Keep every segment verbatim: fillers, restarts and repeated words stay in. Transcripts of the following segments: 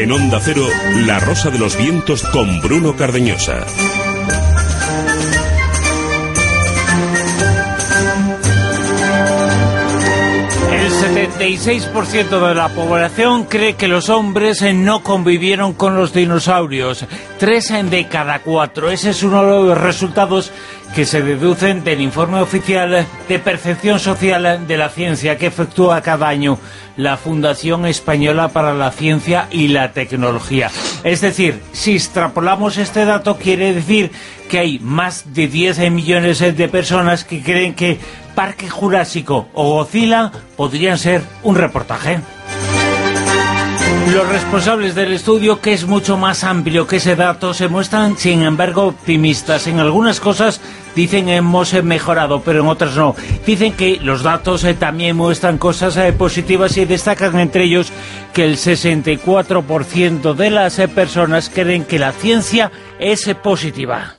En Onda Cero, La Rosa de los Vientos con Bruno Cardeñosa. El setenta y seis por ciento de la población cree que los hombres no convivieron con los dinosaurios. Tres de cada cuatro. Ese es uno de los resultados que se deducen del informe oficial de percepción social de la ciencia que efectúa cada año la Fundación Española para la Ciencia y la Tecnología. Es decir, si extrapolamos este dato, quiere decir que hay más de diez millones de personas que creen que Parque Jurásico o Godzilla podrían ser un reportaje. Los responsables del estudio, que es mucho más amplio que ese dato, se muestran, sin embargo, optimistas. En algunas cosas dicen hemos mejorado, pero en otras no. Dicen que los datos eh, también muestran cosas eh, positivas y destacan entre ellos que el sesenta y cuatro por ciento de las eh, personas creen que la ciencia es eh, positiva.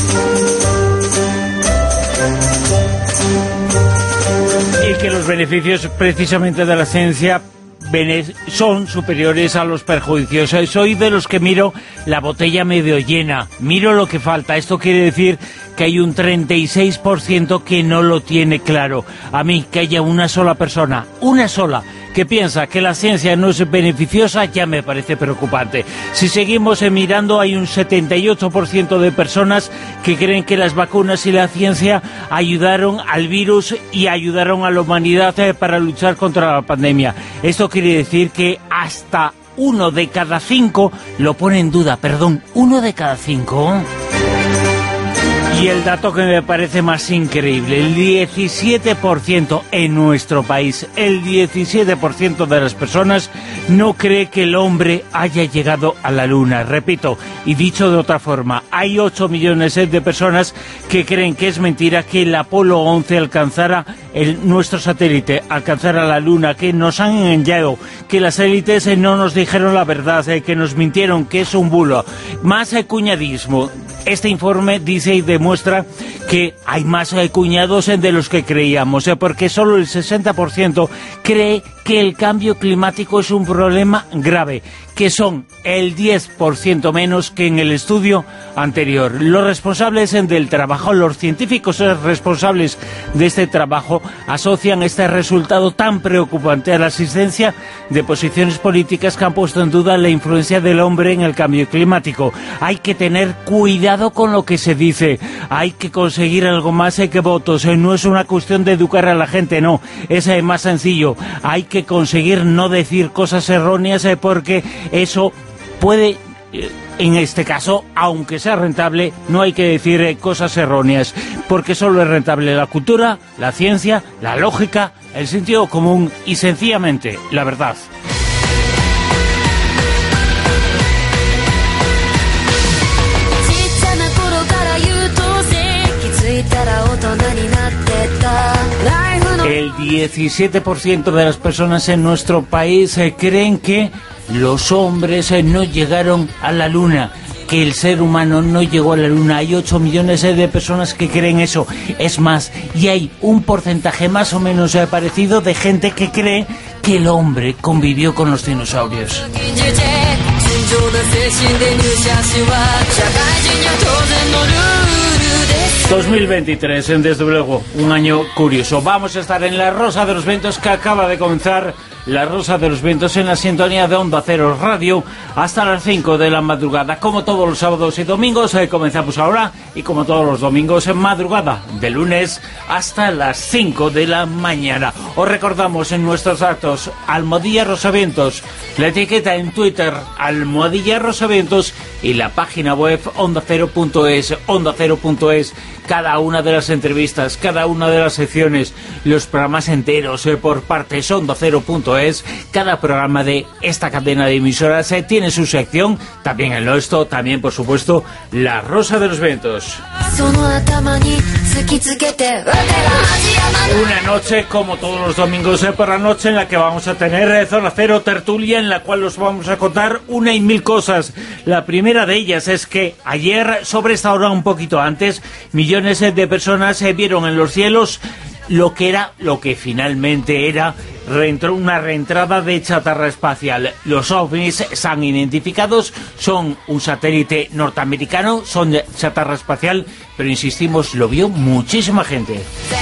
Y que los beneficios precisamente de la ciencia son superiores a los perjuicios. Soy de los que miro la botella medio llena, miro lo que falta. Esto quiere decir que hay un treinta y seis por ciento que no lo tiene claro. A mí, que haya una sola persona, una sola, que piensa que la ciencia no es beneficiosa, ya me parece preocupante. Si seguimos mirando, hay un setenta y ocho por ciento de personas que creen que las vacunas y la ciencia ayudaron al virus y ayudaron a la humanidad para luchar contra la pandemia. Esto quiere decir que hasta uno de cada cinco lo pone en duda, perdón, uno de cada cinco... Y el dato que me parece más increíble, el diecisiete por ciento en nuestro país, el diecisiete por ciento de las personas no cree que el hombre haya llegado a la Luna. Repito, y dicho de otra forma, hay ocho millones de personas que creen que es mentira que el Apolo once alcanzara, el, nuestro satélite, alcanzara la Luna, que nos han engañado, que las élites no nos dijeron la verdad, que nos mintieron, que es un bulo. Más cuñadismo. Este informe dice y demuestra que hay más cuñados de los que creíamos, porque solo el sesenta por ciento cree que el cambio climático es un problema grave, que son el diez por ciento menos que en el estudio anterior. Los responsables del trabajo, los científicos responsables de este trabajo, asocian este resultado tan preocupante a la existencia de posiciones políticas que han puesto en duda la influencia del hombre en el cambio climático. Hay que tener cuidado con lo que se dice, hay que conseguir algo más que votos. No es una cuestión de educar a la gente, no, es más sencillo. Hay que conseguir no decir cosas erróneas porque eso puede, en este caso, aunque sea rentable, no hay que decir cosas erróneas, porque solo es rentable la cultura, la ciencia, la lógica, el sentido común y sencillamente la verdad. El diecisiete por ciento de las personas en nuestro país eh, creen que los hombres eh, no llegaron a la Luna, que el ser humano no llegó a la Luna. Hay ocho millones eh, de personas que creen eso. Es más, y hay un porcentaje más o menos eh, parecido de gente que cree que el hombre convivió con los dinosaurios. dos mil veintitrés, desde luego, un año curioso. Vamos a estar en La Rosa de los Vientos, que acaba de comenzar La Rosa de los Vientos en la sintonía de Onda Cero Radio hasta las cinco de la madrugada. Como todos los sábados y domingos, eh, comenzamos ahora, y como todos los domingos en madrugada, de lunes hasta las cinco de la mañana. Os recordamos en nuestros datos, Almohadilla Rosavientos, la etiqueta en Twitter, Almohadilla Rosavientos, y la página web onda cero punto es, onda cero punto es. Cada una de las entrevistas, cada una de las secciones, los programas enteros eh, por partes, onda cero punto es. Cada programa de esta cadena de emisoras eh, tiene su sección, también el nuestro, también por supuesto La Rosa de los Vientos. Una noche como todos los domingos eh, por la noche, en la que vamos a tener eh, Zona Cero Tertulia, en la cual os vamos a contar una y mil cosas. La primera de ellas es que ayer, sobre esta hora un poquito antes, millones de personas se vieron en los cielos lo que era, lo que finalmente era reentró una reentrada de chatarra espacial. Los ovnis están identificados, son un satélite norteamericano, son de chatarra espacial, pero insistimos, lo vio muchísima gente.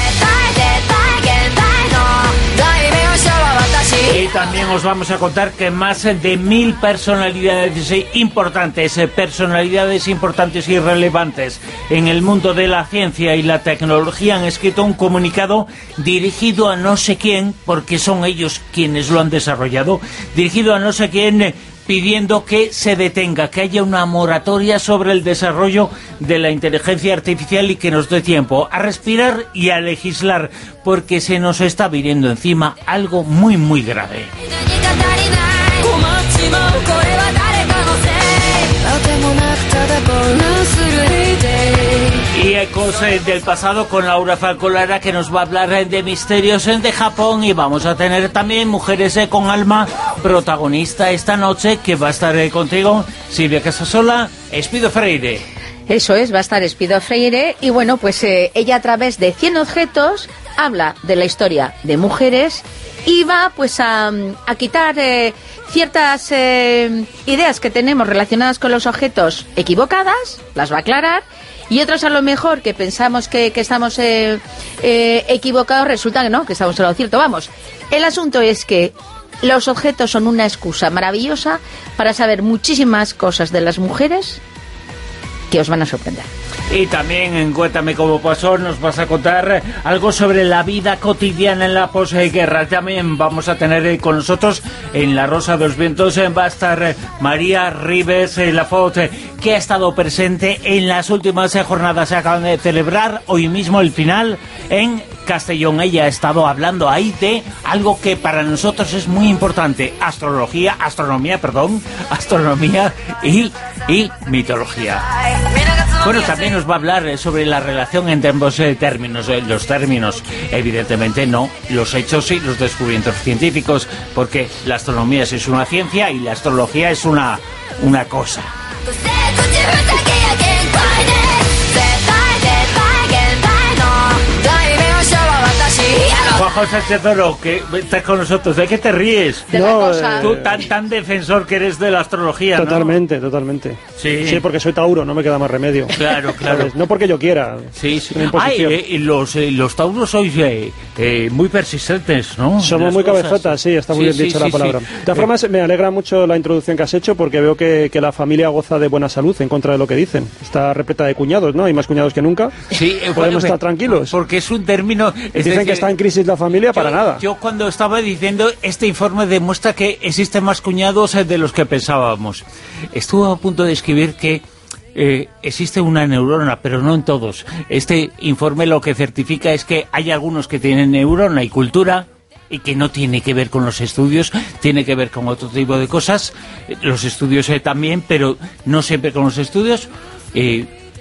Y también os vamos a contar que más de mil personalidades importantes, personalidades importantes y relevantes en el mundo de la ciencia y la tecnología han escrito un comunicado dirigido a no sé quién, porque son ellos quienes lo han desarrollado, dirigido a no sé quién, pidiendo que se detenga, que haya una moratoria sobre el desarrollo de la inteligencia artificial y que nos dé tiempo a respirar y a legislar, porque se nos está viniendo encima algo muy muy grave. Y ecos eh, del pasado con Laura Falcolara, que nos va a hablar eh, de misterios eh, de Japón, y vamos a tener también Mujeres eh, con Alma, protagonista esta noche, que va a estar eh, contigo Silvia Casasola, Espido Freire. Eso es, va a estar Espido Freire, y bueno, pues eh, ella a través de cien objetos habla de la historia de mujeres y va pues a, a quitar eh, ciertas eh, ideas que tenemos relacionadas con los objetos equivocadas, las va a aclarar, y otras a lo mejor que pensamos que, que estamos eh, eh, equivocados, resulta que no, que estamos en lo cierto. Vamos, el asunto es que los objetos son una excusa maravillosa para saber muchísimas cosas de las mujeres que os van a sorprender. Y también en Cuéntame cómo pasó nos vas a contar algo sobre la vida cotidiana en la posguerra. También vamos a tener con nosotros en La Rosa de los Vientos, va a estar María Ribes Lafont, que ha estado presente en las últimas jornadas. Se acaban de celebrar hoy mismo el final en Castellón. Ella ha estado hablando ahí de algo que para nosotros es muy importante: astrología, astronomía, perdón, astronomía y, y mitología. Bueno, también nos va a hablar sobre la relación entre ambos eh, términos, eh, los términos, evidentemente no, los hechos y los descubrimientos científicos, porque la astronomía sí es una ciencia y la astrología es una, una cosa. Juan Sánchez Oro, que estás con nosotros, ¿de qué te ríes? De no, la cosa. Tú tan, tan defensor que eres de la astrología, Totalmente, ¿no? totalmente. Sí. Sí, porque soy Tauro, no me queda más remedio. Claro, claro. ¿Sabes? No porque yo quiera. Sí, sí. Ay, eh, los, eh, los Tauros sois eh, eh, muy persistentes, ¿no? Somos muy cosas. cabezotas, sí, está muy sí, bien sí, dicha sí, la palabra. sí. De todas formas, me alegra mucho la introducción que has hecho, porque veo que, que la familia goza de buena salud, en contra de lo que dicen. Está repleta de cuñados, ¿no? Hay más cuñados que nunca. Sí, eh, Podemos bueno, estar tranquilos. Porque es un término... Es Dicen decir, que está en crisis la familia, yo, para nada. Yo cuando estaba diciendo, este informe demuestra que existen más cuñados de los que pensábamos. Estuve a punto de escribir que eh, existe una neurona, pero no en todos. Este informe lo que certifica es que hay algunos que tienen neurona y cultura, y que no tiene que ver con los estudios, tiene que ver con otro tipo de cosas. Los estudios eh, también, pero no siempre con los estudios. Eh,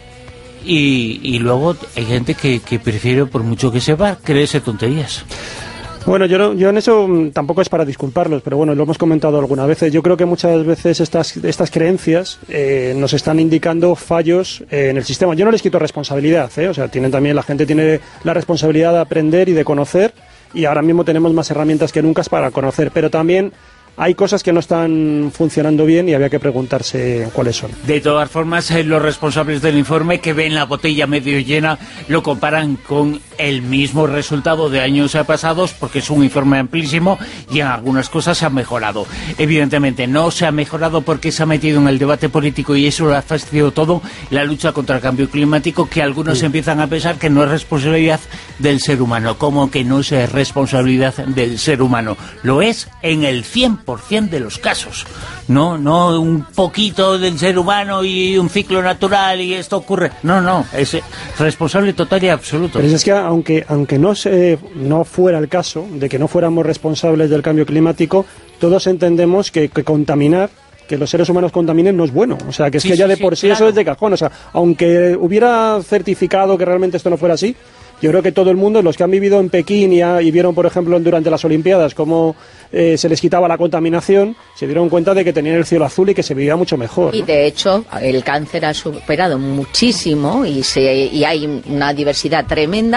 y, y luego hay gente que, que prefiere, por mucho que sepa, creerse tonterías. Bueno, yo, no, yo en eso tampoco es para disculparlos, pero bueno, lo hemos comentado algunas veces. Yo creo que muchas veces estas, estas creencias eh, nos están indicando fallos eh, en el sistema. Yo no les quito responsabilidad, ¿eh? O sea, tienen también, la gente tiene la responsabilidad de aprender y de conocer, y ahora mismo tenemos más herramientas que nunca para conocer, pero también hay cosas que no están funcionando bien y había que preguntarse cuáles son. De todas formas, eh, los responsables del informe, que ven la botella medio llena, lo comparan con el mismo resultado de años pasados, porque es un informe amplísimo y en algunas cosas se ha mejorado. Evidentemente no se ha mejorado porque se ha metido en el debate político, y eso lo ha fastidiado todo, la lucha contra el cambio climático, que algunos sí. empiezan a pensar que no es responsabilidad del ser humano. ¿Cómo que no es responsabilidad del ser humano? Lo es en el cien por ciento de los casos. No, no un poquito del ser humano y un ciclo natural y esto ocurre. No, no, es responsable total y absoluto. Pero es que aunque, aunque no, se, no fuera el caso de que no fuéramos responsables del cambio climático, todos entendemos que, que contaminar, que los seres humanos contaminen, no es bueno. O sea, que es sí, que ya sí, de por sí, sí claro. Eso es de cajón. O sea, aunque hubiera certificado que realmente esto no fuera así, yo creo que todo el mundo, los que han vivido en Pekín y, a, y vieron, por ejemplo, durante las Olimpiadas cómo eh, se les quitaba la contaminación, se dieron cuenta de que tenían el cielo azul y que se vivía mucho mejor, ¿no? Y de hecho, el cáncer ha superado muchísimo y, se, y hay una diversidad tremenda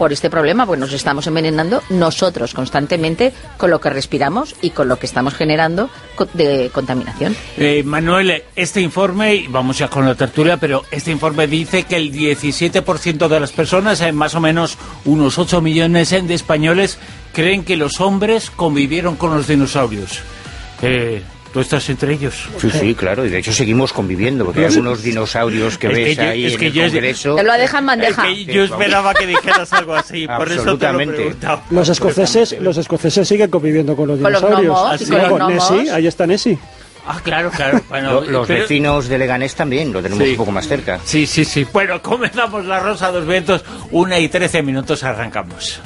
por este problema, pues nos estamos envenenando nosotros constantemente con lo que respiramos y con lo que estamos generando de contaminación. Eh, Manuel, este informe, y vamos ya con la tertulia, pero este informe dice que el diecisiete por ciento de las personas, eh, más o menos unos ocho millones de españoles, creen que los hombres convivieron con los dinosaurios. Eh... ¿Tú estás entre ellos? Sí, sí, claro, y de hecho seguimos conviviendo, porque hay algunos dinosaurios que es ves que yo, ahí en el yo, Congreso... Te lo dejan bandeja. Es que yo esperaba que dijeras algo así, por eso te lo he preguntado. Los escoceses, los escoceses siguen conviviendo con los con dinosaurios. Los gnomos, ¿Ah, sí? con los gnomos. Nessie, ahí está Nessie. Ah, claro, claro. Bueno, los pero... vecinos de Leganés también, lo tenemos sí. un poco más cerca. Sí, sí, sí. Bueno, comenzamos La Rosa de los Vientos, una y trece minutos, arrancamos.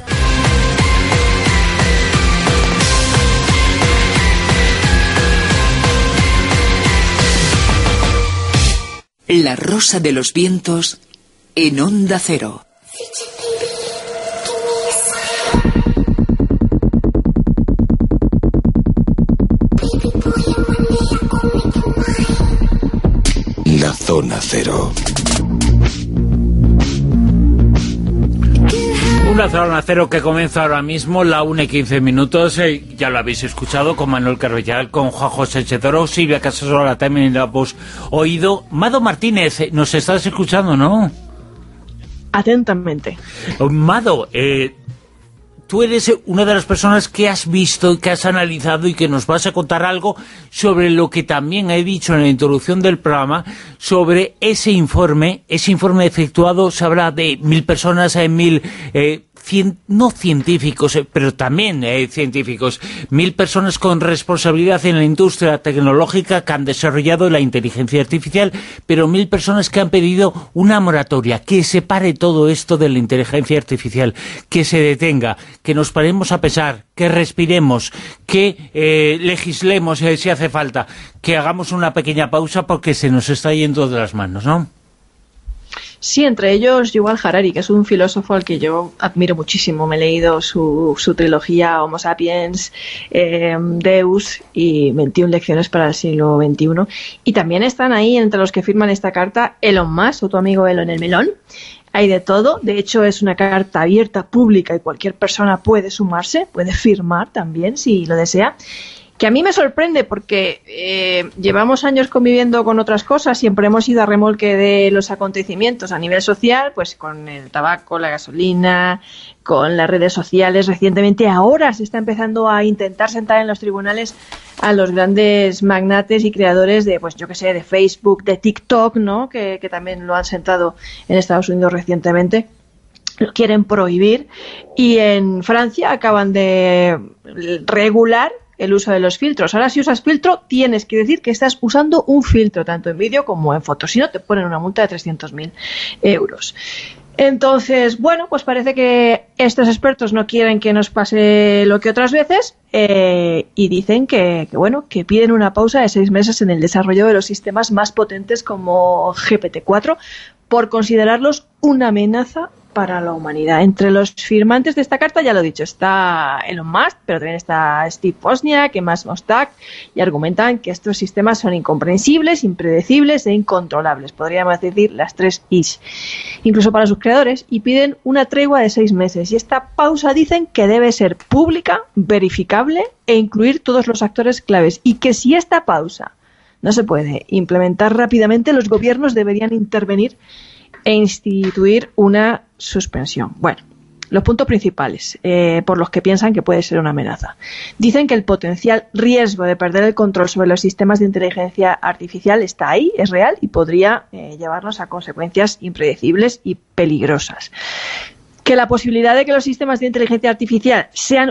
La Rosa de los Vientos en Onda Cero. La Zona Cero. Una Zona Cero que comienza ahora mismo, la una y quince minutos, eh, ya lo habéis escuchado, con Manuel Carvellal, con Juan José Chedoro, Silvia Casasola también la hemos oído. Mado Martínez, eh, nos estás escuchando, ¿no? Atentamente. Mado, eh, tú eres una de las personas que has visto, que has analizado y que nos vas a contar algo sobre lo que también he dicho en la introducción del programa, sobre ese informe, ese informe efectuado, se habla de mil personas, en mil, eh, cien, no científicos, eh, pero también eh, científicos, mil personas con responsabilidad en la industria tecnológica que han desarrollado la inteligencia artificial, pero mil personas que han pedido una moratoria, que se pare todo esto de la inteligencia artificial, que se detenga, que nos paremos a pensar, que respiremos, que eh, legislemos eh, si hace falta, que hagamos una pequeña pausa porque se nos está yendo de las manos, ¿no? Sí, entre ellos Yuval Harari, que es un filósofo al que yo admiro muchísimo. Me he leído su, su trilogía Homo Sapiens, eh, Deus y veintiuna lecciones para el siglo veintiuno. Y también están ahí entre los que firman esta carta Elon Musk, o tu amigo Elon el Melón. Hay de todo, de hecho es una carta abierta, pública, y cualquier persona puede sumarse, puede firmar también si lo desea. Que a mí me sorprende porque eh, llevamos años conviviendo con otras cosas, siempre hemos ido a remolque de los acontecimientos a nivel social, pues con el tabaco, la gasolina, con las redes sociales. Recientemente ahora se está empezando a intentar sentar en los tribunales a los grandes magnates y creadores de, pues yo que sé, de Facebook, de TikTok, ¿no? Que, que también lo han sentado en Estados Unidos recientemente. Lo quieren prohibir, y en Francia acaban de regular el uso de los filtros. Ahora, si usas filtro, tienes que decir que estás usando un filtro, tanto en vídeo como en fotos. Si no, te ponen una multa de trescientos mil euros. Entonces, bueno, pues parece que estos expertos no quieren que nos pase lo que otras veces, eh, y dicen que, que, bueno, que piden una pausa de seis meses en el desarrollo de los sistemas más potentes como G P T cuatro, por considerarlos una amenaza para la humanidad. Entre los firmantes de esta carta, ya lo he dicho, está Elon Musk, pero también está Steve Wozniak, Emas Mostak, y argumentan que estos sistemas son incomprensibles, impredecibles e incontrolables. Podríamos decir las tres Is, incluso para sus creadores, y piden una tregua de seis meses. Y esta pausa dicen que debe ser pública, verificable e incluir todos los actores claves. Y que si esta pausa no se puede implementar rápidamente, los gobiernos deberían intervenir e instituir una suspensión. Bueno, los puntos principales eh, por los que piensan que puede ser una amenaza. Dicen que el potencial riesgo de perder el control sobre los sistemas de inteligencia artificial está ahí, es real, y podría eh, llevarnos a consecuencias impredecibles y peligrosas. Que la posibilidad de que los sistemas de inteligencia artificial sean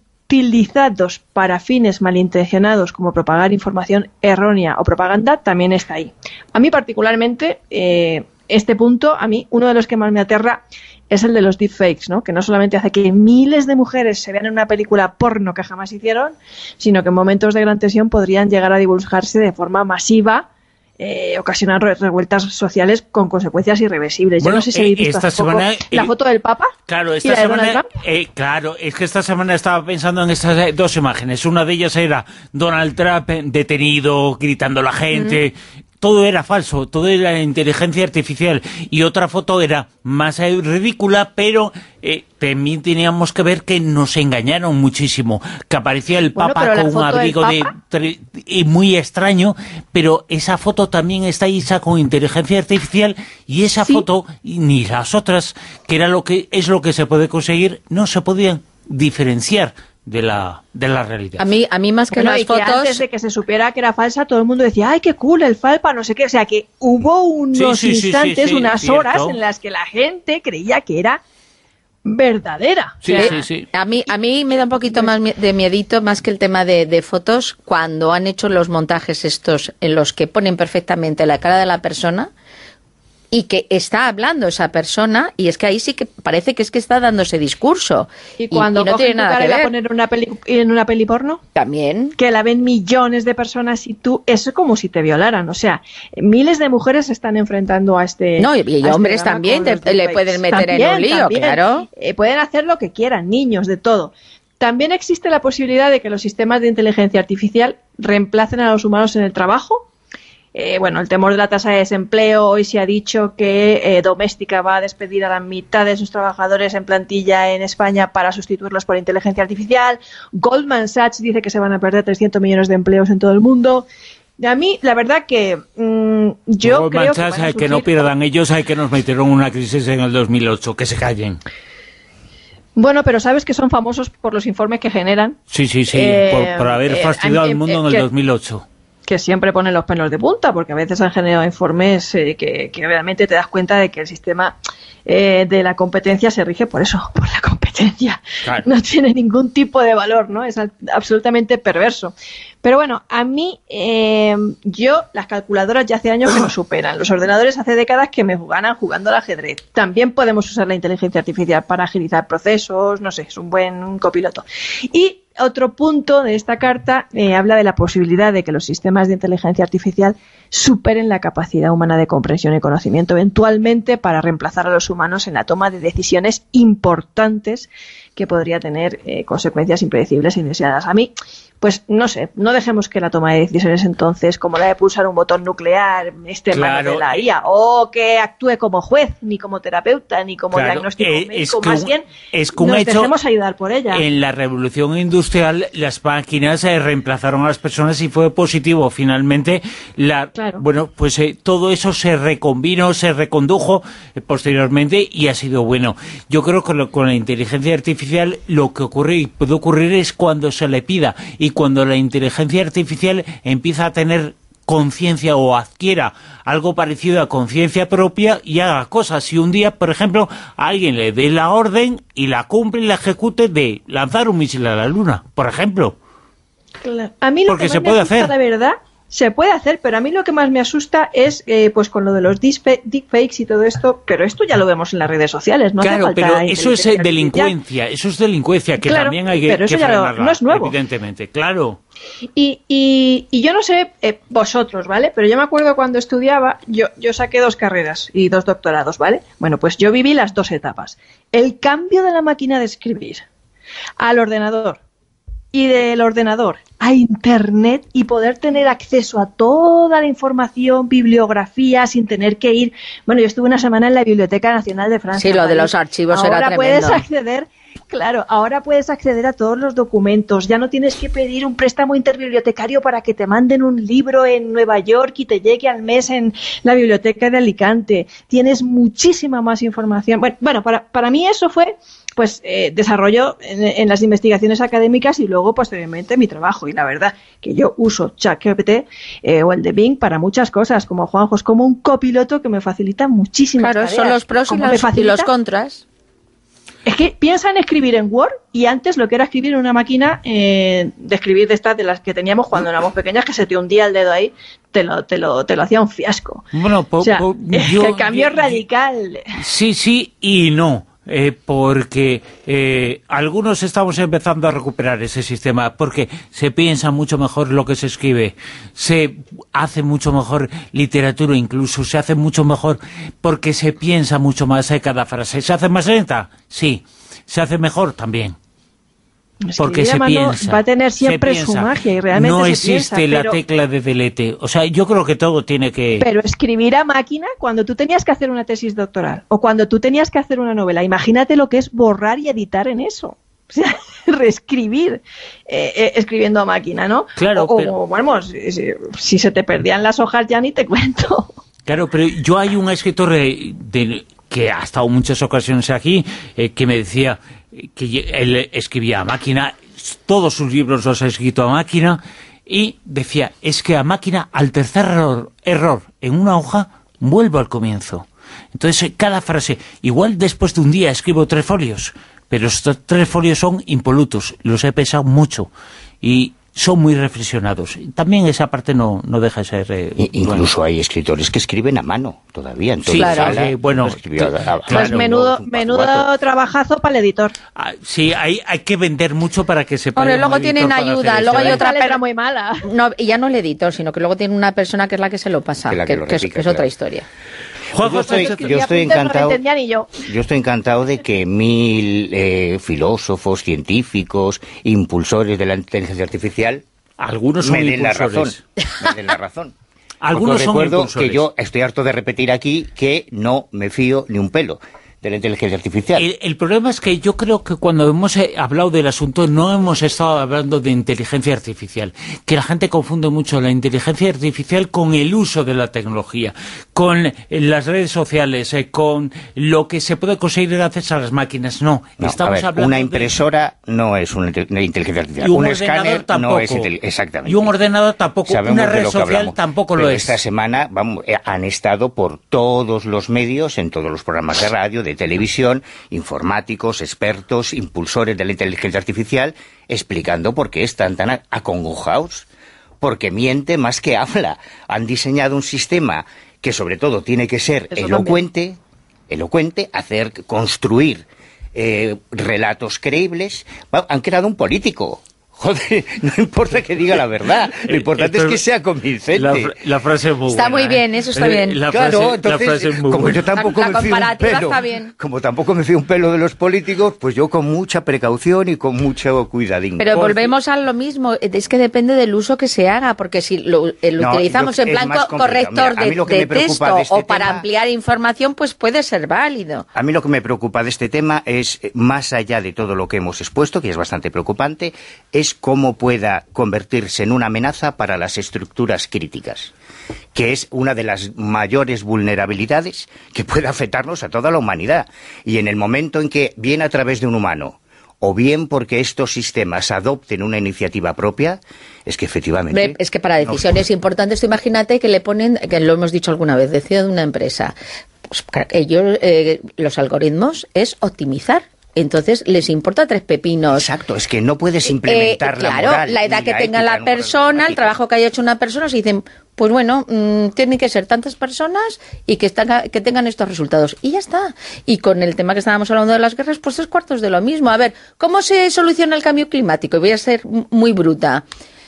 utilizados para fines malintencionados, como propagar información errónea o propaganda, también está ahí. A mí particularmente, eh, este punto, a mí, uno de los que más me aterra es el de los deepfakes, ¿no? Que no solamente hace que miles de mujeres se vean en una película porno que jamás hicieron, sino que en momentos de gran tensión podrían llegar a divulgarse de forma masiva, eh, ocasionar revueltas sociales con consecuencias irreversibles. Bueno, yo no sé si habéis visto esta semana, la foto del Papa. Claro, esta y la de semana, Donald Trump. Eh, claro, es que esta semana estaba pensando en estas dos imágenes. Una de ellas era Donald Trump detenido, gritando a la gente. Mm. todo era falso, todo era inteligencia artificial, y otra foto era más eh, ridícula, pero eh, también teníamos que ver que nos engañaron muchísimo, que aparecía el Papa bueno, con un abrigo de y muy extraño, pero esa foto también está hecha con inteligencia artificial, y esa ¿Sí? foto, y ni las otras, que era lo que es lo que se puede conseguir, no se podían diferenciar de la de la realidad. A mí a mí más que bueno, las y fotos, que antes de que se supiera que era falsa, todo el mundo decía, ay, qué cool, el Falpa, no sé qué, o sea, que hubo unos sí, sí, instantes, sí, sí, sí, unas cierto. horas en las que la gente creía que era verdadera. Sí, o sea, sí, sí. A mí a mí me da un poquito más de miedito, más que el tema de, de fotos, cuando han hecho los montajes estos en los que ponen perfectamente la cara de la persona y que está hablando esa persona, y es que ahí sí que parece que es que está dando ese discurso. Y cuando y, y no cogen tiene nada tu cara que y la ver. ponen en una, peli, en una peli porno, También. que la ven millones de personas y tú, eso es como si te violaran. O sea, miles de mujeres se están enfrentando a este No, y, y a hombres este también te, le pueden meter también, en un lío, también. claro. Eh, pueden hacer lo que quieran, niños, de todo. También existe la posibilidad de que los sistemas de inteligencia artificial reemplacen a los humanos en el trabajo. Eh, bueno, el temor de la tasa de desempleo. Hoy se ha dicho que eh, Doméstica va a despedir a la mitad de sus trabajadores en plantilla en España para sustituirlos por inteligencia artificial. Goldman Sachs dice que se van a perder trescientos millones de empleos en todo el mundo. Y a mí, la verdad que mmm, yo Goldman creo Sachs, que, hay que no pierdan ellos, hay que nos metieron una crisis en el dos mil ocho, que se callen. Bueno, pero sabes que son famosos por los informes que generan. Sí, sí, sí, eh, por, por haber eh, fastidiado eh, al mundo eh, en el que, dos mil ocho. Que siempre ponen los pelos de punta, porque a veces han generado informes eh, que, que realmente te das cuenta de que el sistema eh, de la competencia se rige por eso, por la competencia. Claro. No tiene ningún tipo de valor, ¿no? Es absolutamente perverso. Pero bueno, a mí, eh, yo, las calculadoras ya hace años que nos superan. Los ordenadores hace décadas que me ganan jugando al ajedrez. También podemos usar la inteligencia artificial para agilizar procesos, no sé, es un buen un copiloto. Y otro punto de esta carta eh, habla de la posibilidad de que los sistemas de inteligencia artificial superen la capacidad humana de comprensión y conocimiento, eventualmente para reemplazar a los humanos en la toma de decisiones importantes que podría tener eh, consecuencias impredecibles e indeseadas. A mí, pues no sé, no dejemos que la toma de decisiones entonces, como la de pulsar un botón nuclear, esté en manos de la I A, o que actúe como juez, ni como terapeuta, ni como claro, diagnóstico eh, médico, más bien es que nos hecho, dejemos ayudar por ella. En la revolución industrial las máquinas eh, reemplazaron a las personas y fue positivo. Finalmente, la, claro. bueno, pues eh, todo eso se recombinó, se recondujo eh, posteriormente y ha sido bueno. Yo creo que lo, con la inteligencia artificial lo que ocurre y puede ocurrir es cuando se le pida, y cuando la inteligencia artificial empieza a tener conciencia o adquiera algo parecido a conciencia propia y haga cosas. Si un día, por ejemplo, a alguien le dé la orden y la cumple y la ejecute de lanzar un misil a la Luna, por ejemplo. Claro. A mí lo Porque que se más puede me asusta, hacer. de verdad, se puede hacer, pero a mí lo que más me asusta es eh, pues con lo de los deepfakes y todo esto, pero esto ya lo vemos en las redes sociales, no claro, hace falta pero eso es eh, delincuencia, eso es delincuencia, que claro, también hay que, pero eso que ya frenarla, lo, no es nuevo. Evidentemente, claro. Y, y, y yo no sé eh, vosotros, ¿vale? Pero yo me acuerdo cuando estudiaba, yo, yo saqué dos carreras y dos doctorados, ¿vale? Bueno, pues yo viví las dos etapas. El cambio de la máquina de escribir al ordenador y del ordenador a Internet y poder tener acceso a toda la información, bibliografía, sin tener que ir... Bueno, yo estuve una semana en la Biblioteca Nacional de Francia. Sí, lo de los archivos ahora era tremendo. Puedes acceder... Claro, ahora puedes acceder a todos los documentos, ya no tienes que pedir un préstamo interbibliotecario para que te manden un libro en Nueva York y te llegue al mes en la biblioteca de Alicante. Tienes muchísima más información. Bueno, bueno para, para mí eso fue pues eh, desarrollo en, en las investigaciones académicas y luego posteriormente mi trabajo. Y la verdad que yo uso ChatGPT eh, o el de Bing para muchas cosas, como Juanjo, es como un copiloto que me facilita muchísimas claro, tareas. Son los pros y los, y los contras. Es que piensa en escribir en Word y antes lo que era escribir en una máquina eh, de escribir de estas de las que teníamos cuando éramos pequeñas, que se te hundía el dedo ahí, te lo, te lo, te lo hacía un fiasco. Bueno, po, o sea, po, es yo, que el cambio yo, es radical. Sí, sí y no. Eh, porque eh, algunos estamos empezando a recuperar ese sistema, porque se piensa mucho mejor lo que se escribe, se hace mucho mejor literatura, incluso se hace mucho mejor porque se piensa mucho más en cada frase. ¿Se hace más lenta? Sí. ¿Se hace mejor? También. Porque se piensa, va a tener siempre su magia y realmente no se existe piensa, la pero, tecla de delete. O sea, yo creo que todo tiene que... Pero escribir a máquina cuando tú tenías que hacer una tesis doctoral o cuando tú tenías que hacer una novela, imagínate lo que es borrar y editar en eso. O sea, reescribir eh, eh, escribiendo a máquina, ¿no? Claro, o, pero... o bueno, si, si, si se te perdían las hojas ya ni te cuento. Claro, pero yo hay un escritor de, de, que ha estado muchas ocasiones aquí, eh, que me decía que él escribía a máquina, todos sus libros los ha escrito a máquina, y decía, es que a máquina, al tercer error, error en una hoja, vuelvo al comienzo. Entonces, cada frase, igual después de un día escribo tres folios, pero estos tres folios son impolutos, los he pesado mucho, y son muy reflexionados. También esa parte no, no deja de ser... Eh, Incluso bueno. hay escritores que escriben a mano todavía. Entonces, sí, claro. Sala, Sí, bueno, escribió a, a, pues a, menudo, no, menudo trabajazo para el editor. Ah, sí, hay, hay que vender mucho para que se Hombre, luego tienen ayuda, luego hay otra letra muy mala. No, y ya no el editor, sino que luego tiene una persona que es la que se lo pasa, que, que, que, es, que es otra historia. Pues yo estoy, yo estoy encantado yo. yo estoy encantado de que mil eh, filósofos, científicos, impulsores de la inteligencia artificial algunos son me den la razón, me den la razón. Algunos son recuerdo impulsores. Que yo estoy harto de repetir aquí que no me fío ni un pelo de la inteligencia artificial. El, el problema es que yo creo que cuando hemos eh, hablado del asunto no hemos estado hablando de inteligencia artificial, que la gente confunde mucho la inteligencia artificial con el uso de la tecnología, con eh, las redes sociales, eh, con lo que se puede conseguir gracias a las máquinas. No, no estamos ver, hablando una impresora de... no es una, una inteligencia artificial, y un, un escáner tampoco. no es inteligencia exactamente. Y un ordenador tampoco, sabemos una red social hablamos. tampoco Pero lo es. Esta semana vamos, eh, han estado por todos los medios, en todos los programas de radio, de televisión, informáticos, expertos, impulsores de la inteligencia artificial, explicando por qué están tan acongojados, porque miente más que habla. Han diseñado un sistema que sobre todo tiene que ser Eso elocuente, también. elocuente, hacer, construir eh, relatos creíbles. Han creado un político. Joder, no importa que diga la verdad, lo importante Esto, es que sea convincente. La, la frase es muy Está buena, muy bien, eso está bien. La claro, frase, entonces, la frase es muy como buena. yo tampoco la, la me fío un pelo, está bien. como tampoco me fío un pelo de los políticos, pues yo con mucha precaución y con mucho cuidadín. Pero Por... volvemos a lo mismo, es que depende del uso que se haga, porque si lo, lo no, utilizamos yo, en plan corrector Mira, de, de texto de este o para tema, ampliar información, pues puede ser válido. A mí lo que me preocupa de este tema es, más allá de todo lo que hemos expuesto, que es bastante preocupante, es cómo pueda convertirse en una amenaza para las estructuras críticas, que es una de las mayores vulnerabilidades que puede afectarnos a toda la humanidad. Y en el momento en que, bien a través de un humano, o bien porque estos sistemas adopten una iniciativa propia, es que efectivamente... Es que para decisiones no... importantes, tú imagínate que le ponen, que lo hemos dicho alguna vez, decía de una empresa, pues ellos, eh, los algoritmos es optimizar. Entonces les importa tres pepinos. Exacto, es que no puedes implementar eh, claro, la moral. la edad que la tenga la persona, el trabajo que haya hecho una persona, se dicen, pues bueno, mmm, tienen que ser tantas personas y que, están, que tengan estos resultados. Y ya está. Y con el tema que estábamos hablando de las guerras, pues tres cuartos de lo mismo. A ver, ¿cómo se soluciona el cambio climático? Y voy a ser muy bruta.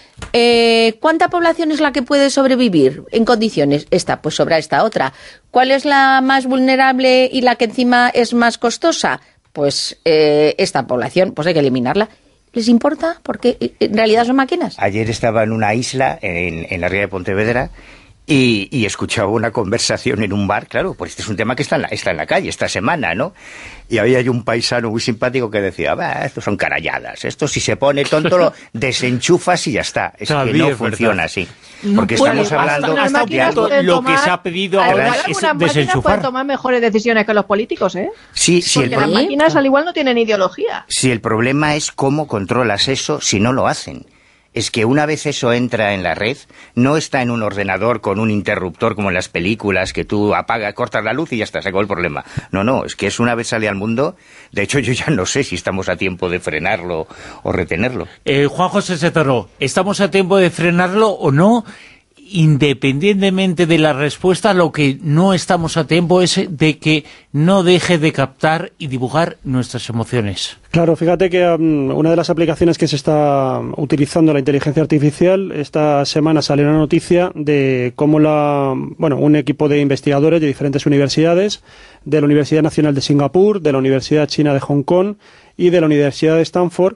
Eh, ¿Cuánta población es la que puede sobrevivir en condiciones? Esta, pues sobra esta otra. ¿Cuál es la más vulnerable y la que encima es más costosa? Pues eh, esta población, pues hay que eliminarla. ¿Les importa? Porque en realidad son máquinas. Ayer estaba en una isla, en, en la ría de Pontevedra, y, y escuchaba una conversación en un bar, claro, pues este es un tema que está en la, está en la calle esta semana, ¿no? Y había hay un paisano muy simpático que decía, bah, estos son caralladas, esto si se pone tonto lo desenchufas y ya está. Es que no funciona así. Porque no estamos puede, hablando hasta de algo... Lo tomar, que se ha pedido ahora es desenchufar. Pueden tomar mejores decisiones que los políticos, ¿eh? Sí, sí, porque el las máquinas al igual no tienen ideología. Sí, el problema es cómo controlas eso si no lo hacen. Es que una vez eso entra en la red, no está en un ordenador con un interruptor como en las películas, que tú apagas, cortas la luz y ya está, se acabó el problema. No, no, es que es una vez sale al mundo, de hecho yo ya no sé si estamos a tiempo de frenarlo o retenerlo. Eh, Juan José Setaró, ¿estamos a tiempo de frenarlo o no? Independientemente de la respuesta, lo que no estamos a tiempo es de que no deje de captar y dibujar nuestras emociones. Claro, fíjate que um, una de las aplicaciones que se está utilizando la inteligencia artificial, esta semana salió una noticia de cómo la, bueno, un equipo de investigadores de diferentes universidades, de la Universidad Nacional de Singapur, de la Universidad China de Hong Kong y de la Universidad de Stanford,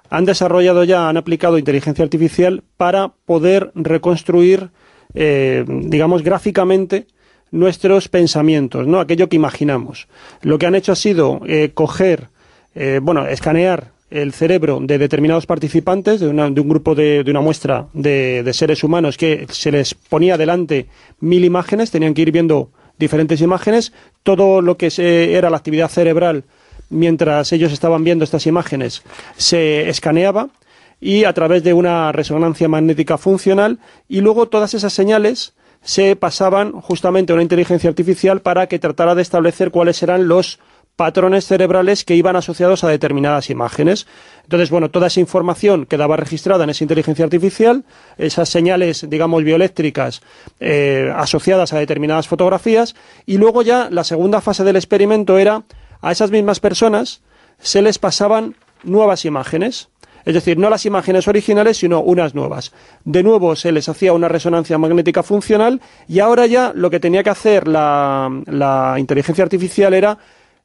han desarrollado ya, han aplicado inteligencia artificial para poder reconstruir, eh, digamos, gráficamente nuestros pensamientos, ¿no? Aquello que imaginamos. Lo que han hecho ha sido eh, coger, eh, bueno, escanear el cerebro de determinados participantes, de, una, de un grupo de, de una muestra de, de seres humanos, que se les ponía delante mil imágenes, tenían que ir viendo diferentes imágenes, todo lo que se, era la actividad cerebral mientras ellos estaban viendo estas imágenes se escaneaba, y a través de una resonancia magnética funcional, y luego todas esas señales se pasaban justamente a una inteligencia artificial para que tratara de establecer cuáles eran los patrones cerebrales que iban asociados a determinadas imágenes. Entonces, bueno, toda esa información quedaba registrada en esa inteligencia artificial, esas señales, digamos, bioeléctricas eh, asociadas a determinadas fotografías, y luego ya la segunda fase del experimento era, a esas mismas personas se les pasaban nuevas imágenes, es decir, no las imágenes originales, sino unas nuevas. De nuevo se les hacía una resonancia magnética funcional, y ahora ya lo que tenía que hacer la, la inteligencia artificial era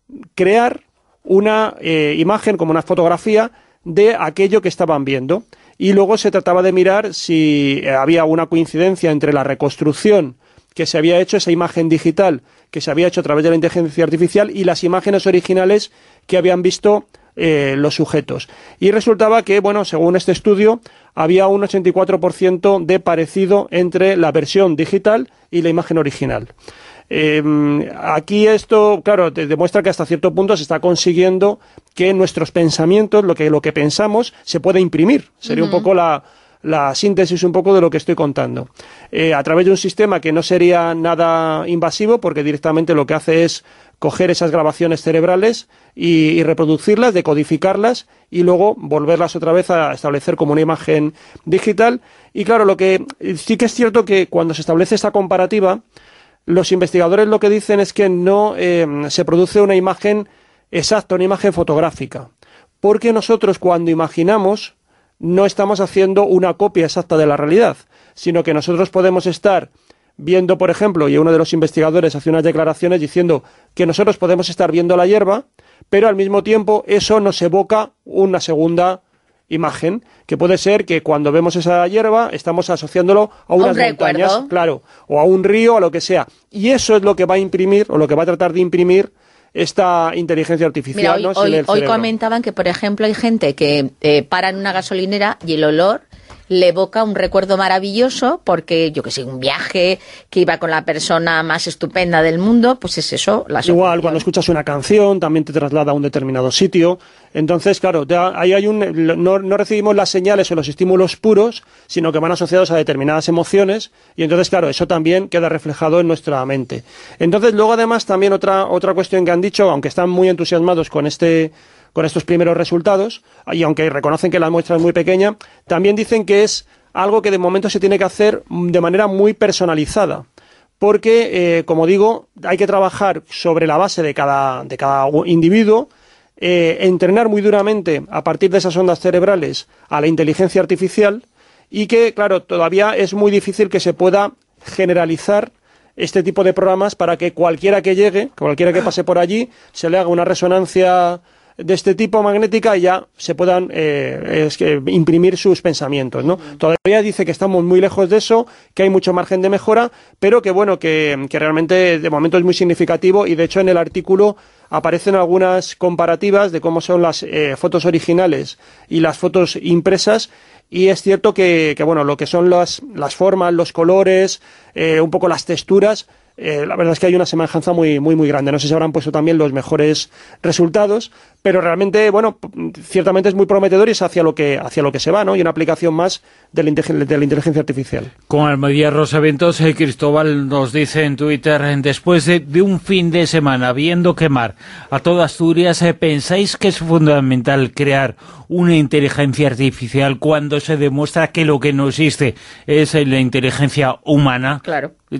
crear una eh, imagen, como una fotografía, de aquello que estaban viendo. Y luego se trataba de mirar si había una coincidencia entre la reconstrucción que se había hecho, esa imagen digital que se había hecho a través de la inteligencia artificial, y las imágenes originales que habían visto eh, los sujetos. Y resultaba que, bueno, según este estudio, había un ochenta y cuatro por ciento de parecido entre la versión digital y la imagen original. Eh, aquí esto, claro, te demuestra que hasta cierto punto se está consiguiendo que nuestros pensamientos, lo que, lo que pensamos, se pueda imprimir. Sería uh-huh. un poco la... la síntesis un poco de lo que estoy contando. Eh, a través de un sistema que no sería nada invasivo, porque directamente lo que hace es coger esas grabaciones cerebrales y, y reproducirlas, decodificarlas, y luego volverlas otra vez a establecer como una imagen digital. Y claro, lo que sí que es cierto que cuando se establece esta comparativa, los investigadores lo que dicen es que no eh, se produce una imagen exacta, una imagen fotográfica, porque nosotros cuando imaginamos no estamos haciendo una copia exacta de la realidad, sino que nosotros podemos estar viendo, por ejemplo, y uno de los investigadores hace unas declaraciones diciendo que nosotros podemos estar viendo la hierba, pero al mismo tiempo eso nos evoca una segunda imagen, que puede ser que cuando vemos esa hierba estamos asociándolo a unas montañas, claro, o a un río, a lo que sea. Y eso es lo que va a imprimir, o lo que va a tratar de imprimir esta inteligencia artificial. Mira, hoy, ¿no? hoy, hoy comentaban que, por ejemplo, hay gente que eh, para en una gasolinera y el olor le evoca un recuerdo maravilloso porque, yo que sé, un viaje que iba con la persona más estupenda del mundo, pues es eso. La Igual, cuando escuchas una canción también te traslada a un determinado sitio. Entonces, claro, ahí hay un, no, no recibimos las señales o los estímulos puros, sino que van asociados a determinadas emociones, y entonces, claro, eso también queda reflejado en nuestra mente. Entonces, luego además también otra, otra cuestión que han dicho, aunque están muy entusiasmados con este... con estos primeros resultados, y aunque reconocen que la muestra es muy pequeña, también dicen que es algo que de momento se tiene que hacer de manera muy personalizada, porque, eh, como digo, hay que trabajar sobre la base de cada, de cada individuo, eh, entrenar muy duramente a partir de esas ondas cerebrales a la inteligencia artificial, y que, claro, todavía es muy difícil que se pueda generalizar este tipo de programas para que cualquiera que llegue, cualquiera que pase por allí, se le haga una resonancia de este tipo magnética y ya se puedan eh, es que imprimir sus pensamientos, ¿no? Mm. Todavía dice que estamos muy lejos de eso, que hay mucho margen de mejora, pero que bueno, que, que realmente de momento es muy significativo, y de hecho en el artículo aparecen algunas comparativas de cómo son las eh, fotos originales y las fotos impresas. Y es cierto que, que bueno, lo que son las, las formas, los colores, eh, un poco las texturas, eh, la verdad es que hay una semejanza muy, muy, muy grande. No sé si habrán puesto también los mejores resultados, pero realmente, bueno, ciertamente es muy prometedor y es hacia lo que, hacia lo que se va, ¿no? Y una aplicación más de la, de la inteligencia artificial. Con Almería Rosaventos, eh, Cristóbal nos dice en Twitter, después de, de un fin de semana viendo quemar a toda Asturias, eh, ¿pensáis que es fundamental crear una inteligencia artificial cuando se demuestra que lo que no existe es la inteligencia humana? Claro.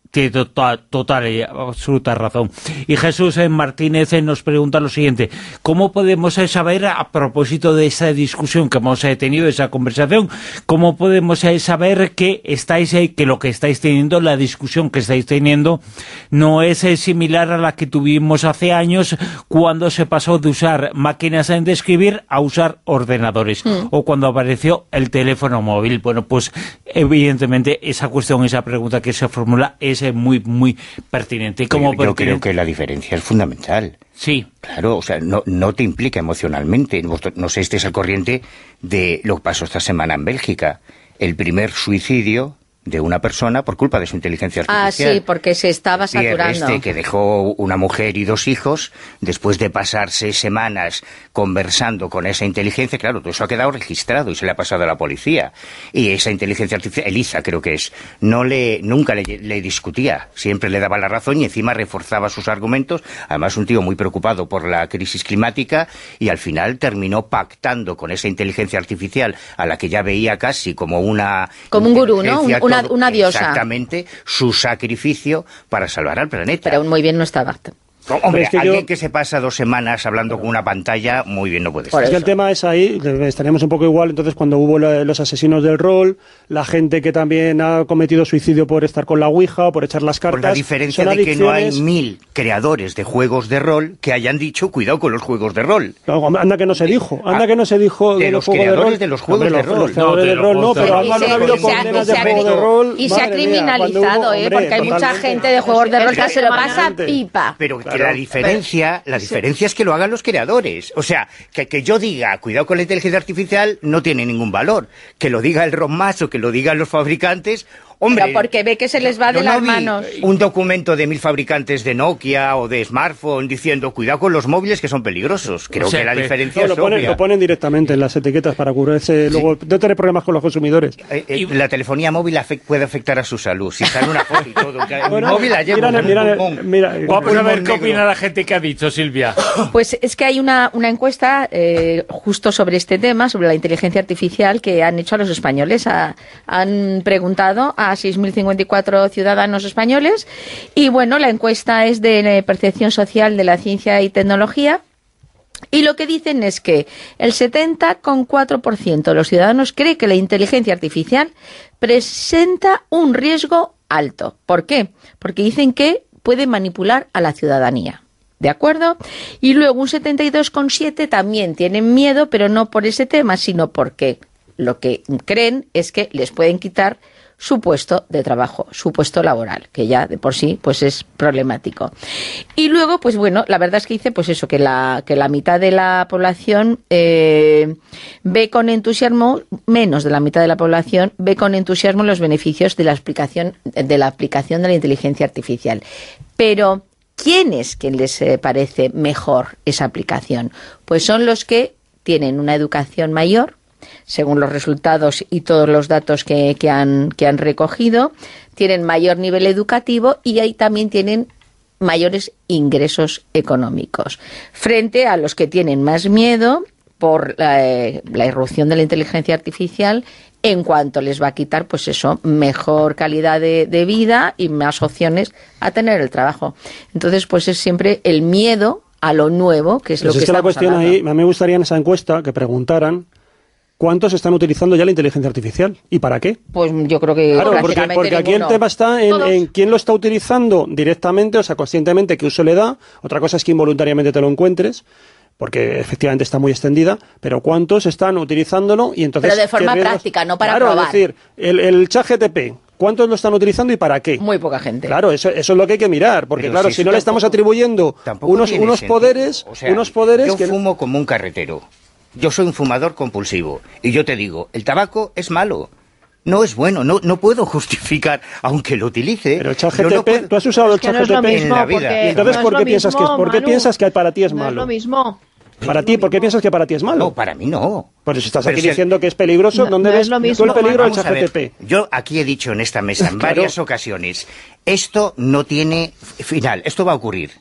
Tiene total, total y absoluta razón. Y Jesús Martínez nos pregunta lo siguiente: ¿cómo podemos saber, a propósito de esa discusión que hemos tenido, esa conversación, cómo podemos saber que estáis, que lo que estáis teniendo, la discusión que estáis teniendo, no es similar a la que tuvimos hace años cuando se pasó de usar máquinas de escribir a usar ordenadores, mm. o cuando apareció el teléfono móvil? Bueno, pues evidentemente esa cuestión, esa pregunta que se formula es muy, muy pertinente. Como yo, yo creo que la diferencia es fundamental. Sí. Claro, o sea, no, no te implica emocionalmente. No sé, estés al corriente de lo que pasó esta semana en Bélgica. El primer suicidio de una persona por culpa de su inteligencia artificial. Ah, sí, porque se estaba saturando. Este que dejó una mujer y dos hijos, después de pasarse semanas conversando con esa inteligencia, claro, todo eso ha quedado registrado y se le ha pasado a la policía. Y esa inteligencia artificial, Elisa creo que es, no le, nunca le, le discutía, siempre le daba la razón y encima reforzaba sus argumentos. Además, un tío muy preocupado por la crisis climática, y al final terminó pactando con esa inteligencia artificial a la que ya veía casi como una... Como un gurú, ¿no? Una, una diosa. Exactamente, su sacrificio para salvar al planeta. Pero muy bien no estaba. Hombre, es que alguien yo... que se pasa dos semanas hablando con una pantalla, muy bien no puede ser. Es que el tema es ahí, estaríamos un poco igual, entonces cuando hubo la, los asesinos del rol, la gente que también ha cometido suicidio por estar con la Ouija o por echar las cartas... Con la diferencia de que no hay mil creadores de juegos de rol que hayan dicho, cuidado con los juegos de rol. No, anda que no se dijo, anda que no se dijo de, de los, los creadores de, de los juegos de rol. Los creadores de rol no, pero han habido condenas de juegos de rol. Y se ha criminalizado, ¿eh? Porque hay mucha gente de juegos de rol que se lo pasa pipa. Pero que la diferencia... La diferencia es que lo hagan los creadores. O sea, que, que yo diga, cuidado con la inteligencia artificial, no tiene ningún valor. Que lo diga el Ron Mas o que lo digan los fabricantes... Hombre, pero porque ve que se les va de las manos. Un documento de mil fabricantes de Nokia o de smartphone diciendo cuidado con los móviles que son peligrosos. Creo o sea, que la diferencia no, es lo ponen, obvia. Lo ponen directamente en las etiquetas para curarse, sí. Luego no tener problemas con los consumidores. Eh, eh, la telefonía móvil afect, puede afectar a su salud. Si sale una foto y todo. bueno, mi móvil la lleva mira, mira, un mira, Vamos a ver qué opina la gente que ha dicho, Silvia. Pues es que hay una, una encuesta eh, justo sobre este tema, sobre la inteligencia artificial, que han hecho a los españoles. A, han preguntado a seis mil cincuenta y cuatro ciudadanos españoles, y bueno, la encuesta es de percepción social de la ciencia y tecnología, y lo que dicen es que el setenta coma cuatro por ciento de los ciudadanos cree que la inteligencia artificial presenta un riesgo alto. ¿Por qué? Porque dicen que puede manipular a la ciudadanía. ¿De acuerdo? Y luego un setenta y dos coma siete por ciento también tienen miedo, pero no por ese tema, sino porque lo que creen es que les pueden quitar su puesto de trabajo, su puesto laboral, que ya de por sí pues es problemático. Y luego, pues bueno, la verdad es que dice pues eso, que la que la mitad de la población eh, ve con entusiasmo, menos de la mitad de la población ve con entusiasmo los beneficios de la aplicación de la aplicación de la inteligencia artificial. Pero ¿quién es quien les eh, parece mejor esa aplicación? Pues son los que tienen una educación mayor, según los resultados y todos los datos que, que, han, que han recogido, tienen mayor nivel educativo y ahí también tienen mayores ingresos económicos, frente a los que tienen más miedo por la, eh, la irrupción de la inteligencia artificial, en cuanto les va a quitar, pues eso, mejor calidad de, de vida y más opciones a tener el trabajo. Entonces, pues es siempre el miedo a lo nuevo, que es pues lo es que, que estamos la cuestión hablando. Ahí, a mí me gustaría en esa encuesta que preguntaran ¿cuántos están utilizando ya la inteligencia artificial? ¿Y para qué? Pues yo creo que claro, porque, porque aquí el tema está en, en quién lo está utilizando directamente, o sea, conscientemente, qué uso le da. Otra cosa es que involuntariamente te lo encuentres, porque efectivamente está muy extendida, pero ¿cuántos están utilizándolo? Y entonces, pero de forma práctica, no para claro, probar. Es decir, el, el chat G T P, ¿cuántos lo están utilizando y para qué? Muy poca gente. Claro, eso, eso es lo que hay que mirar, porque pero claro, si, si no le estamos tampoco, atribuyendo unos, unos poderes, o sea, unos poderes yo que... fumo como un carretero. Yo soy un fumador compulsivo y yo te digo, el tabaco es malo, no es bueno, no no puedo justificar, aunque lo utilice. Pero el chat G T P, no tú has usado el chat G T P en la vida. ¿Y entonces no por qué piensas mismo, que por qué Manu, piensas que para ti es malo? No es lo mismo. Para ti, ¿por qué piensas que para ti es malo? No, para mí no. Pues si estás Pero aquí si diciendo el... que es peligroso, no, ¿dónde no ves es lo mismo, tú el peligro del Vamos chat G T P? Yo aquí he dicho en esta mesa en claro. varias ocasiones, esto no tiene final, esto va a ocurrir.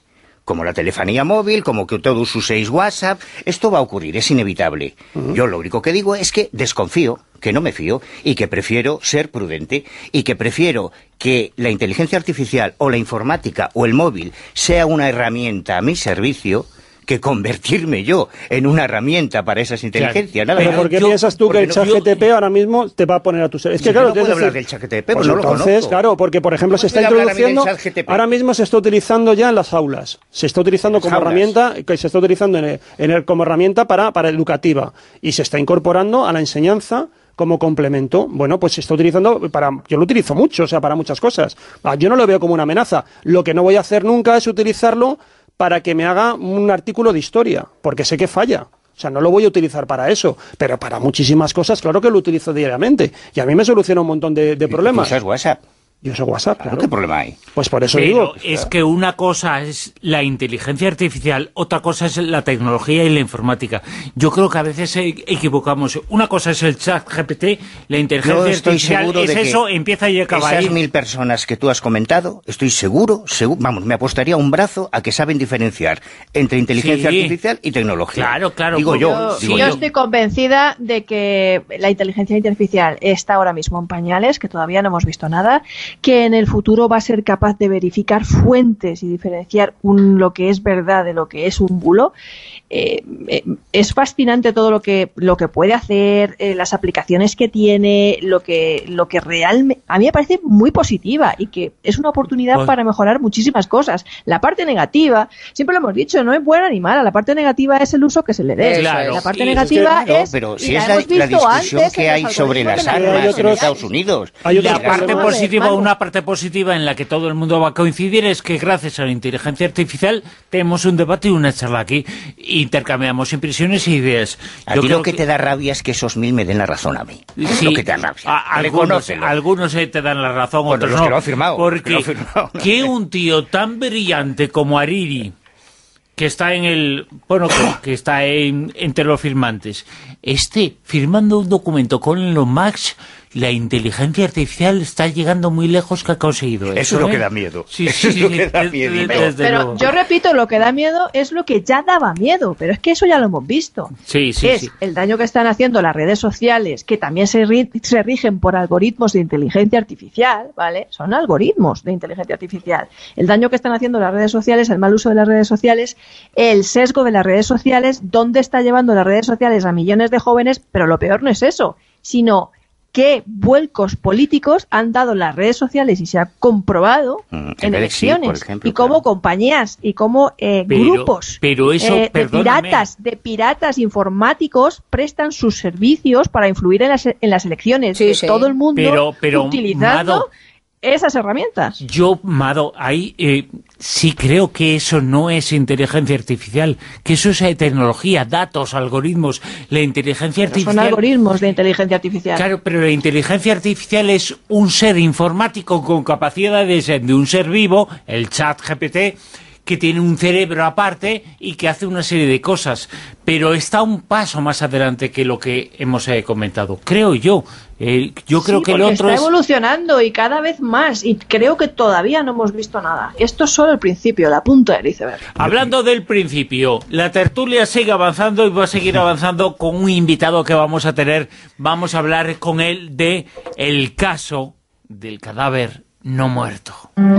como la telefonía móvil, como que todos uséis WhatsApp. Esto va a ocurrir, es inevitable. Uh-huh. Yo lo único que digo es que desconfío, que no me fío, y que prefiero ser prudente, y que prefiero que la inteligencia artificial o la informática o el móvil sea una herramienta a mi servicio, que convertirme yo en una herramienta para esas inteligencias. Claro. Nada, ¿Pero por qué yo, piensas tú que el ChatGPT no, ahora mismo te va a poner a tu servicio? Es que, si claro, no puedo es hablar decir, del ChatGPT, pues pues no entonces, lo conozco. Claro, porque, por ejemplo, se está introduciendo, ahora mismo se está utilizando ya en las aulas, se está utilizando como aulas. herramienta, que se está utilizando en el, en el, como herramienta para, para educativa, y se está incorporando a la enseñanza como complemento. Bueno, pues se está utilizando para... Yo lo utilizo mucho, o sea, para muchas cosas. Yo no lo veo como una amenaza. Lo que no voy a hacer nunca es utilizarlo para que me haga un artículo de historia, porque sé que falla. O sea, no lo voy a utilizar para eso, pero para muchísimas cosas, claro que lo utilizo diariamente. Y a mí me soluciona un montón de, de problemas. ¿Tú usas WhatsApp? Yo uso WhatsApp, claro. ¿Qué problema hay? Pues por eso pero digo... es que una cosa es la inteligencia artificial, otra cosa es la tecnología y la informática. Yo creo que a veces equivocamos. Una cosa es el chat G P T, la inteligencia artificial es eso, empieza y acaba ahí. Esas mil personas que tú has comentado, estoy seguro, seguro, vamos, me apostaría un brazo a que saben diferenciar entre inteligencia sí. artificial y tecnología. Claro, claro. Digo yo, yo. Yo, digo yo yo estoy convencida de que la inteligencia artificial está ahora mismo en pañales, que todavía no hemos visto nada, que en el futuro va a ser capaz de verificar fuentes y diferenciar un, lo que es verdad de lo que es un bulo. Eh, eh, es fascinante todo lo que lo que puede hacer, eh, las aplicaciones que tiene, lo que lo que realmente a mí me parece muy positiva y que es una oportunidad pues, para mejorar muchísimas cosas. La parte negativa, siempre lo hemos dicho, no es buena ni mala, la parte negativa es el uso que se le dé. Claro, la parte sí, negativa es, que, no, es pero si es la, la discusión que hay sobre las armas otros, en Estados Unidos. Hay la parte positiva, una parte positiva en la que todo el mundo va a coincidir es que gracias a la inteligencia artificial tenemos un debate y una charla aquí. Intercambiamos impresiones e ideas. A Yo ti lo que, que te da rabia es que esos mil me den la razón a mí. Sí, lo que te da rabia. A, algunos, algunos eh, te dan la razón, bueno, otros los no. Que lo ha firmado, porque lo ha firmado. Que un tío tan brillante como Hariri, que está en el... Bueno, que, que está en, entre los firmantes, esté firmando un documento con Elon Musk... La inteligencia artificial está llegando muy lejos que ha conseguido eso. Eso es lo ¿eh? que da miedo. Sí, eso sí, es lo que da de, miedo. De, de, pero pero yo repito, lo que da miedo es lo que ya daba miedo, pero es que eso ya lo hemos visto. Sí, sí, es sí. el daño que están haciendo las redes sociales, que también se, ri se rigen por algoritmos de inteligencia artificial, ¿vale? Son algoritmos de inteligencia artificial. El daño que están haciendo las redes sociales, el mal uso de las redes sociales, el sesgo de las redes sociales, dónde está llevando las redes sociales a millones de jóvenes, pero lo peor no es eso, sino qué vuelcos políticos han dado las redes sociales y se ha comprobado mm, en elecciones, sí, ejemplo, y cómo claro. compañías y cómo eh, pero, grupos pero eso, eh, de piratas de piratas informáticos prestan sus servicios para influir en las, en las elecciones sí, de sí. todo el mundo pero, pero, utilizando Mado, esas herramientas. Yo, Mado, ahí eh, sí creo que eso no es inteligencia artificial, que eso es eh, tecnología, datos, algoritmos. La inteligencia pero artificial... Son algoritmos de inteligencia artificial. Claro, pero la inteligencia artificial es un ser informático con capacidades de un ser vivo, el chat G P T, que tiene un cerebro aparte y que hace una serie de cosas, pero está un paso más adelante que lo que hemos eh, comentado, creo yo. Eh, yo creo sí, que el otro está es... evolucionando y cada vez más, y creo que todavía no hemos visto nada. Esto es solo el principio, la punta del iceberg. Hablando del principio, la tertulia sigue avanzando y va a seguir avanzando con un invitado que vamos a tener. Vamos a hablar con él de el caso del cadáver no muerto.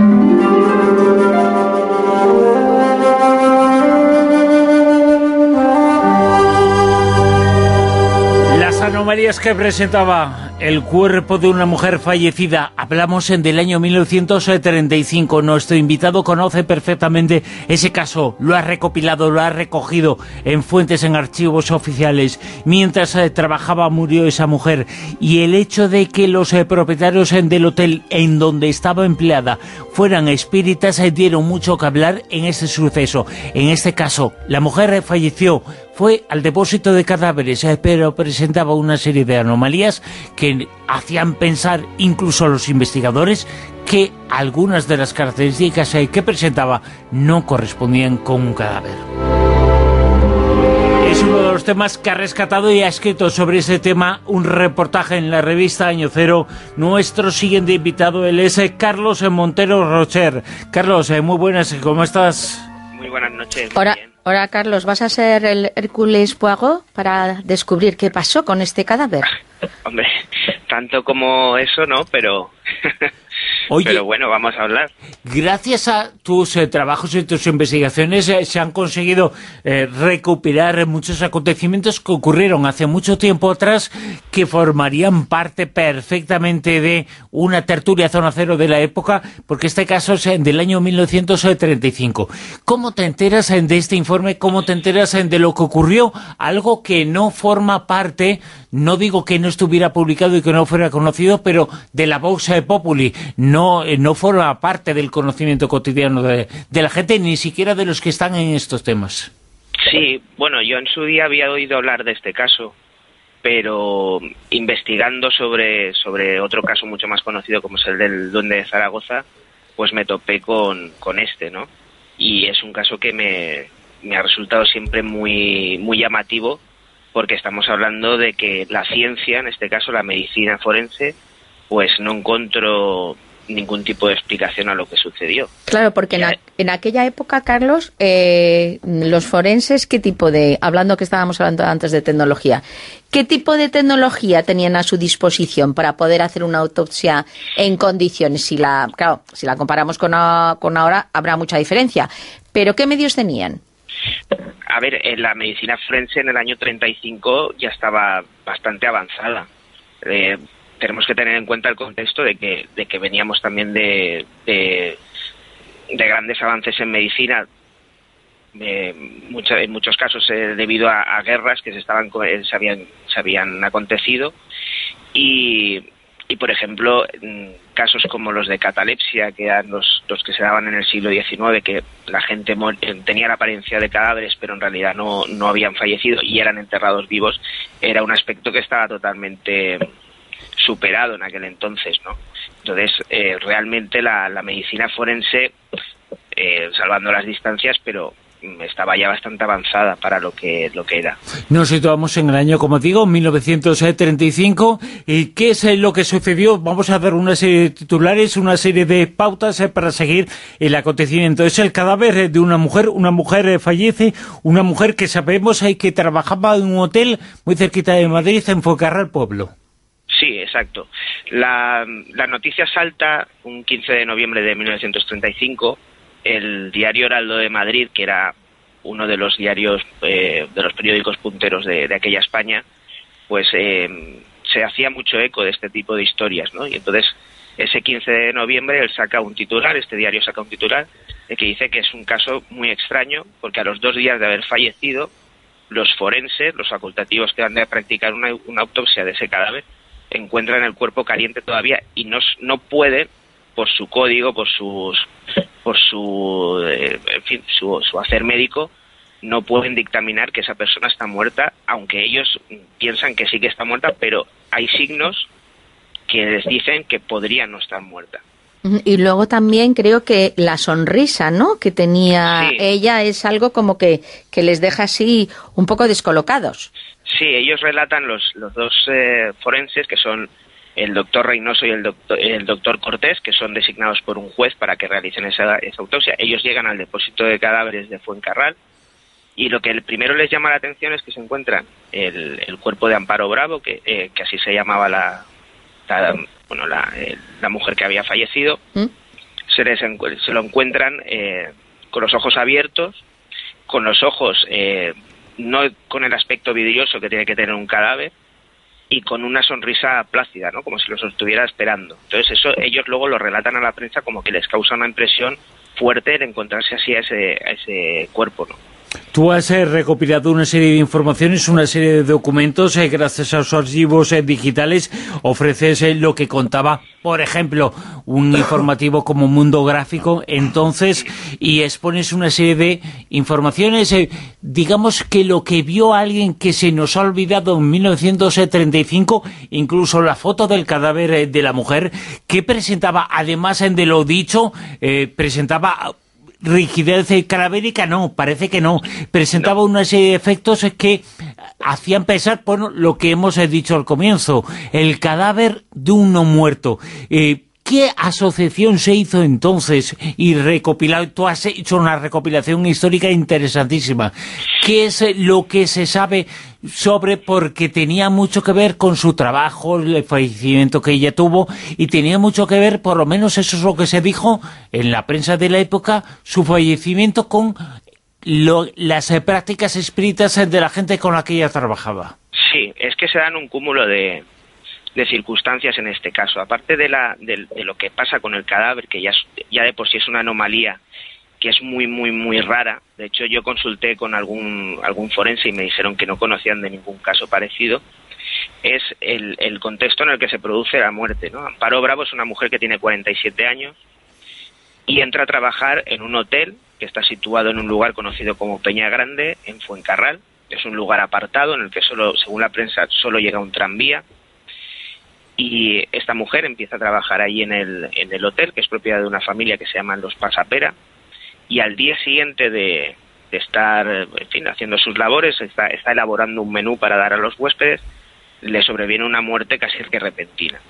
Las anomalías que presentaba el cuerpo de una mujer fallecida. Hablamos en del año mil novecientos treinta y cinco. Nuestro invitado conoce perfectamente ese caso. Lo ha recopilado, lo ha recogido en fuentes, en archivos oficiales. Mientras eh, trabajaba, murió esa mujer. Y el hecho de que los eh, propietarios eh, del hotel en donde estaba empleada fueran espíritas eh, dieron mucho que hablar en ese suceso. En este caso, la mujer eh, falleció. Fue al depósito de cadáveres, eh, pero presentaba una serie de anomalías que hacían pensar incluso a los investigadores que algunas de las características eh, que presentaba no correspondían con un cadáver. Es uno de los temas que ha rescatado y ha escrito sobre ese tema un reportaje en la revista Año Cero. Nuestro siguiente invitado, él es eh, Carlos Montero Rocher. Carlos, eh, muy buenas, ¿cómo estás? Muy buenas noches. Ahora, ahora, Carlos, ¿vas a ser el Hércules Poirot para descubrir qué pasó con este cadáver? Hombre, tanto como eso no, pero... Oye, pero bueno, vamos a hablar. Gracias a tus eh, trabajos y tus investigaciones eh, se han conseguido eh, recuperar muchos acontecimientos que ocurrieron hace mucho tiempo atrás, que formarían parte perfectamente de una tertulia Zona Cero de la época, porque este caso es eh, del año mil novecientos treinta y cinco. ¿Cómo te enteras eh, de este informe? ¿Cómo te enteras eh, de lo que ocurrió? Algo que no forma parte, no digo que no estuviera publicado y que no fuera conocido, pero de la Vox eh, Populi. No, eh, no forma parte del conocimiento cotidiano de, de la gente, ni siquiera de los que están en estos temas. Sí, bueno, yo en su día había oído hablar de este caso, pero investigando sobre, sobre otro caso mucho más conocido, como es el del Duende de Zaragoza, pues me topé con, con este, ¿no? Y es un caso que me, me ha resultado siempre muy, muy llamativo, porque estamos hablando de que la ciencia, en este caso la medicina forense, pues no encontró ningún tipo de explicación a lo que sucedió. Claro, porque en, a, en aquella época, Carlos, eh, los forenses, ¿qué tipo de, hablando que estábamos hablando antes de tecnología, qué tipo de tecnología tenían a su disposición para poder hacer una autopsia en condiciones? Si la, claro, si la comparamos con, a, con ahora, habrá mucha diferencia, pero ¿qué medios tenían? A ver, en la medicina forense en el año treinta y cinco ya estaba bastante avanzada. Eh, tenemos que tener en cuenta el contexto de que de que veníamos también de de, de grandes avances en medicina, eh, mucho, en muchos casos eh, debido a, a guerras que se estaban se habían se habían acontecido y y por ejemplo casos como los de catalepsia, que eran los los que se daban en el siglo diecinueve, que la gente tenía la apariencia de cadáveres pero en realidad no no habían fallecido y eran enterrados vivos, era un aspecto que estaba totalmente superado en aquel entonces, ¿no? Entonces, eh, realmente la, la medicina forense, eh, salvando las distancias, pero estaba ya bastante avanzada para lo que lo que era. Nos situamos en el año, como digo, mil novecientos treinta y cinco. ¿Y qué es lo que sucedió? Vamos a dar una serie de titulares, una serie de pautas eh, para seguir el acontecimiento. Es el cadáver de una mujer, una mujer eh, fallece, una mujer que sabemos eh, que trabajaba en un hotel muy cerquita de Madrid, en Fuencarral Pueblo. Sí, exacto. La, la noticia salta un quince de noviembre de mil novecientos treinta y cinco. El diario Heraldo de Madrid, que era uno de los diarios, eh, de los periódicos punteros de, de aquella España, pues eh, se hacía mucho eco de este tipo de historias, ¿no? Y entonces, ese quince de noviembre, él saca un titular, este diario saca un titular, eh, que dice que es un caso muy extraño, porque a los dos días de haber fallecido, los forenses, los facultativos que van a practicar una, una autopsia de ese cadáver, encuentran el cuerpo caliente todavía y no, no pueden, por su código, por sus por su eh, en fin, su, su hacer médico, no pueden dictaminar que esa persona está muerta, aunque ellos piensan que sí que está muerta, pero hay signos que les dicen que podría no estar muerta. Y luego también creo que la sonrisa, ¿no?, que tenía sí. ella es algo como que, que les deja así un poco descolocados. Sí, ellos relatan los, los dos eh, forenses, que son el doctor Reynoso y el doctor, el doctor Cortés, que son designados por un juez para que realicen esa, esa autopsia. Ellos llegan al depósito de cadáveres de Fuencarral y lo que el primero les llama la atención es que se encuentran el, el cuerpo de Amparo Bravo, que, eh, que así se llamaba la, la bueno la, eh, la mujer que había fallecido. ¿Mm? se, les, se lo encuentran eh, con los ojos abiertos, con los ojos eh, no con el aspecto vidrioso que tiene que tener un cadáver, y con una sonrisa plácida, ¿no?, como si los estuviera esperando. Entonces eso ellos luego lo relatan a la prensa como que les causa una impresión fuerte el encontrarse así a ese, a ese cuerpo, ¿no? Tú has eh, recopilado una serie de informaciones, una serie de documentos, eh, gracias a los archivos eh, digitales, ofreces eh, lo que contaba, por ejemplo, un informativo como Mundo Gráfico, entonces, y expones una serie de informaciones, eh, digamos que lo que vio alguien que se nos ha olvidado en mil novecientos treinta y cinco, incluso la foto del cadáver eh, de la mujer, que presentaba, además de lo dicho, eh, presentaba rigidez cadavérica, no, parece que no. Presentaba no. una serie de efectos que hacían pensar, bueno, lo que hemos dicho al comienzo, el cadáver de un no muerto. Eh, ¿qué asociación se hizo entonces? Y recopilado, tú has hecho una recopilación histórica interesantísima. ¿Qué es lo que se sabe sobre, porque tenía mucho que ver con su trabajo, el fallecimiento que ella tuvo, y tenía mucho que ver, por lo menos eso es lo que se dijo en la prensa de la época, su fallecimiento con lo, las eh, prácticas espíritas de la gente con la que ella trabajaba? Sí, es que se dan un cúmulo de, de circunstancias en este caso. Aparte de, la, de, de lo que pasa con el cadáver, que ya, ya de por sí es una anomalía, que es muy, muy, muy rara. De hecho, yo consulté con algún algún forense y me dijeron que no conocían de ningún caso parecido. Es el, el contexto en el que se produce la muerte, ¿no? Amparo Bravo es una mujer que tiene cuarenta y siete años y entra a trabajar en un hotel que está situado en un lugar conocido como Peña Grande, en Fuencarral. Es un lugar apartado en el que, solo, según la prensa, solo llega un tranvía. Y esta mujer empieza a trabajar ahí en el, en el hotel, que es propiedad de una familia que se llaman los Pasapera. Y al día siguiente de, de estar, en fin, haciendo sus labores, está, está elaborando un menú para dar a los huéspedes, le sobreviene una muerte casi que repentina.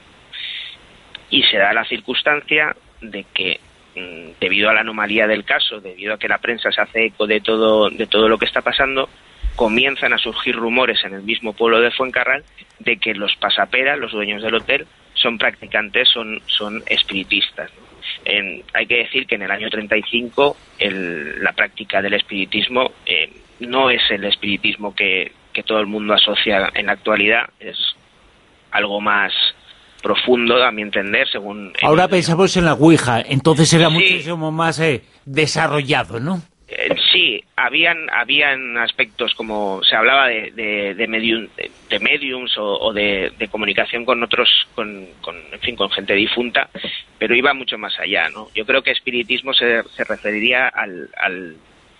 Y se da la circunstancia de que, debido a la anomalía del caso, debido a que la prensa se hace eco de todo, de todo lo que está pasando, comienzan a surgir rumores en el mismo pueblo de Fuencarral de que los Pasapera, los dueños del hotel, son practicantes, son, son espiritistas, ¿no? En, hay que decir que en el año treinta y cinco el, la práctica del espiritismo eh, no es el espiritismo que, que todo el mundo asocia en la actualidad, es algo más profundo, a mi entender, según... Ahora el, pensamos en la Ouija, entonces era sí, muchísimo más eh, desarrollado, ¿no? Eh, sí, habían habían aspectos como se hablaba de de, de, medium, de, de mediums o, o de, de comunicación con otros, con, con en fin, con gente difunta, pero iba mucho más allá, ¿no? Yo creo que espiritismo se, se referiría al, al,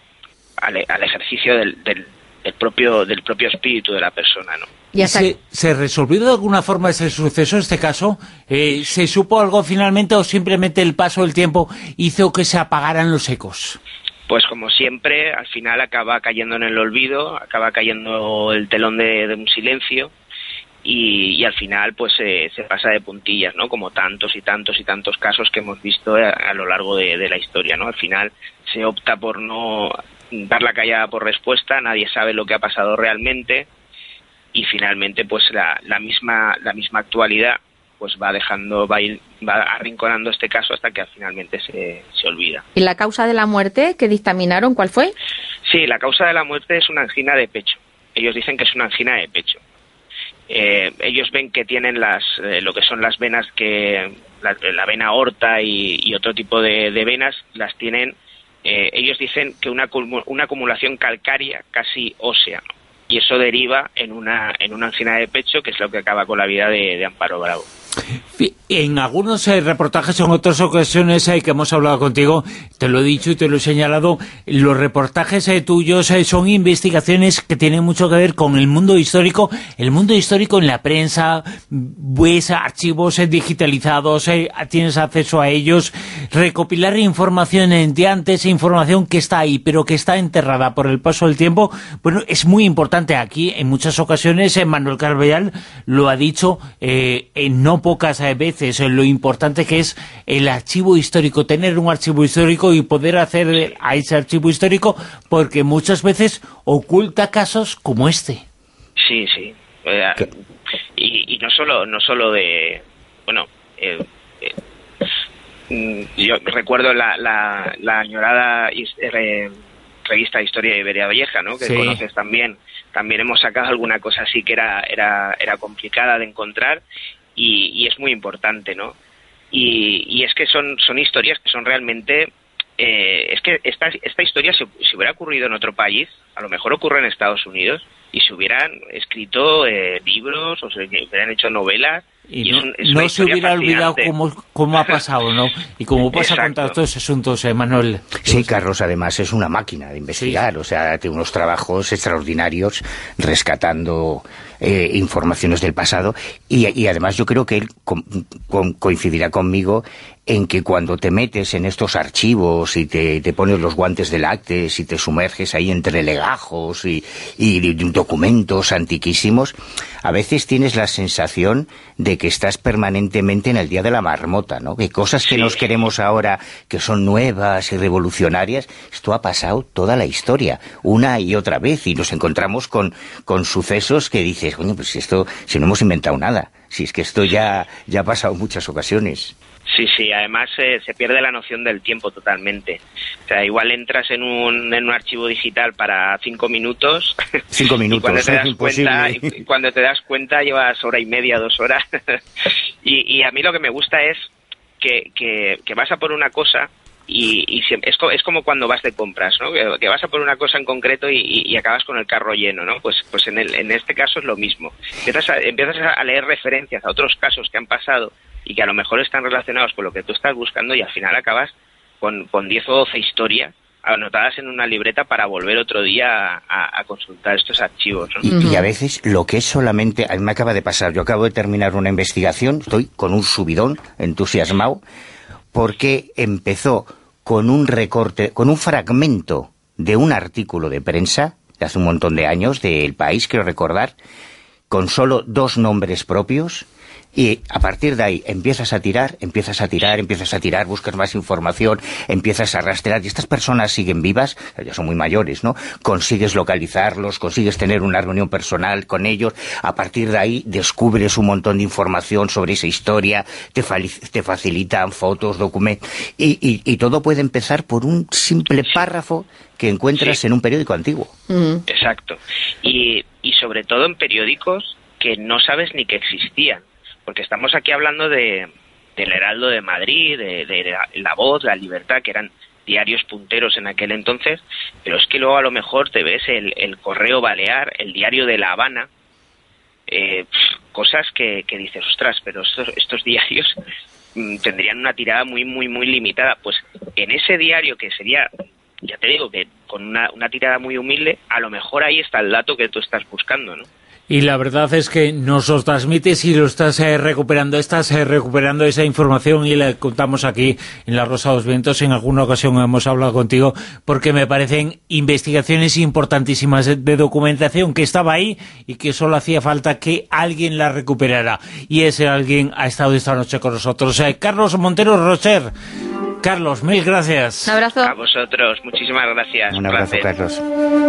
al, al ejercicio del, del, del propio del propio espíritu de la persona, ¿no? ¿Y se, ¿Se resolvió de alguna forma ese suceso, este caso? Eh, ¿Se supo algo finalmente o simplemente el paso del tiempo hizo que se apagaran los ecos? Pues como siempre, al final acaba cayendo en el olvido, acaba cayendo el telón de, de un silencio y, y al final pues eh, se pasa de puntillas, ¿no? Como tantos y tantos y tantos casos que hemos visto a, a lo largo de, de la historia, ¿no? Al final se opta por no dar la callada por respuesta, nadie sabe lo que ha pasado realmente y finalmente pues la, la misma la misma actualidad pues va dejando, va, ir, va arrinconando este caso hasta que finalmente se, se olvida. ¿Y la causa de la muerte que dictaminaron, cuál fue? Sí, la causa de la muerte es una angina de pecho. Ellos dicen que es una angina de pecho. Eh, ellos ven que tienen las eh, lo que son las venas, que la, la vena aorta y, y otro tipo de, de venas, las tienen, eh, ellos dicen que una, una acumulación calcárea casi ósea, ¿no? Y eso deriva en una en una angina de pecho, que es lo que acaba con la vida de, de Amparo Bravo. En algunos eh, reportajes, en otras ocasiones eh, que hemos hablado contigo, te lo he dicho y te lo he señalado, los reportajes eh, tuyos eh, son investigaciones que tienen mucho que ver con el mundo histórico, el mundo histórico en la prensa, ves archivos eh, digitalizados, eh, tienes acceso a ellos, recopilar información de antes, información que está ahí, pero que está enterrada por el paso del tiempo, bueno, es muy importante. Aquí, en muchas ocasiones, eh, Manuel Carballal lo ha dicho, eh, en no pocas veces, lo importante que es el archivo histórico, tener un archivo histórico y poder hacer a ese archivo histórico, porque muchas veces oculta casos como este. Sí, sí. Eh, y, y no solo no solo de... Bueno, eh, eh, yo recuerdo la, la, la añorada eh, revista Historia de Iberia Vieja, ¿no? Que sí, conoces también. También hemos sacado alguna cosa así que era, era, era complicada de encontrar. Y, y es muy importante, ¿no? Y, y es que son son historias que son realmente... Eh, es que esta, esta historia, si, si hubiera ocurrido en otro país, a lo mejor ocurre en Estados Unidos, y se hubieran escrito eh, libros, o se hubieran hecho novelas... Y, y no, es un, es no se hubiera olvidado cómo, cómo ha pasado, ¿no? Y cómo pasa con todos estos asuntos, eh, Manuel. Sí, Carlos, además es una máquina de investigar, sí. O sea, tiene unos trabajos extraordinarios rescatando eh, informaciones del pasado y, y además yo creo que él co co coincidirá conmigo en que cuando te metes en estos archivos y te, te pones los guantes de lácteos y te sumerges ahí entre legajos y, y documentos antiquísimos, a veces tienes la sensación de que estás permanentemente en el día de la marmota, ¿no? Que cosas que sí. nos queremos ahora, que son nuevas y revolucionarias, esto ha pasado toda la historia, una y otra vez, y nos encontramos con, con sucesos que dices, coño, pues esto, si no hemos inventado nada, si es que esto ya, ya ha pasado en muchas ocasiones. Sí, sí, además eh, se pierde la noción del tiempo totalmente. O sea, igual entras en un, en un archivo digital para cinco minutos. Cinco minutos, y cuando te das es cuenta, y cuando te das cuenta llevas hora y media, dos horas. y, y a mí lo que me gusta es que, que, que vas a por una cosa y, y se, es, es como cuando vas de compras, ¿no? Que, que vas a por una cosa en concreto y, y, y acabas con el carro lleno, ¿no? Pues, pues en, el, en este caso es lo mismo. Empiezas a, empiezas a leer referencias a otros casos que han pasado y que a lo mejor están relacionados con lo que tú estás buscando y al final acabas con, con diez o doce historias anotadas en una libreta para volver otro día a, a consultar estos archivos, ¿no? Y, y a veces lo que es solamente... A mí me acaba de pasar, yo acabo de terminar una investigación, estoy con un subidón entusiasmado, porque empezó con un recorte, con un fragmento de un artículo de prensa de hace un montón de años, del País, quiero recordar, con solo dos nombres propios. Y a partir de ahí empiezas a tirar, empiezas a tirar, empiezas a tirar, buscas más información, empiezas a rastrear, y estas personas siguen vivas, ya son muy mayores, ¿no? Consigues localizarlos, consigues tener una reunión personal con ellos, a partir de ahí descubres un montón de información sobre esa historia, te, te facilitan fotos, documentos, y, y, y todo puede empezar por un simple párrafo que encuentras sí. en un periódico antiguo. Mm. Exacto. Y, y sobre todo en periódicos que no sabes ni que existían. Porque estamos aquí hablando de del Heraldo de Madrid, de, de La Voz, La Libertad, que eran diarios punteros en aquel entonces, pero es que luego a lo mejor te ves el, el Correo Balear, el Diario de La Habana, eh, cosas que, que dices, ostras, pero estos, estos diarios mm, tendrían una tirada muy, muy, muy limitada. Pues en ese diario, que sería, ya te digo, que con una, una tirada muy humilde, a lo mejor ahí está el dato que tú estás buscando, ¿no? Y la verdad es que nos lo transmites y lo estás eh, recuperando, estás eh, recuperando esa información y la contamos aquí en La Rosa de los Vientos. En alguna ocasión hemos hablado contigo porque me parecen investigaciones importantísimas de, de documentación que estaba ahí y que solo hacía falta que alguien la recuperara. Y ese alguien ha estado esta noche con nosotros. Eh, Carlos Montero Rocher. Carlos, mil gracias. Un abrazo. A vosotros, muchísimas gracias. Un abrazo, placer. Carlos.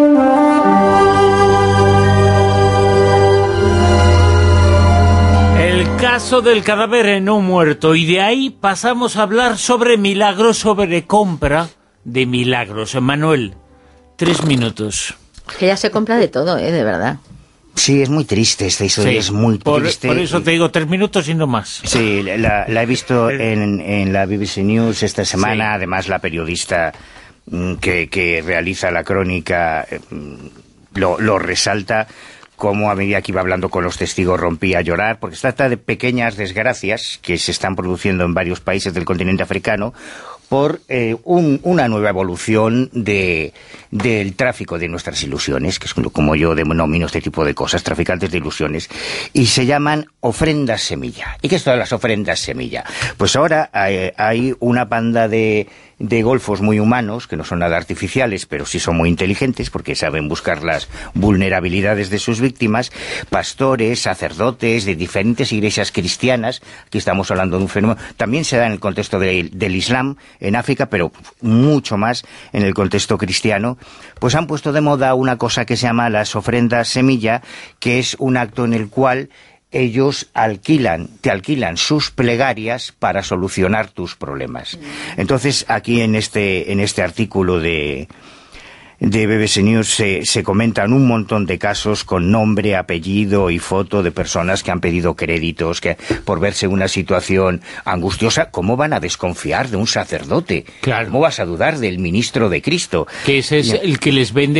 El caso del cadáver no muerto, y de ahí pasamos a hablar sobre milagros, sobre compra de milagros. Manuel, tres minutos. Que ya se compra de todo, ¿eh? De verdad. Sí, es muy triste, esta historia sí, es muy por, triste. Por eso te digo, tres minutos y no más. Sí, la, la he visto en, en la B B C News esta semana, sí. Además la periodista que, que realiza la crónica lo, lo resalta, como a medida que iba hablando con los testigos rompía a llorar, porque se trata de pequeñas desgracias que se están produciendo en varios países del continente africano por eh, un, una nueva evolución de, del tráfico de nuestras ilusiones, que es como yo denomino este tipo de cosas, traficantes de ilusiones, y se llaman ofrendas semilla. ¿Y qué es todas las ofrendas semilla? Pues ahora hay, hay una banda de... de golfos muy humanos, que no son nada artificiales, pero sí son muy inteligentes, porque saben buscar las vulnerabilidades de sus víctimas, pastores, sacerdotes de diferentes iglesias cristianas, aquí estamos hablando de un fenómeno, también se da en el contexto de, del Islam, en África, pero mucho más en el contexto cristiano, pues han puesto de moda una cosa que se llama las ofrendas semilla, que es un acto en el cual ellos alquilan, te alquilan sus plegarias para solucionar tus problemas. Entonces, aquí en este, en este artículo de, de B B C News se, se comentan un montón de casos con nombre, apellido y foto de personas que han pedido créditos, que por verse en una situación angustiosa, ¿cómo van a desconfiar de un sacerdote? Claro. ¿Cómo vas a dudar del ministro de Cristo? Que ese es el que les vende que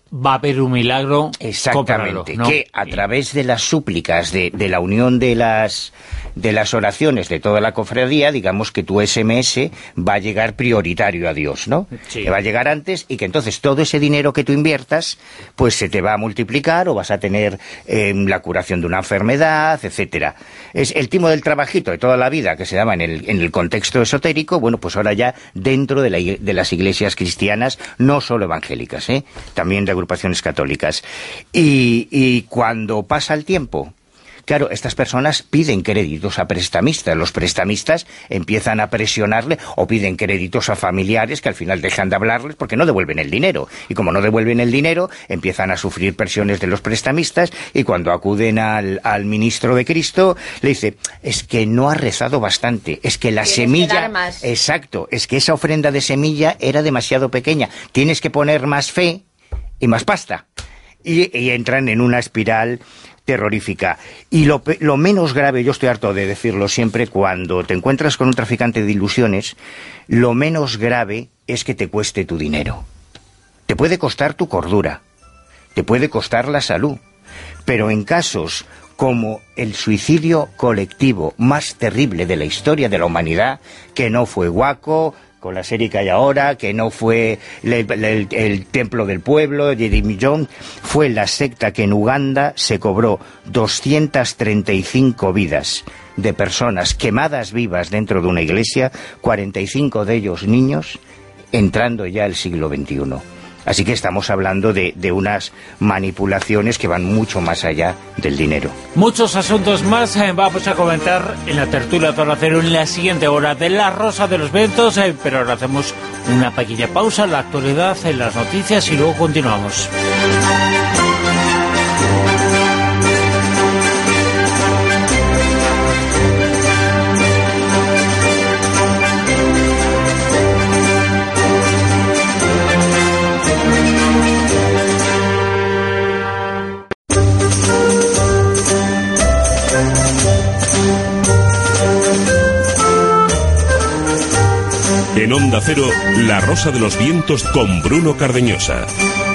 va a haber un milagro. Exactamente, cómpralo, ¿no? Que a través de las súplicas, de, de la unión de las de las oraciones de toda la cofradía, digamos que tu ese eme ese va a llegar prioritario a Dios, ¿no? Sí. Que va a llegar antes y que entonces todo ese dinero que tú inviertas, pues se te va a multiplicar o vas a tener eh, la curación de una enfermedad, etcétera. Es el timo del trabajito de toda la vida que se daba en el, en el contexto esotérico, bueno, pues ahora ya dentro de, la, de las iglesias cristianas, no solo evangélicas, ¿eh? También de agrupaciones católicas. Y, y cuando pasa el tiempo, claro, estas personas piden créditos a prestamistas. Los prestamistas empiezan a presionarle o piden créditos a familiares que al final dejan de hablarles porque no devuelven el dinero. Y como no devuelven el dinero, empiezan a sufrir presiones de los prestamistas y cuando acuden al, al ministro de Cristo, le dice, es que no ha rezado bastante, es que la semilla... Exacto, es que esa ofrenda de semilla era demasiado pequeña. Tienes que poner más fe y más pasta. Y, y entran en una espiral terrorífica. Y lo, lo menos grave, yo estoy harto de decirlo siempre, cuando te encuentras con un traficante de ilusiones, lo menos grave es que te cueste tu dinero. Te puede costar tu cordura, te puede costar la salud, pero en casos como el suicidio colectivo más terrible de la historia de la humanidad, que no fue Waco, con la serie que hay ahora, que no fue el, el, el templo del pueblo, Jeremy Jones, fue la secta que en Uganda se cobró doscientas treinta y cinco vidas de personas quemadas vivas dentro de una iglesia, cuarenta y cinco de ellos niños, entrando ya el siglo veintiuno. Así que estamos hablando de, de unas manipulaciones que van mucho más allá del dinero. Muchos asuntos más eh, vamos a comentar en la tertulia Zona Cero en la siguiente hora de La Rosa de los Vientos, eh, pero ahora hacemos una pequeña pausa en la actualidad, en las noticias y luego continuamos. En Onda Cero, La Rosa de los Vientos con Bruno Cardeñosa.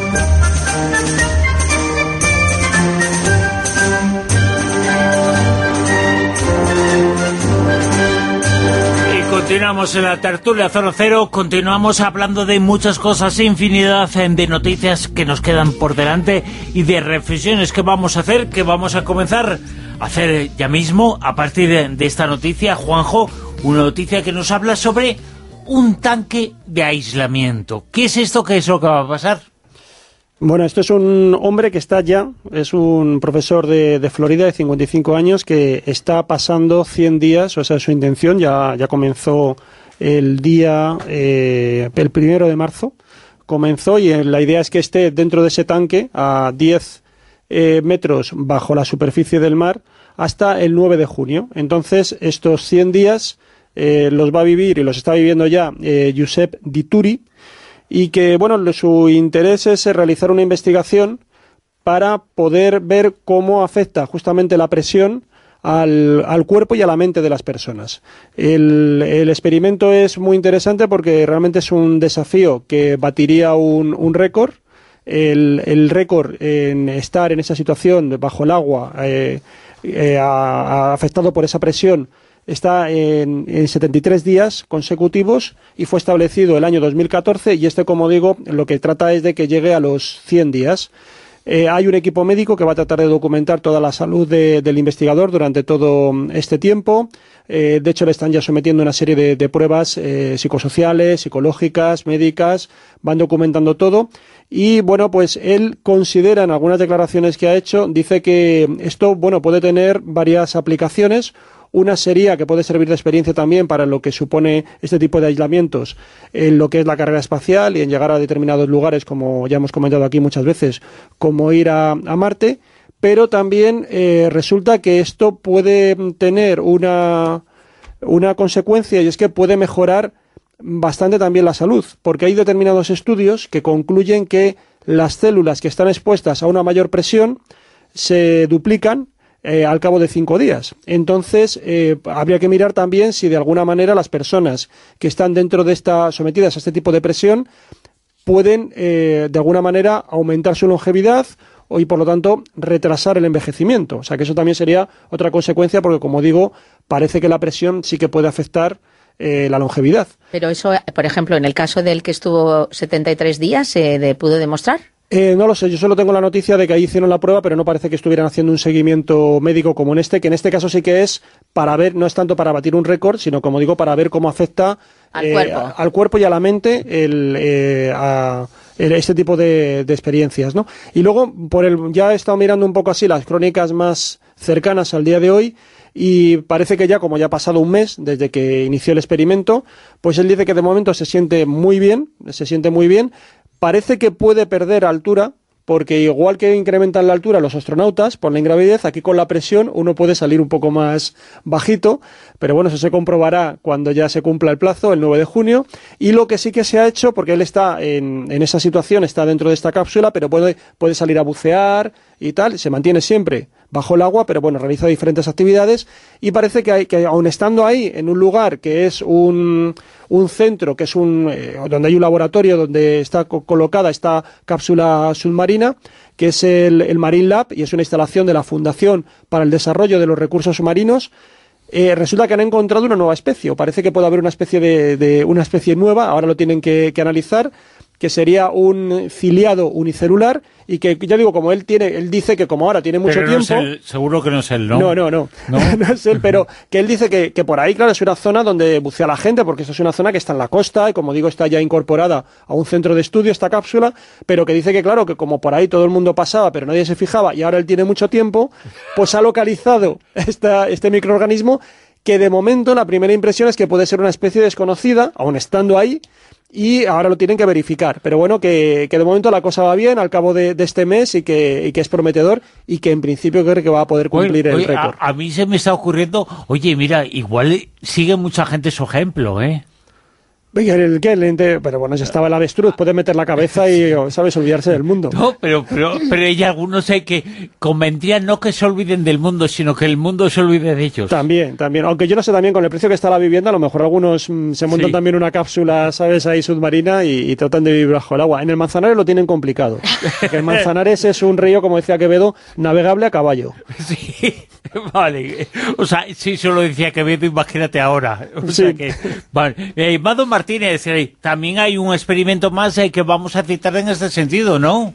Y continuamos en la tertulia Zona Cero, continuamos hablando de muchas cosas, infinidad de noticias que nos quedan por delante y de reflexiones que vamos a hacer, que vamos a comenzar a hacer ya mismo, a partir de, de esta noticia. Juanjo, una noticia que nos habla sobre un tanque de aislamiento. ¿Qué es esto? ¿Qué es lo que va a pasar? Bueno, esto es un hombre que está ya, es un profesor de, de Florida de cincuenta y cinco años que está pasando cien días, o sea, su intención ya, ya comenzó el día, eh, el primero de marzo, comenzó y la idea es que esté dentro de ese tanque a diez eh, metros bajo la superficie del mar hasta el nueve de junio. Entonces, estos cien días eh, los va a vivir y los está viviendo ya eh, Josep Dituri, y que, bueno, su interés es realizar una investigación para poder ver cómo afecta justamente la presión al, al cuerpo y a la mente de las personas. El, el experimento es muy interesante porque realmente es un desafío que batiría un, un récord. El, el récord en estar en esa situación bajo el agua, eh, eh, a, a afectado por esa presión, está en, en setenta y tres días consecutivos y fue establecido el año dos mil catorce, y este, como digo, lo que trata es de que llegue a los cien días. Eh, hay un equipo médico que va a tratar de documentar toda la salud de, del investigador durante todo este tiempo. Eh, de hecho, le están ya sometiendo una serie de, de pruebas eh, psicosociales, psicológicas, médicas, van documentando todo. Y bueno, pues él considera, en algunas declaraciones que ha hecho, dice que esto, bueno, puede tener varias aplicaciones. Una sería que puede servir de experiencia también para lo que supone este tipo de aislamientos en lo que es la carrera espacial y en llegar a determinados lugares, como ya hemos comentado aquí muchas veces, como ir a, a Marte, pero también eh, resulta que esto puede tener una, una consecuencia, y es que puede mejorar bastante también la salud, porque hay determinados estudios que concluyen que las células que están expuestas a una mayor presión se duplican Eh, al cabo de cinco días. Entonces, eh, habría que mirar también si de alguna manera las personas que están dentro de esta, sometidas a este tipo de presión, pueden, eh, de alguna manera, aumentar su longevidad y, por lo tanto, retrasar el envejecimiento. O sea, que eso también sería otra consecuencia, porque, como digo, parece que la presión sí que puede afectar eh, la longevidad. Pero eso, por ejemplo, en el caso del que estuvo setenta y tres días, ¿se de, pudo demostrar? Eh, no lo sé, yo solo tengo la noticia de que ahí hicieron la prueba, pero no parece que estuvieran haciendo un seguimiento médico como en este, que en este caso sí que es para ver, no es tanto para batir un récord, sino, como digo, para ver cómo afecta al, eh, cuerpo. A, al cuerpo y a la mente el, eh, a, el, este tipo de, de experiencias, ¿no? Y luego, por el, ya he estado mirando un poco así las crónicas más cercanas al día de hoy, y parece que ya, como ya ha pasado un mes desde que inició el experimento, pues él dice que de momento se siente muy bien, se siente muy bien. Parece que puede perder altura, porque igual que incrementan la altura los astronautas por la ingravidez, aquí con la presión uno puede salir un poco más bajito, pero bueno, eso se comprobará cuando ya se cumpla el plazo, el nueve de junio, y lo que sí que se ha hecho, porque él está en, en esa situación, está dentro de esta cápsula, pero puede, puede salir a bucear y tal, se mantiene siempre bajo el agua, pero bueno, realiza diferentes actividades, y parece que, hay, que aun estando ahí, en un lugar que es un, un centro, que es un eh, donde hay un laboratorio, donde está co colocada esta cápsula submarina, que es el, el Marine Lab, y es una instalación de la Fundación para el Desarrollo de los Recursos Submarinos, eh, resulta que han encontrado una nueva especie, o parece que puede haber una especie de, de una especie nueva, ahora lo tienen que, que analizar, que sería un ciliado unicelular, y que, ya digo, como él tiene, él dice que como ahora tiene mucho pero no tiempo... Es él, seguro que no es él, ¿no? No, no, no, no, no es él, pero que él dice que, que por ahí, claro, es una zona donde bucea la gente, porque esto es una zona que está en la costa, y como digo, está ya incorporada a un centro de estudio, esta cápsula, pero que dice que, claro, que como por ahí todo el mundo pasaba, pero nadie se fijaba, y ahora él tiene mucho tiempo, pues ha localizado esta, este microorganismo, que de momento la primera impresión es que puede ser una especie desconocida, aun estando ahí, y ahora lo tienen que verificar, pero bueno, que, que de momento la cosa va bien al cabo de, de este mes, y que, y que es prometedor, y que en principio creo que va a poder cumplir oye, el oye, récord. A, a mí se me está ocurriendo, oye, mira, igual sigue mucha gente su ejemplo, ¿eh? Venga, el, ¿qué? El ente, pero bueno, ya estaba el avestruz, puede meter la cabeza y, ¿sabes?, olvidarse del mundo. No, pero, pero, pero hay algunos hay que convendrían no que se olviden del mundo, sino que el mundo se olvide de ellos. También, también. Aunque yo no sé también con el precio que está la vivienda, a lo mejor algunos mmm, se montan sí. también una cápsula, ¿sabes?, ahí submarina y, y tratan de vivir bajo el agua. En el Manzanares lo tienen complicado. Porque el Manzanares es un río, como decía Quevedo, navegable a caballo. Sí, vale. O sea, sí, solo decía Quevedo, imagínate ahora. O sí. sea que, vale. Eh, Mado Martínez, eh, también hay un experimento más eh, que vamos a citar en este sentido, ¿no?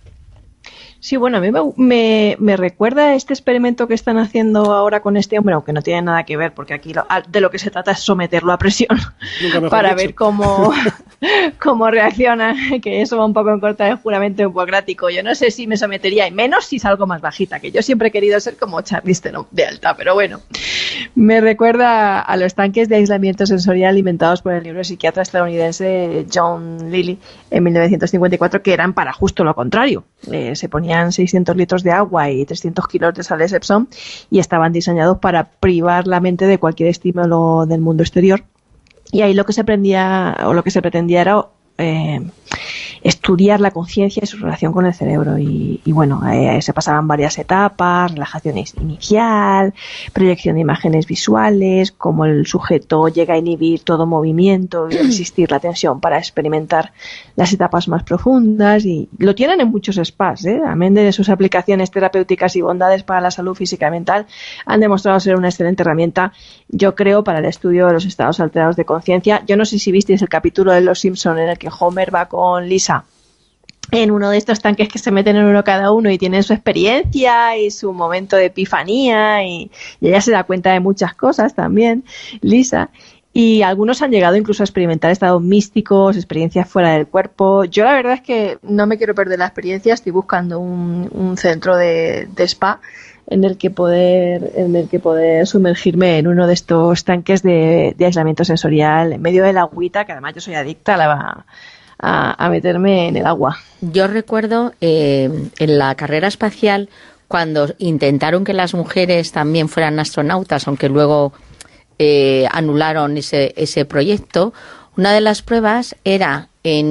Sí, bueno, a mí me, me, me recuerda este experimento que están haciendo ahora con este hombre, aunque no tiene nada que ver, porque aquí lo, de lo que se trata es someterlo a presión para dicho. ver cómo, cómo reacciona, que eso va un poco en contra del juramento hipocrático. Yo no sé si me sometería, y menos si salgo más bajita, que yo siempre he querido ser como Charlize Theron de alta, pero bueno. Me recuerda a los tanques de aislamiento sensorial inventados por el neuropsiquiatra estadounidense John Lilly en mil novecientos cincuenta y cuatro, que eran para justo lo contrario. Eh, se ponían seiscientos litros de agua y trescientos kilos de sales Epsom y estaban diseñados para privar la mente de cualquier estímulo del mundo exterior. Y ahí lo que se aprendía o lo que se pretendía era eh, estudiar la conciencia y su relación con el cerebro. Y, y bueno, eh, se pasaban varias etapas: relajación inicial, proyección de imágenes visuales, cómo el sujeto llega a inhibir todo movimiento y resistir la tensión para experimentar las etapas más profundas. Y lo tienen en muchos spas, ¿eh? Amén de sus aplicaciones terapéuticas y bondades para la salud física y mental, han demostrado ser una excelente herramienta, yo creo, para el estudio de los estados alterados de conciencia. Yo no sé si visteis el capítulo de Los Simpson en el que Homer va con Lisa en uno de estos tanques que se meten en uno cada uno y tienen su experiencia y su momento de epifanía, y, y ella se da cuenta de muchas cosas también, Lisa. Y algunos han llegado incluso a experimentar estados místicos, experiencias fuera del cuerpo. Yo la verdad es que no me quiero perder la experiencia, estoy buscando un, un centro de, de spa en el que poder en el que poder sumergirme en uno de estos tanques de, de aislamiento sensorial en medio de la agüita, que además yo soy adicta a la A, a meterme en el agua. Yo recuerdo eh, en la carrera espacial, cuando intentaron que las mujeres también fueran astronautas, aunque luego eh, anularon ese, ese proyecto, una de las pruebas era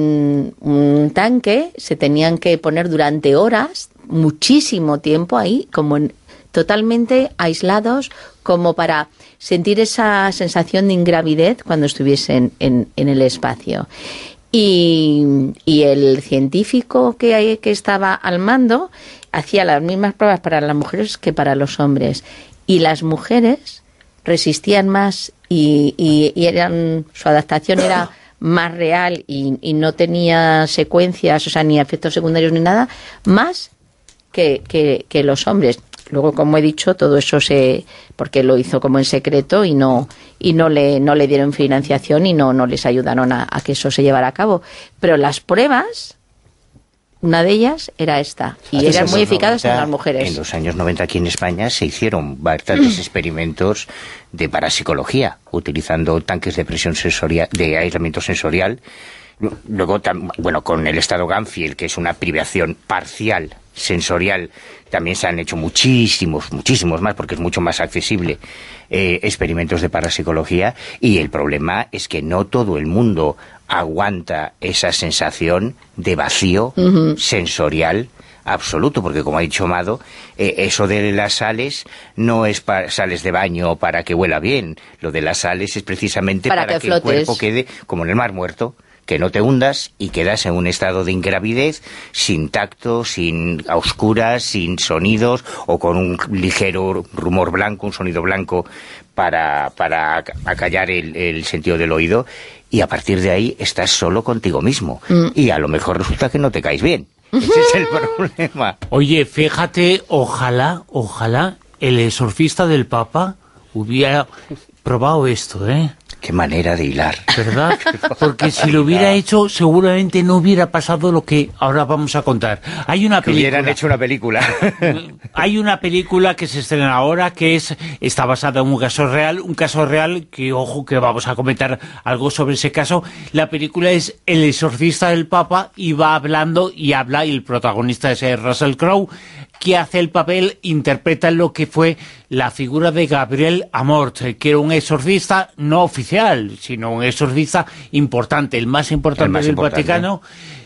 en un tanque, se tenían que poner durante horas, muchísimo tiempo ahí, como en, totalmente aislados, como para sentir esa sensación de ingravidez cuando estuviesen en, en el espacio. Y, y el científico que, que estaba al mando hacía las mismas pruebas para las mujeres que para los hombres. Y las mujeres resistían más y, y, y eran, su adaptación era más real y, y no tenía secuencias, o sea, ni efectos secundarios ni nada, más que, que, que los hombres. Luego, como he dicho, todo eso se porque lo hizo como en secreto y no y no le no le dieron financiación y no no les ayudaron a, a que eso se llevara a cabo. Pero las pruebas, una de ellas era esta, y eran muy eficaces en las mujeres. En los años noventa aquí en España se hicieron bastantes experimentos de parapsicología, utilizando tanques de presión sensorial, de aislamiento sensorial. Luego, bueno, con el estado Ganfield, que es una privación parcial sensorial, también se han hecho muchísimos, muchísimos más, porque es mucho más accesible, eh, experimentos de parapsicología, y el problema es que no todo el mundo aguanta esa sensación de vacío uh-huh. sensorial absoluto, porque como ha dicho Mado, eh, eso de las sales no es para sales de baño para que huela bien, lo de las sales es precisamente para, para que, que el cuerpo quede como en el mar muerto, que no te hundas y quedas en un estado de ingravidez, sin tacto, sin a oscuras, sin sonidos, o con un ligero rumor blanco, un sonido blanco para, para acallar el, el sentido del oído, y a partir de ahí estás solo contigo mismo. Mm. Y a lo mejor resulta que no te caes bien. Ese es el problema. Oye, fíjate, ojalá, ojalá el exorcista del Papa hubiera probado esto, ¿eh? Qué manera de hilar. ¿Verdad? Porque si lo hubiera hecho, seguramente no hubiera pasado lo que ahora vamos a contar. Hay una que película... hubieran hecho una película. Hay una película que se estrena ahora, que es está basada en un caso real, un caso real que, ojo, que vamos a comentar algo sobre ese caso. La película es El exorcista del Papa, y va hablando y habla, y el protagonista es Russell Crowe, que hace el papel, interpreta lo que fue la figura de Gabriel Amort, que era un exorcista no oficial, sino un exorcista importante, el más importante el más del importante. Vaticano,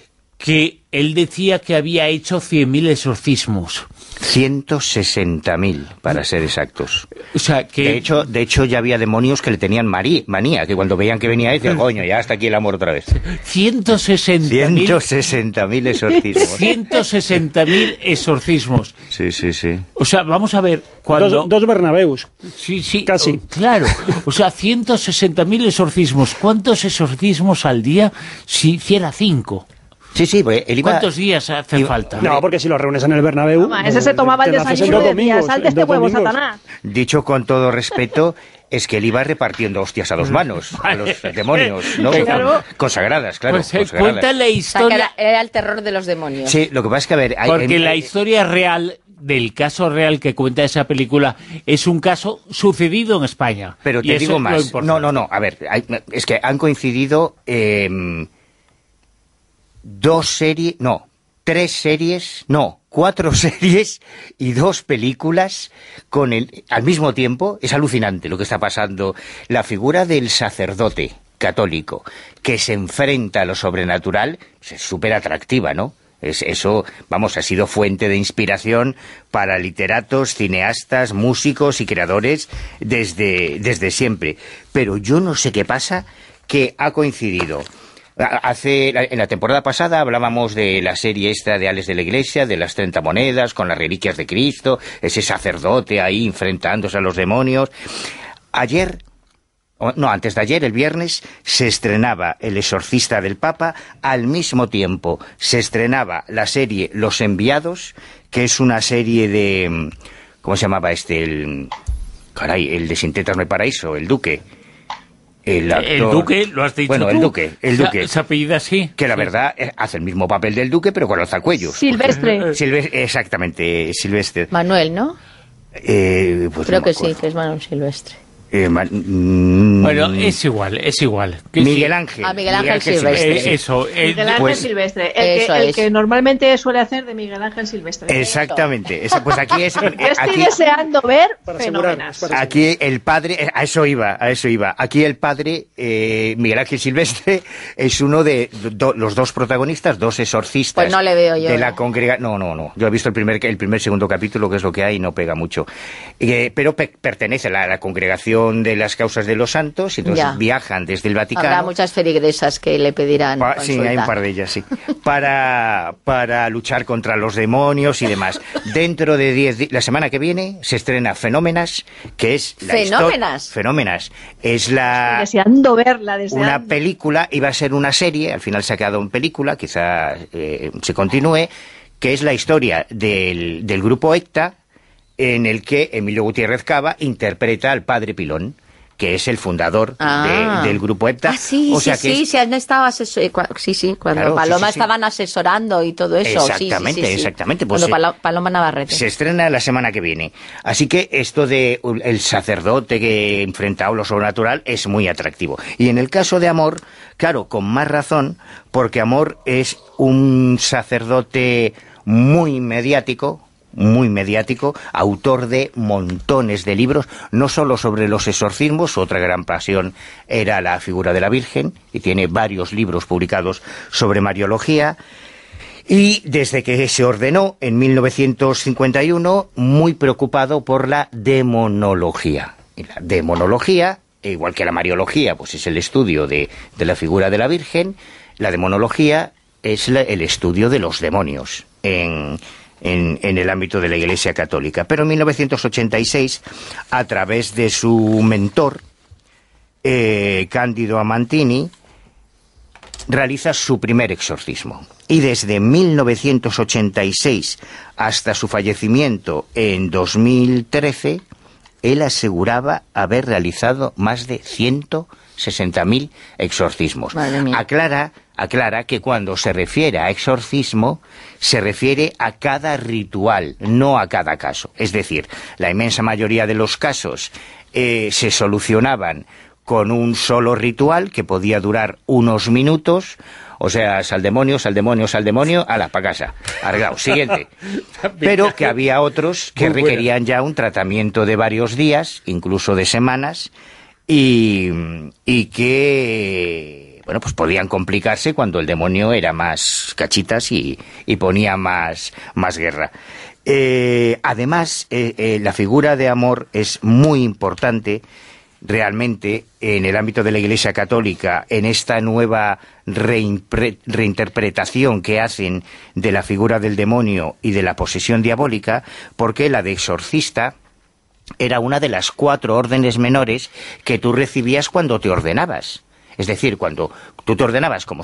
que él decía que había hecho cien mil exorcismos. ciento sesenta mil, para ser exactos. O sea, que... De hecho, de hecho ya había demonios que le tenían marí, manía, que cuando veían que venía decían, coño, ya hasta aquí el amor otra vez. ciento sesenta mil exorcismos. ciento sesenta mil exorcismos. Sí, sí, sí. O sea, vamos a ver... Cuando... Dos, dos Bernabéus. Sí, sí. Casi. Oh, claro. O sea, ciento sesenta mil exorcismos. ¿Cuántos exorcismos al día si hiciera cinco? Sí, sí, pues él iba... ¿Cuántos días hacen falta? No, porque si lo reúnes en el Bernabéu... Toma, ese se tomaba el desayuno de día, salte este huevo, Satanás. Dicho con todo respeto, es que él iba repartiendo hostias a dos manos, a los demonios, ¿no? Claro. Consagradas, claro. Pues consagradas. Cuenta la historia... O sea, que era, era el terror de los demonios. Sí, lo que pasa es que, a ver... Hay, porque en, la historia real... del caso real que cuenta esa película es un caso sucedido en España. Pero te digo más. No, no, no. A ver, hay, es que han coincidido eh, dos series, no, tres series, no, cuatro series y dos películas con el al mismo tiempo. Es alucinante lo que está pasando. La figura del sacerdote católico que se enfrenta a lo sobrenatural es súper atractiva, ¿no? Es, eso, vamos, ha sido fuente de inspiración para literatos, cineastas, músicos y creadores desde, desde siempre. Pero yo no sé qué pasa, que ha coincidido. Hace, en la temporada pasada hablábamos de la serie esta de Ales de la Iglesia, de las treinta monedas, con las reliquias de Cristo, ese sacerdote ahí enfrentándose a los demonios. Ayer... No, antes de ayer, el viernes, se estrenaba El exorcista del Papa, al mismo tiempo se estrenaba la serie Los enviados, que es una serie de... ¿Cómo se llamaba este? El, caray, el de Sin tetas no hay paraíso, el Duque. El, actor, el Duque, lo has dicho Bueno, tú. el Duque, el Duque. Se apellida así. Que la sí. verdad hace el mismo papel del Duque, pero con alzacuellos. Silvestre. Silvestre. Exactamente, Silvestre. Manuel, ¿no? Eh, pues Creo no que sí, que es Manuel Silvestre. Eh, man, mm, bueno, es igual, es igual. Miguel Ángel. Ah, Miguel Ángel, Miguel Ángel Silvestre. Silvestre. Eh, eso. Eh, Miguel Ángel pues, Silvestre. El, que, el que normalmente suele hacer de Miguel Ángel Silvestre. Exactamente. Eso, pues aquí es... Yo estoy aquí, deseando ver fenómenos. Aquí el padre... A eso iba, a eso iba. Aquí el padre, eh, Miguel Ángel Silvestre, es uno de do, los dos protagonistas, dos exorcistas. Pues no le veo yo. De la congregación... No, no, no. Yo he visto el primer, el primer segundo capítulo, que es lo que hay, y no pega mucho. Eh, pero pe pertenece a la, a la congregación exposición de las causas de los santos, y entonces ya. viajan desde el Vaticano. Habrá muchas feligresas que le pedirán pa, consulta. Sí, hay un par de ellas, sí. Para, para luchar contra los demonios y demás. Dentro de diez la semana que viene se estrena Fenómenas, que es la ¿Fenómenas? Fenómenas. Es la... Deseando verla, deseando. Una película, iba a ser una serie, al final se ha quedado en película, quizá eh, se continúe, que es la historia del, del grupo ECTA, en el que Emilio Gutiérrez Cava interpreta al padre Pilón, que es el fundador ah. de, del grupo ECTA. Ah, sí, o sea sí, que sí, es... sí, han estado asesor... sí, sí, cuando claro, Paloma sí, sí, sí. estaban asesorando y todo eso. Exactamente, sí, sí, sí, sí. exactamente. Pues cuando se, Paloma Navarrete. Se estrena la semana que viene. Así que esto de el sacerdote que enfrentado a lo sobrenatural es muy atractivo. Y en el caso de Amor, claro, con más razón, porque Amor es un sacerdote muy mediático, muy mediático, autor de montones de libros, no solo sobre los exorcismos, su otra gran pasión era la figura de la Virgen, y tiene varios libros publicados sobre Mariología, y desde que se ordenó en mil novecientos cincuenta y uno, muy preocupado por la demonología. Y la demonología, igual que la Mariología, pues es el estudio de, de la figura de la Virgen, la demonología es la, el estudio de los demonios en... En, en el ámbito de la Iglesia Católica. Pero en mil novecientos ochenta y seis, a través de su mentor, eh, Cándido Amantini, realiza su primer exorcismo. Y desde mil novecientos ochenta y seis hasta su fallecimiento en dos mil trece, él aseguraba haber realizado más de ciento sesenta mil exorcismos. Aclara, aclara que cuando se refiere a exorcismo, se refiere a cada ritual, no a cada caso. Es decir, la inmensa mayoría de los casos eh, se solucionaban con un solo ritual que podía durar unos minutos. O sea, sal demonio, sal demonio, sal demonio, ala, pa' casa, arreglado, siguiente. Pero que había otros que requerían ya un tratamiento de varios días, incluso de semanas, y, y que, bueno, pues podían complicarse cuando el demonio era más cachitas y, y ponía más, más guerra. Eh, además, eh, eh, la figura de Amor es muy importante realmente en el ámbito de la Iglesia Católica, en esta nueva reinterpretación que hacen de la figura del demonio y de la posesión diabólica, porque la de exorcista era una de las cuatro órdenes menores que tú recibías cuando te ordenabas. Es decir, cuando tú te ordenabas como,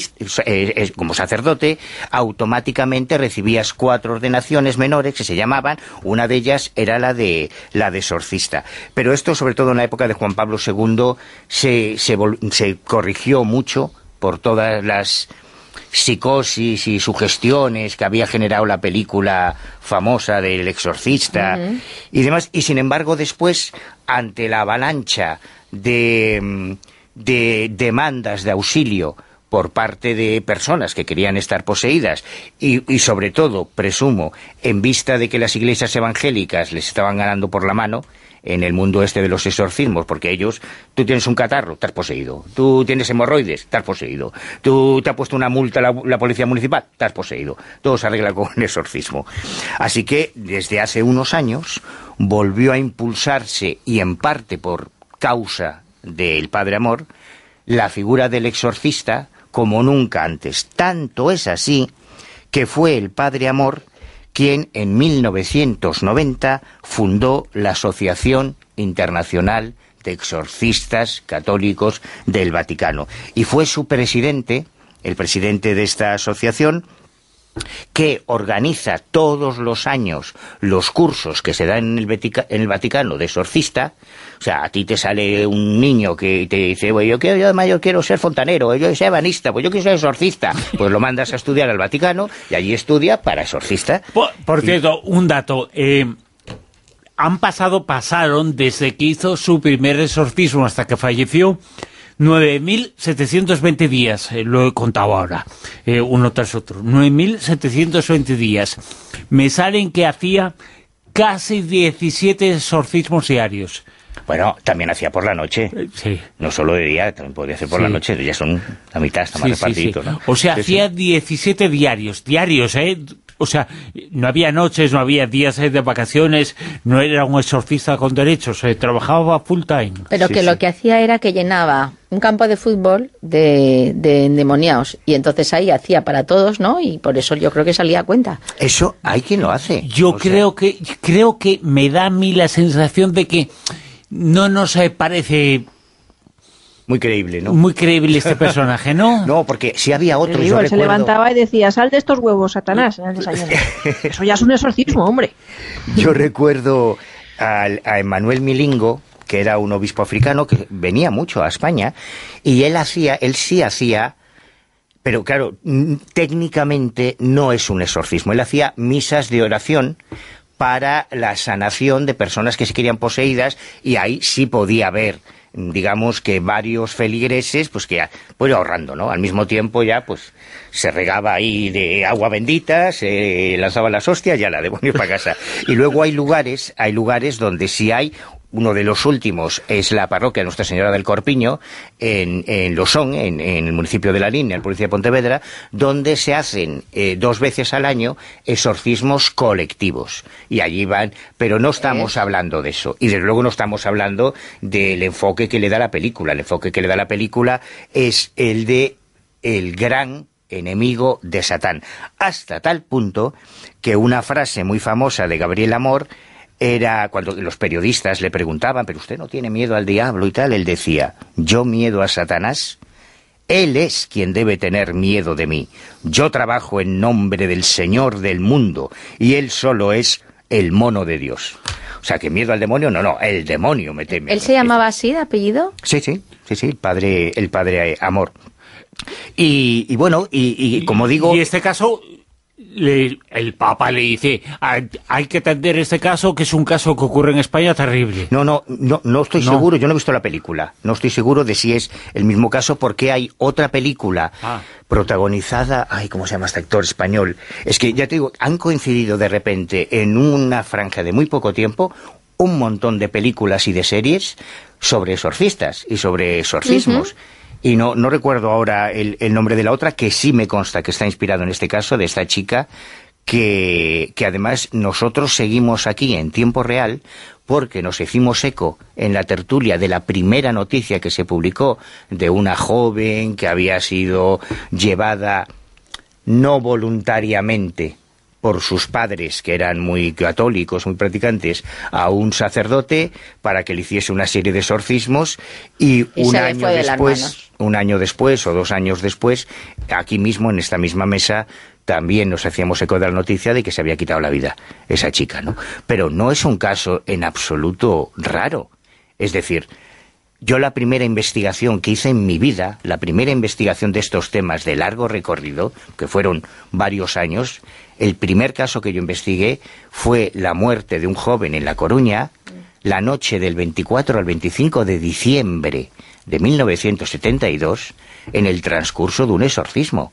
eh, como sacerdote, automáticamente recibías cuatro ordenaciones menores que se llamaban, una de ellas era la de la de exorcista. Pero esto, sobre todo en la época de Juan Pablo segundo, se, se, se corrigió mucho por todas las psicosis y sugestiones que había generado la película famosa del exorcista uh-huh. y demás. Y sin embargo, después, ante la avalancha de... de demandas de auxilio por parte de personas que querían estar poseídas y, y sobre todo, presumo, en vista de que las iglesias evangélicas les estaban ganando por la mano en el mundo este de los exorcismos, porque ellos, tú tienes un catarro, estás poseído, tú tienes hemorroides, estás poseído, tú te ha puesto una multa la, la policía municipal, estás poseído, todo se arregla con el exorcismo. Así que desde hace unos años volvió a impulsarse, y en parte por causa del Padre Amor, la figura del exorcista como nunca antes. Tanto es así que fue el Padre Amor quien en mil novecientos noventa fundó la Asociación Internacional de Exorcistas Católicos del Vaticano. Y fue su presidente, el presidente de esta asociación, que organiza todos los años los cursos que se dan en el, Vatica, en el Vaticano de exorcista. O sea, a ti te sale un niño que te dice, bueno, yo, quiero, yo de mayor quiero ser fontanero, yo soy ebanista, pues yo quiero ser exorcista. Pues lo mandas a estudiar al Vaticano y allí estudia para exorcista. Por, por y... cierto, un dato. Eh, han pasado, pasaron, desde que hizo su primer exorcismo hasta que falleció, nueve mil setecientos veinte días, eh, lo he contado ahora, eh, uno tras otro, nueve mil setecientos veinte días. Me salen que hacía casi diecisiete exorcismos diarios. Bueno, también hacía por la noche, eh, sí. No solo de día, también podía hacer por sí. la noche, ya son la mitad, está más sí, repartido, sí, sí. ¿no? O sea, sí, hacía sí. diecisiete diarios, diarios, ¿eh? O sea, no había noches, no había días de vacaciones, no era un exorcista con derechos, eh, trabajaba full time. Pero sí, que sí. Lo que hacía era que llenaba un campo de fútbol de, de endemoniados, y entonces ahí hacía para todos, ¿no? Y por eso yo creo que salía a cuenta. Eso hay quien lo hace. Yo creo sea... que creo que me da a mí la sensación de que no nos parece... Muy creíble, ¿no? Muy creíble este personaje, ¿no? No, porque si había otros, digo, yo él se recuerdo... levantaba y decía, sal de estos huevos, Satanás, en el desayuno. Eso ya es un exorcismo, hombre. Yo recuerdo a, a Emmanuel Milingo, que era un obispo africano que venía mucho a España, y él hacía, él sí hacía, pero claro, técnicamente no es un exorcismo, él hacía misas de oración para la sanación de personas que se querían poseídas, y ahí sí podía haber, digamos, que varios feligreses, pues que pues ahorrando, ¿no? Al mismo tiempo ya, pues, se regaba ahí de agua bendita, se lanzaban las hostias, ya la demonio para casa. Y luego hay lugares, hay lugares donde sí hay. Uno de los últimos es la parroquia Nuestra Señora del Corpiño, en, en Losón, en, en el municipio de Lalín, en la provincia de Pontevedra, donde se hacen eh, dos veces al año exorcismos colectivos. Y allí van, pero no estamos hablando de eso. Y desde luego no estamos hablando del enfoque que le da la película. El enfoque que le da la película es el de el gran enemigo de Satán. Hasta tal punto que una frase muy famosa de Gabriel Amor era cuando los periodistas le preguntaban, pero usted no tiene miedo al diablo y tal, él decía, yo miedo a Satanás, él es quien debe tener miedo de mí, yo trabajo en nombre del Señor del mundo y él solo es el mono de Dios. O sea, que miedo al demonio, no, no, el demonio me teme. ¿Él se llamaba así, de apellido? Sí, sí, sí, sí, el padre, el padre Amor. Y, y bueno, y, y como digo... Y este caso... Le, el Papa le dice, hay, hay que atender este caso, que es un caso que ocurre en España terrible. No, no, no, no estoy no. seguro, yo no he visto la película, no estoy seguro de si es el mismo caso, porque hay otra película ah. protagonizada, ay, ¿cómo se llama este actor español? Es que, ya te digo, han coincidido de repente en una franja de muy poco tiempo un montón de películas y de series sobre exorcistas y sobre exorcismos. Uh-huh. Y no, no recuerdo ahora el, el nombre de la otra, que sí me consta que está inspirado en este caso, de esta chica, que, que además nosotros seguimos aquí en tiempo real, porque nos hicimos eco en la tertulia de la primera noticia que se publicó de una joven que había sido llevada no voluntariamente por sus padres, que eran muy católicos, muy practicantes, a un sacerdote para que le hiciese una serie de exorcismos, y, y un año después, un año después o dos años después, aquí mismo, en esta misma mesa, también nos hacíamos eco de la noticia de que se había quitado la vida esa chica, ¿no? Pero no es un caso en absoluto raro. Es decir, yo la primera investigación que hice en mi vida, la primera investigación de estos temas de largo recorrido, que fueron varios años, el primer caso que yo investigué fue la muerte de un joven en La Coruña, la noche del veinticuatro al veinticinco de diciembre de mil novecientos setenta y dos, en el transcurso de un exorcismo.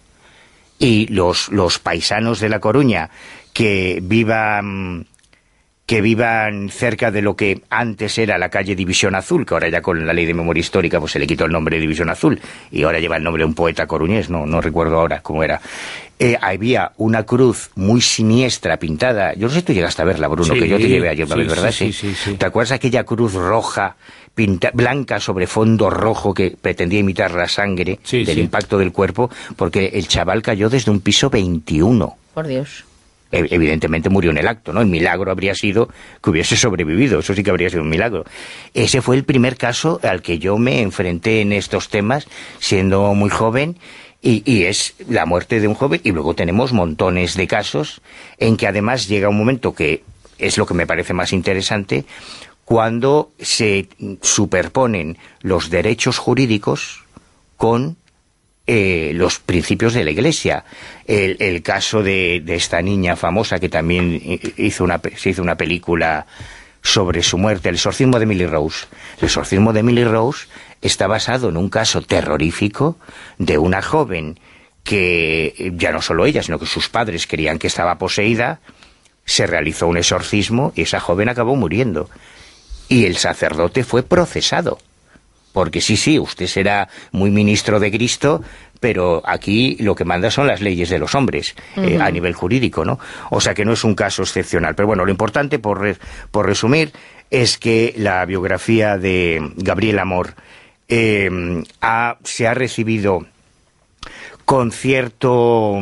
Y los, los paisanos de La Coruña que vivan... que vivan cerca de lo que antes era la calle División Azul, que ahora ya con la ley de memoria histórica pues se le quitó el nombre de División Azul, y ahora lleva el nombre de un poeta coruñés, no, no recuerdo ahora cómo era. Eh, había una cruz muy siniestra pintada, yo no sé si tú llegaste a verla, Bruno, sí, que yo te llevé ayer, sí, ¿verdad? Sí, sí, sí, sí. ¿Te acuerdas aquella cruz roja, pinta, blanca sobre fondo rojo, que pretendía imitar la sangre sí, del sí. impacto del cuerpo? Porque el chaval cayó desde un piso veintiuno. Por Dios. Evidentemente murió en el acto, ¿no? El milagro habría sido que hubiese sobrevivido, eso sí que habría sido un milagro. Ese fue el primer caso al que yo me enfrenté en estos temas, siendo muy joven, y, y es la muerte de un joven, y luego tenemos montones de casos en que además llega un momento que es lo que me parece más interesante, cuando se superponen los derechos jurídicos con Eh, los principios de la Iglesia. El, el caso de, de esta niña famosa que también hizo una, se hizo una película sobre su muerte, el exorcismo de Emily Rose. El exorcismo de Emily Rose está basado en un caso terrorífico de una joven que, ya no solo ella, sino que sus padres creían que estaba poseída, se realizó un exorcismo y esa joven acabó muriendo. Y el sacerdote fue procesado porque sí, sí, usted será muy ministro de Cristo, pero aquí lo que manda son las leyes de los hombres, uh-huh. eh, a nivel jurídico, ¿no? O sea que no es un caso excepcional. Pero bueno, lo importante, por, re, por resumir, es que la biografía de Gabriel Amor eh, ha, se ha recibido con cierto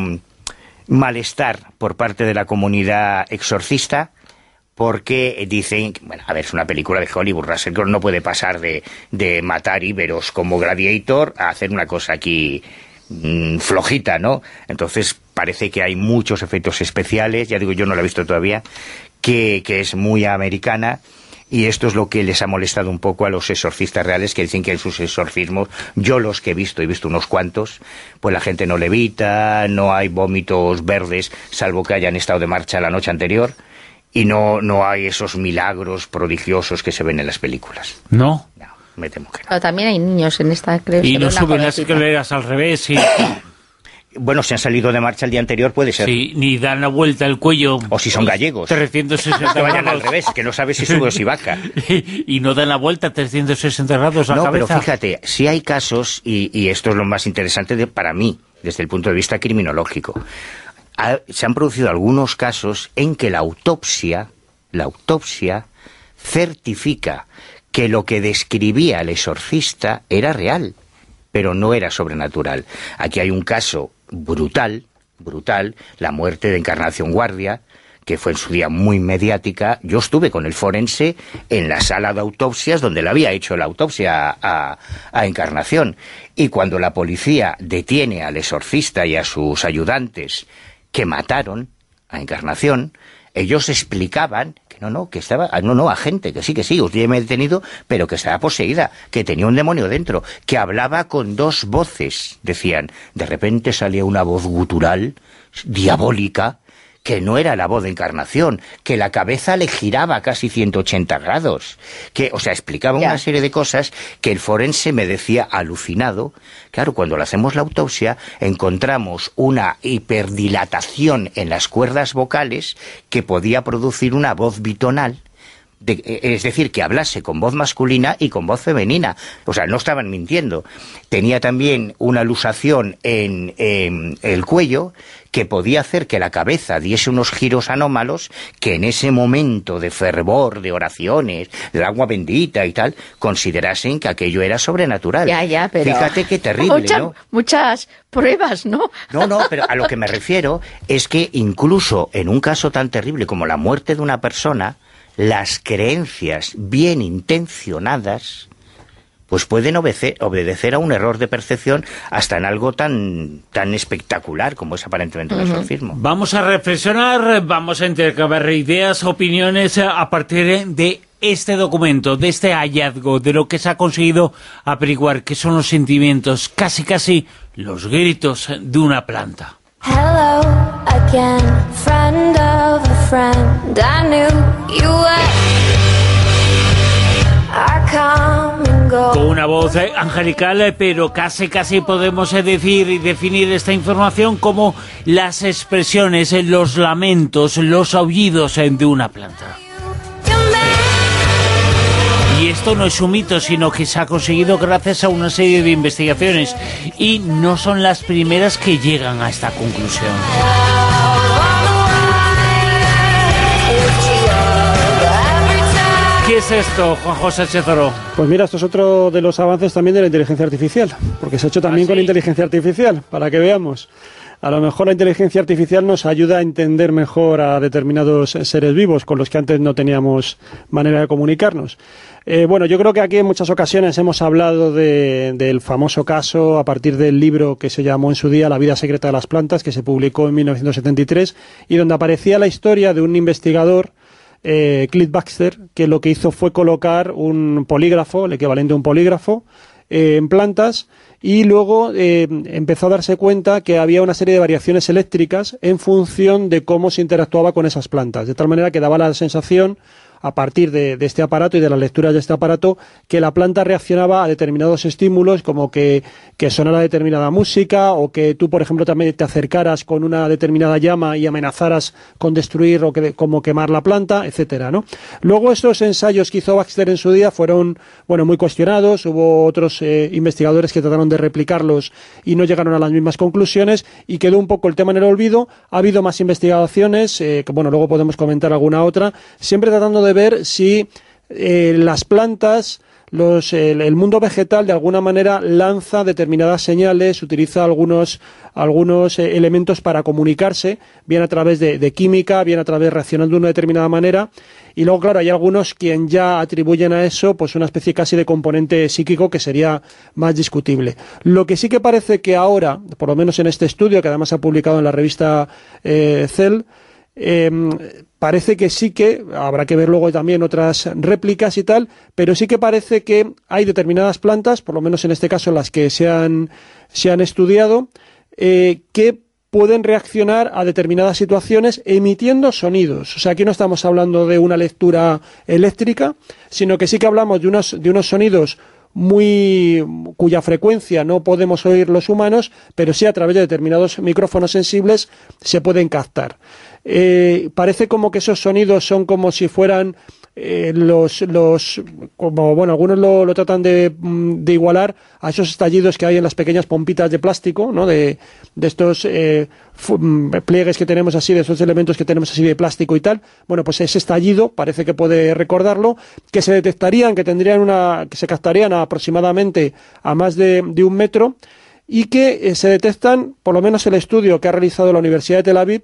malestar por parte de la comunidad exorcista, porque dicen, bueno, a ver, es una película de Hollywood, Russell Crowe no puede pasar de, de matar íberos como Gladiator a hacer una cosa aquí mmm, flojita, ¿no? Entonces parece que hay muchos efectos especiales, ya digo, yo no la he visto todavía, que, que es muy americana, y esto es lo que les ha molestado un poco a los exorcistas reales, que dicen que en sus exorcismos, yo los que he visto, he visto unos cuantos, pues la gente no levita, no hay vómitos verdes, salvo que hayan estado de marcha la noche anterior, y no, no hay esos milagros prodigiosos que se ven en las películas. ¿No? No, me temo que no. Pero también hay niños en esta, creo. Y no suben las escaleras al revés, sí. Bueno, si han salido de marcha el día anterior puede ser. Sí, ni dan la vuelta el cuello. O si son gallegos. trescientos sesenta que vayan grados. al revés, que no sabes si sube o si baja. Y no dan la vuelta trescientos sesenta grados a la no, cabeza. No, pero fíjate, si hay casos, y, y esto es lo más interesante de, para mí, desde el punto de vista criminológico, ha, se han producido algunos casos en que la autopsia, la autopsia certifica que lo que describía el exorcista era real, pero no era sobrenatural. Aquí hay un caso brutal, brutal, la muerte de Encarnación Guardia, que fue en su día muy mediática. Yo estuve con el forense en la sala de autopsias donde le había hecho la autopsia a, a Encarnación. Y cuando la policía detiene al exorcista y a sus ayudantes que mataron a Encarnación, ellos explicaban que no, no, que estaba, no, no, agente, que sí, que sí, usted me ha detenido, pero que estaba poseída, que tenía un demonio dentro, que hablaba con dos voces, decían. De repente salía una voz gutural, diabólica, que no era la voz de Encarnación, que la cabeza le giraba casi ciento ochenta grados, que, o sea, explicaba yeah. una serie de cosas que el forense me decía alucinado. Claro, cuando le hacemos la autopsia, encontramos una hiperdilatación en las cuerdas vocales que podía producir una voz bitonal, de, es decir, que hablase con voz masculina y con voz femenina. O sea, no estaban mintiendo. Tenía también una luxación en, en el cuello que podía hacer que la cabeza diese unos giros anómalos que en ese momento de fervor, de oraciones, del agua bendita y tal, considerasen que aquello era sobrenatural. Ya, ya, pero... Fíjate qué terrible, Mucha, ¿no? Muchas pruebas, ¿no? No, no, pero a lo que me refiero es que incluso en un caso tan terrible como la muerte de una persona, las creencias bien intencionadas pues pueden obedecer, obedecer a un error de percepción hasta en algo tan tan espectacular como es aparentemente el uh-huh. exorcismo. Vamos a reflexionar, vamos a intercambiar ideas, opiniones a partir de este documento, de este hallazgo, de lo que se ha conseguido averiguar, que son los sentimientos, casi casi los gritos de una planta. Hello again, friend of a friend, I knew you were. I come and go. Con una voz eh, angelical, eh, pero casi casi podemos eh, decir y definir esta información como las expresiones, eh, los lamentos, los aullidos eh, de una planta. Y esto no es un mito, sino que se ha conseguido gracias a una serie de investigaciones y no son las primeras que llegan a esta conclusión. ¿Qué es esto, Juan José Chezoro? Pues mira, esto es otro de los avances también de la inteligencia artificial, porque se ha hecho también ¿Ah, sí? con inteligencia artificial, para que veamos. A lo mejor la inteligencia artificial nos ayuda a entender mejor a determinados seres vivos con los que antes no teníamos manera de comunicarnos. Eh, bueno, yo creo que aquí en muchas ocasiones hemos hablado de, del famoso caso a partir del libro que se llamó en su día La vida secreta de las plantas, que se publicó en mil novecientos setenta y tres, y donde aparecía la historia de un investigador, eh, Cliff Baxter, que lo que hizo fue colocar un polígrafo, el equivalente a un polígrafo, eh, en plantas, y luego eh, empezó a darse cuenta que había una serie de variaciones eléctricas en función de cómo se interactuaba con esas plantas, de tal manera que daba la sensación a partir de, de este aparato y de las lecturas de este aparato, que la planta reaccionaba a determinados estímulos, como que, que sonara determinada música, o que tú, por ejemplo, también te acercaras con una determinada llama y amenazaras con destruir o que, como quemar la planta, etcétera, ¿no? Luego estos ensayos que hizo Baxter en su día fueron, bueno, muy cuestionados. Hubo otros eh, investigadores que trataron de replicarlos y no llegaron a las mismas conclusiones, y quedó un poco el tema en el olvido. Ha habido más investigaciones, eh, que bueno, luego podemos comentar alguna otra, siempre tratando de ver si eh, las plantas, los, el, el mundo vegetal de alguna manera lanza determinadas señales, utiliza algunos, algunos eh, elementos para comunicarse, bien a través de, de química, bien a través de reaccionando de una determinada manera. Y luego, claro, hay algunos quien ya atribuyen a eso pues una especie casi de componente psíquico, que sería más discutible. Lo que sí que parece que ahora, por lo menos en este estudio, que además se ha publicado en la revista eh, Cell, eh, parece que sí que, habrá que ver luego también otras réplicas y tal, pero sí que parece que hay determinadas plantas, por lo menos en este caso las que se han, se han estudiado, eh, que pueden reaccionar a determinadas situaciones emitiendo sonidos. O sea, aquí no estamos hablando de una lectura eléctrica, sino que sí que hablamos de unos, de unos sonidos muy cuya frecuencia no podemos oír los humanos, pero sí a través de determinados micrófonos sensibles se pueden captar. Eh, parece como que esos sonidos son como si fueran eh, los, los como bueno, algunos lo, lo tratan de, de igualar a esos estallidos que hay en las pequeñas pompitas de plástico, ¿no? De, de estos eh, pliegues que tenemos así, de esos elementos que tenemos así de plástico y tal. Bueno, pues ese estallido parece que puede recordarlo, que se detectarían, que tendrían una, que se captarían aproximadamente a más de, de un metro, y que eh, se detectan, por lo menos el estudio que ha realizado la Universidad de Tel Aviv,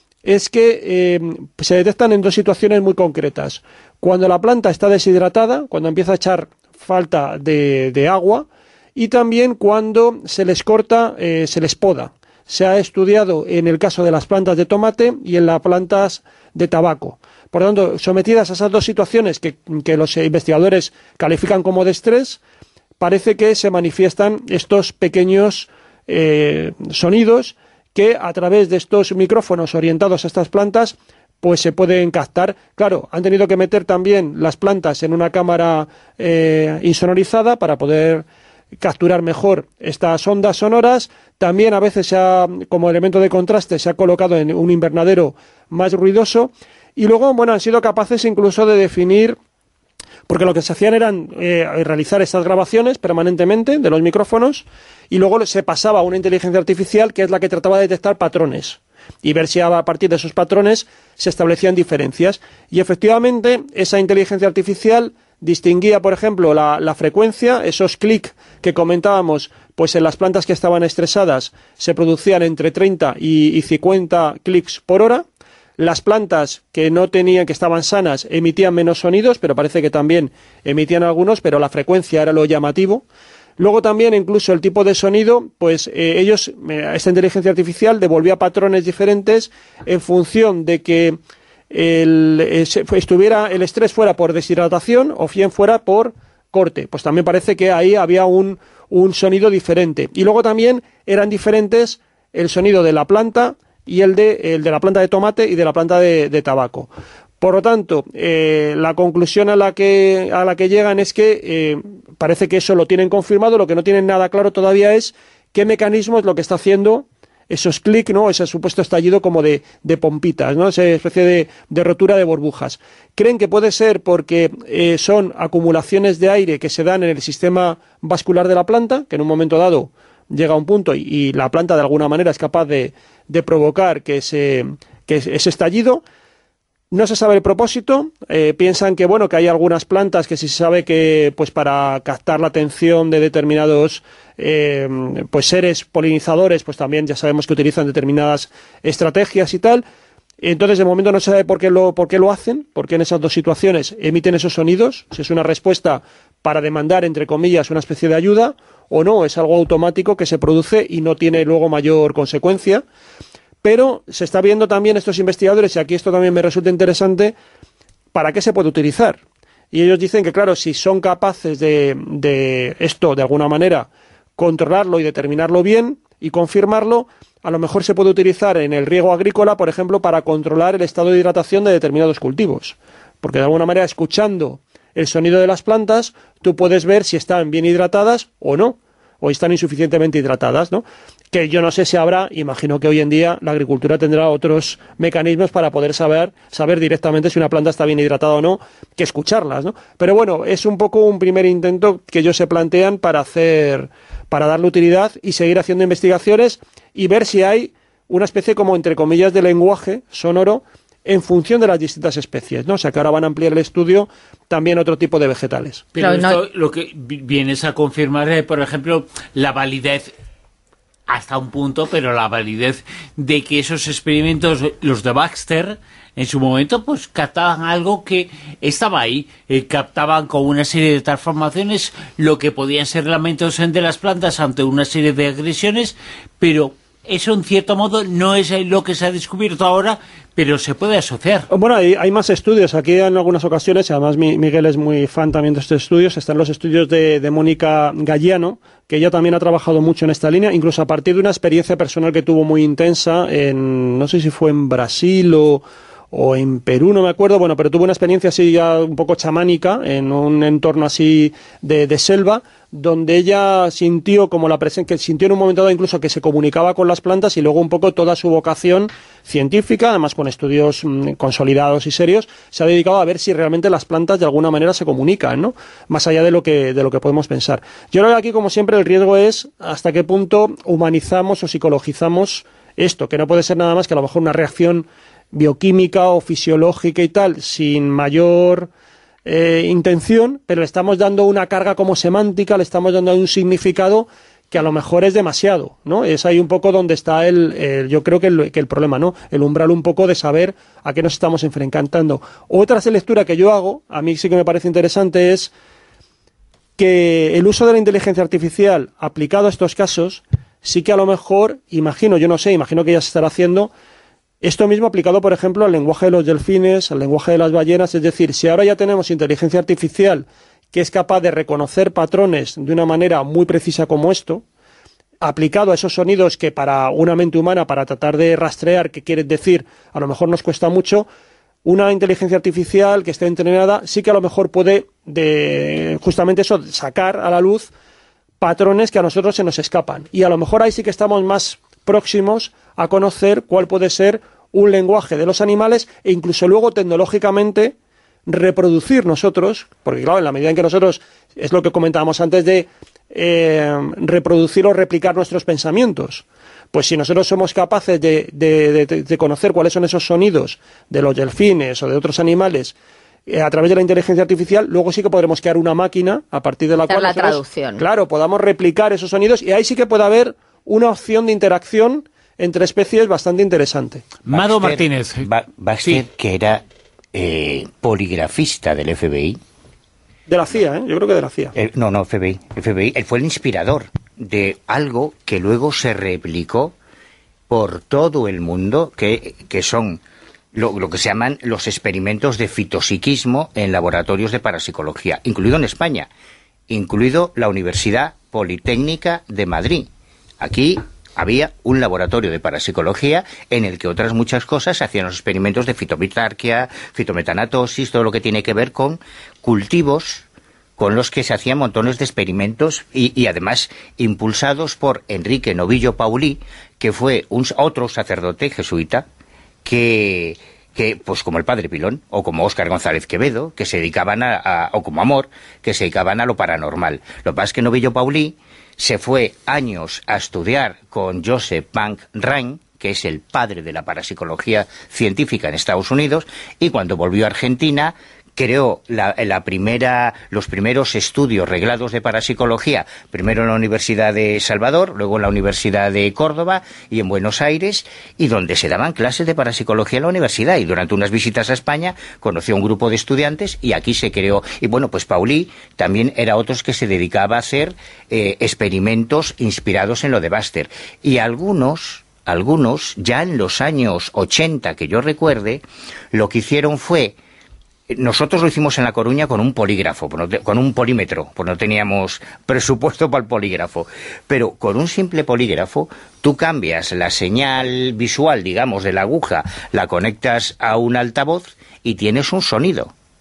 es que eh, se detectan en dos situaciones muy concretas. Cuando la planta está deshidratada, cuando empieza a echar falta de, de agua, y también cuando se les corta, eh, se les poda. Se ha estudiado en el caso de las plantas de tomate y en las plantas de tabaco. Por lo tanto, sometidas a esas dos situaciones que, que los investigadores califican como de estrés, parece que se manifiestan estos pequeños eh, sonidos que a través de estos micrófonos orientados a estas plantas pues se pueden captar. Claro, han tenido que meter también las plantas en una cámara eh, insonorizada para poder capturar mejor estas ondas sonoras. También a veces se ha, como elemento de contraste, se ha colocado en un invernadero más ruidoso, y luego, bueno, han sido capaces incluso de definir, porque lo que se hacían eran eh, realizar estas grabaciones permanentemente de los micrófonos, y luego se pasaba a una inteligencia artificial que es la que trataba de detectar patrones y ver si a partir de esos patrones se establecían diferencias. Y efectivamente esa inteligencia artificial distinguía, por ejemplo, la, la frecuencia, esos clics que comentábamos, pues en las plantas que estaban estresadas se producían entre treinta y cincuenta clics por hora. Las plantas que no tenían, que estaban sanas, emitían menos sonidos, pero parece que también emitían algunos, pero la frecuencia era lo llamativo. Luego también incluso el tipo de sonido, pues eh, ellos, eh, esta inteligencia artificial devolvía patrones diferentes en función de que el, eh, estuviera, el estrés fuera por deshidratación o bien fuera por corte. Pues también parece que ahí había un, un sonido diferente. Y luego también eran diferentes el sonido de la planta y el de, el de la planta de tomate y de la planta de, de tabaco. Por lo tanto, eh, la conclusión a la que a la que llegan es que eh, parece que eso lo tienen confirmado. Lo que no tienen nada claro todavía es qué mecanismo es lo que está haciendo esos clics, ¿no? Ese supuesto estallido como de, de pompitas, ¿no? Esa especie de, de rotura de burbujas. Creen que puede ser porque eh, son acumulaciones de aire que se dan en el sistema vascular de la planta, que en un momento dado llega a un punto y, y la planta de alguna manera es capaz de, de provocar que ese, que ese estallido. No se sabe el propósito. Eh, piensan que bueno que hay algunas plantas que sí se sabe que pues para captar la atención de determinados eh, pues seres polinizadores, pues también ya sabemos que utilizan determinadas estrategias y tal. Entonces de momento no se sabe por qué lo por qué lo hacen, porque en esas dos situaciones emiten esos sonidos, si es una respuesta para demandar entre comillas una especie de ayuda o no, es algo automático que se produce y no tiene luego mayor consecuencia. Pero se está viendo también estos investigadores, y aquí esto también me resulta interesante, ¿para qué se puede utilizar? Y ellos dicen que, claro, si son capaces de, de esto, de alguna manera, controlarlo y determinarlo bien y confirmarlo, a lo mejor se puede utilizar en el riego agrícola, por ejemplo, para controlar el estado de hidratación de determinados cultivos. porque de alguna manera, escuchando el sonido de las plantas, tú puedes ver si están bien hidratadas o no, o están insuficientemente hidratadas, ¿no? Que yo no sé si habrá, imagino que hoy en día la agricultura tendrá otros mecanismos para poder saber saber directamente si una planta está bien hidratada o no, que escucharlas, ¿no? Pero bueno, es un poco un primer intento que ellos se plantean para hacer, para darle utilidad y seguir haciendo investigaciones y ver si hay una especie como, entre comillas, de lenguaje sonoro en función de las distintas especies, ¿no? O sea, que ahora van a ampliar el estudio también a otro tipo de vegetales. Pero esto no... lo que vienes a confirmar es, por ejemplo, la validez, hasta un punto, pero la validez de que esos experimentos, los de Baxter, en su momento, pues captaban algo que estaba ahí, eh, captaban con una serie de transformaciones lo que podían ser lamentos de las plantas ante una serie de agresiones, pero eso, en cierto modo, no es lo que se ha descubierto ahora, pero se puede asociar. Bueno, hay, hay más estudios. Aquí en algunas ocasiones, además mi, Miguel es muy fan también de estos estudios, están los estudios de, de Mónica Galliano, que ella también ha trabajado mucho en esta línea, incluso a partir de una experiencia personal que tuvo muy intensa en, no sé si fue en Brasil o... o en Perú, no me acuerdo, bueno, pero tuvo una experiencia así ya un poco chamánica, en un entorno así de, de selva, donde ella sintió como la presencia, que sintió en un momento dado incluso que se comunicaba con las plantas, y luego un poco toda su vocación científica, además con estudios mmm, consolidados y serios, se ha dedicado a ver si realmente las plantas de alguna manera se comunican, ¿no? Más allá de lo que, de lo que podemos pensar. Yo creo que aquí, como siempre, el riesgo es hasta qué punto humanizamos o psicologizamos esto, que no puede ser nada más que a lo mejor una reacción bioquímica o fisiológica y tal, sin mayor eh, intención, pero le estamos dando una carga como semántica, le estamos dando un significado que a lo mejor es demasiado, ¿no? Es ahí un poco donde está el, el yo creo que el, que el problema, ¿no? El umbral un poco de saber a qué nos estamos enfrentando. Otra lectura que yo hago, a mí sí que me parece interesante, es que el uso de la inteligencia artificial aplicado a estos casos, sí que a lo mejor, imagino, yo no sé, imagino que ya se estará haciendo, esto mismo aplicado, por ejemplo, al lenguaje de los delfines, al lenguaje de las ballenas, es decir, si ahora ya tenemos inteligencia artificial que es capaz de reconocer patrones de una manera muy precisa como esto, aplicado a esos sonidos que para una mente humana, para tratar de rastrear qué quiere decir, a lo mejor nos cuesta mucho, una inteligencia artificial que esté entrenada sí que a lo mejor puede, de justamente eso, sacar a la luz patrones que a nosotros se nos escapan. Y a lo mejor ahí sí que estamos más próximos a conocer cuál puede ser un lenguaje de los animales e incluso luego tecnológicamente reproducir nosotros, porque claro, en la medida en que nosotros, es lo que comentábamos antes de eh, reproducir o replicar nuestros pensamientos, pues si nosotros somos capaces de, de, de, de conocer cuáles son esos sonidos de los delfines o de otros animales eh, a través de la inteligencia artificial, luego sí que podremos crear una máquina a partir de la cual la nosotros, traducción. Claro, podamos replicar esos sonidos y ahí sí que puede haber una opción de interacción entre especies bastante interesante. Mado Martínez. Ba Baxter, sí. que era eh, poligrafista del F B I. De la C I A, ¿eh? Yo creo que de la C I A. Eh, no, no, F B I. F B I. Él fue el inspirador de algo que luego se replicó por todo el mundo, que, que son lo, lo que se llaman los experimentos de fitopsiquismo en laboratorios de parapsicología, incluido en España, incluido la Universidad Politécnica de Madrid. Aquí había un laboratorio de parapsicología en el que otras muchas cosas se hacían los experimentos de fitomitarquia, fitometanatosis, todo lo que tiene que ver con cultivos con los que se hacían montones de experimentos y, y además impulsados por Enrique Novillo Paulí, que fue un, otro sacerdote jesuita que, que, pues como el padre Pilón, o como Óscar González Quevedo, que se dedicaban a, a, o como Amor, que se dedicaban a lo paranormal. Lo que pasa es que Novillo Paulí se fue años a estudiar con Joseph Bank Rhein, que es el padre de la parapsicología científica en Estados Unidos, y cuando volvió a Argentina creó la, la primera, los primeros estudios reglados de parapsicología, primero en la Universidad de Salvador, luego en la Universidad de Córdoba y en Buenos Aires, y donde se daban clases de parapsicología en la universidad, y durante unas visitas a España conoció a un grupo de estudiantes y aquí se creó. Y bueno, pues Paulí también era otro que se dedicaba a hacer eh, experimentos inspirados en lo de Baxter. Y algunos... Algunos, ya en los años ochenta, que yo recuerde, lo que hicieron fue... Nosotros lo hicimos en La Coruña con un polígrafo, con un polímetro, pues no teníamos presupuesto para el polígrafo. Pero con un simple polígrafo, tú cambias la señal visual, digamos, de la aguja, la conectas a un altavoz y tienes un sonido.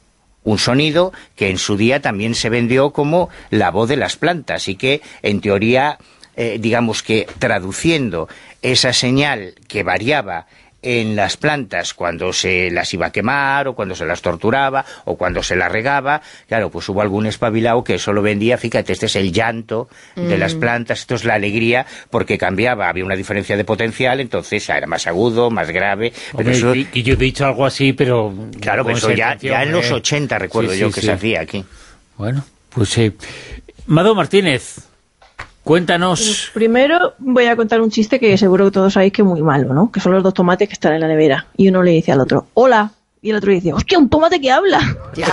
un sonido que en su día también se vendió como la voz de las plantas, y que en teoría, eh, digamos que traduciendo esa señal que variaba en las plantas cuando se las iba a quemar, o cuando se las torturaba, o cuando se las regaba, claro, pues hubo algún espabilado que solo vendía, fíjate, este es el llanto mm. de las plantas, esto es la alegría, porque cambiaba, había una diferencia de potencial, entonces era más agudo, más grave. Hombre, pero eso, y yo he dicho algo así, pero... Claro, pero eso ya, ya en los ochenta recuerdo sí, yo sí, que sí. se hacía aquí. Bueno, pues sí. Eh, Mado Martínez, cuéntanos. Pues primero voy a contar un chiste que seguro que todos sabéis que es muy malo, ¿no? Que son los dos tomates que están en la nevera. Y uno le dice al otro, hola. Y el otro dice, hostia, un tomate que habla. Ya.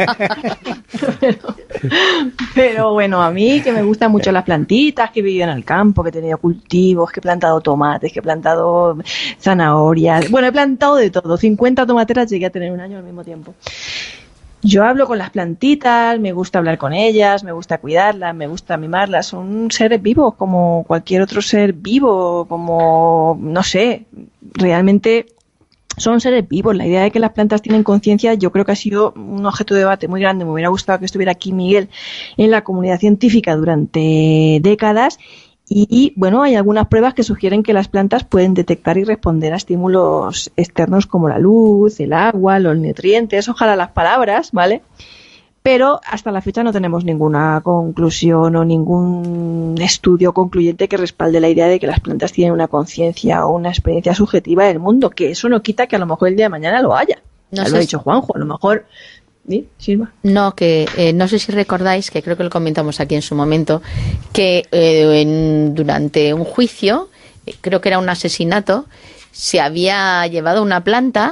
pero, pero bueno, a mí que me gustan mucho las plantitas, que he vivido en el campo, que he tenido cultivos, que he plantado tomates, que he plantado zanahorias. Bueno, he plantado de todo. cincuenta tomateras llegué a tener un año al mismo tiempo. Yo hablo con las plantitas, me gusta hablar con ellas, me gusta cuidarlas, me gusta mimarlas. Son seres vivos como cualquier otro ser vivo, como, no sé, realmente son seres vivos. La idea de que las plantas tienen conciencia yo creo que ha sido un objeto de debate muy grande. Me hubiera gustado que estuviera aquí Miguel en la comunidad científica durante décadas. Y, bueno, hay algunas pruebas que sugieren que las plantas pueden detectar y responder a estímulos externos como la luz, el agua, los nutrientes, ojalá las palabras, ¿vale? Pero hasta la fecha no tenemos ninguna conclusión o ningún estudio concluyente que respalde la idea de que las plantas tienen una conciencia o una experiencia subjetiva del mundo, que eso no quita que a lo mejor el día de mañana lo haya. No ya lo ha dicho Juanjo, a lo mejor... ¿Sí? Silva. No, que eh, no sé si recordáis, que creo que lo comentamos aquí en su momento, que eh, en, durante un juicio, eh, creo que era un asesinato, se había llevado una planta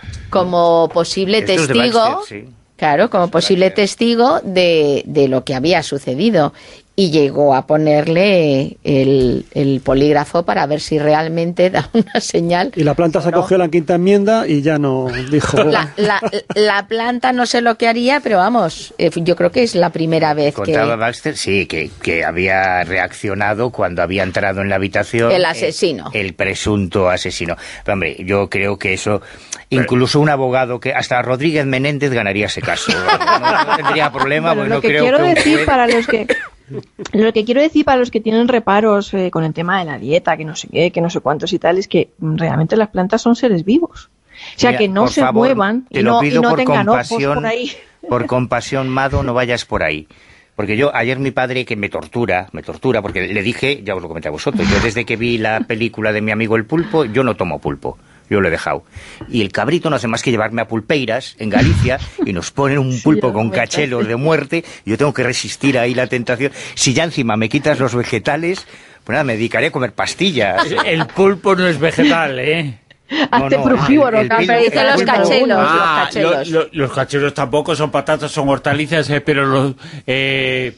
como posible Esto testigo, es de Baxter, sí. claro, como posible testigo de, de lo que había sucedido. Y llegó a ponerle el, el polígrafo para ver si realmente da una señal. Y la planta se acogió a la quinta enmienda y ya no dijo... La, la, la planta no sé lo que haría, pero vamos, eh, yo creo que es la primera vez Contaba que... Contaba Baxter, sí, que, que había reaccionado cuando había entrado en la habitación... El asesino. El, el presunto asesino. Pero, hombre, yo creo que eso... Incluso un abogado que... Hasta Rodríguez Menéndez ganaría ese caso. No, no tendría problema, bueno, pues no lo que creo quiero que decir juez... para los que... Lo que quiero decir para los que tienen reparos eh, con el tema de la dieta, que no sé qué, que no sé cuántos y tal, es que realmente las plantas son seres vivos. O sea, Mira, que no se favor, muevan y no, y no tengan ojos por ahí. Por compasión, Mado, no vayas por ahí. Porque yo, ayer mi padre, que me tortura, me tortura, porque le dije, ya os lo comenté a vosotros, yo desde que vi la película de mi amigo el pulpo, yo no tomo pulpo. Yo lo he dejado. Y el cabrito no hace más que llevarme a Pulpeiras, en Galicia, y nos ponen un pulpo sí, con cachelos de muerte, y yo tengo que resistir ahí la tentación. Si ya encima me quitas los vegetales, pues nada, me dedicaré a comer pastillas. El pulpo no es vegetal, ¿eh? Hazte frugívoro, no, pero dice los cachelos, ah, los cachelos. Lo, lo, los cachelos tampoco son patatas, son hortalizas, eh, pero los, eh,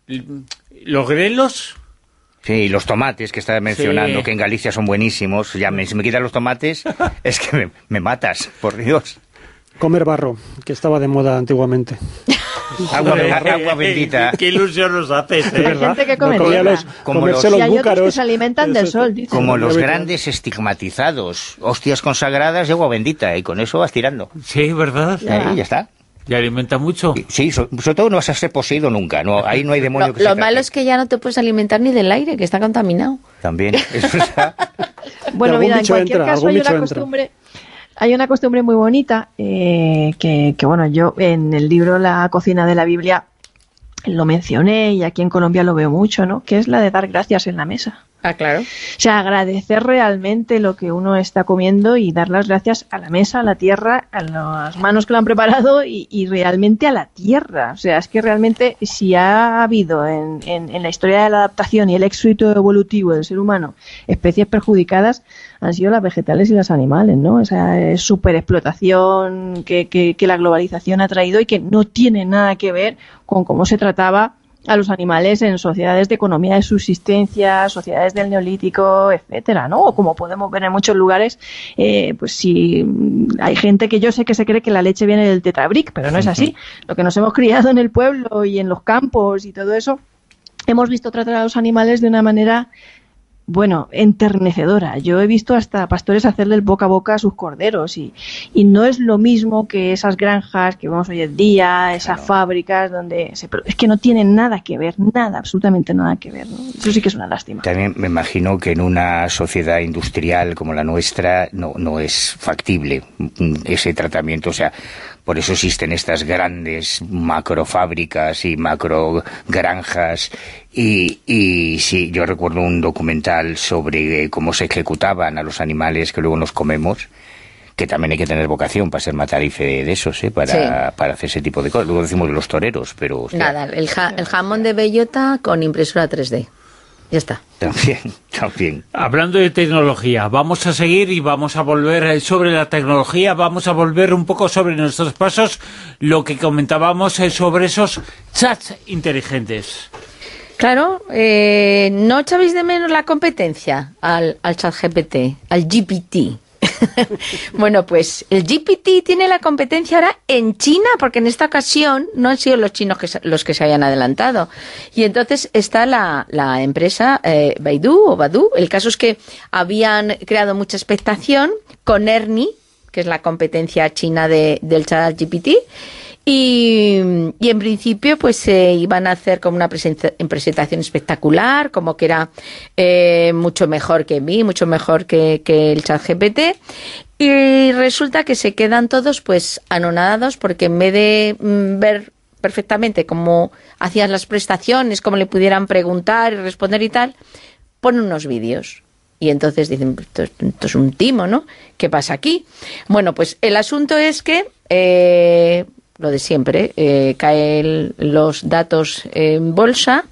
los grelos... Sí, los tomates que estaba mencionando, sí. que en Galicia son buenísimos. Ya, me, si me quitas los tomates, es que me, me matas, por Dios. Comer barro, que estaba de moda antiguamente. agua, agua bendita. Qué, qué ilusión nos haces, ¿eh? Hay gente que come no, los, como los, los, los y hay búcaros, otros que se alimentan del sol. Dice. Como los grandes estigmatizados. Hostias consagradas de agua bendita, y con eso vas tirando. Sí, ¿verdad? Ahí ya está. ¿Y alimenta mucho? Sí, so, sobre todo no vas a ser poseído nunca, no, ahí no hay demonio lo, que se Lo malo trate. es que ya no te puedes alimentar ni del aire, que está contaminado. También, eso está... Bueno, mira, en cualquier entra, caso hay una costumbre... Hay una costumbre muy bonita eh, que, que, bueno, yo en el libro La cocina de la Biblia lo mencioné y aquí en Colombia lo veo mucho, ¿no? Que es la de dar gracias en la mesa. Ah, claro. O sea, agradecer realmente lo que uno está comiendo y dar las gracias a la mesa, a la tierra, a las manos que lo han preparado y, y realmente a la tierra. O sea, es que realmente si ha habido en, en, en la historia de la adaptación y el éxito evolutivo del ser humano especies perjudicadas, han sido las vegetales y los animales, ¿no? O sea, es superexplotación que, que, que la globalización ha traído y que no tiene nada que ver con cómo se trataba a los animales en sociedades de economía de subsistencia, sociedades del Neolítico, etcétera, ¿no? O como podemos ver en muchos lugares, eh, pues si hay gente que yo sé que se cree que la leche viene del Tetrabric, pero no es así. Lo que nos hemos criado en el pueblo y en los campos y todo eso, hemos visto tratar a los animales de una manera bueno, enternecedora. Yo he visto hasta pastores hacerle el boca a boca a sus corderos y, y no es lo mismo que esas granjas que vemos hoy en día, esas claro. fábricas donde se, es que no tienen nada que ver, nada, absolutamente nada que ver, ¿no? Eso sí que es una lástima. También me imagino que en una sociedad industrial como la nuestra no, no es factible ese tratamiento, o sea, por eso existen estas grandes macrofábricas y macrogranjas y, y sí, yo recuerdo un documental sobre cómo se ejecutaban a los animales que luego nos comemos, que también hay que tener vocación para ser matarife de esos, ¿eh? para, sí. para hacer ese tipo de cosas. Luego decimos de los toreros, pero... O sea, nada, el, ja, el jamón de bellota con impresora tres D. Ya está. También, también. Hablando de tecnología, vamos a seguir y vamos a volver sobre la tecnología, vamos a volver un poco sobre nuestros pasos, lo que comentábamos sobre esos chats inteligentes. Claro, eh, ¿no echabais de menos la competencia al, al chat G P T, al G P T? Bueno, pues el G P T tiene la competencia ahora en China, porque en esta ocasión no han sido los chinos que, los que se hayan adelantado. Y entonces está la, la empresa eh, Baidu o Baidu. El caso es que habían creado mucha expectación con Ernie, que es la competencia china de, del chat G P T. Y, y en principio pues se eh, iban a hacer como una presenta presentación espectacular, como que era eh, mucho mejor que mí, mucho mejor que, que el chat G P T, y resulta que se quedan todos pues anonadados, porque en vez de mm, ver perfectamente cómo hacían las prestaciones, cómo le pudieran preguntar y responder y tal, ponen unos vídeos. Y entonces dicen, esto, esto es un timo, ¿no? ¿Qué pasa aquí? Bueno, pues el asunto es que... Eh, lo de siempre, eh, caen los datos en bolsa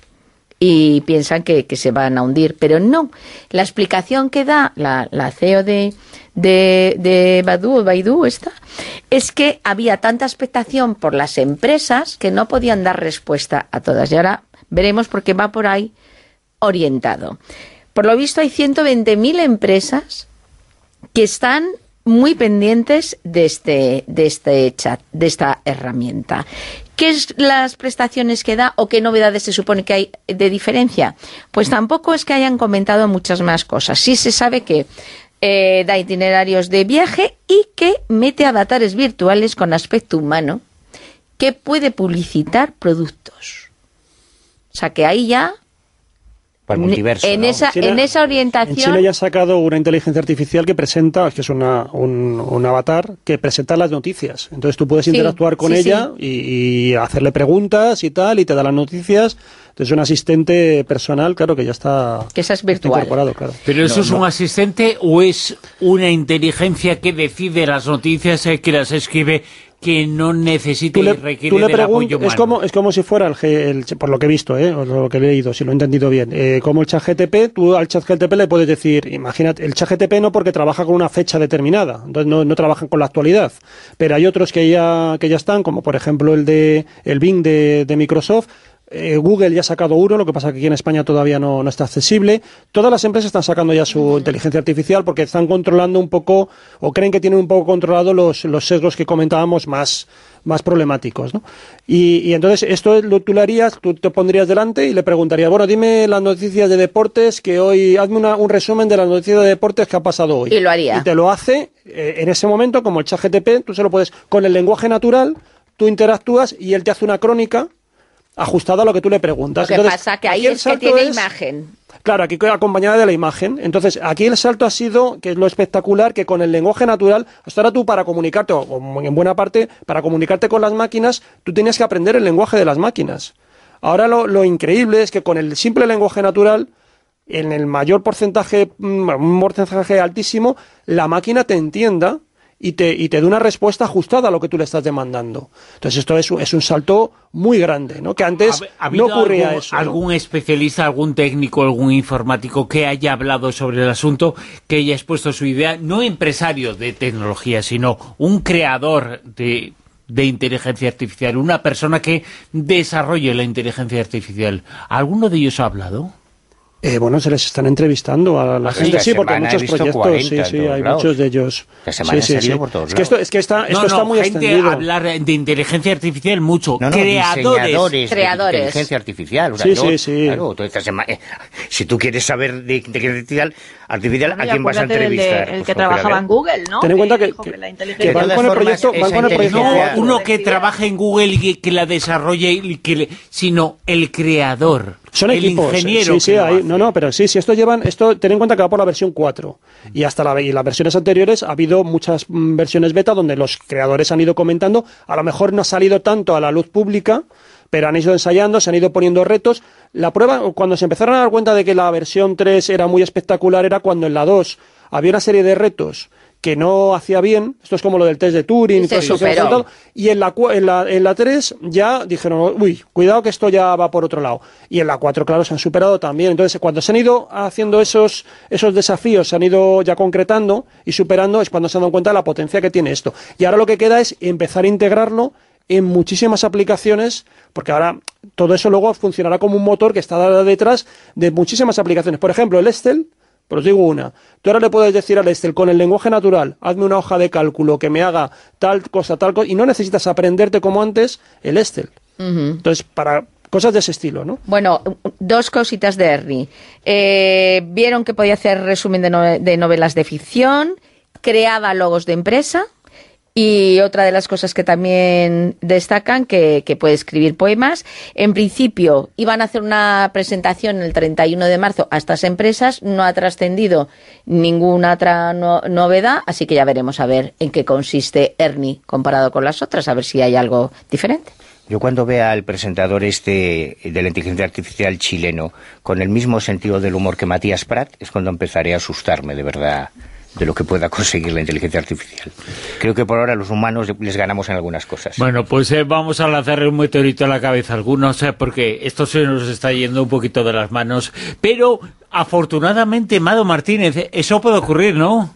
y piensan que, que se van a hundir, pero no. La explicación que da la, la C E O de, de, de Baidu, Baidu esta, es que había tanta expectación por las empresas que no podían dar respuesta a todas. Y ahora veremos por qué va por ahí orientado. Por lo visto hay ciento veinte mil empresas que están muy pendientes de este, de este chat, de esta herramienta. ¿Qué es las prestaciones que da o qué novedades se supone que hay de diferencia? Pues tampoco es que hayan comentado muchas más cosas. Sí se sabe que eh, da itinerarios de viaje y que mete avatares virtuales con aspecto humano, que puede publicitar productos. O sea que ahí ya... Para el multiverso, en, ¿no? esa, China, en esa orientación... En China ya ha sacado una inteligencia artificial que presenta, que es una, un, un avatar, que presenta las noticias. Entonces tú puedes interactuar sí, con sí, ella sí. Y, y hacerle preguntas y tal, y te da las noticias. Entonces un asistente personal, claro, que ya está, que esa es virtual. Está incorporado. Claro. ¿Pero eso no, es no. un asistente o es una inteligencia que decide las noticias, eh, que las escribe, que no necesita le, y requiere del apoyo humano? Es como, es como si fuera, el, el por lo que he visto, ¿eh? O lo que he leído, si lo he entendido bien, eh, como el chat G T P, tú al chat G T P le puedes decir, imagínate, el chat G T P no porque trabaja con una fecha determinada, entonces no, no trabajan con la actualidad, pero hay otros que ya, que ya están, como por ejemplo el de el Bing de, de Microsoft. Eh, Google ya ha sacado uno, lo que pasa que aquí en España todavía no, no está accesible. Todas las empresas están sacando ya su inteligencia artificial porque están controlando un poco, o creen que tienen un poco controlado los, los sesgos que comentábamos más, más problemáticos, ¿no? Y, y entonces esto lo, tú lo harías, tú te pondrías delante y le preguntarías, bueno, dime las noticias de deportes que hoy, hazme una, un resumen de las noticias de deportes que ha pasado hoy. Y lo haría. Y te lo hace eh, en ese momento, como el chat G T P, tú se lo puedes, con el lenguaje natural, tú interactúas y él te hace una crónica ajustado a lo que tú le preguntas. Lo que Entonces, pasa que ahí es que tiene es, imagen. Claro, aquí acompañada de la imagen. Entonces, aquí el salto ha sido, que es lo espectacular, que con el lenguaje natural, hasta ahora tú para comunicarte, o en buena parte, para comunicarte con las máquinas, tú tenías que aprender el lenguaje de las máquinas. Ahora lo, lo increíble es que con el simple lenguaje natural, en el mayor porcentaje, un porcentaje altísimo, la máquina te entienda y te, y te dé una respuesta ajustada a lo que tú le estás demandando. Entonces esto es, es un salto muy grande, ¿no? Que antes ¿Ha, no ocurría algún, eso, ¿no? ¿Algún especialista, algún técnico, algún informático que haya hablado sobre el asunto, que haya expuesto su idea? No empresario de tecnología, sino un creador de, de inteligencia artificial, una persona que desarrolle la inteligencia artificial. ¿Alguno de ellos ha hablado? Eh, bueno, se les están entrevistando a la gente, sí, porque hay muchos proyectos, sí, sí, hay lados. muchos de ellos. La semana sí, sí, sí. por todos es que esto, es que está, esto no, está no, muy gente extendido. Hablar de inteligencia artificial mucho, no, no, creadores, creadores de inteligencia artificial. O sea, sí, yo, sí, sí. Claro, toda esta semana, eh, si tú quieres saber de inteligencia artificial, artificial Bueno, ¿a quién vas a entrevistar? El, de, el pues que trabajaba en Google, ¿no? Ten en cuenta que, dijo que, que, la que van con el proyecto, van con el proyecto no uno que trabaja en Google y que la desarrolle, y que le, sino el creador. Son el equipos, ingeniero sí, sí, hay, no, no, pero sí, sí, esto llevan, esto, ten en cuenta que va por la versión cuatro, y hasta la, y las versiones anteriores ha habido muchas mm, versiones beta donde los creadores han ido comentando, a lo mejor no ha salido tanto a la luz pública, pero han ido ensayando, se han ido poniendo retos. La prueba, cuando se empezaron a dar cuenta de que la versión tres era muy espectacular, era cuando en la dos había una serie de retos que no hacía bien, esto es como lo del test de Turing, y, todo eso, todo, y en la, en, la, en la tres ya dijeron, uy, cuidado que esto ya va por otro lado, y en la cuatro, claro, se han superado también. Entonces, cuando se han ido haciendo esos, esos desafíos, se han ido ya concretando y superando, es cuando se han dado cuenta de la potencia que tiene esto. Y ahora lo que queda es empezar a integrarlo en muchísimas aplicaciones, porque ahora todo eso luego funcionará como un motor que está detrás de muchísimas aplicaciones. Por ejemplo, el Excel, pero os digo una, tú ahora le puedes decir al Excel con el lenguaje natural, hazme una hoja de cálculo que me haga tal cosa, tal cosa, y no necesitas aprenderte como antes el Excel. Uh-huh. Entonces, para cosas de ese estilo, ¿no? Bueno, dos cositas de Ernie. Eh, vieron que podía hacer resumen de, no, de novelas de ficción, creaba logos de empresa, y otra de las cosas que también destacan, que, que puede escribir poemas. En principio, iban a hacer una presentación el treinta y uno de marzo a estas empresas. No ha trascendido ninguna otra no, novedad, así que ya veremos a ver en qué consiste Ernie comparado con las otras, a ver si hay algo diferente. Yo cuando vea al presentador este de la inteligencia artificial chileno con el mismo sentido del humor que Matías Prat, es cuando empezaré a asustarme de verdad de lo que pueda conseguir la inteligencia artificial. Creo que por ahora los humanos les ganamos en algunas cosas. Bueno, pues eh, vamos a lanzarle un meteorito a la cabeza a algunos, eh, porque esto se nos está yendo un poquito de las manos, pero afortunadamente, Mado Martínez, eso puede ocurrir, ¿no?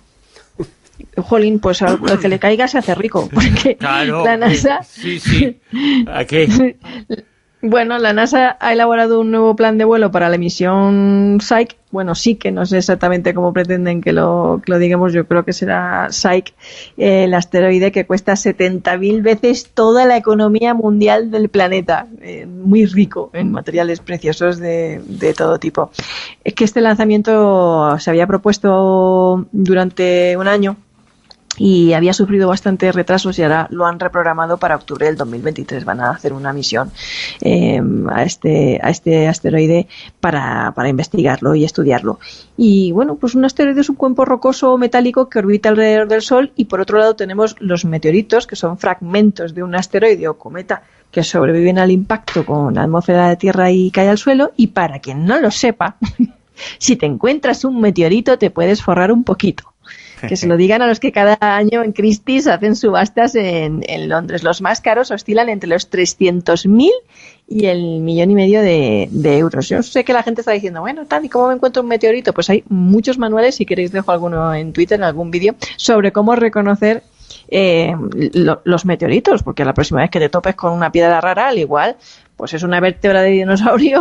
Jolín, pues al que le caiga se hace rico, porque claro, la NASA... Eh, sí, sí. ¿A qué? Bueno, la NASA ha elaborado un nuevo plan de vuelo para la misión Psyche. Bueno, sí que no sé exactamente cómo pretenden que lo, que lo digamos, yo creo que será Psyche, eh, el asteroide que cuesta setenta mil veces toda la economía mundial del planeta. Eh, muy rico en materiales preciosos de, de todo tipo. Es que este lanzamiento se había propuesto durante un año y había sufrido bastantes retrasos y ahora lo han reprogramado para octubre del dos mil veintitrés. Van a hacer una misión eh, a este a este asteroide para, para investigarlo y estudiarlo. Y bueno, pues un asteroide es un cuerpo rocoso metálico que orbita alrededor del Sol, y por otro lado tenemos los meteoritos, que son fragmentos de un asteroide o cometa que sobreviven al impacto con la atmósfera de Tierra y cae al suelo. Y para quien no lo sepa, si te encuentras un meteorito te puedes forrar un poquito. Que se lo digan a los que cada año en Christie's hacen subastas en, en Londres. Los más caros oscilan entre los trescientos mil y el millón y medio de, de euros. Yo sé que la gente está diciendo, bueno, tal, ¿y cómo me encuentro un meteorito? Pues hay muchos manuales, si queréis dejo alguno en Twitter, en algún vídeo, sobre cómo reconocer eh, lo, los meteoritos, porque la próxima vez que te topes con una piedra rara, al igual, pues es una vértebra de dinosaurio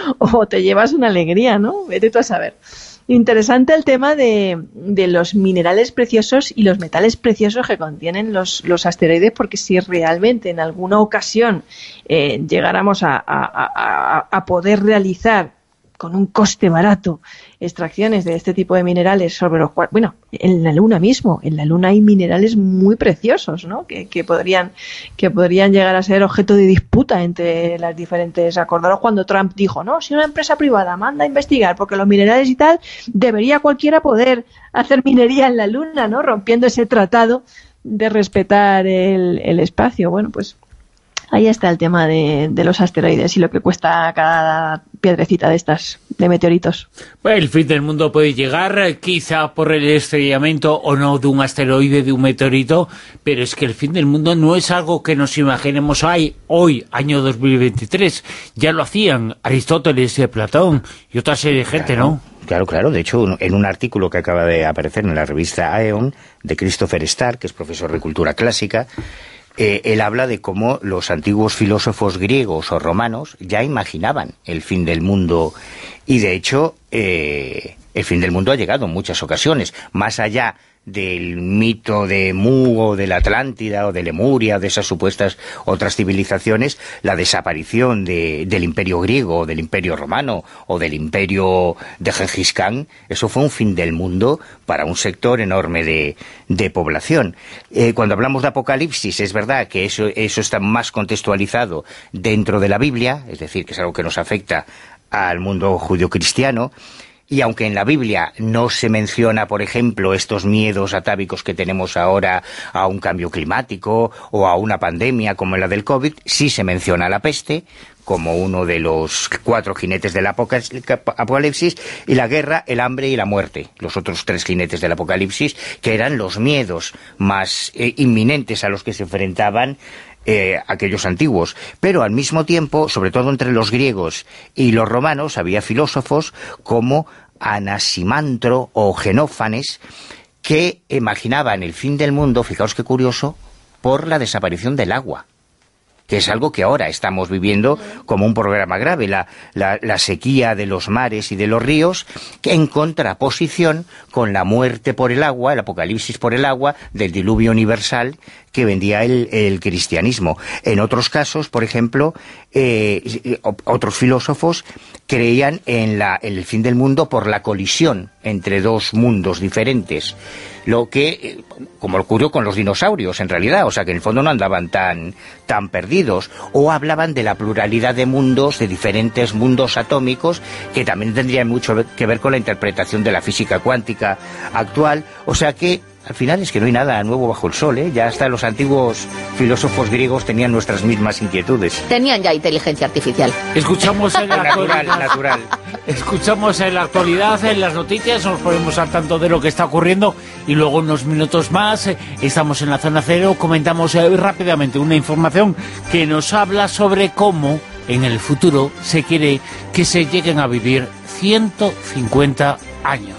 o te llevas una alegría, ¿no? Vete tú a saber. Interesante el tema de, de los minerales preciosos y los metales preciosos que contienen los, los asteroides, porque si realmente en alguna ocasión eh, llegáramos a, a, a, a poder realizar con un coste barato extracciones de este tipo de minerales sobre los cuales, bueno, en la Luna mismo, en la Luna hay minerales muy preciosos, ¿no? Que, que podrían que podrían llegar a ser objeto de disputa entre las diferentes. Acordaros cuando Trump dijo, no, si una empresa privada manda a investigar porque los minerales y tal, debería cualquiera poder hacer minería en la Luna, ¿no? Rompiendo ese tratado de respetar el, el espacio. Bueno, pues ahí está el tema de, de los asteroides y lo que cuesta cada piedrecita de estas, de meteoritos. Bueno, el fin del mundo puede llegar, quizá por el estrellamiento o no de un asteroide, de un meteorito, pero es que el fin del mundo no es algo que nos imaginemos hoy, hoy año dos mil veintitrés. Ya lo hacían Aristóteles, Platón y otra serie de gente, claro, ¿no? Claro, claro. De hecho, en un artículo que acaba de aparecer en la revista Aeon, de Christopher Stark, que es profesor de cultura clásica, eh, él habla de cómo los antiguos filósofos griegos o romanos ya imaginaban el fin del mundo, y de hecho eh, el fin del mundo ha llegado en muchas ocasiones, más allá del mito de Mu o de la Atlántida o de Lemuria, o de esas supuestas otras civilizaciones. La desaparición de, del imperio griego, o del imperio romano, o del imperio de Gengis Khan, eso fue un fin del mundo para un sector enorme de, de población. Eh, cuando hablamos de Apocalipsis, es verdad que eso, eso está más contextualizado dentro de la Biblia, es decir, que es algo que nos afecta al mundo judio-cristiano. Y aunque en la Biblia no se menciona, por ejemplo, estos miedos atávicos que tenemos ahora a un cambio climático o a una pandemia como la del COVID, sí se menciona la peste como uno de los cuatro jinetes del Apocalipsis, y la guerra, el hambre y la muerte, los otros tres jinetes del Apocalipsis, que eran los miedos más eh, inminentes a los que se enfrentaban Eh, aquellos antiguos. Pero al mismo tiempo, sobre todo entre los griegos y los romanos, había filósofos como Anaximandro o Genófanes que imaginaban el fin del mundo, fijaos qué curioso, por la desaparición del agua, que es algo que ahora estamos viviendo como un problema grave, la, la, la sequía de los mares y de los ríos, que en contraposición con la muerte por el agua, el apocalipsis por el agua, del diluvio universal que vendía el, el cristianismo. En otros casos, por ejemplo, eh, otros filósofos creían en, la, en el fin del mundo por la colisión entre dos mundos diferentes, lo que, como ocurrió con los dinosaurios en realidad, o sea que en el fondo no andaban tan, tan perdidos, o hablaban de la pluralidad de mundos, de diferentes mundos atómicos, que también tendrían mucho que ver con la interpretación de la física cuántica actual, o sea que al final es que no hay nada nuevo bajo el sol, ¿eh? Ya hasta los antiguos filósofos griegos tenían nuestras mismas inquietudes. Tenían ya inteligencia artificial. Escuchamos en la natural, actualidad, natural. Escuchamos en la actualidad, en las noticias, nos ponemos al tanto de lo que está ocurriendo, y luego unos minutos más eh, estamos en la Zona Cero, comentamos eh, rápidamente una información que nos habla sobre cómo en el futuro se quiere que se lleguen a vivir ciento cincuenta años.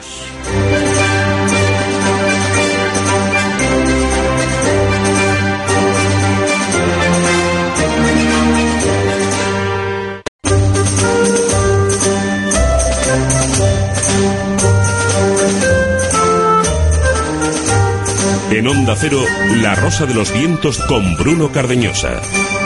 En Onda Cero, La Rosa de los Vientos con Bruno Cardeñosa.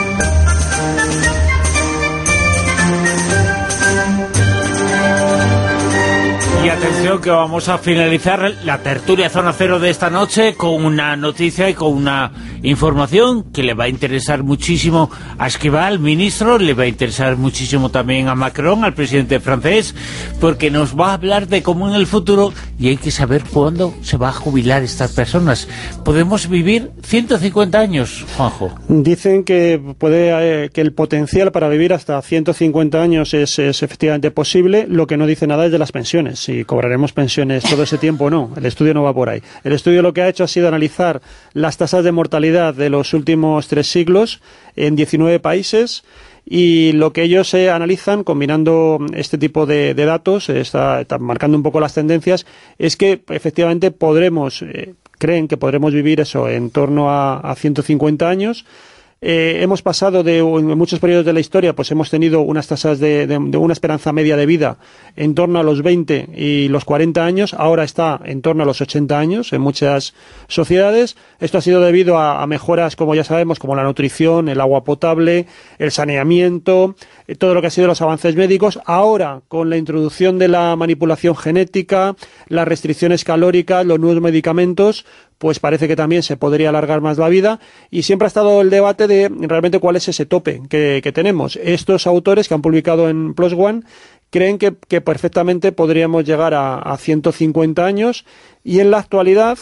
Y atención, que vamos a finalizar la tertulia Zona Cero de esta noche con una noticia y con una información que le va a interesar muchísimo a Esquivel, ministro, le va a interesar muchísimo también a Macron, al presidente francés, porque nos va a hablar de cómo en el futuro, y hay que saber cuándo se va a jubilar estas personas. ¿Podemos vivir ciento cincuenta años, Juanjo? Dicen que puede eh, que el potencial para vivir hasta ciento cincuenta años es, es efectivamente posible. Lo que no dice nada es de las pensiones, si cobraremos pensiones todo ese tiempo o no. El estudio no va por ahí. El estudio lo que ha hecho ha sido analizar las tasas de mortalidad de los últimos tres siglos en diecinueve países, y lo que ellos eh, analizan, combinando este tipo de, de datos, eh, está, está marcando un poco las tendencias, es que efectivamente podremos, eh, creen que podremos vivir eso en torno a, a ciento cincuenta años. Eh, hemos pasado de, en muchos periodos de la historia, pues hemos tenido unas tasas de, de, de una esperanza media de vida en torno a los veinte y los cuarenta años, ahora está en torno a los ochenta años en muchas sociedades. Esto ha sido debido a, a mejoras, como ya sabemos, como la nutrición, el agua potable, el saneamiento, eh, todo lo que ha sido los avances médicos. Ahora, con la introducción de la manipulación genética, las restricciones calóricas, los nuevos medicamentos, pues parece que también se podría alargar más la vida, y siempre ha estado el debate de realmente cuál es ese tope que, que tenemos. Estos autores que han publicado en Plus One creen que, que perfectamente podríamos llegar a, a ciento cincuenta años, y en la actualidad,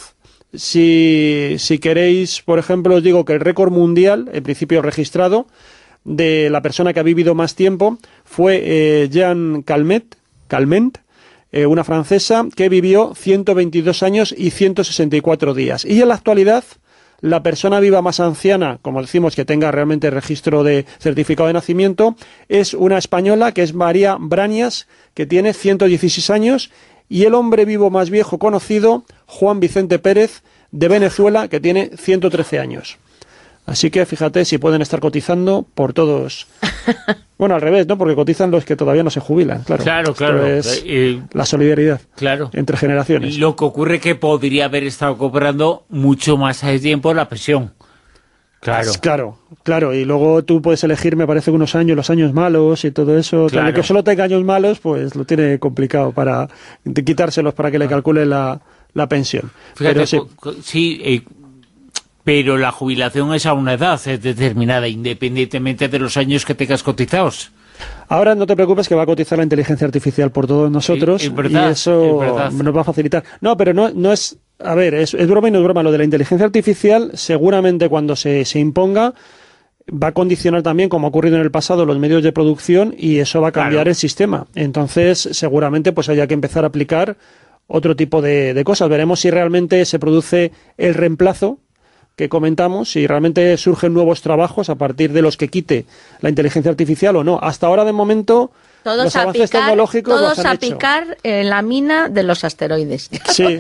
si, si queréis, por ejemplo, os digo que el récord mundial, en principio registrado, de la persona que ha vivido más tiempo fue eh, Jean Calment, Calment Eh, una francesa que vivió ciento veintidós años y ciento sesenta y cuatro días. Y en la actualidad, la persona viva más anciana, como decimos, que tenga realmente registro de certificado de nacimiento, es una española que es María Brañas, que tiene ciento dieciséis años, y el hombre vivo más viejo conocido, Juan Vicente Pérez, de Venezuela, que tiene ciento trece años. Así que fíjate si pueden estar cotizando por todos. Bueno, al revés, ¿no? Porque cotizan los que todavía no se jubilan, claro. Claro, claro. Esto es eh, la solidaridad claro. entre generaciones. Lo que ocurre es que podría haber estado cobrando mucho más de tiempo la pensión. Claro. Claro, claro. Y luego tú puedes elegir, me parece, unos años, los años malos y todo eso. Claro. El que solo tenga años malos, pues lo tiene complicado para quitárselos para que le calcule la, la pensión. Fíjate, Pero sí, sí eh, pero la jubilación es a una edad determinada, independientemente de los años que tengas cotizados. ahora no te preocupes que va a cotizar la inteligencia artificial por todos nosotros es verdad, y eso es verdad. nos va a facilitar. No, pero no, no es... A ver, es, es broma y no es broma. Lo de la inteligencia artificial, seguramente cuando se, se imponga, va a condicionar también, como ha ocurrido en el pasado, los medios de producción y eso va a cambiar Claro. el sistema. Entonces, seguramente pues haya que empezar a aplicar otro tipo de, de cosas. Veremos si realmente se produce el reemplazo que comentamos, si realmente surgen nuevos trabajos a partir de los que quite la inteligencia artificial o no. Hasta ahora, de momento, Todos los a avances picar, tecnológicos todos los han a hecho. picar en la mina de los asteroides. Sí.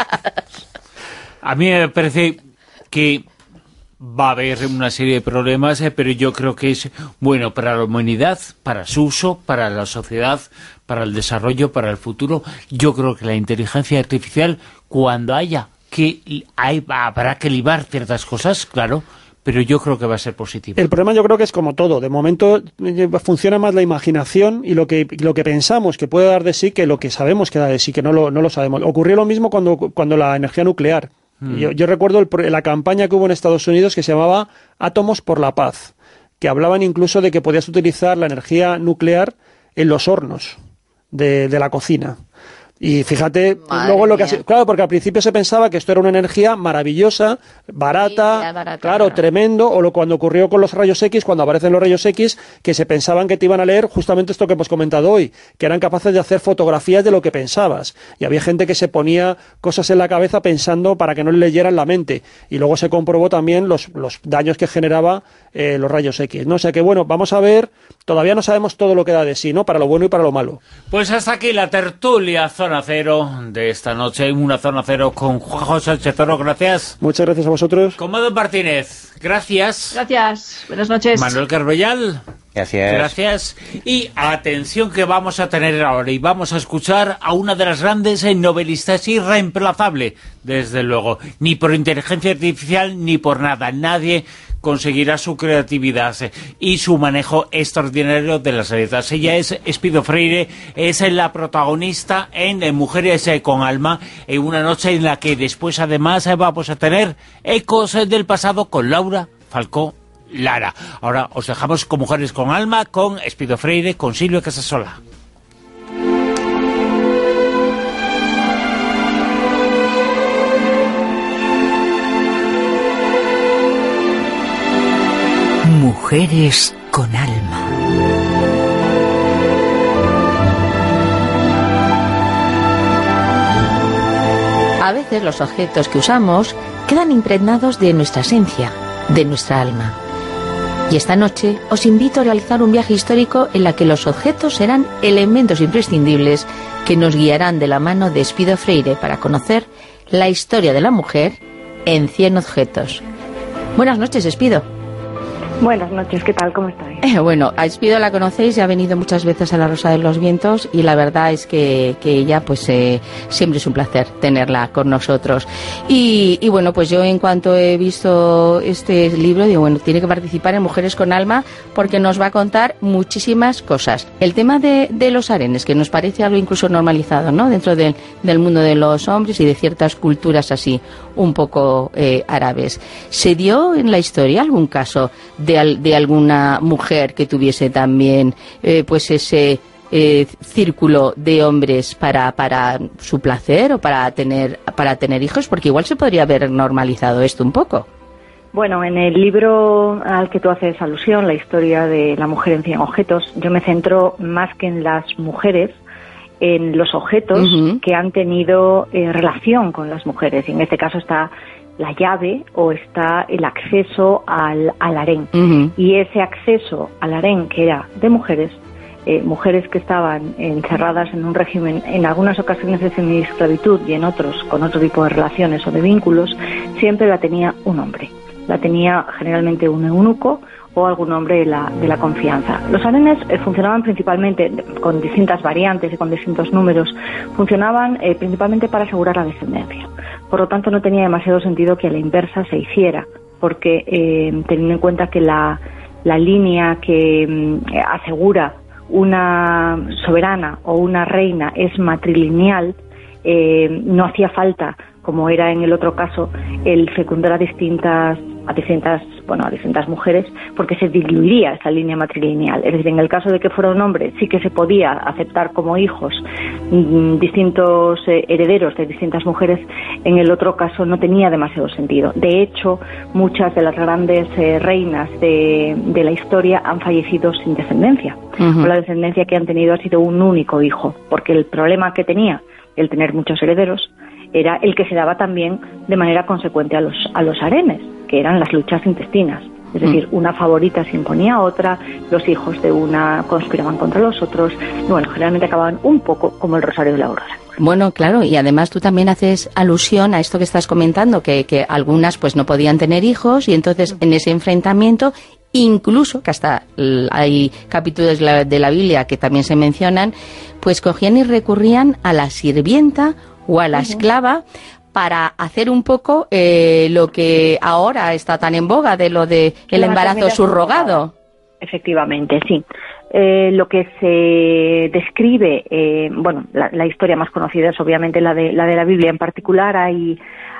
A mí me parece que va a haber una serie de problemas, eh, pero yo creo que es bueno para la humanidad, para su uso, para la sociedad, para el desarrollo, para el futuro. Yo creo que la inteligencia artificial, cuando haya que hay, habrá que libar ciertas cosas, claro, pero yo creo que va a ser positivo. El problema yo creo que es como todo. De momento eh, funciona más la imaginación y lo que lo que pensamos que puede dar de sí que lo que sabemos que da de sí, que no lo, no lo sabemos. Ocurrió lo mismo cuando, cuando la energía nuclear. Mm. Yo, yo recuerdo el, la campaña que hubo en Estados Unidos que se llamaba Átomos por la Paz, que hablaban incluso de que podías utilizar la energía nuclear en los hornos de, de la cocina. Y fíjate, Madre luego lo que mía. ha, claro, porque al principio se pensaba que esto era una energía maravillosa, barata, Sí, ya barata, claro, claro. tremendo, o lo cuando ocurrió con los rayos X, cuando aparecen los rayos X, que se pensaban que te iban a leer justamente esto que hemos comentado hoy, que eran capaces de hacer fotografías de lo que pensabas. Y había gente que se ponía cosas en la cabeza pensando para que no le leyeran la mente. Y luego se comprobó también los, los daños que generaba eh, los rayos X, ¿no? O sea que, bueno, vamos a ver, todavía no sabemos todo lo que da de sí, ¿no? Para lo bueno y para lo malo. Pues hasta aquí la tertulia Zona Cero de esta noche, una Zona Cero con Juanjo Sánchez Oro, gracias. Muchas gracias a vosotros. Comado Martínez, gracias. Gracias, buenas noches. Manuel Carbellal, Gracias. gracias. Y atención que vamos a tener ahora y vamos a escuchar a una de las grandes eh, novelistas, irreemplazable, desde luego, ni por inteligencia artificial ni por nada, nadie conseguirá su creatividad eh, y su manejo extraordinario de las letras. Ella es Espido Freire, es eh, la protagonista en eh, Mujeres eh, con Alma, en una noche en la que después además eh, vamos a tener ecos eh, del pasado con Laura Falcó Lara. Ahora os dejamos con Mujeres con Alma, con Espido Freire, con Silvia Casasola. Mujeres con alma. A veces los objetos que usamos quedan impregnados de nuestra esencia, de nuestra alma. Y esta noche os invito a realizar un viaje histórico en la que los objetos serán elementos imprescindibles que nos guiarán de la mano de Espido Freire para conocer la historia de la mujer en cien objetos. Buenas noches, Espido. Buenas noches, ¿qué tal? ¿Cómo estáis? Eh, bueno, a Espido la conocéis, ya ha venido muchas veces a La Rosa de los Vientos y la verdad es que, que ella, pues eh, siempre es un placer tenerla con nosotros. Y, y bueno, pues yo en cuanto he visto este libro, digo, bueno, tiene que participar en Mujeres con Alma porque nos va a contar muchísimas cosas. El tema de, de los harenes, que nos parece algo incluso normalizado, ¿no? Dentro del, del mundo de los hombres y de ciertas culturas así, un poco eh, árabes. ¿Se dio en la historia algún caso de, al, de alguna mujer que tuviese también eh, pues ese eh, círculo de hombres para, para su placer o para tener, para tener hijos? Porque igual se podría haber normalizado esto un poco. Bueno, en el libro al que tú haces alusión, la historia de la mujer en cien objetos, yo me centro más que en las mujeres, en los objetos uh-huh. que han tenido eh, relación con las mujeres. Y en este caso está la llave o está el acceso al, al harén. Uh-huh. Y ese acceso al harén, que era de mujeres, eh, mujeres que estaban encerradas en un régimen, en algunas ocasiones de semiesclavitud y en otros con otro tipo de relaciones o de vínculos, siempre la tenía un hombre. la tenía generalmente un eunuco o algún hombre de la, de la confianza. Los harenes eh, funcionaban principalmente, con distintas variantes y con distintos números, funcionaban eh, principalmente para asegurar la descendencia. Por lo tanto, no tenía demasiado sentido que a la inversa se hiciera, porque eh, teniendo en cuenta que la, la línea que eh, asegura una soberana o una reina es matrilineal, eh, no hacía falta, como era en el otro caso, el fecundar a distintas a distintas bueno a distintas mujeres, porque se diluiría esa línea matrilineal. Es decir, en el caso de que fuera un hombre, sí que se podía aceptar como hijos mmm, distintos eh, herederos de distintas mujeres. En el otro caso no tenía demasiado sentido. De hecho, muchas de las grandes eh, reinas de, de la historia han fallecido sin descendencia. Uh-huh. O la descendencia que han tenido ha sido un único hijo, porque el problema que tenía el tener muchos herederos era el que se daba también de manera consecuente a los a los harenes, que eran las luchas intestinas. Es decir, una favorita se imponía a otra, los hijos de una conspiraban contra los otros, y bueno, generalmente acababan un poco como el Rosario de la Aurora. Bueno, claro, y además tú también haces alusión a esto que estás comentando, que, que algunas pues no podían tener hijos, y entonces en ese enfrentamiento, incluso, que hasta hay capítulos de la, de la Biblia que también se mencionan, pues cogían y recurrían a la sirvienta o a la esclava para hacer un poco eh, lo que ahora está tan en boga de lo de el embarazo subrogado. Efectivamente, sí. Eh, lo que se describe, eh, bueno, la, la historia más conocida es obviamente la de la de la Biblia. En particular hay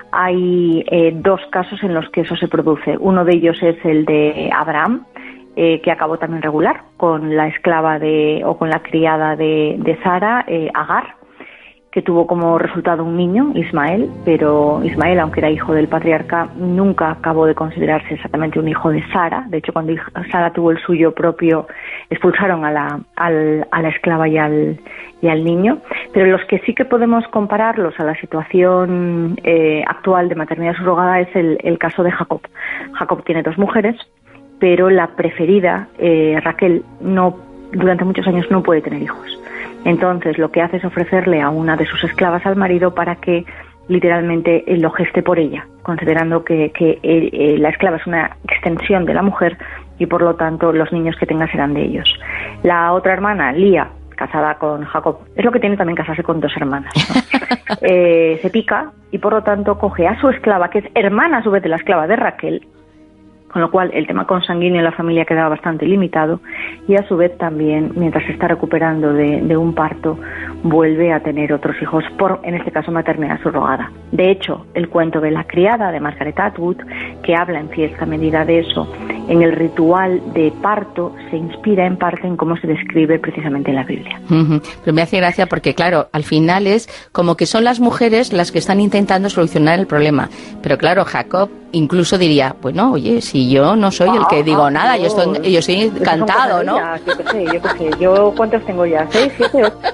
hay eh, dos casos en los que eso se produce. Uno de ellos es el de Abraham, eh, que acabó también regular con la esclava de o con la criada de, de Sara, eh, Agar, que tuvo como resultado un niño, Ismael, pero Ismael, aunque era hijo del patriarca, nunca acabó de considerarse exactamente un hijo de Sara. De hecho, cuando Sara tuvo el suyo propio, expulsaron a la, al, a la esclava y al, y al niño. Pero los que sí que podemos compararlos a la situación eh, actual de maternidad subrogada es el, el caso de Jacob. Jacob tiene dos mujeres, pero la preferida, eh, Raquel, no durante muchos años no puede tener hijos. Entonces lo que hace es ofrecerle a una de sus esclavas al marido para que literalmente él lo geste por ella, considerando que, que eh, eh, la esclava es una extensión de la mujer y por lo tanto los niños que tenga serán de ellos. La otra hermana, Lía, casada con Jacob, es lo que tiene también casarse con dos hermanas, ¿no? eh, se pica y por lo tanto coge a su esclava, que es hermana a su vez de la esclava de Raquel, con lo cual el tema consanguíneo en la familia quedaba bastante limitado, y a su vez también, mientras se está recuperando de, de un parto, vuelve a tener otros hijos por, en este caso, maternidad subrogada. De hecho, el cuento de la criada de Margaret Atwood, que habla en cierta medida de eso, en el ritual de parto, se inspira en parte en cómo se describe precisamente en la Biblia. Uh-huh. Pero me hace gracia porque, claro, al final es como que son las mujeres las que están intentando solucionar el problema. Pero claro, Jacob incluso diría, bueno, oye, si yo no soy el que digo nada, yo estoy, yo estoy encantado, ¿no? Yo qué sé, yo qué sé, yo ¿cuántos tengo ya? ¿Seis, siete, ocho?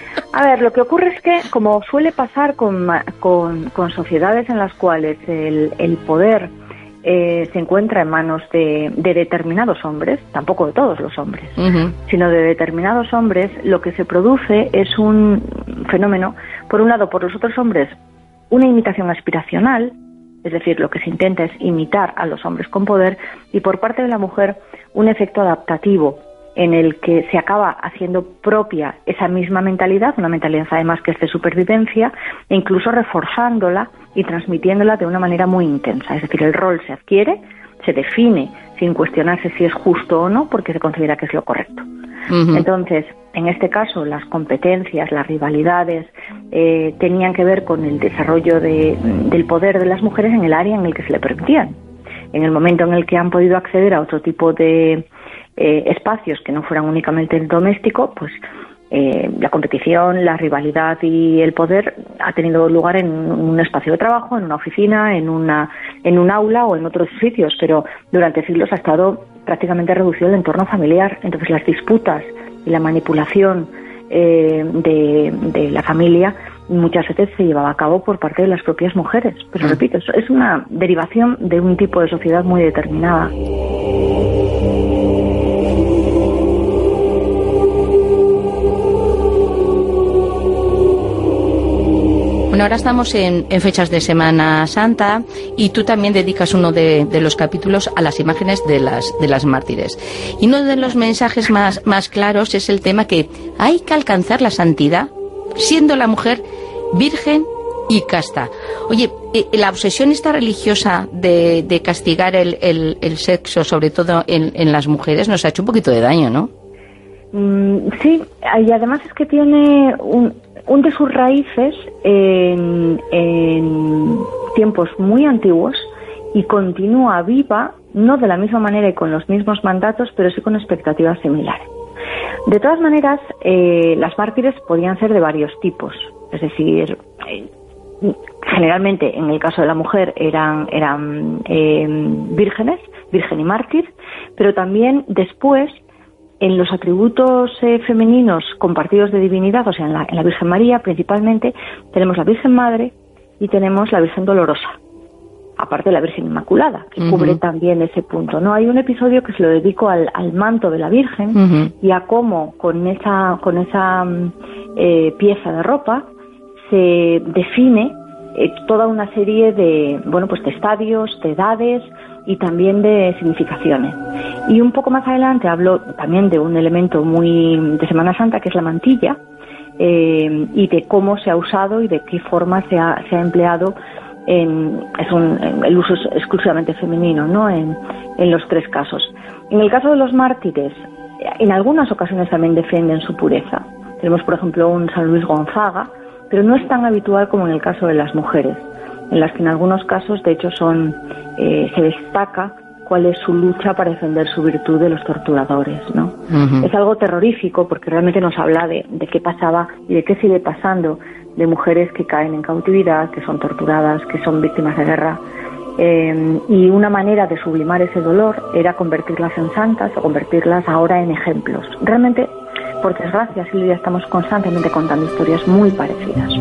A ver, lo que ocurre es que, como suele pasar con, con, con sociedades en las cuales el, el poder eh, se encuentra en manos de, de determinados hombres, tampoco de todos los hombres, uh-huh. sino de determinados hombres, lo que se produce es un fenómeno, por un lado, por los otros hombres, una imitación aspiracional, es decir, lo que se intenta es imitar a los hombres con poder, y por parte de la mujer un efecto adaptativo en el que se acaba haciendo propia esa misma mentalidad, una mentalidad además que es de supervivencia, e incluso reforzándola y transmitiéndola de una manera muy intensa. Es decir, el rol se adquiere, se define sin cuestionarse si es justo o no, porque se considera que es lo correcto. Uh-huh. Entonces, en este caso, las competencias, las rivalidades, eh, tenían que ver con el desarrollo de, del poder de las mujeres en el área en el que se le permitían. En el momento en el que han podido acceder a otro tipo de eh, espacios que no fueran únicamente el doméstico, pues eh, la competición, la rivalidad y el poder ha tenido lugar en un espacio de trabajo, en una oficina, en una en un aula o en otros sitios, pero durante siglos ha estado prácticamente reducido el entorno familiar. Entonces las disputas y la manipulación eh, de, de la familia muchas veces se llevaba a cabo por parte de las propias mujeres. Pero repito, es una derivación de un tipo de sociedad muy determinada. Bueno, Bueno, ahora estamos en, en fechas de Semana Santa y tú también dedicas uno de, de los capítulos a las imágenes de las, de las mártires. Y uno de los mensajes más, más claros es el tema que hay que alcanzar la santidad siendo la mujer virgen y casta. Oye, la obsesión esta religiosa de, de castigar el, el, el sexo, sobre todo en, en las mujeres, nos ha hecho un poquito de daño, ¿no? Mm, sí, y además es que tiene un, un de sus raíces en, en tiempos muy antiguos y continúa viva, no de la misma manera y con los mismos mandatos, pero sí con expectativas similares. De todas maneras, eh, las mártires podían ser de varios tipos, es decir, eh, generalmente en el caso de la mujer eran, eran eh, vírgenes, virgen y mártir, pero también después en los atributos eh, femeninos compartidos de divinidad, o sea, en la, en la Virgen María principalmente, tenemos la Virgen Madre y tenemos la Virgen Dolorosa, aparte de la Virgen Inmaculada, que uh-huh. cubre también ese punto, ¿no? Hay un episodio que se lo dedico al, al manto de la Virgen uh-huh. y a cómo con esa, con esa eh, pieza de ropa se define eh, toda una serie de, bueno, pues de estadios, de edades y también de significaciones. Y un poco más adelante hablo también de un elemento muy de Semana Santa, que es la mantilla, eh, y de cómo se ha usado y de qué forma se ha, se ha empleado. En, es un, el uso es exclusivamente femenino, ¿no? En, en los tres casos. En el caso de los mártires, en algunas ocasiones también defienden su pureza. Tenemos, por ejemplo, un San Luis Gonzaga, pero no es tan habitual como en el caso de las mujeres, en las que en algunos casos, de hecho, son eh, se destaca cuál es su lucha para defender su virtud de los torturadores, ¿no? Uh-huh. Es algo terrorífico porque realmente nos habla de, de qué pasaba y de qué sigue pasando de mujeres que caen en cautividad, que son torturadas, que son víctimas de guerra. Eh, y una manera de sublimar ese dolor era convertirlas en santas o convertirlas ahora en ejemplos. Realmente, por desgracia, Silvia, estamos constantemente contando historias muy parecidas.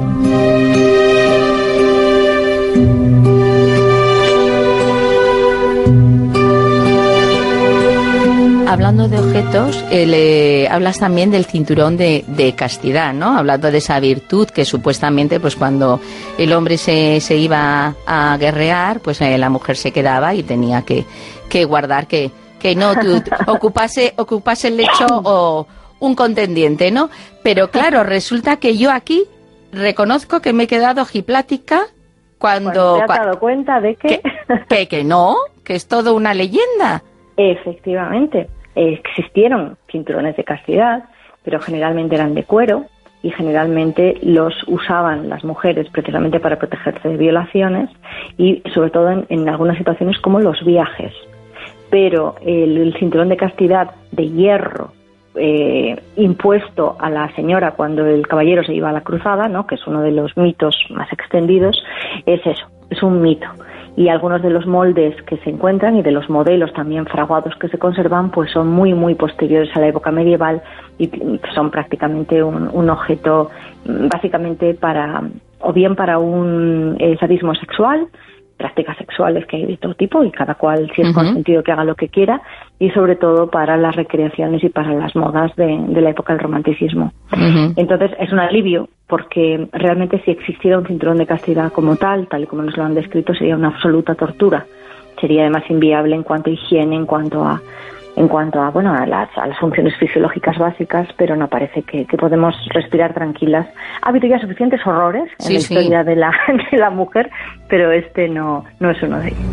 Hablando de objetos, eh, le, hablas también del cinturón de, de castidad, ¿no? Hablando de esa virtud que supuestamente, pues cuando el hombre se, se iba a guerrear, pues eh, la mujer se quedaba y tenía que, que guardar que, que no tú, ocupase, ocupase el lecho o un contendiente, ¿no? Pero claro, resulta que yo aquí reconozco que me he quedado ojiplática cuando... ¿Te has dado cuenta de que... que... Que, que no, que es todo una leyenda. Efectivamente, existieron cinturones de castidad, pero generalmente eran de cuero y generalmente los usaban las mujeres precisamente para protegerse de violaciones y sobre todo en, en algunas situaciones como los viajes. Pero el, el cinturón de castidad de hierro eh, impuesto a la señora cuando el caballero se iba a la cruzada, ¿no?, que es uno de los mitos más extendidos, es eso, es un mito. Y algunos de los moldes que se encuentran y de los modelos también fraguados que se conservan pues son muy muy posteriores a la época medieval y son prácticamente un, un objeto básicamente para o bien para un eh, sadismo sexual, prácticas sexuales que hay de todo tipo y cada cual si es uh-huh. consentido que haga lo que quiera, y sobre todo para las recreaciones y para las modas de, de la época del romanticismo. Uh-huh. Entonces es un alivio porque realmente si existiera un cinturón de castidad como tal, tal y como nos lo han descrito, sería una absoluta tortura. Sería además inviable en cuanto a higiene, en cuanto a en cuanto a bueno a las, a las funciones fisiológicas básicas, pero no parece que, que podemos respirar tranquilas. Ha habido ya suficientes horrores en sí, la historia sí. de la de la mujer, pero este no no es uno de ellos.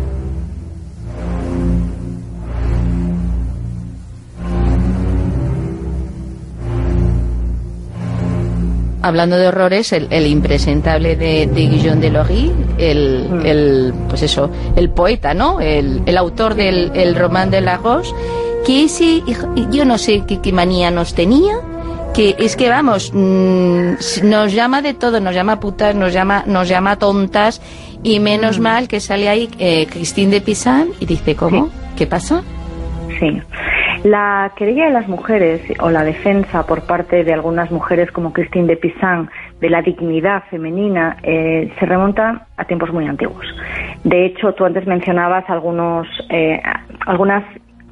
Hablando de horrores, el, el impresentable de, de Guillaume de Lorry, el, mm. el, pues eso, el poeta, ¿no? El, el autor del el Roman de Lagos, que ese, yo no sé qué, qué manía nos tenía, que es que vamos, mmm, nos llama de todo, nos llama putas, nos llama, nos llama tontas, y menos mm. mal que sale ahí eh, Christine de Pizan y dice, ¿cómo? Sí. ¿Qué pasa? Sí. La querella de las mujeres o la defensa por parte de algunas mujeres como Christine de Pizan de la dignidad femenina eh, se remonta a tiempos muy antiguos. De hecho, tú antes mencionabas algunos, eh, algunas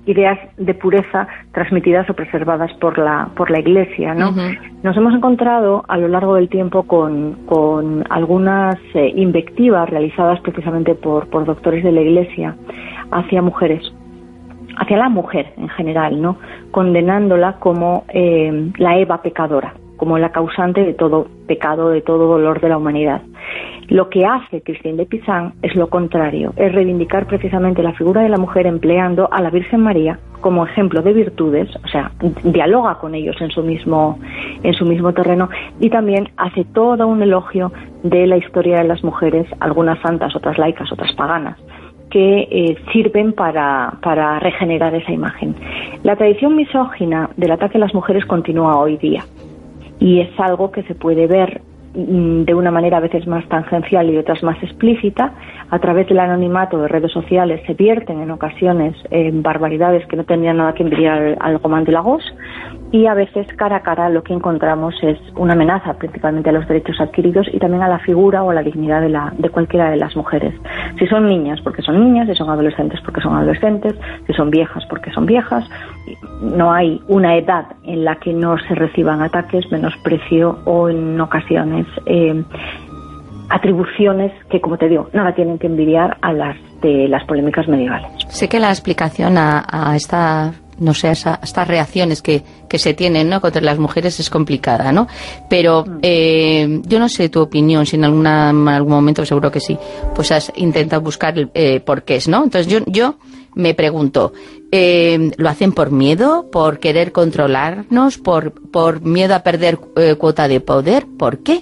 ideas de pureza transmitidas o preservadas por la por la Iglesia, ¿no? Uh-huh. Nos hemos encontrado a lo largo del tiempo con, con algunas eh, invectivas realizadas precisamente por, por doctores de la Iglesia hacia mujeres, hacia la mujer en general, ¿no? Condenándola como eh, la Eva pecadora, como la causante de todo pecado, de todo dolor de la humanidad. Lo que hace Christine de Pizan es lo contrario, es reivindicar precisamente la figura de la mujer empleando a la Virgen María como ejemplo de virtudes, o sea, dialoga con ellos en su mismo en su mismo terreno, y también hace todo un elogio de la historia de las mujeres, algunas santas, otras laicas, otras paganas, que eh, sirven para, para regenerar esa imagen. La tradición misógina del ataque a las mujeres continúa hoy día, y es algo que se puede ver de una manera a veces más tangencial y otras más explícita. A través del anonimato de redes sociales se vierten en ocasiones eh, barbaridades que no tendrían nada que envidiar al, al Román de Lagos, y a veces cara a cara lo que encontramos es una amenaza principalmente a los derechos adquiridos y también a la figura o a la dignidad de, la, de cualquiera de las mujeres. Si son niñas, porque son niñas; si son adolescentes, porque son adolescentes; si son viejas, porque son viejas. No hay una edad en la que no se reciban ataques, menosprecio o en ocasiones eh, atribuciones que, como te digo, nada tienen que envidiar a las de las polémicas medievales. Sé que la explicación a, a esta, no sé, a, esa, a estas reacciones que, que se tienen, ¿no?, contra las mujeres es complicada, ¿no? Pero eh, yo no sé tu opinión, si en, alguna, en algún momento, seguro que sí, pues has intentado buscar eh, porqués, ¿no? Entonces yo, yo me pregunto, eh, ¿lo hacen por miedo, por querer controlarnos, por, por miedo a perder eh, cuota de poder? ¿Por qué?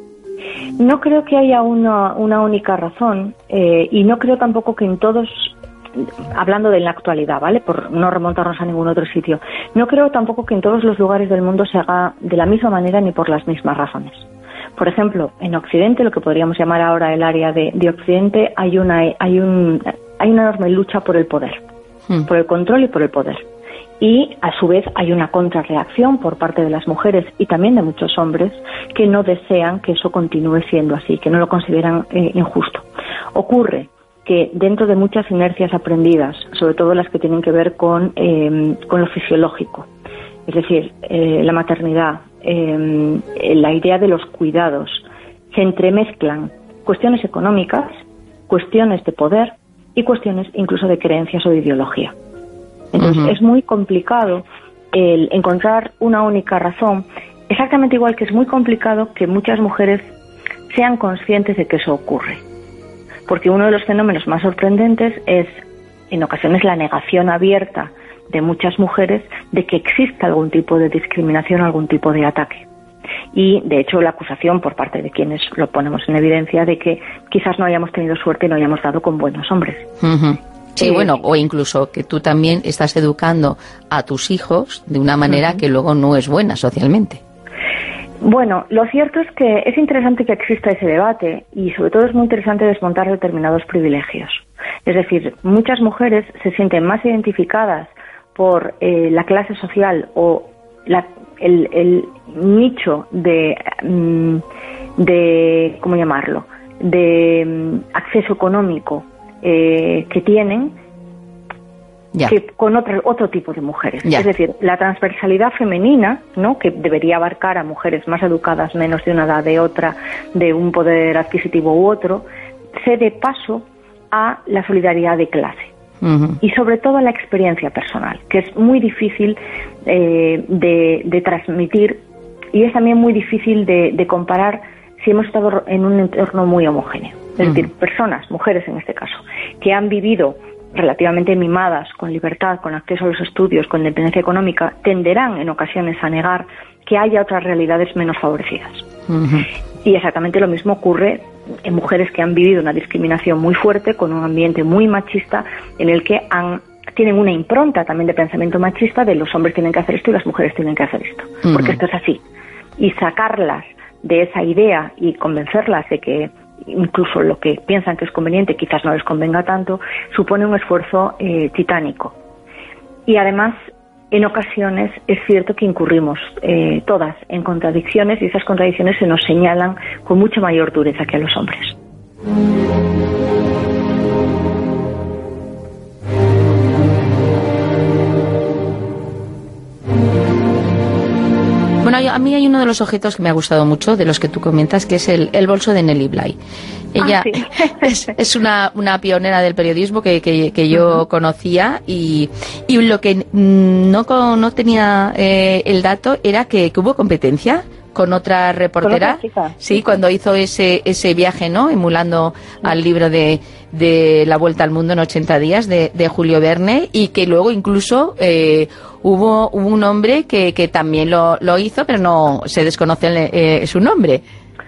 No creo que haya una, una única razón, eh, y no creo tampoco que en todos, hablando de la actualidad, ¿vale?, por no remontarnos a ningún otro sitio, no creo tampoco que en todos los lugares del mundo se haga de la misma manera ni por las mismas razones. Por ejemplo, en Occidente, lo que podríamos llamar ahora el área de, de Occidente, hay una, hay, un, hay una enorme lucha por el poder, hmm. por el control y por el poder. Y, a su vez, hay una contrarreacción por parte de las mujeres y también de muchos hombres que no desean que eso continúe siendo así, que no lo consideran eh, injusto. Ocurre que dentro de muchas inercias aprendidas, sobre todo las que tienen que ver con, eh, con lo fisiológico, es decir, eh, la maternidad, eh, la idea de los cuidados, se entremezclan cuestiones económicas, cuestiones de poder y cuestiones incluso de creencias o de ideología. Entonces, uh-huh. es muy complicado el encontrar una única razón, exactamente igual que es muy complicado que muchas mujeres sean conscientes de que eso ocurre. Porque uno de los fenómenos más sorprendentes es, en ocasiones, la negación abierta de muchas mujeres de que exista algún tipo de discriminación, algún tipo de ataque. Y, de hecho, la acusación por parte de quienes lo ponemos en evidencia de que quizás no hayamos tenido suerte y no hayamos dado con buenos hombres. Uh-huh. Sí, eh, bueno, o incluso que tú también estás educando a tus hijos de una manera uh-huh. que luego no es buena socialmente. Bueno, lo cierto es que es interesante que exista ese debate y sobre todo es muy interesante desmontar determinados privilegios. Es decir, muchas mujeres se sienten más identificadas por eh, la clase social o la, el, el nicho de, de, ¿cómo llamarlo?, de acceso económico Eh, que tienen ya. que con otro, otro tipo de mujeres. Ya. Es decir, la transversalidad femenina, ¿no?, que debería abarcar a mujeres más educadas, menos de una edad, de otra, de un poder adquisitivo u otro, cede paso a la solidaridad de clase. Uh-huh. Y sobre todo a la experiencia personal, que es muy difícil eh, de, de transmitir, y es también muy difícil de, de comparar si hemos estado en un entorno muy homogéneo. Es uh-huh. decir, personas, mujeres en este caso, que han vivido relativamente mimadas, con libertad, con acceso a los estudios, con independencia económica, tenderán en ocasiones a negar que haya otras realidades menos favorecidas. Uh-huh. Y exactamente lo mismo ocurre en mujeres que han vivido una discriminación muy fuerte, con un ambiente muy machista, en el que han, tienen una impronta también de pensamiento machista de los hombres tienen que hacer esto y las mujeres tienen que hacer esto. Uh-huh. Porque esto es así. Y sacarlas de esa idea y convencerlas de que incluso lo que piensan que es conveniente quizás no les convenga tanto, supone un esfuerzo eh, titánico. Y además, en ocasiones es cierto que incurrimos eh, todas en contradicciones, y esas contradicciones se nos señalan con mucha mayor dureza que a los hombres. Bueno, a mí hay uno de los objetos que me ha gustado mucho, de los que tú comentas, que es el, el bolso de Nelly Bly. Ella ah, sí. es, es una, una pionera del periodismo que, que, que yo uh-huh. conocía, y, y lo que no, no tenía eh, el dato era que, que hubo competencia con otra reportera, ¿Con otra sí, cuando hizo ese ese viaje, ¿no?, emulando sí. al libro de, de La Vuelta al Mundo en ochenta días de, de Julio Verne, y que luego incluso eh, hubo, hubo un hombre que, que también lo, lo hizo, pero no se desconoce eh, su nombre.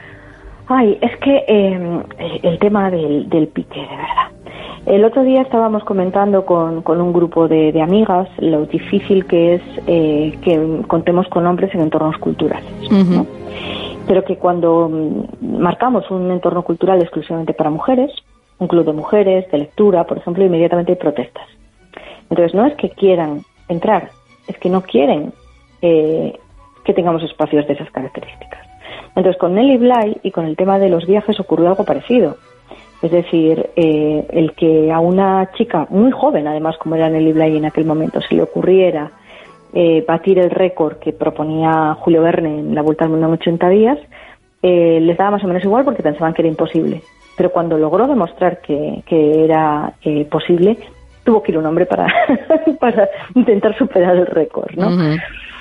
Ay, es que eh, el tema del, del pique, de verdad. El otro día estábamos comentando con, con un grupo de, de amigas lo difícil que es eh, que contemos con hombres en entornos culturales, uh-huh. ¿no? Pero que cuando marcamos un entorno cultural exclusivamente para mujeres, un club de mujeres, de lectura, por ejemplo, inmediatamente hay protestas. Entonces no es que quieran entrar, es que no quieren eh, que tengamos espacios de esas características. Entonces con Nelly Bly y con el tema de los viajes ocurrió algo parecido. Es decir, eh, el que a una chica muy joven, además, como era Nelly Bly en aquel momento, se le ocurriera eh, batir el récord que proponía Julio Verne en La Vuelta al Mundo en ochenta días, eh, les daba más o menos igual porque pensaban que era imposible. Pero cuando logró demostrar que, que era eh, posible, tuvo que ir un hombre para, para intentar superar el récord, ¿no? Uh-huh.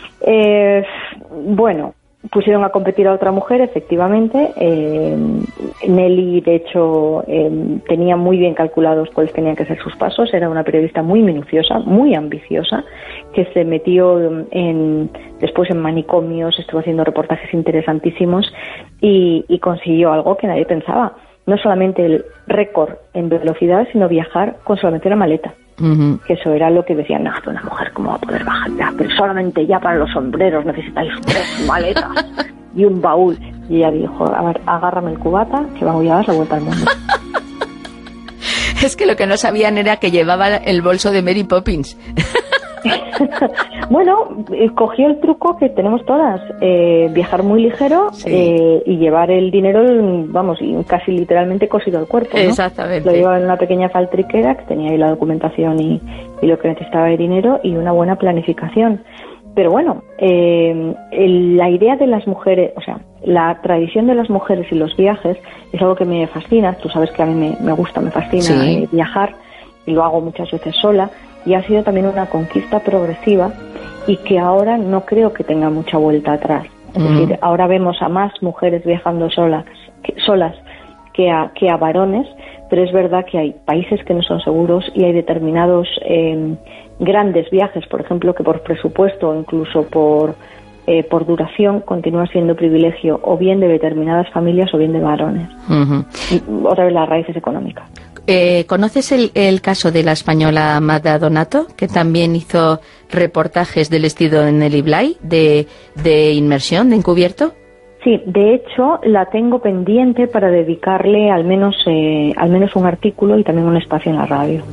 Eh, bueno... Pusieron a competir a otra mujer, efectivamente. Eh, Nelly, de hecho, eh, tenía muy bien calculados cuáles tenían que ser sus pasos. Era una periodista muy minuciosa, muy ambiciosa, que se metió en, después en manicomios, estuvo haciendo reportajes interesantísimos y, y consiguió algo que nadie pensaba. No solamente el récord en velocidad, sino viajar con solamente una maleta. Uh-huh. Que eso era lo que decían, no, una mujer cómo va a poder bajar, ya, pero solamente ya para los sombreros necesitáis tres maletas y un baúl. Y ella dijo, a ver, agárrame el cubata que vamos a dar la vuelta al mundo. Es que lo que no sabían era que llevaba el bolso de Mary Poppins. Bueno, eh, cogió el truco que tenemos todas, eh, viajar muy ligero, sí. eh, y llevar el dinero, vamos, casi literalmente cosido al cuerpo, ¿no? Exactamente. Lo llevaba en una pequeña faltriquera que tenía ahí la documentación y, y lo que necesitaba de dinero y una buena planificación. Pero bueno, eh, el, la idea de las mujeres, o sea, la tradición de las mujeres y los viajes es algo que me fascina. Tú sabes que a mí me, me gusta, me fascina sí. eh, viajar, y lo hago muchas veces sola. Y ha sido también una conquista progresiva y que ahora no creo que tenga mucha vuelta atrás. Es mm. decir, ahora vemos a más mujeres viajando solas que, solas que a, que a varones, pero es verdad que hay países que no son seguros y hay determinados eh, grandes viajes, por ejemplo, que por presupuesto o incluso por, eh, por duración continúa siendo privilegio o bien de determinadas familias o bien de varones. Mm-hmm. Y, otra vez la raíz es económica. Eh, ¿Conoces el, el caso de la española Magda Donato, que también hizo reportajes del estilo de Nelly Bly, de, de inmersión, de encubierto? Sí, de hecho la tengo pendiente para dedicarle al menos, eh, al menos un artículo y también un espacio en la radio.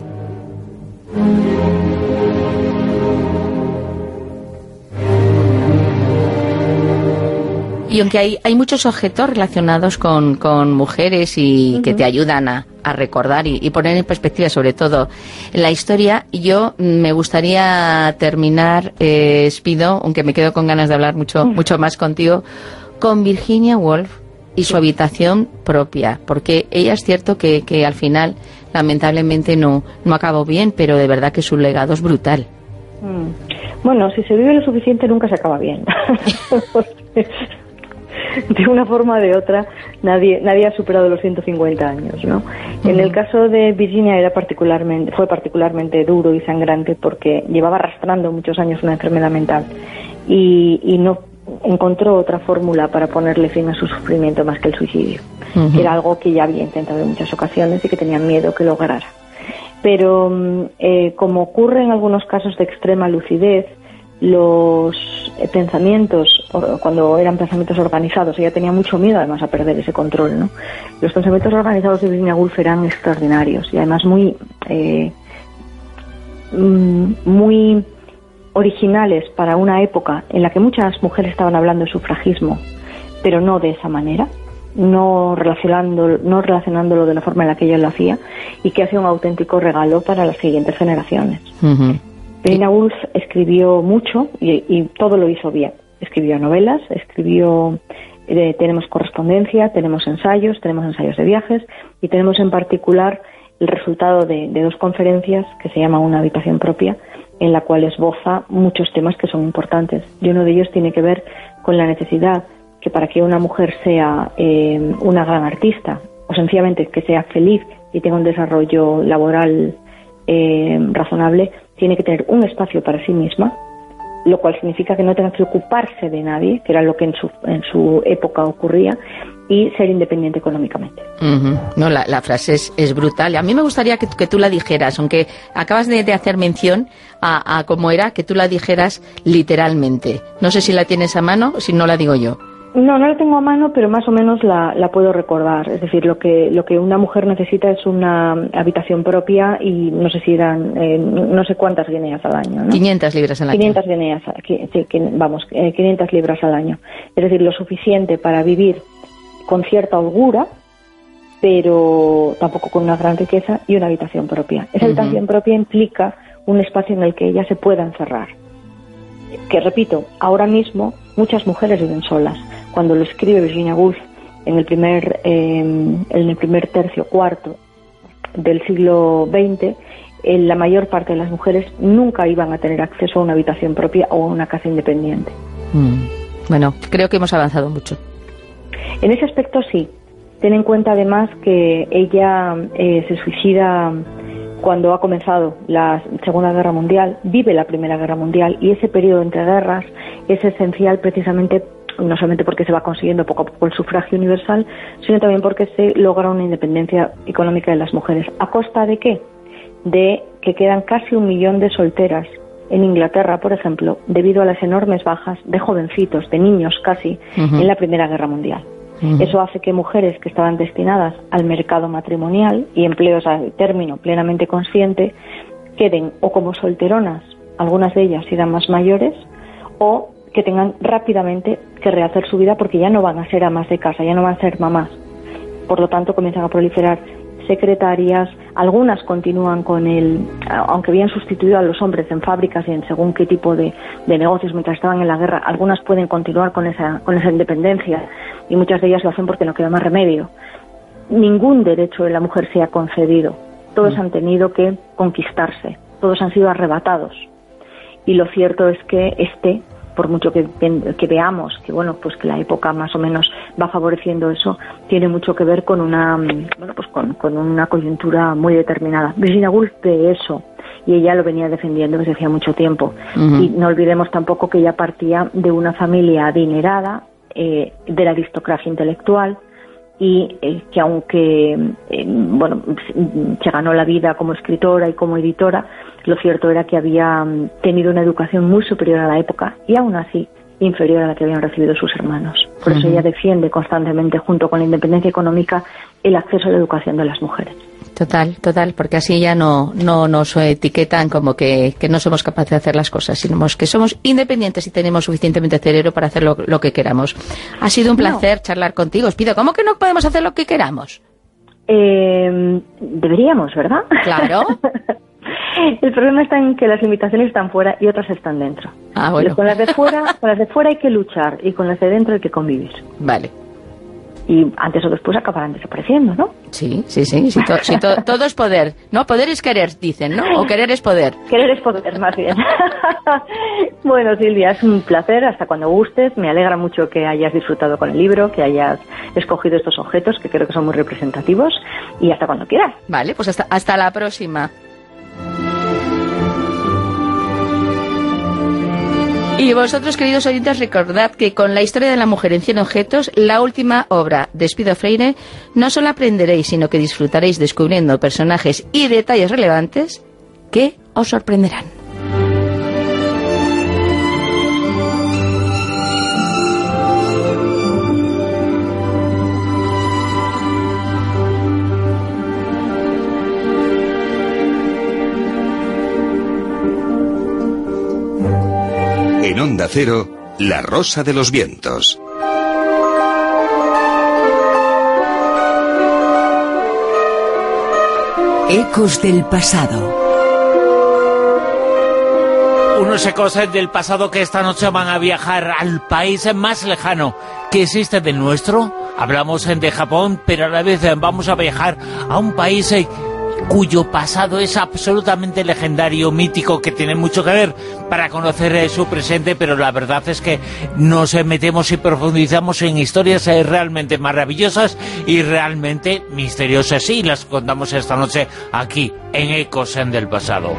Y aunque hay, hay muchos objetos relacionados con, con mujeres y uh-huh. que te ayudan a, a recordar y, y poner en perspectiva sobre todo la historia, yo me gustaría terminar, eh, Spido, aunque me quedo con ganas de hablar mucho, uh-huh. mucho más contigo, con Virginia Woolf y su habitación propia, porque ella es cierto que, que al final lamentablemente no, no acabó bien, pero de verdad que su legado es brutal. Mm. Bueno, si se vive lo suficiente nunca se acaba bien. De una forma o de otra, nadie nadie ha superado los ciento cincuenta años, ¿no? Uh-huh. En el caso de Virginia era particularmente fue particularmente duro y sangrante porque llevaba arrastrando muchos años una enfermedad mental y, y no encontró otra fórmula para ponerle fin a su sufrimiento más que el suicidio. Uh-huh. Que era algo que ya había intentado en muchas ocasiones y que tenía miedo que lograra. Pero eh, como ocurre en algunos casos de extrema lucidez, los pensamientos, cuando eran pensamientos organizados, ella tenía mucho miedo además a perder ese control, ¿no? Los pensamientos organizados de Virginia Woolf eran extraordinarios y además muy eh, muy originales para una época en la que muchas mujeres estaban hablando de sufragismo, pero no de esa manera, no relacionándolo, no relacionándolo de la forma en la que ella lo hacía, y que hace un auténtico regalo para las siguientes generaciones. Uh-huh. Virginia Woolf escribió mucho y, y todo lo hizo bien. escribió novelas, escribió, eh, tenemos correspondencia, tenemos ensayos, tenemos ensayos de viajes y tenemos en particular el resultado de, de dos conferencias que se llama Una habitación propia, en la cual esboza muchos temas que son importantes. Y uno de ellos tiene que ver con la necesidad que para que una mujer sea eh, una gran artista, o sencillamente que sea feliz y tenga un desarrollo laboral eh, razonable, tiene que tener un espacio para sí misma, lo cual significa que no tenga que ocuparse de nadie, que era lo que en su, en su época ocurría, y ser independiente económicamente. Uh-huh. No, la, la frase es, es brutal. A mí me gustaría que, que tú la dijeras, aunque acabas de, de hacer mención a, a cómo era, que tú la dijeras literalmente. No sé si la tienes a mano o si no la digo yo. No, no la tengo a mano, pero más o menos la, la puedo recordar. Es decir, lo que lo que una mujer necesita es una habitación propia y no sé si eran, eh, no sé cuántas guineas al año, ¿no? quinientas libras al año. quinientas guineas, sí, vamos, eh, quinientas libras al año. Es decir, lo suficiente para vivir con cierta holgura, pero tampoco con una gran riqueza, y una habitación propia. Esa uh-huh. habitación propia implica un espacio en el que ella se pueda encerrar. Que, repito, ahora mismo muchas mujeres viven solas. Cuando lo escribe Virginia Woolf en el primer eh, en el primer tercio cuarto del siglo veinte, eh, la mayor parte de las mujeres nunca iban a tener acceso a una habitación propia o a una casa independiente. Mm. Bueno, creo que hemos avanzado mucho. En ese aspecto sí. Ten en cuenta además que ella eh, se suicida cuando ha comenzado la Segunda Guerra Mundial, vive la Primera Guerra Mundial, y ese periodo entre guerras es esencial precisamente, no solamente porque se va consiguiendo poco a poco el sufragio universal, sino también porque se logra una independencia económica de las mujeres. ¿A costa de qué? De que quedan casi un millón de solteras en Inglaterra, por ejemplo, debido a las enormes bajas de jovencitos, de niños casi, uh-huh. en la Primera Guerra Mundial. Uh-huh. Eso hace que mujeres que estaban destinadas al mercado matrimonial y empleos a término plenamente consciente queden o como solteronas, algunas de ellas irán más mayores, o que tengan rápidamente que rehacer su vida porque ya no van a ser amas de casa, ya no van a ser mamás. Por lo tanto, comienzan a proliferar secretarias, algunas continúan con el, aunque habían sustituido a los hombres en fábricas y en según qué tipo de, de negocios mientras estaban en la guerra, algunas pueden continuar con esa, con esa independencia, y muchas de ellas lo hacen porque no queda más remedio. Ningún derecho de la mujer se ha concedido, todos mm. han tenido que conquistarse, todos han sido arrebatados, y lo cierto es que este, por mucho que, que veamos que bueno, pues que la época más o menos va favoreciendo eso, tiene mucho que ver con una bueno, pues con, con una coyuntura muy determinada. Virginia Woolf ve eso, y ella lo venía defendiendo desde hacía mucho tiempo. Uh-huh. Y no olvidemos tampoco que ella partía de una familia adinerada, eh, de la aristocracia intelectual, y eh, que aunque eh, bueno, se ganó la vida como escritora y como editora, lo cierto era que había tenido una educación muy superior a la época, y aún así inferior a la que habían recibido sus hermanos. Por uh-huh. eso ella defiende constantemente, junto con la independencia económica, el acceso a la educación de las mujeres. Total, total, porque así ya no, no nos etiquetan como que, que no somos capaces de hacer las cosas, sino que somos independientes y tenemos suficientemente cerebro para hacer lo, lo que queramos. Ha sido un placer no. charlar contigo. Os pido, ¿cómo que no podemos hacer lo que queramos? Eh, deberíamos, ¿verdad? Claro. El problema está en que las limitaciones están fuera y otras están dentro. Ah, bueno. Con las de fuera, con las de fuera hay que luchar, y con las de dentro hay que convivir. Vale. Y antes o después acabarán desapareciendo, ¿no? Sí, sí, sí, sí, to, sí to, todo es poder, ¿no? Poder es querer, dicen, ¿no? O querer es poder. Querer es poder, más bien. Bueno, Silvia, es un placer, hasta cuando gustes. Me alegra mucho que hayas disfrutado con el libro, que hayas escogido estos objetos, que creo que son muy representativos, y hasta cuando quieras. Vale, pues hasta, hasta la próxima. Y vosotros, queridos oyentes, recordad que con la historia de la mujer en cien objetos, la última obra de Espido Freire, no solo aprenderéis, sino que disfrutaréis descubriendo personajes y detalles relevantes que os sorprenderán. En Onda Cero, La Rosa de los Vientos. Ecos del pasado. Unos ecos del pasado que esta noche van a viajar al país más lejano que existe del nuestro. Hablamos de Japón, pero a la vez vamos a viajar a un país cuyo pasado es absolutamente legendario, mítico, que tiene mucho que ver para conocer su presente, pero la verdad es que nos metemos y profundizamos en historias realmente maravillosas y realmente misteriosas, y las contamos esta noche aquí, en Ecos del Pasado.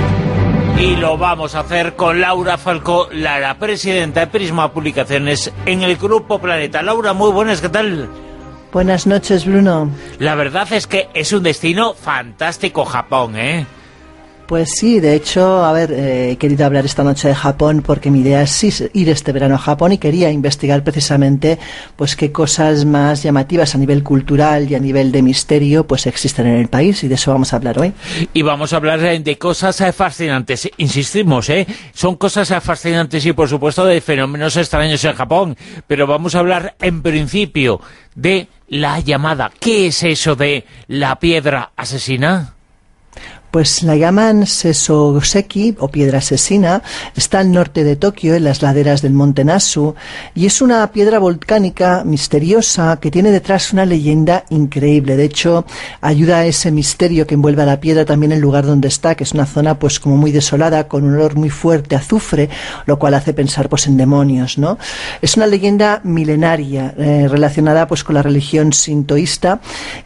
Y lo vamos a hacer con Laura Falcó, la, la presidenta de Prisma Publicaciones en el Grupo Planeta. Laura, muy buenas, ¿qué tal? Buenas noches, Bruno. La verdad es que es un destino fantástico Japón, ¿eh? Pues sí, de hecho, a ver, eh, he querido hablar esta noche de Japón porque mi idea es ir este verano a Japón y quería investigar precisamente pues qué cosas más llamativas a nivel cultural y a nivel de misterio pues existen en el país, y de eso vamos a hablar hoy. Y vamos a hablar de cosas fascinantes, insistimos, ¿eh? Son cosas fascinantes y por supuesto de fenómenos extraños en Japón, pero vamos a hablar en principio de la llamada. ¿Qué es eso de la piedra asesina? Pues la llaman Sesoseki, o piedra asesina. Está al norte de Tokio, en las laderas del monte Nasu, y es una piedra volcánica misteriosa que tiene detrás una leyenda increíble. De hecho, ayuda a ese misterio que envuelve a la piedra también el lugar donde está, que es una zona pues como muy desolada, con un olor muy fuerte a azufre, lo cual hace pensar pues en demonios, ¿no? Es una leyenda milenaria eh, relacionada pues con la religión sintoísta,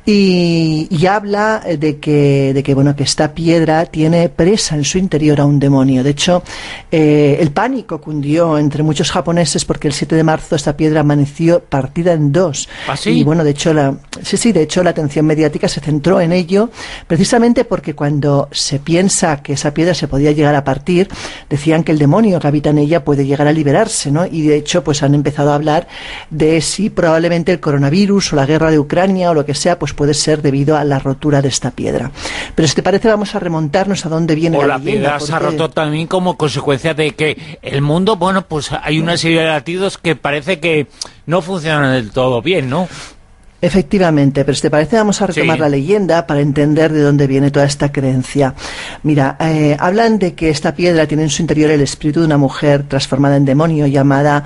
y, y habla de que, de que bueno que esta piedra tiene presa en su interior a un demonio. De hecho, eh, el pánico cundió entre muchos japoneses porque el siete de marzo esta piedra amaneció partida en dos. ¿Ah, sí? Y bueno, de hecho, la, sí, sí, de hecho la atención mediática se centró en ello precisamente porque cuando se piensa que esa piedra se podía llegar a partir, decían que el demonio que habita en ella puede llegar a liberarse, ¿no? Y de hecho, pues han empezado a hablar de si probablemente el coronavirus o la guerra de Ucrania o lo que sea, pues puede ser debido a la rotura de esta piedra. Pero si te parece, vamos a remontarnos a dónde viene o la, la piedra se ha roto también como consecuencia de que el mundo, bueno, pues hay una serie de latidos que parece que no funcionan del todo bien, ¿no? Efectivamente, pero si te parece vamos a retomar sí. la leyenda para entender de dónde viene toda esta creencia. Mira, eh, hablan de que esta piedra tiene en su interior el espíritu de una mujer transformada en demonio llamada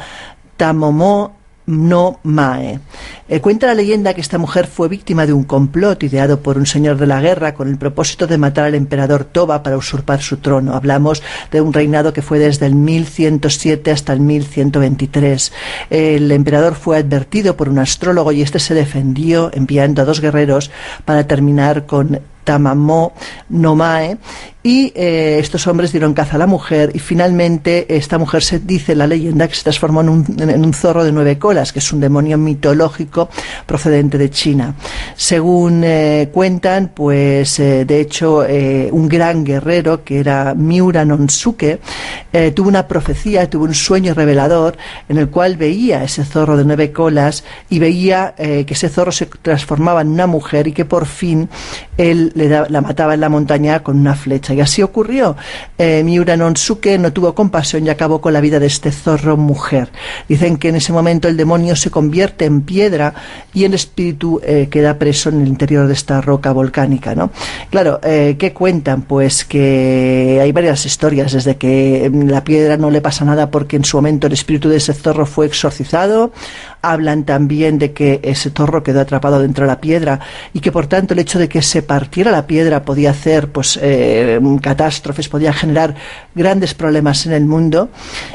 Tamomo no Mae. Eh, cuenta la leyenda que esta mujer fue víctima de un complot ideado por un señor de la guerra con el propósito de matar al emperador Toba para usurpar su trono. Hablamos de un reinado que fue desde el mil ciento siete hasta el mil ciento veintitrés. El emperador fue advertido por un astrólogo y este se defendió enviando a dos guerreros para terminar con Tamamo no Mae, y eh, estos hombres dieron caza a la mujer y finalmente esta mujer, se dice la leyenda, que se transformó en un, en un zorro de nueve colas, que es un demonio mitológico procedente de China. Según eh, cuentan, pues eh, de hecho eh, un gran guerrero que era Miura Nonsuke eh, tuvo una profecía, tuvo un sueño revelador en el cual veía ese zorro de nueve colas y veía eh, que ese zorro se transformaba en una mujer y que por fin él le da, la mataba en la montaña con una flecha. Y así ocurrió. Eh, Miura Nonsuke no tuvo compasión y acabó con la vida de este zorro mujer. Dicen que en ese momento el demonio se convierte en piedra y el espíritu eh, queda preso en el interior de esta roca volcánica, ¿no? Claro, eh, ¿qué cuentan? Pues que hay varias historias, desde que la piedra no le pasa nada porque en su momento el espíritu de ese zorro fue exorcizado. Hablan también de que ese zorro quedó atrapado dentro de la piedra y que por tanto el hecho de que se partiera la piedra podía hacer pues eh, catástrofes, podía generar grandes problemas en el mundo.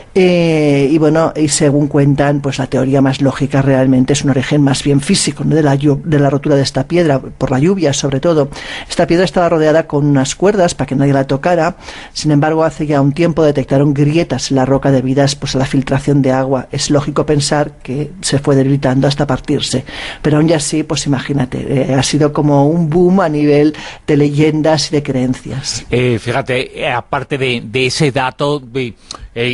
Eh, y bueno, y según cuentan, pues la teoría más lógica realmente es un origen más bien físico, ¿no? de, la, de la rotura de esta piedra, por la lluvia sobre todo. Esta piedra estaba rodeada con unas cuerdas para que nadie la tocara. Sin embargo, hace ya un tiempo detectaron grietas en la roca debidas pues a la filtración de agua. Es lógico pensar que se fue debilitando hasta partirse, pero aún así, pues imagínate, eh, ha sido como un boom a nivel de leyendas y de creencias. Eh, fíjate, eh, aparte de, de ese dato, de, eh, todo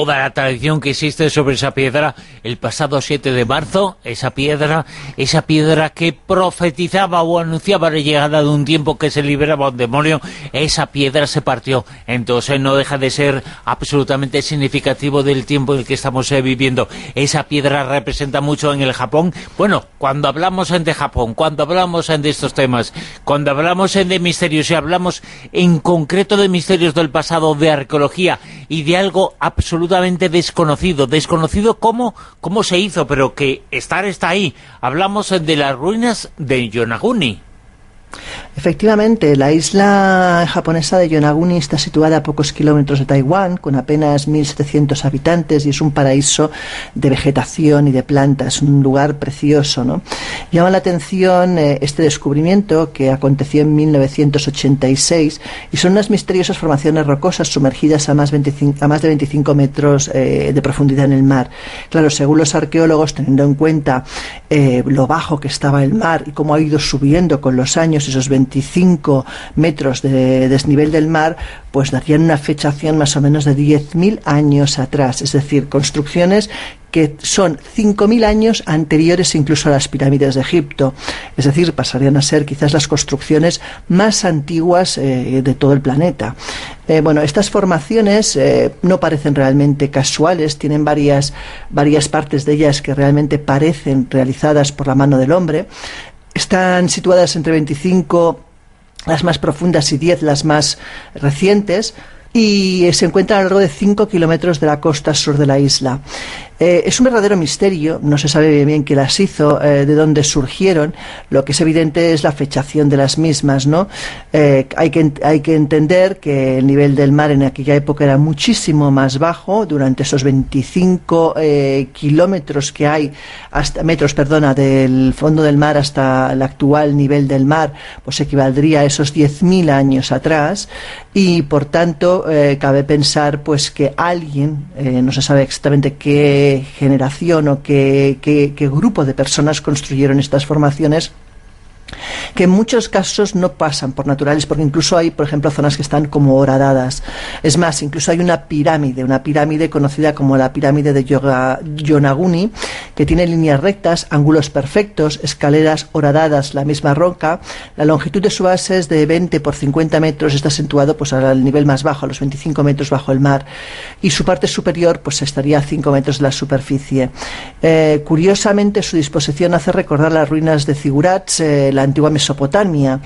toda la tradición que existe sobre esa piedra el pasado siete de marzo, esa piedra, esa piedra que profetizaba o anunciaba la llegada de un tiempo que se liberaba un demonio, esa piedra se partió. Entonces no deja de ser absolutamente significativo del tiempo en el que estamos eh, viviendo. Esa piedra representa mucho en el Japón. Bueno, cuando hablamos de Japón, cuando hablamos de estos temas, cuando hablamos de misterios y hablamos en concreto de misterios del pasado, de arqueología y de algo absolutamente desconocido, desconocido cómo, cómo se hizo, pero que estar está ahí. Hablamos de las ruinas de Yonaguni. Efectivamente, la isla japonesa de Yonaguni está situada a pocos kilómetros de Taiwán, con apenas mil setecientos habitantes, y es un paraíso de vegetación y de plantas, un lugar precioso, ¿no? Llama la atención eh, este descubrimiento que aconteció en mil novecientos ochenta y seis, y son unas misteriosas formaciones rocosas sumergidas a más, veinticinco, a más de veinticinco metros eh, de profundidad en el mar. Claro, según los arqueólogos, teniendo en cuenta eh, lo bajo que estaba el mar y cómo ha ido subiendo con los años, esos veinticinco metros de desnivel del mar, pues darían una fechación más o menos de diez mil años atrás, es decir, construcciones que son cinco mil años anteriores incluso a las pirámides de Egipto, es decir, pasarían a ser quizás las construcciones más antiguas eh, de todo el planeta. Eh, bueno, estas formaciones eh, no parecen realmente casuales, tienen varias, varias partes de ellas que realmente parecen realizadas por la mano del hombre. Están situadas entre veinticinco las más profundas y diez las más recientes, y se encuentran a lo largo de cinco kilómetros de la costa sur de la isla. Eh, es un verdadero misterio, no se sabe bien, bien quién las hizo, eh, de dónde surgieron. Lo que es evidente es la fechación de las mismas, ¿no? Eh, hay que, hay que entender que el nivel del mar en aquella época era muchísimo más bajo. Durante esos veinticinco eh, kilómetros que hay, hasta metros, perdona, del fondo del mar hasta el actual nivel del mar, pues equivaldría a esos diez mil años atrás, y por tanto eh, cabe pensar pues que alguien, eh, no se sabe exactamente qué generación o qué, qué, qué grupo de personas construyeron estas formaciones, que en muchos casos no pasan por naturales, porque incluso hay, por ejemplo, zonas que están como horadadas. Es más, incluso hay una pirámide, una pirámide conocida como la pirámide de Yoga, Yonaguni, que tiene líneas rectas, ángulos perfectos, escaleras horadadas, la misma roca. La longitud de su base es de veinte por cincuenta metros, está acentuado pues al nivel más bajo, a los veinticinco metros bajo el mar, y su parte superior pues estaría a cinco metros de la superficie. Eh, curiosamente, su disposición hace recordar las ruinas de Zigurats, eh, la antigua Mesopotamia.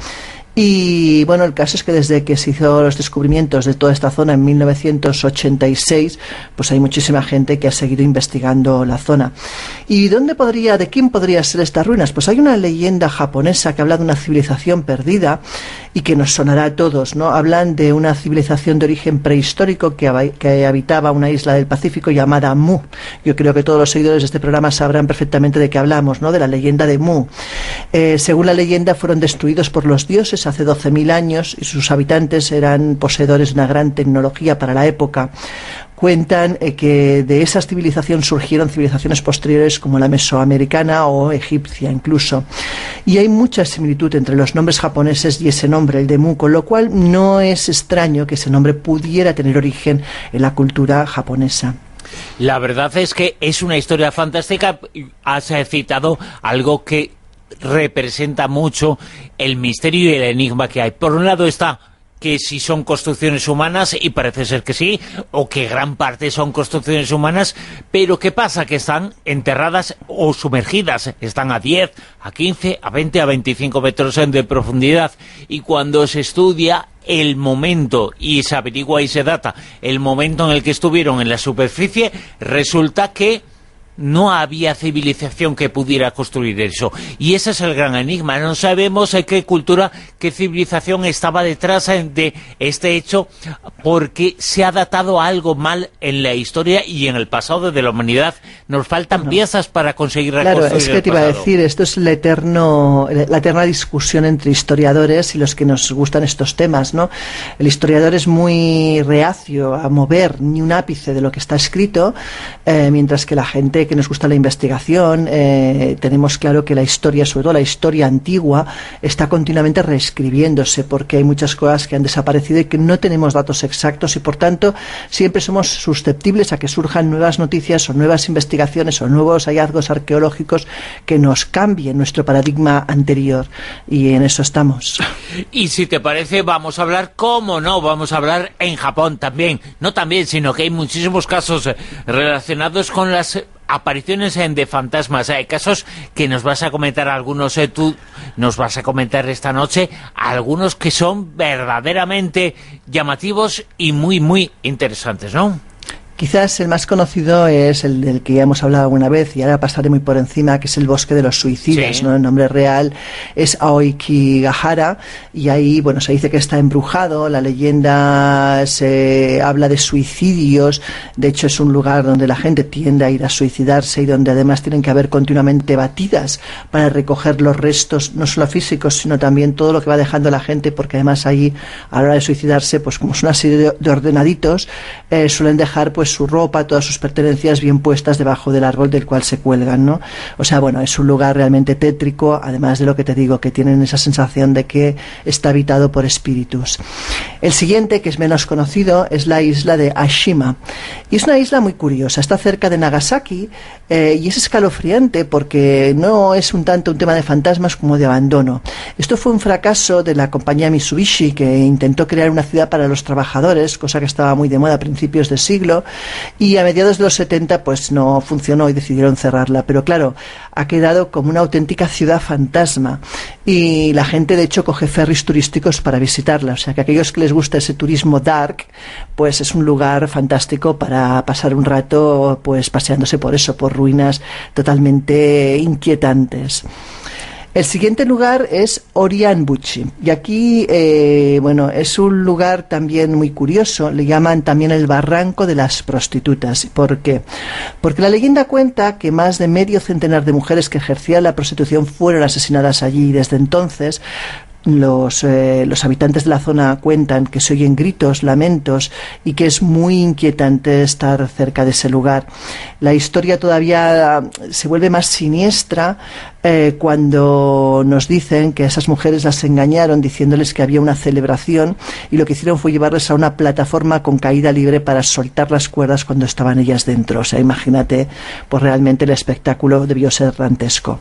Y bueno, el caso es que desde que se hizo los descubrimientos de toda esta zona en mil novecientos ochenta y seis, pues hay muchísima gente que ha seguido investigando la zona. ¿Y dónde podría, de quién podría ser estas ruinas? Pues hay una leyenda japonesa que habla de una civilización perdida y que nos sonará a todos, ¿no? Hablan de una civilización de origen prehistórico que, que habitaba una isla del Pacífico llamada Mu. Yo creo que todos los seguidores de este programa sabrán perfectamente de qué hablamos, ¿no? De la leyenda de Mu. Eh, según la leyenda, fueron destruidos por los dioses hace doce mil años, y sus habitantes eran poseedores de una gran tecnología para la época. Cuentan eh, que de esa civilización surgieron civilizaciones posteriores como la mesoamericana o egipcia incluso. Y hay mucha similitud entre los nombres japoneses y ese nombre, el de Mu, con lo cual no es extraño que ese nombre pudiera tener origen en la cultura japonesa. La verdad es que es una historia fantástica. Has citado algo que representa mucho el misterio y el enigma que hay. Por un lado está que si son construcciones humanas, y parece ser que sí, o que gran parte son construcciones humanas, pero ¿qué pasa? Que están enterradas o sumergidas, están a diez, a quince, a veinte, a veinticinco metros de profundidad, y cuando se estudia el momento y se averigua y se data el momento en el que estuvieron en la superficie, resulta que no había civilización que pudiera construir eso. Y ese es el gran enigma. No sabemos qué cultura, qué civilización estaba detrás de este hecho, porque se ha datado algo mal en la historia y en el pasado de la humanidad. Nos faltan no. piezas para conseguir reconstruir. Claro, es que te iba a decir, esto es el eterno, la eterna discusión entre historiadores y los que nos gustan estos temas, ¿no? El historiador es muy reacio a mover ni un ápice de lo que está escrito, eh, mientras que la gente gente que nos gusta la investigación, eh, tenemos claro que la historia, sobre todo la historia antigua, está continuamente reescribiéndose porque hay muchas cosas que han desaparecido y que no tenemos datos exactos y por tanto siempre somos susceptibles a que surjan nuevas noticias o nuevas investigaciones o nuevos hallazgos arqueológicos que nos cambien nuestro paradigma anterior y en eso estamos. Y si te parece vamos a hablar, cómo no, vamos a hablar en Japón también, no también, sino que hay muchísimos casos relacionados con las apariciones de fantasmas. Hay casos que nos vas a comentar algunos, eh, tú nos vas a comentar esta noche, algunos que son verdaderamente llamativos y muy, muy interesantes, ¿no? Quizás el más conocido es el del que ya hemos hablado alguna vez y ahora pasaré muy por encima, que es el bosque de los suicidas, sí. ¿no? El nombre real es Aokigahara y ahí, bueno, se dice que está embrujado, la leyenda se habla de suicidios, de hecho es un lugar donde la gente tiende a ir a suicidarse y donde además tienen que haber continuamente batidas para recoger los restos, no solo físicos, sino también todo lo que va dejando la gente, porque además allí a la hora de suicidarse, pues como son una serie de, de ordenaditos, eh, suelen dejar pues su ropa, todas sus pertenencias bien puestas debajo del árbol del cual se cuelgan, ¿no? O sea, bueno, es un lugar realmente tétrico, además de lo que te digo, que tienen esa sensación de que está habitado por espíritus. El siguiente, que es menos conocido, es la isla de Ashima. Y es una isla muy curiosa, está cerca de Nagasaki eh, y es escalofriante porque no es un tanto un tema de fantasmas como de abandono. Esto fue un fracaso de la compañía Mitsubishi, que intentó crear una ciudad para los trabajadores, cosa que estaba muy de moda a principios de siglo, y a mediados de los setenta pues no funcionó y decidieron cerrarla, pero claro, ha quedado como una auténtica ciudad fantasma y la gente de hecho coge ferries turísticos para visitarla, o sea que a aquellos que les gusta ese turismo dark pues es un lugar fantástico para pasar un rato pues paseándose por eso, por ruinas totalmente inquietantes. El siguiente lugar es Orianbuchi y aquí, eh, bueno, es un lugar también muy curioso, le llaman también el barranco de las prostitutas. ¿Por qué? Porque la leyenda cuenta que más de medio centenar de mujeres que ejercían la prostitución fueron asesinadas allí y desde entonces Los, eh, los habitantes de la zona cuentan que se oyen gritos, lamentos y que es muy inquietante estar cerca de ese lugar. La historia todavía se vuelve más siniestra eh, cuando nos dicen que a esas mujeres las engañaron diciéndoles que había una celebración y lo que hicieron fue llevarles a una plataforma con caída libre para soltar las cuerdas cuando estaban ellas dentro. O sea, imagínate, pues realmente el espectáculo debió ser dantesco.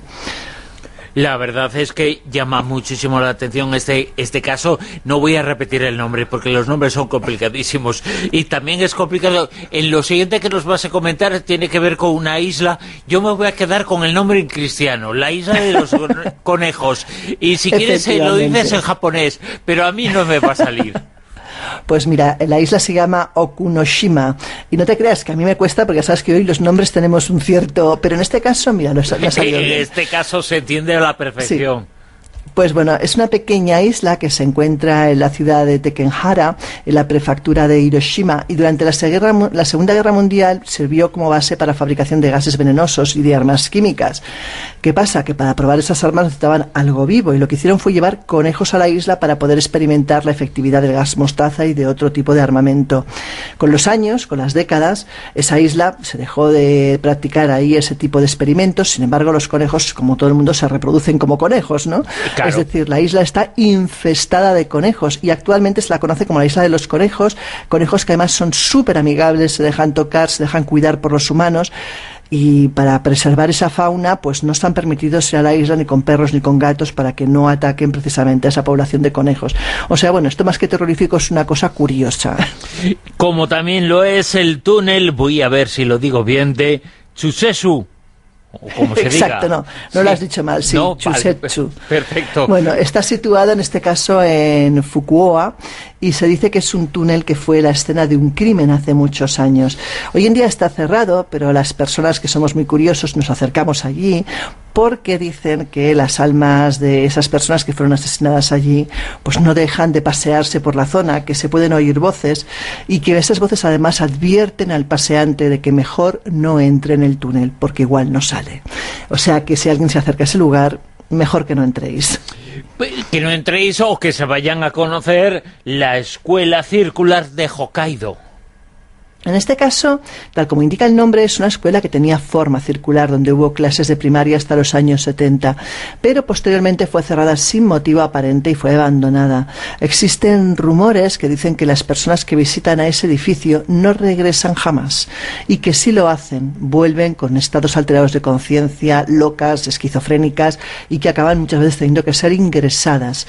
La verdad es que llama muchísimo la atención este este caso. No voy a repetir el nombre porque los nombres son complicadísimos y también es complicado. En lo siguiente que nos vas a comentar tiene que ver con una isla. Yo me voy a quedar con el nombre en cristiano, la isla de los conejos. Y si quieres eh, lo dices en japonés, pero a mí no me va a salir. Pues mira, la isla se llama Okunoshima y no te creas que a mí me cuesta porque sabes que hoy los nombres tenemos un cierto, pero en este caso, mira, lo, lo ha salido bien. En este caso se entiende a la perfección. Sí. Pues bueno, es una pequeña isla que se encuentra en la ciudad de Tekenhara, en la prefectura de Hiroshima, y durante la, guerra, la Segunda Guerra Mundial sirvió como base para fabricación de gases venenosos y de armas químicas. ¿Qué pasa? Que para probar esas armas necesitaban algo vivo, y lo que hicieron fue llevar conejos a la isla para poder experimentar la efectividad del gas mostaza y de otro tipo de armamento. Con los años, con las décadas, esa isla se dejó de practicar ahí ese tipo de experimentos, sin embargo los conejos, como todo el mundo, se reproducen como conejos, ¿no? Claro. Es decir, la isla está infestada de conejos y actualmente se la conoce como la isla de los conejos, conejos que además son súper amigables, se dejan tocar, se dejan cuidar por los humanos y para preservar esa fauna pues no están permitidos ir a la isla ni con perros ni con gatos para que no ataquen precisamente a esa población de conejos. O sea, bueno, esto más que terrorífico es una cosa curiosa. Como también lo es el túnel, voy a ver si lo digo bien, de Chusetsu. O como se Exacto, diga. no, no sí. Lo has dicho mal, sí, no, Chusetsu. Vale, perfecto. Bueno, está situado en este caso en Fukuoka y se dice que es un túnel que fue la escena de un crimen hace muchos años. Hoy en día está cerrado, pero las personas que somos muy curiosos nos acercamos allí porque dicen que las almas de esas personas que fueron asesinadas allí pues no dejan de pasearse por la zona, que se pueden oír voces y que esas voces además advierten al paseante de que mejor no entre en el túnel porque igual no sale. O sea que si alguien se acerca a ese lugar, mejor que no entréis. Que no entréis o que se vayan a conocer la Escuela Circular de Hokkaido. En este caso, tal como indica el nombre, es una escuela que tenía forma circular, donde hubo clases de primaria hasta los años setenta, pero posteriormente fue cerrada sin motivo aparente y fue abandonada. Existen rumores que dicen que las personas que visitan a ese edificio no regresan jamás, y que si lo hacen, vuelven con estados alterados de conciencia, locas, esquizofrénicas, y que acaban muchas veces teniendo que ser ingresadas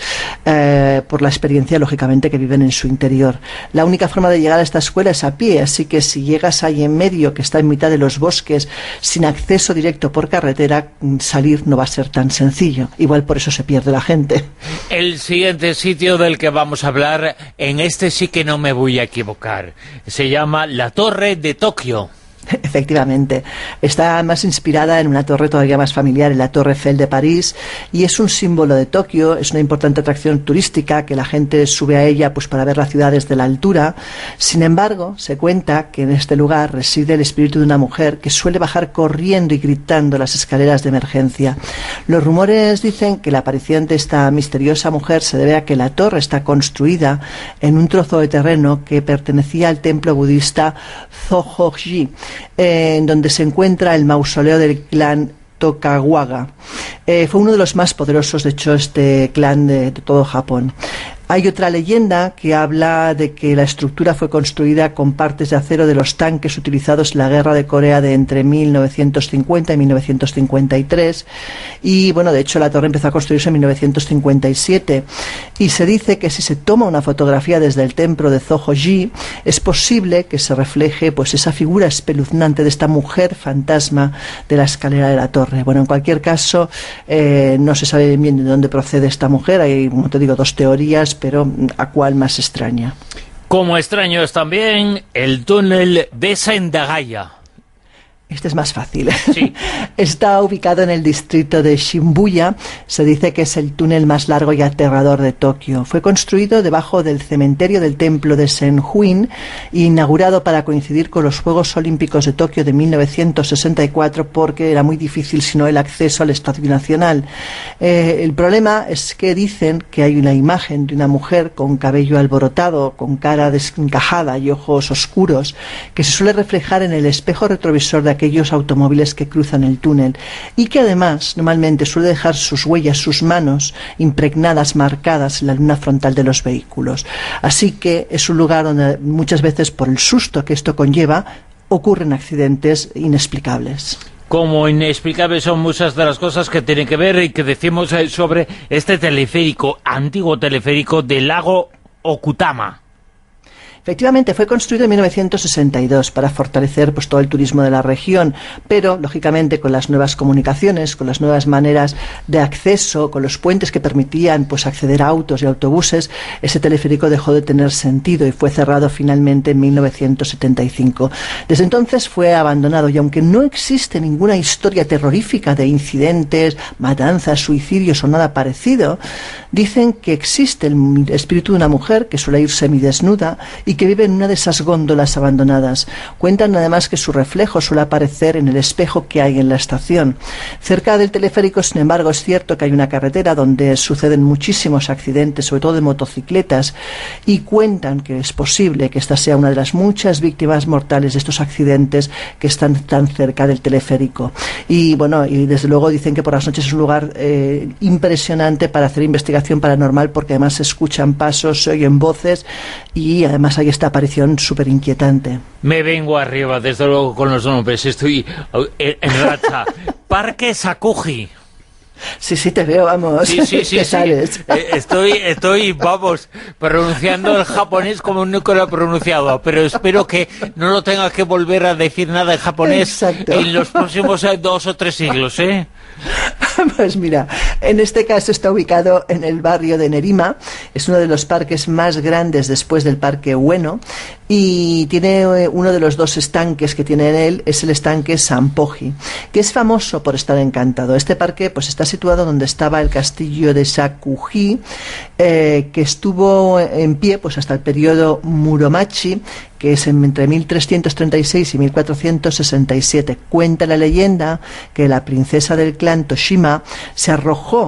eh, por la experiencia, lógicamente, que viven en su interior. La única forma de llegar a esta escuela es a pie, así que si llegas ahí en medio, que está en mitad de los bosques, sin acceso directo por carretera, salir no va a ser tan sencillo. Igual por eso se pierde la gente. El siguiente sitio del que vamos a hablar, en este sí que no me voy a equivocar. Se llama la Torre de Tokio. Efectivamente, está más inspirada en una torre todavía más familiar, en la Torre Eiffel de París, y es un símbolo de Tokio. Es una importante atracción turística que la gente sube a ella pues para ver la ciudad desde la altura. Sin embargo, se cuenta que en este lugar reside el espíritu de una mujer que suele bajar corriendo y gritando las escaleras de emergencia. Los rumores dicen que la aparición de esta misteriosa mujer se debe a que la torre está construida en un trozo de terreno que pertenecía al templo budista Zōhō-ji, Eh, en donde se encuentra el mausoleo del clan Tokugawa. Eh, fue uno de los más poderosos, de hecho, este clan de, de todo Japón. Hay otra leyenda que habla de que la estructura fue construida con partes de acero de los tanques utilizados en la guerra de Corea de entre mil novecientos cincuenta y mil novecientos cincuenta y tres, y bueno, de hecho la torre empezó a construirse en mil novecientos cincuenta y siete, y se dice que si se toma una fotografía desde el templo de Zōhō-ji, es posible que se refleje pues esa figura espeluznante de esta mujer fantasma de la escalera de la torre. Bueno, en cualquier caso, eh, no se sabe bien de dónde procede esta mujer. Hay, como te digo, dos teorías, pero ¿a cuál más extraña? Como extraño es también el túnel de Sendagaya. Este es más fácil. Sí. Está ubicado en el distrito de Shibuya. Se dice que es el túnel más largo y aterrador de Tokio. Fue construido debajo del cementerio del templo de Senjuin, inaugurado para coincidir con los Juegos Olímpicos de Tokio de mil novecientos sesenta y cuatro, porque era muy difícil, si no, el acceso al Estadio Nacional. Eh, el problema es que dicen que hay una imagen de una mujer con cabello alborotado, con cara desencajada y ojos oscuros, que se suele reflejar en el espejo retrovisor de aquellos automóviles que cruzan el túnel, y que además normalmente suele dejar sus huellas, sus manos impregnadas, marcadas en la luna frontal de los vehículos. Así que es un lugar donde muchas veces, por el susto que esto conlleva, ocurren accidentes inexplicables. Como inexplicables son muchas de las cosas que tienen que ver y que decimos sobre este teleférico, antiguo teleférico del lago Okutama. Efectivamente, fue construido en mil novecientos sesenta y dos para fortalecer pues todo el turismo de la región, pero lógicamente con las nuevas comunicaciones, con las nuevas maneras de acceso, con los puentes que permitían pues acceder a autos y autobuses, ese teleférico dejó de tener sentido y fue cerrado finalmente en mil novecientos setenta y cinco. Desde entonces fue abandonado, y aunque no existe ninguna historia terrorífica de incidentes, matanzas, suicidios o nada parecido, dicen que existe el espíritu de una mujer que suele ir semidesnuda y que vive en una de esas góndolas abandonadas. Cuentan además que su reflejo suele aparecer en el espejo que hay en la estación. Cerca del teleférico, sin embargo, es cierto que hay una carretera donde suceden muchísimos accidentes, sobre todo de motocicletas, y cuentan que es posible que esta sea una de las muchas víctimas mortales de estos accidentes que están tan cerca del teleférico. Y bueno, y desde luego dicen que por las noches es un lugar eh, impresionante para hacer investigación paranormal, porque además se escuchan pasos, se oyen voces, y además hay esta aparición súper inquietante. Me vengo arriba, desde luego, con los nombres. Estoy en racha. Parque Sakuji. Sí, sí, te veo, vamos. Sí, sí, sí. Te sí. sales. Estoy, estoy, vamos, pronunciando el japonés como nunca lo he pronunciado, pero espero que no lo tenga que volver a decir nada en japonés. Exacto. En los próximos dos o tres siglos, ¿eh? Pues mira, en este caso está ubicado en el barrio de Nerima. Es uno de los parques más grandes después del Parque Ueno, y tiene uno de los dos estanques que tiene en él, es el estanque Sanpoji, que es famoso por estar encantado. Este parque pues está situado donde estaba el castillo de Sakuji, eh, que estuvo en pie pues hasta el periodo Muromachi, que es entre mil trescientos treinta y seis y mil cuatrocientos sesenta y siete. Cuenta la leyenda que la princesa del clan Toshima se arrojó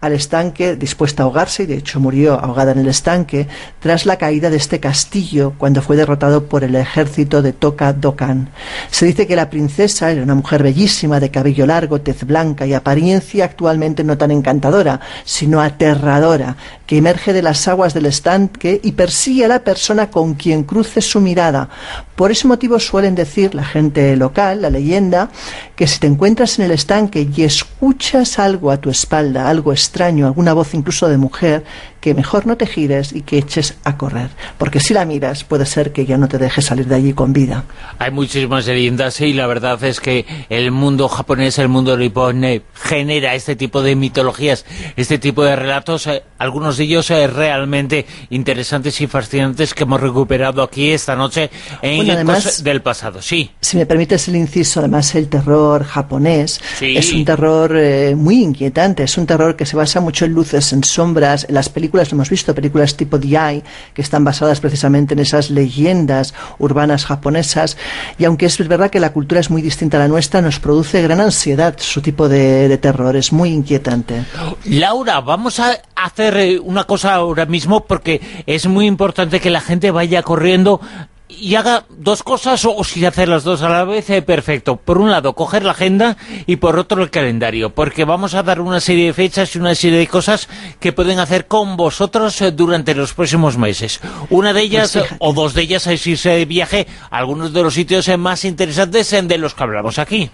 al estanque dispuesta a ahogarse, y de hecho murió ahogada en el estanque tras la caída de este castillo cuando fue derrotado por el ejército de Toka Dokan. Se dice que la princesa era una mujer bellísima, de cabello largo, tez blanca y apariencia actualmente no tan encantadora, sino aterradora, que emerge de las aguas del estanque y persigue a la persona con quien cruce su mirada. Por ese motivo suelen decir la gente local, la leyenda, que si te encuentras en el estanque y escuchas algo a tu espalda, algo extraño, alguna voz incluso de mujer, que mejor no te gires y que eches a correr, porque si la miras puede ser que ya no te dejes salir de allí con vida. Hay muchísimas leyendas y la verdad es que el mundo japonés, el mundo nippon, eh, genera este tipo de mitologías, este tipo de relatos, eh, algunos de ellos eh, realmente interesantes y fascinantes que hemos recuperado aquí esta noche en bueno, además, del pasado. Sí. Si me permites el inciso, además el terror japonés sí. es un terror eh, muy inquietante, es un terror que se basa mucho en luces, en sombras, en las películas. Lo hemos visto, películas tipo The Eye, que están basadas precisamente en esas leyendas urbanas japonesas, y aunque es verdad que la cultura es muy distinta a la nuestra, nos produce gran ansiedad su tipo de, de terror, es muy inquietante. Laura, vamos a hacer una cosa ahora mismo, porque es muy importante que la gente vaya corriendo y haga dos cosas, o si hacer las dos a la vez, eh, perfecto. Por un lado, coger la agenda, y por otro, el calendario, porque vamos a dar una serie de fechas y una serie de cosas que pueden hacer con vosotros eh, durante los próximos meses. Una de ellas, pues o dos de ellas, es irse de viaje a algunos de los sitios eh, más interesantes eh, de los que hablamos aquí.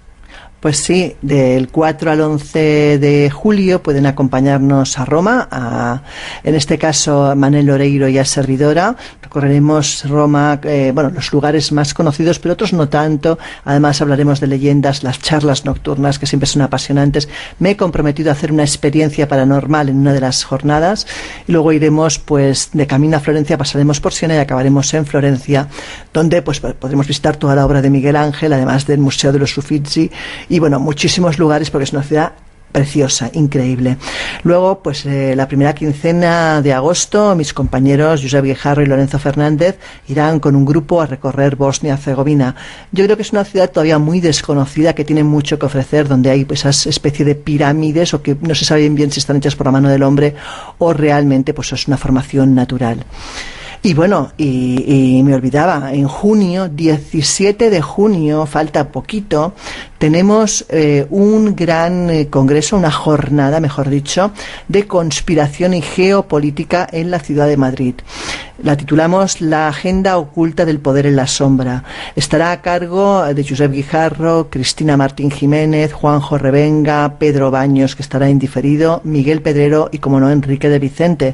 Pues sí, del cuatro al once de julio pueden acompañarnos a Roma, a, en este caso a Manel Oreiro y a servidora. Recorreremos Roma, eh, bueno, los lugares más conocidos, pero otros no tanto. Además hablaremos de leyendas, las charlas nocturnas, que siempre son apasionantes. Me he comprometido a hacer una experiencia paranormal en una de las jornadas, y luego iremos pues de camino a Florencia, pasaremos por Siena y acabaremos en Florencia, donde pues podremos visitar toda la obra de Miguel Ángel, además del Museo de los Uffizi, y bueno, muchísimos lugares, porque es una ciudad preciosa, increíble. Luego, pues eh, la primera quincena de agosto, mis compañeros Josep Guijarro y Lorenzo Fernández irán con un grupo a recorrer Bosnia-Herzegovina. Yo creo que es una ciudad todavía muy desconocida, que tiene mucho que ofrecer, donde hay pues esa especie de pirámides, o que no se sabe bien si están hechas por la mano del hombre o realmente pues es una formación natural. Y bueno, y, y me olvidaba, en junio, diecisiete de junio, falta poquito, tenemos eh, un gran eh, congreso, una jornada, mejor dicho, de conspiración y geopolítica en la ciudad de Madrid. La titulamos La agenda oculta del poder en la sombra. Estará a cargo de Josep Guijarro, Cristina Martín Jiménez, Juanjo Revenga, Pedro Baños, que estará en diferido, Miguel Pedrero y, como no, Enrique de Vicente.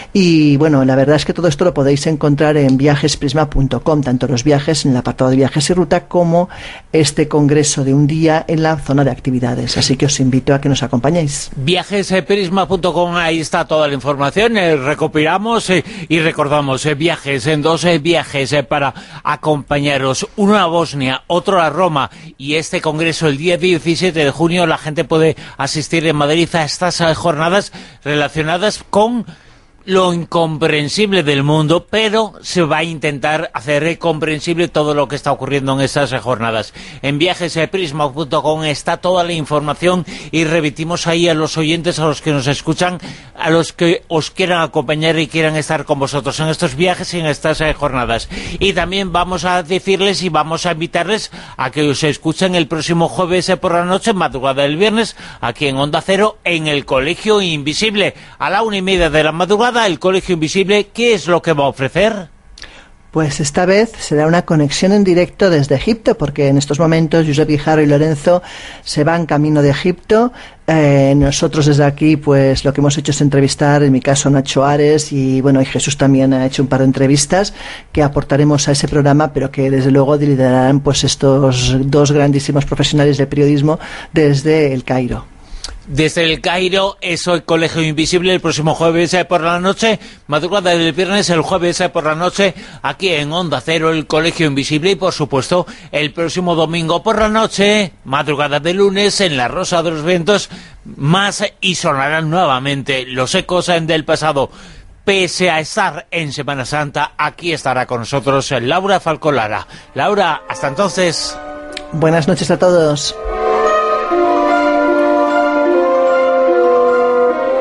Y bueno, la verdad es que todo esto lo podéis encontrar en viajesprisma punto com, tanto los viajes en el apartado de viajes y ruta, como este congreso de un día en la zona de actividades. Así que os invito a que nos acompañéis. viajesprisma punto com, ahí está toda la información. Eh, recopilamos eh, y recordamos eh, viajes, en dos eh, viajes eh, para acompañaros, uno a Bosnia, otro a Roma, y este congreso el día diecisiete de junio. La gente puede asistir en Madrid a estas eh, jornadas relacionadas con lo incomprensible del mundo, pero se va a intentar hacer comprensible todo lo que está ocurriendo en estas jornadas. En viajesprisma punto com está toda la información, y repetimos ahí a los oyentes, a los que nos escuchan, a los que os quieran acompañar y quieran estar con vosotros en estos viajes y en estas eh, jornadas. Y también vamos a decirles y vamos a invitarles a que os escuchen el próximo jueves eh, por la noche, madrugada del viernes, aquí en Onda Cero, en el Colegio Invisible, a la una y media de la madrugada. El Colegio Invisible, ¿qué es lo que va a ofrecer? Pues esta vez será una conexión en directo desde Egipto, porque en estos momentos Josep Guijarro y Lorenzo se van camino de Egipto. Eh, nosotros desde aquí, pues lo que hemos hecho es entrevistar, en mi caso, Nacho Ares, y bueno, y Jesús también ha hecho un par de entrevistas que aportaremos a ese programa, pero que desde luego liderarán pues estos dos grandísimos profesionales del periodismo desde el Cairo. Desde el Cairo, eso, el Colegio Invisible, el próximo jueves eh, por la noche, madrugada del viernes, el jueves eh, por la noche, aquí en Onda Cero, el Colegio Invisible, y por supuesto, el próximo domingo por la noche, madrugada de lunes, en La Rosa de los Vientos, más eh, y sonarán nuevamente los ecos eh, del pasado. Pese a estar en Semana Santa, aquí estará con nosotros eh, Laura Falcolara. Laura, hasta entonces. Buenas noches a todos.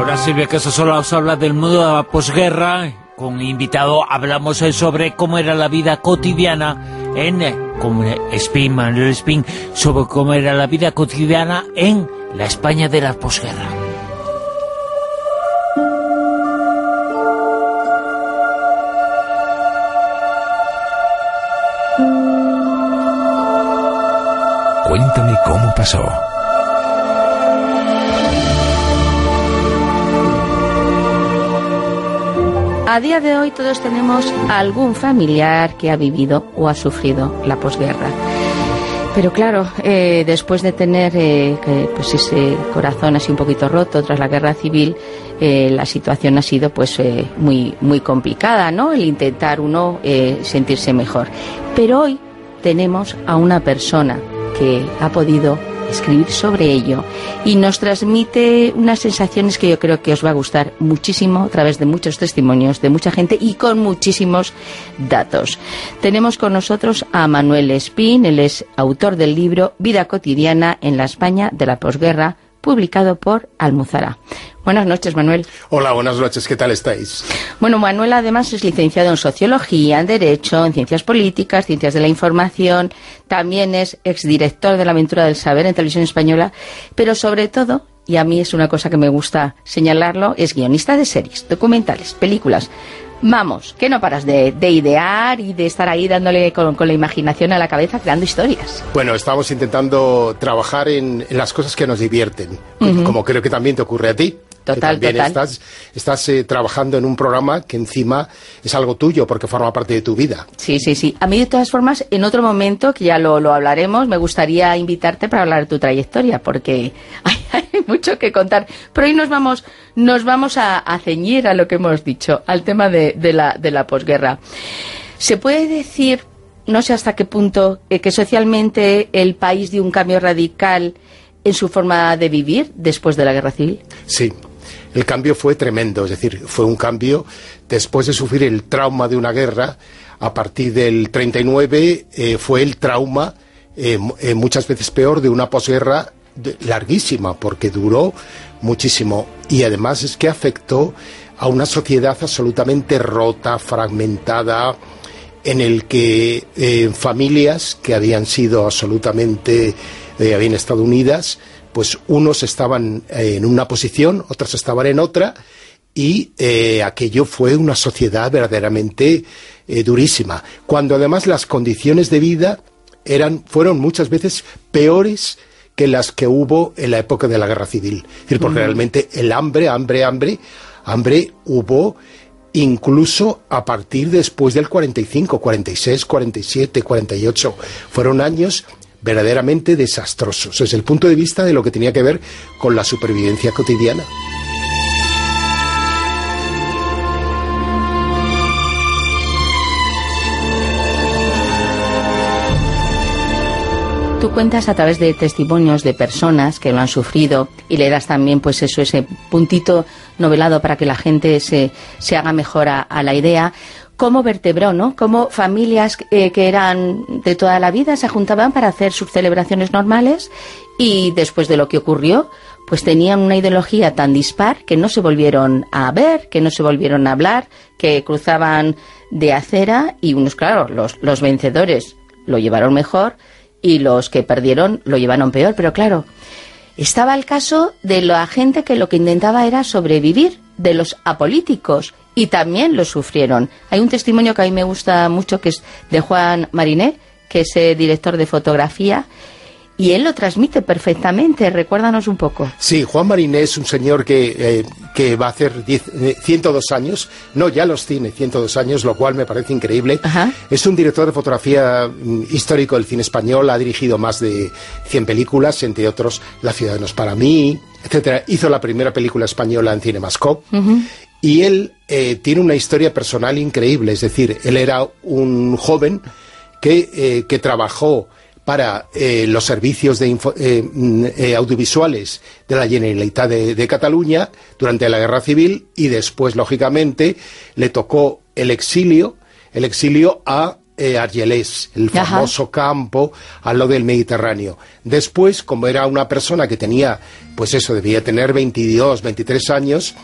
ahora Silvia Casasola os habla del mundo de la posguerra. Con invitado hablamos sobre cómo era la vida cotidiana en como Espín, Manuel Espín, sobre cómo era la vida cotidiana en la España de la posguerra. Cuéntame cómo pasó. A día de hoy todos tenemos algún familiar que ha vivido o ha sufrido la posguerra. Pero claro, eh, después de tener eh, que, pues ese corazón así un poquito roto tras la guerra civil, eh, la situación ha sido pues eh, muy, muy complicada, ¿no? El intentar uno eh, sentirse mejor. Pero hoy tenemos a una persona que ha podido escribir sobre ello y nos transmite unas sensaciones que yo creo que os va a gustar muchísimo a través de muchos testimonios de mucha gente y con muchísimos datos. Tenemos con nosotros a Manuel Espín, él es autor del libro Vida cotidiana en la España de la posguerra, publicado por Almuzara. Buenas noches, Manuel. Hola, buenas noches, ¿qué tal estáis? Bueno, Manuel además es licenciado en Sociología, en Derecho, en Ciencias Políticas, Ciencias de la Información, también es exdirector de La Aventura del Saber en Televisión Española, pero sobre todo, y a mí es una cosa que me gusta señalarlo, es guionista de series, documentales, películas. Vamos, que no paras de, de idear y de estar ahí dándole con, con la imaginación a la cabeza, creando historias. Bueno, estamos intentando trabajar en, en las cosas que nos divierten, uh-huh. como creo que también te ocurre a ti. Total, que también total. estás, estás eh, trabajando en un programa que encima es algo tuyo porque forma parte de tu vida. Sí, sí, sí. A mí, de todas formas, en otro momento, que ya lo, lo hablaremos, me gustaría invitarte para hablar de tu trayectoria, porque hay, hay mucho que contar. Pero hoy nos vamos, nos vamos a, a ceñir a lo que hemos dicho, al tema de, de la, de la posguerra. ¿Se puede decir, no sé hasta qué punto, eh, que socialmente el país dio un cambio radical en su forma de vivir después de la guerra civil? Sí. El cambio fue tremendo, es decir, fue un cambio después de sufrir el trauma de una guerra. A partir del treinta y nueve eh, fue el trauma, eh, eh, muchas veces peor, de una posguerra de, larguísima, porque duró muchísimo. Y además es que afectó a una sociedad absolutamente rota, fragmentada, en el que eh, familias que habían sido absolutamente, eh, habían estado unidas, pues unos estaban en una posición, otros estaban en otra, y eh, aquello fue una sociedad verdaderamente eh, durísima. Cuando además las condiciones de vida eran, fueron muchas veces peores que las que hubo en la época de la Guerra Civil. Es decir, porque mm. realmente el hambre, hambre, hambre, hambre hubo incluso a partir después del cuarenta y cinco, cuarenta y seis, cuarenta y siete, cuarenta y ocho. Fueron años verdaderamente desastrosos, desde el punto de vista de lo que tenía que ver con la supervivencia cotidiana. Tú cuentas a través de testimonios de personas que lo han sufrido y le das también pues eso, ese puntito novelado para que la gente se, se haga mejor a, a la idea. Cómo vertebró, ¿no? Cómo familias eh, que eran de toda la vida se juntaban para hacer sus celebraciones normales y después de lo que ocurrió, pues tenían una ideología tan dispar que no se volvieron a ver, que no se volvieron a hablar, que cruzaban de acera y unos, claro, los, los vencedores lo llevaron mejor y los que perdieron lo llevaron peor, pero claro, estaba el caso de la gente que lo que intentaba era sobrevivir, de los apolíticos, y también lo sufrieron. Hay un testimonio que a mí me gusta mucho, que es de Juan Mariné, que es eh, director de fotografía, y él lo transmite perfectamente. Recuérdanos un poco. Sí, Juan Mariné es un señor que, eh, que va a hacer diez, eh, ciento dos años, no, ya los tiene ciento dos años, lo cual me parece increíble. Ajá. Es un director de fotografía mm, histórico del cine español, ha dirigido más de cien películas, entre otros La ciudad no es para mí, etcétera. Hizo la primera película española en Cinemascope. Uh-huh. Y él eh, tiene una historia personal increíble, es decir, él era un joven que, eh, que trabajó para eh, los servicios de info, eh, eh, audiovisuales de la Generalitat de, de Cataluña durante la Guerra Civil y después, lógicamente, le tocó el exilio, el exilio a eh, Argelès, el famoso Ajá. campo al lado del Mediterráneo. Después, como era una persona que tenía, pues eso, debía tener veintidós, veintitrés años,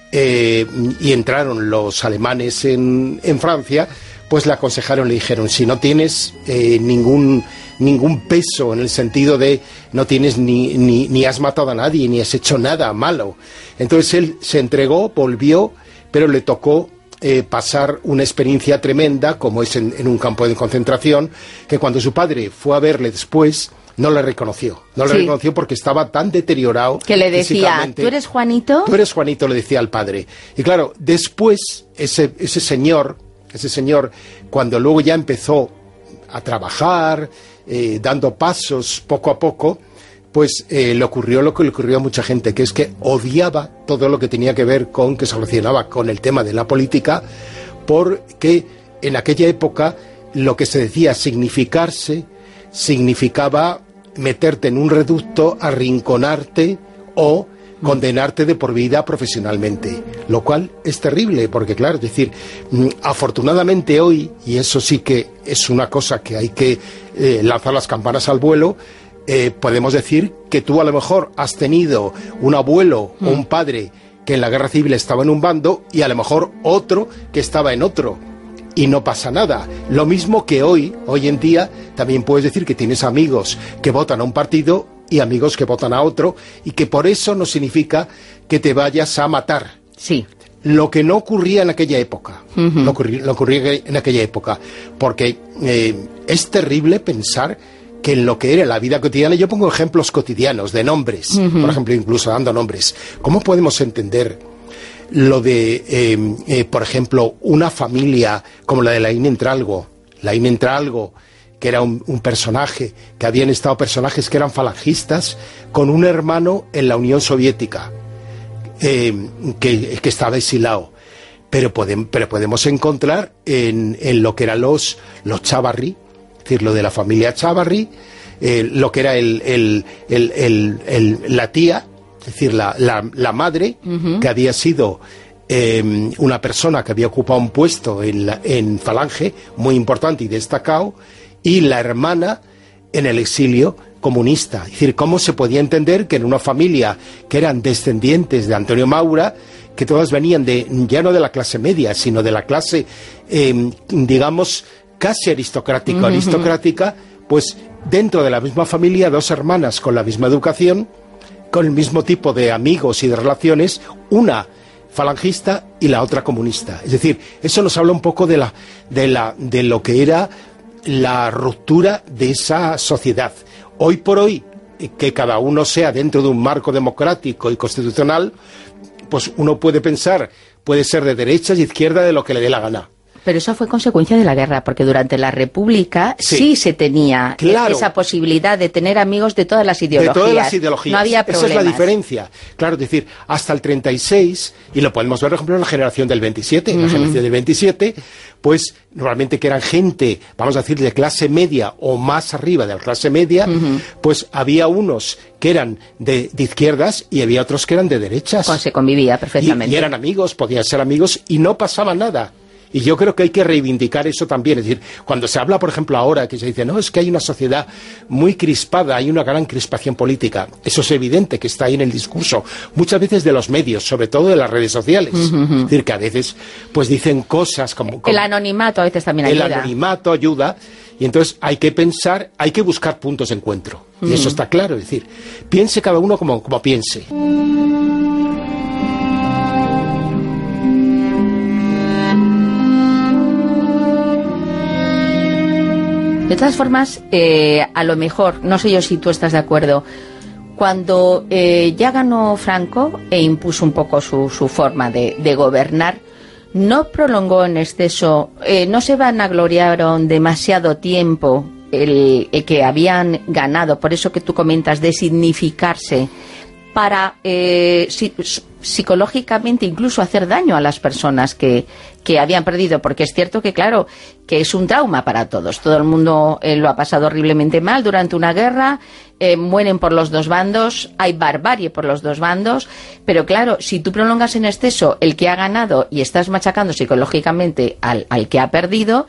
eh, y entraron los alemanes en, en Francia, pues le aconsejaron, le dijeron, si no tienes eh, ningún ningún peso en el sentido de no tienes ni, ni, ni has matado a nadie, ni has hecho nada malo. Entonces él se entregó, volvió, pero le tocó eh, pasar una experiencia tremenda, como es en, en un campo de concentración, que cuando su padre fue a verle después, no le reconoció. No le sí. reconoció porque estaba tan deteriorado. Que le decía, ¿tú eres Juanito? Tú eres Juanito, le decía al padre. Y claro, después, ese, ese señor, ese señor, cuando luego ya empezó a trabajar, eh, dando pasos poco a poco, pues eh, le ocurrió lo que le ocurrió a mucha gente, que es que odiaba todo lo que tenía que ver con, que se relacionaba con el tema de la política, porque en aquella época lo que se decía significarse, significaba meterte en un reducto, arrinconarte o condenarte de por vida profesionalmente, lo cual es terrible, porque claro, es decir, afortunadamente hoy, y eso sí que es una cosa que hay que eh, lanzar las campanas al vuelo, eh, podemos decir que tú a lo mejor has tenido un abuelo mm. o un padre que en la guerra civil estaba en un bando y a lo mejor otro que estaba en otro, y no pasa nada. Lo mismo que hoy, hoy en día, también puedes decir que tienes amigos que votan a un partido y amigos que votan a otro, y que por eso no significa que te vayas a matar. Sí. Lo que no ocurría en aquella época, uh-huh. no, ocurría, no ocurría en aquella época, porque eh, es terrible pensar que en lo que era la vida cotidiana, yo pongo ejemplos cotidianos de nombres, uh-huh. por ejemplo, incluso dando nombres. ¿Cómo podemos entender lo de, eh, eh, por ejemplo, una familia como la de Laín Entralgo, Laín Entralgo, que era un, un personaje, que habían estado personajes que eran falangistas, con un hermano en la Unión Soviética, eh, que, que estaba exilado. Pero, podem, pero podemos encontrar en, en lo que eran los, los Chávarri, es decir, lo de la familia Chávarri, eh, lo que era el, el, el, el, el, la tía, es decir, la, la, la madre, uh-huh. que había sido eh, una persona que había ocupado un puesto en, la, en Falange, muy importante y destacado, y la hermana en el exilio comunista. Es decir, ¿cómo se podía entender que en una familia que eran descendientes de Antonio Maura, que todas venían de, ya no de la clase media, sino de la clase, eh, digamos, casi aristocrática, uh-huh. aristocrática, pues dentro de la misma familia, dos hermanas con la misma educación, con el mismo tipo de amigos y de relaciones, una falangista y la otra comunista? Es decir, eso nos habla un poco de la, de la, de lo que era la ruptura de esa sociedad. Hoy por hoy, que cada uno sea dentro de un marco democrático y constitucional, pues uno puede pensar, puede ser de derechas y izquierda, de lo que le dé la gana. Pero eso fue consecuencia de la guerra, porque durante la República sí, sí se tenía claro. esa posibilidad de tener amigos de todas las ideologías. De todas las ideologías. No había problemas. Esa es la diferencia. Claro, es decir, hasta el treinta y seis, y lo podemos ver, por ejemplo, en la generación del veintisiete, en la uh-huh. generación del veintisiete, pues normalmente que eran gente, vamos a decir, de clase media o más arriba de la clase media, uh-huh. pues había unos que eran de, de izquierdas y había otros que eran de derechas. Pues se convivía perfectamente. Y, y eran amigos, podían ser amigos y no pasaba nada. Y yo creo que hay que reivindicar eso también. Es decir, cuando se habla, por ejemplo, ahora que se dice, no, es que hay una sociedad muy crispada, hay una gran crispación política. Eso es evidente que está ahí en el discurso. Muchas veces de los medios, sobre todo de las redes sociales. Uh-huh. Es decir, que a veces pues dicen cosas como... como el anonimato a veces también ayuda. El anonimato ayuda. Y entonces hay que pensar, hay que buscar puntos de encuentro. Uh-huh. Y eso está claro. Es decir, piense cada uno como, como piense. De todas formas, eh, a lo mejor, no sé yo si tú estás de acuerdo, cuando eh, ya ganó Franco e impuso un poco su, su forma de, de gobernar, no prolongó en exceso, eh, no se vanagloriaron demasiado tiempo el, el que habían ganado, por eso que tú comentas, de significarse, para eh, si, psicológicamente incluso hacer daño a las personas que, que habían perdido, porque es cierto que, claro, que es un trauma para todos. Todo el mundo eh, lo ha pasado horriblemente mal durante una guerra, eh, mueren por los dos bandos, hay barbarie por los dos bandos, pero claro, si tú prolongas en exceso el que ha ganado y estás machacando psicológicamente al, al que ha perdido,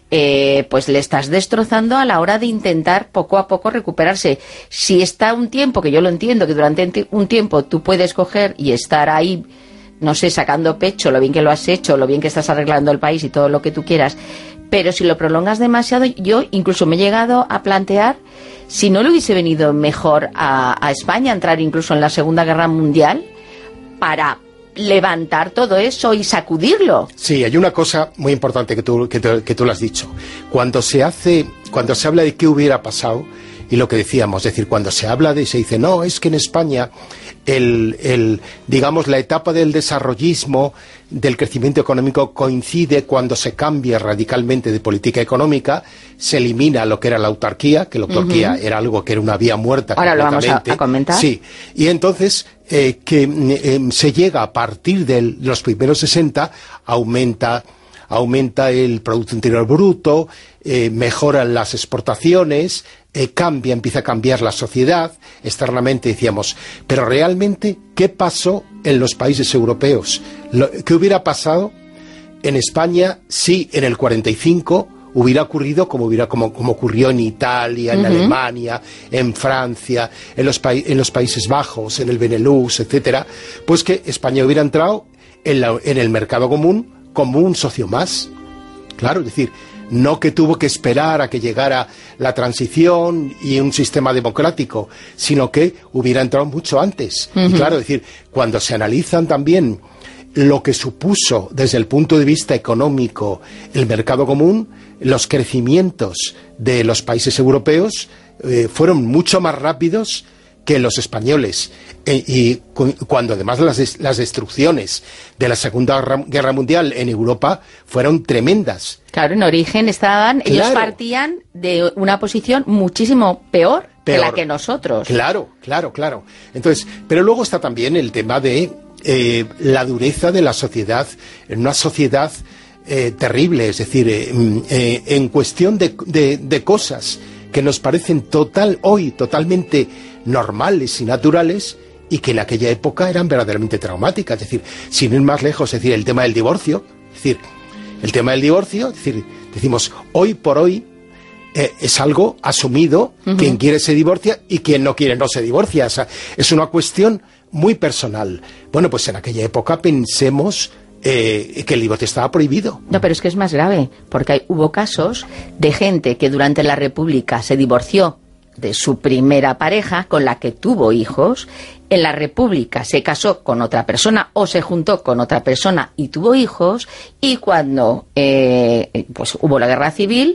eh, pues le estás destrozando a la hora de intentar poco a poco recuperarse. Si está un tiempo, que yo lo entiendo, que durante un tiempo tú puedes coger y estar ahí, no sé, sacando pecho, lo bien que lo has hecho, lo bien que estás arreglando el país y todo lo que tú quieras, pero si lo prolongas demasiado, yo incluso me he llegado a plantear si no le hubiese venido mejor a, a España entrar incluso en la Segunda Guerra Mundial para levantar todo eso y sacudirlo. Sí, hay una cosa muy importante que tú, que, te, que tú lo has dicho. Cuando se hace, cuando se habla de qué hubiera pasado, y lo que decíamos, es decir, cuando se habla de, se dice, no, es que en España el, el digamos, la etapa del desarrollismo, del crecimiento económico coincide cuando se cambia radicalmente de política económica, se elimina lo que era la autarquía, que la autarquía uh-huh. era algo que era una vía muerta. Ahora lo vamos a, a comentar. Sí, y entonces eh, que eh, se llega a partir de los primeros sesenta, aumenta... aumenta el Producto Interior Bruto, eh, mejoran las exportaciones, eh, cambia, empieza a cambiar la sociedad, externamente decíamos, pero realmente, ¿qué pasó en los países europeos? Lo, ¿Qué hubiera pasado en España si en el cuarenta y cinco hubiera ocurrido como hubiera como, como ocurrió en Italia, en uh-huh. Alemania, en Francia, en los, en los Países Bajos, en el Benelux, etcétera? Pues que España hubiera entrado en, la, en el mercado común como un socio más, claro, es decir, no que tuvo que esperar a que llegara la transición y un sistema democrático, sino que hubiera entrado mucho antes. Uh-huh. Y claro, es decir, cuando se analizan también lo que supuso desde el punto de vista económico el mercado común, los crecimientos de los países europeos eh, fueron mucho más rápidos que los españoles, eh, y cu cuando además las, las destrucciones de la Segunda Guerra Mundial en Europa fueron tremendas. Claro, en origen estaban, claro. ellos partían de una posición muchísimo peor, peor que la que nosotros. Claro, claro, claro. Entonces, pero luego está también el tema de eh, la dureza de la sociedad, en una sociedad eh, terrible, es decir, eh, eh, en cuestión de, de, de cosas que nos parecen total hoy totalmente normales y naturales, y que en aquella época eran verdaderamente traumáticas. Es decir, sin ir más lejos, es decir, el tema del divorcio, es decir, el tema del divorcio, es decir, decimos, hoy por hoy eh, es algo asumido, uh-huh. quien quiere se divorcia y quien no quiere no se divorcia, o sea, es una cuestión muy personal. Bueno, pues en aquella época pensemos Eh, que el divorcio estaba prohibido. No, pero es que es más grave, porque hay, hubo casos de gente que durante la República se divorció de su primera pareja, con la que tuvo hijos, en la República se casó con otra persona o se juntó con otra persona y tuvo hijos, y cuando eh, pues hubo la guerra civil,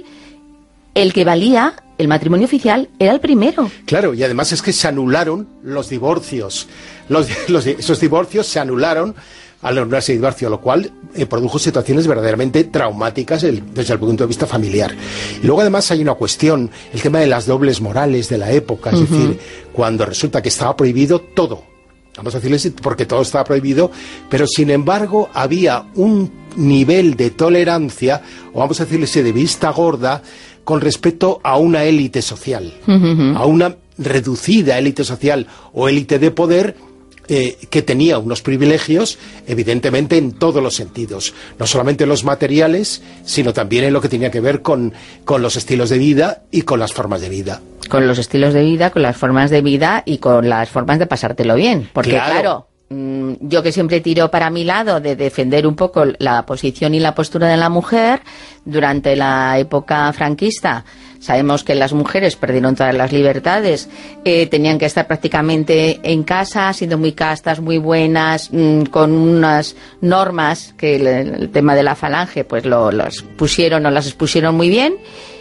el que valía el matrimonio oficial era el primero. Claro, y además es que se anularon los divorcios. Los, los, esos divorcios se anularon al anularse el divorcio, lo cual eh, produjo situaciones verdaderamente traumáticas el, desde el punto de vista familiar. Y luego además hay una cuestión, el tema de las dobles morales de la época, es uh-huh. decir, cuando resulta que estaba prohibido todo, vamos a decirles porque todo estaba prohibido, pero sin embargo había un nivel de tolerancia, o vamos a decirles de vista gorda, con respecto a una élite social, uh-huh. a una reducida élite social o élite de poder, Eh, que tenía unos privilegios, evidentemente en todos los sentidos, no solamente en los materiales, sino también en lo que tenía que ver con, con los estilos de vida y con las formas de vida. Con los estilos de vida, con las formas de vida y con las formas de pasártelo bien, porque claro, claro yo que siempre tiro para mi lado de defender un poco la posición y la postura de la mujer, durante la época franquista sabemos que las mujeres perdieron todas las libertades, eh, tenían que estar prácticamente en casa, siendo muy castas, muy buenas, mmm, con unas normas que el, el tema de la falange pues lo, los pusieron o las expusieron muy bien,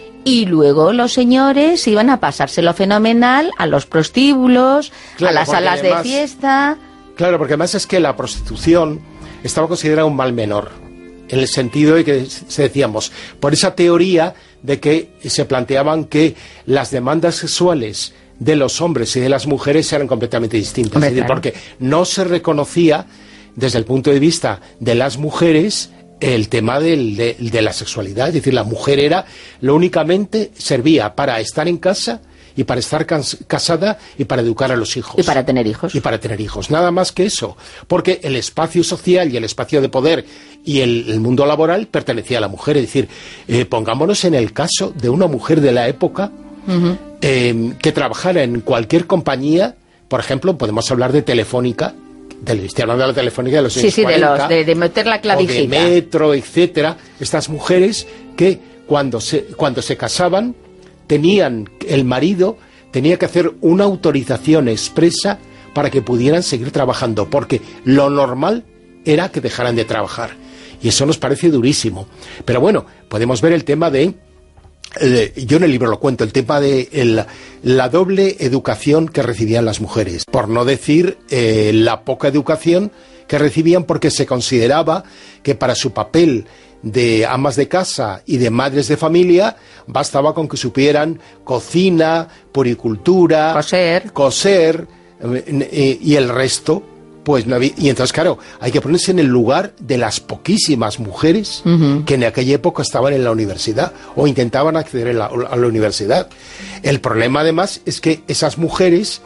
y luego los señores iban a pasárselo fenomenal a los prostíbulos, claro, a las salas además, de fiesta. Claro, porque además es que la prostitución estaba considerada un mal menor, en el sentido de que se decíamos, por esa teoría de que se planteaban que las demandas sexuales de los hombres y de las mujeres eran completamente distintas. Hombre, es decir, claro. porque no se reconocía desde el punto de vista de las mujeres el tema del, de, de la sexualidad, es decir, la mujer era lo únicamente servía para estar en casa y para estar cas casada y para educar a los hijos. Y para tener hijos. Y para tener hijos, nada más que eso. Porque el espacio social y el espacio de poder y el, el mundo laboral pertenecía a la mujer. Es decir, eh, pongámonos en el caso de una mujer de la época uh-huh. eh, que trabajara en cualquier compañía. Por ejemplo, podemos hablar de Telefónica. Estoy hablando de la Telefónica de los años sí, sí, cuarenta, de, los, de, de meter la clavijita. O de Metro, etcétera. Estas mujeres que cuando se, cuando se casaban tenían, el marido tenía que hacer una autorización expresa para que pudieran seguir trabajando, porque lo normal era que dejaran de trabajar. Y eso nos parece durísimo. Pero bueno, podemos ver el tema de... Eh, yo en el libro lo cuento, el tema de el, la doble educación que recibían las mujeres, por no decir eh, la poca educación que recibían, porque se consideraba que para su papel de amas de casa y de madres de familia bastaba con que supieran cocina, puricultura, coser, coser eh, eh, y el resto pues no había. Y entonces, claro, hay que ponerse en el lugar de las poquísimas mujeres uh-huh. que en aquella época estaban en la universidad o intentaban acceder a la, a la universidad. El problema, además, es que esas mujeres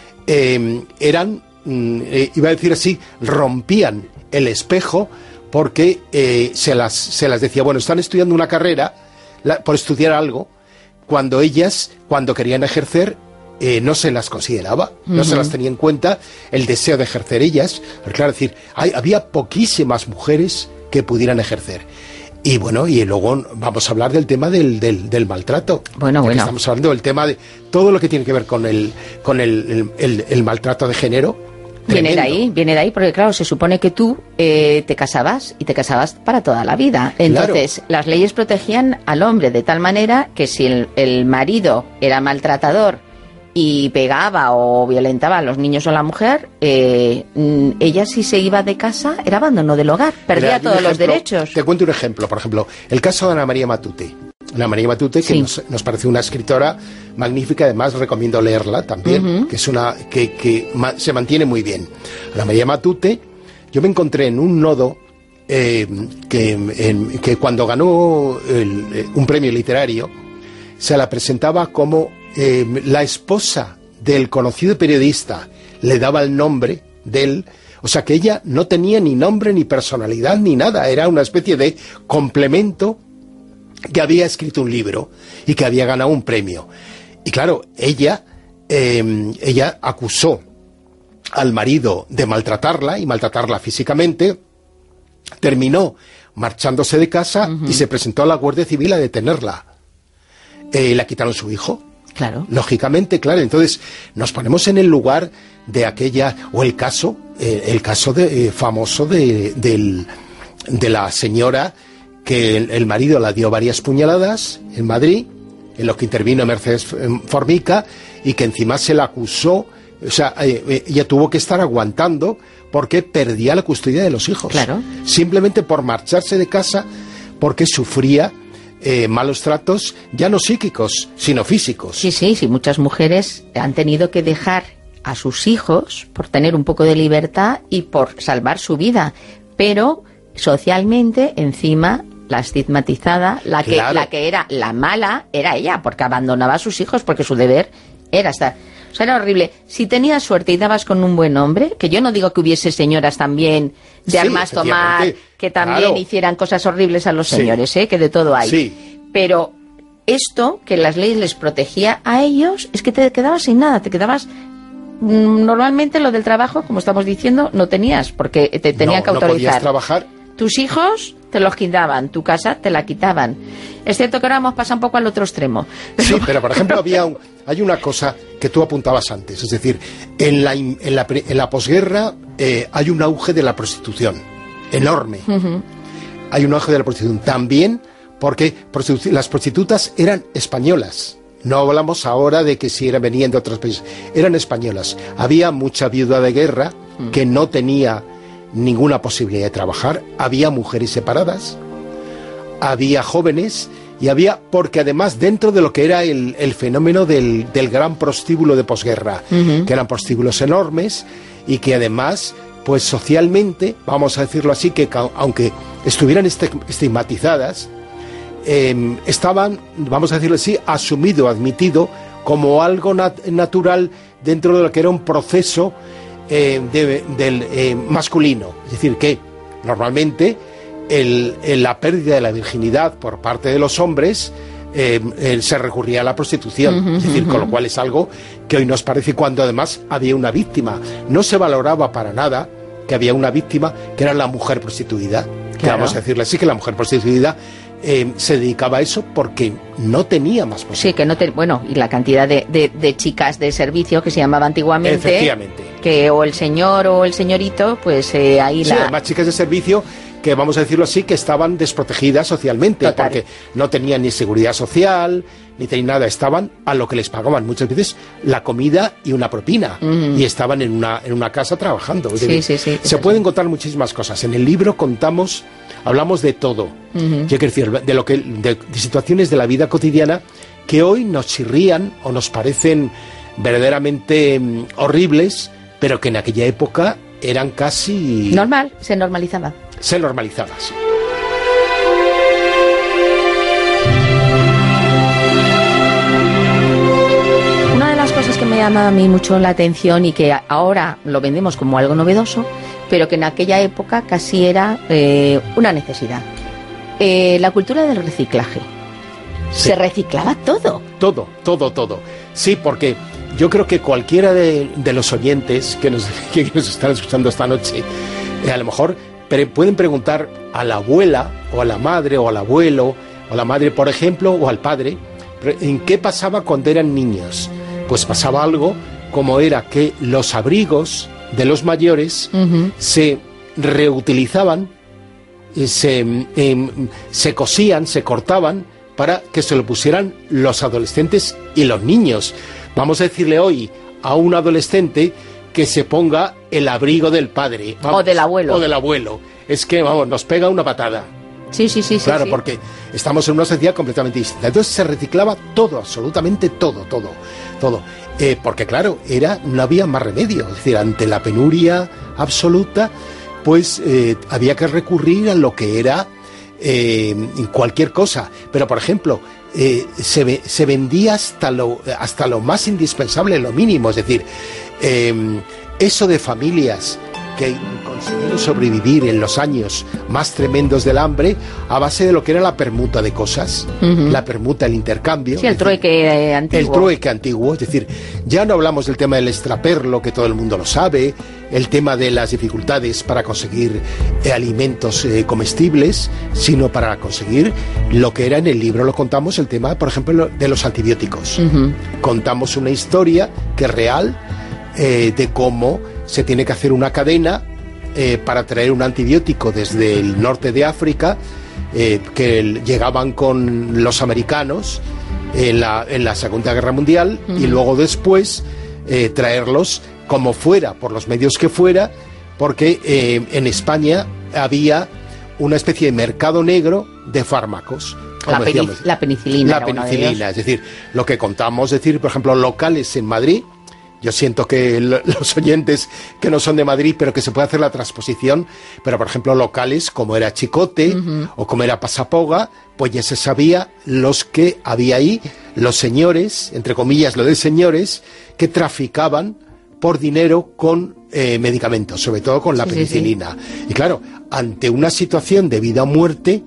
eh, eran, eh, iba a decir así, rompían el espejo, porque eh, se, las, se las decía, bueno, están estudiando una carrera la, por estudiar algo, cuando ellas, cuando querían ejercer, Eh, no se las consideraba, uh-huh. no se las tenía en cuenta el deseo de ejercer ellas. Pero claro, es decir, hay, había poquísimas mujeres que pudieran ejercer. Y bueno, y luego vamos a hablar del tema del, del, del maltrato. Bueno, bueno. Estamos hablando del tema de todo lo que tiene que ver con el, con el, el, el, el maltrato de género. Viene de ahí, viene de ahí, porque claro, se supone que tú eh, te casabas y te casabas para toda la vida. Entonces, claro, las leyes protegían al hombre de tal manera que si el, el marido era maltratador y pegaba o violentaba a los niños o a la mujer, eh, ella si se iba de casa era abandono del hogar, perdía todos ejemplo, los derechos. Te cuento un ejemplo, por ejemplo, el caso de Ana María Matute. Ana María Matute, que sí. nos, nos parece una escritora magnífica, además recomiendo leerla también, uh-huh. que es una que, que ma, se mantiene muy bien. Ana María Matute, yo me encontré en un nodo eh, que, en, que cuando ganó el, un premio literario se la presentaba como Eh, la esposa del conocido periodista, le daba el nombre de él, o sea que ella no tenía ni nombre, ni personalidad, ni nada, era una especie de complemento que había escrito un libro y que había ganado un premio. Y claro, ella, eh, ella acusó al marido de maltratarla y maltratarla físicamente, terminó marchándose de casa uh-huh. y se presentó a la Guardia Civil a detenerla. Eh, le quitaron su hijo. Claro. Lógicamente, claro. Entonces, nos ponemos en el lugar de aquella, o el caso, eh, el caso de, eh, famoso de, de, de la señora que el, el marido la dio varias puñaladas en Madrid, en lo que intervino Mercedes Formica, y que encima se la acusó, o sea, eh, ella tuvo que estar aguantando porque perdía la custodia de los hijos. Claro. Simplemente por marcharse de casa, porque sufría Eh, malos tratos, ya no psíquicos, sino físicos. Sí, sí, sí, muchas mujeres han tenido que dejar a sus hijos por tener un poco de libertad y por salvar su vida, pero socialmente, encima, la estigmatizada, la que, claro. la que era la mala, era ella, porque abandonaba a sus hijos, porque su deber era estar... O sea, era horrible. Si tenías suerte y dabas con un buen hombre, que yo no digo que hubiese señoras también de sí, armas tomar, que también claro. hicieran cosas horribles a los sí. señores, ¿eh? Que de todo hay. Sí. Pero esto, que las leyes les protegía a ellos, es que te quedabas sin nada, te quedabas... Normalmente lo del trabajo, como estamos diciendo, no tenías, porque te tenían no, que autorizar. No podías trabajar. Tus hijos te los quitaban, tu casa te la quitaban. Es cierto que ahora hemos pasado un poco al otro extremo. Pero... Sí, pero por ejemplo había un, hay una cosa que tú apuntabas antes, es decir, en la, en la, en la posguerra eh, hay un auge de la prostitución enorme. Uh-huh. Hay un auge de la prostitución también porque prostitu- las prostitutas eran españolas. No hablamos ahora de que si eran, venían de otros países, eran españolas. Había mucha viuda de guerra uh-huh. que no tenía ninguna posibilidad de trabajar, había mujeres separadas, había jóvenes y había, porque además dentro de lo que era el, el fenómeno del, del gran prostíbulo de posguerra, uh-huh. que eran prostíbulos enormes y que además, pues socialmente, vamos a decirlo así, que aunque estuvieran estigmatizadas, eh, estaban, vamos a decirlo así, asumido, admitido como algo nat natural dentro de lo que era un proceso eh, de, del eh, masculino. Es decir, que normalmente el, el, la pérdida de la virginidad por parte de los hombres eh, eh, se recurría a la prostitución. Uh-huh, es decir, uh-huh. con lo cual es algo que hoy nos parece, cuando además había una víctima. No se valoraba para nada que había una víctima, que era la mujer prostituida. Claro. Que vamos a decirle así, que la mujer prostituida Eh, se dedicaba a eso porque no tenía más posibilidades. Sí, que no te, bueno, y la cantidad de, de, de chicas de servicio que se llamaba antiguamente. Efectivamente. Que o el señor o el señorito, pues eh, ahí sí, la... además chicas de servicio que, vamos a decirlo así, que estaban desprotegidas socialmente. Total. Porque no tenían ni seguridad social, ni tenían nada, estaban a lo que les pagaban muchas veces la comida y una propina, mm. y estaban en una, en una casa trabajando. Sí, decir, sí, sí, se pueden contar muchísimas cosas. En el libro contamos, hablamos de todo, uh-huh. yo quiero decir, de, lo que, de, de situaciones de la vida cotidiana que hoy nos chirrían o nos parecen verdaderamente um, horribles, pero que en aquella época eran casi... Normal, se normalizaba. Se normalizaba, sí. Una de las cosas que me llama a mí mucho la atención y que ahora lo vendemos como algo novedoso, pero que en aquella época casi era eh, una necesidad. Eh, la cultura del reciclaje. Sí. Se reciclaba todo. Todo, todo, todo. Sí, porque yo creo que cualquiera de, de los oyentes que nos, que nos están escuchando esta noche, eh, a lo mejor pre pueden preguntar a la abuela, o a la madre, o al abuelo, o a la madre, por ejemplo, o al padre, ¿en qué pasaba cuando eran niños? Pues pasaba algo como era que los abrigos de los mayores uh-huh. se reutilizaban, se, eh, se cosían, se cortaban para que se lo pusieran los adolescentes y los niños. Vamos a decirle hoy a un adolescente que se ponga el abrigo del padre. Vamos, o del abuelo. O del abuelo. Es que, vamos, nos pega una patada. Sí, sí, sí. Claro, sí, sí. porque estamos en una sociedad completamente distinta. Entonces se reciclaba todo, absolutamente todo, todo, todo. Eh, porque, claro, era no había más remedio. Es decir, ante la penuria absoluta, pues eh, había que recurrir a lo que era eh, cualquier cosa. Pero, por ejemplo, eh, se, se vendía hasta lo, hasta lo más indispensable, lo mínimo. Es decir, eh, eso de familias que consiguieron sobrevivir en los años más tremendos del hambre a base de lo que era la permuta de cosas, uh-huh. la permuta, el intercambio. Sí, el trueque eh, antiguo. El trueque antiguo, es decir, ya no hablamos del tema del extraperlo, que todo el mundo lo sabe, el tema de las dificultades para conseguir eh, alimentos eh, comestibles, sino para conseguir lo que era en el libro, lo contamos, el tema, por ejemplo, de los antibióticos. Uh-huh. Contamos una historia que es real, eh, de cómo se tiene que hacer una cadena eh, para traer un antibiótico desde el norte de África, eh, que el, llegaban con los americanos en la, en la Segunda Guerra Mundial, uh-huh. y luego después eh, traerlos como fuera, por los medios que fuera, porque eh, en España había una especie de mercado negro de fármacos. La, decíamos, la penicilina. La penicilina, es decir, lo que contamos, es decir, por ejemplo, locales en Madrid. Yo siento que los oyentes que no son de Madrid, pero que se puede hacer la transposición, pero por ejemplo locales como era Chicote, uh-huh. o como era Pasapoga, pues ya se sabía los que había ahí, los señores, entre comillas lo de señores, que traficaban por dinero con eh, medicamentos, sobre todo con la sí, penicilina. Sí, sí. Y claro, ante una situación de vida o muerte,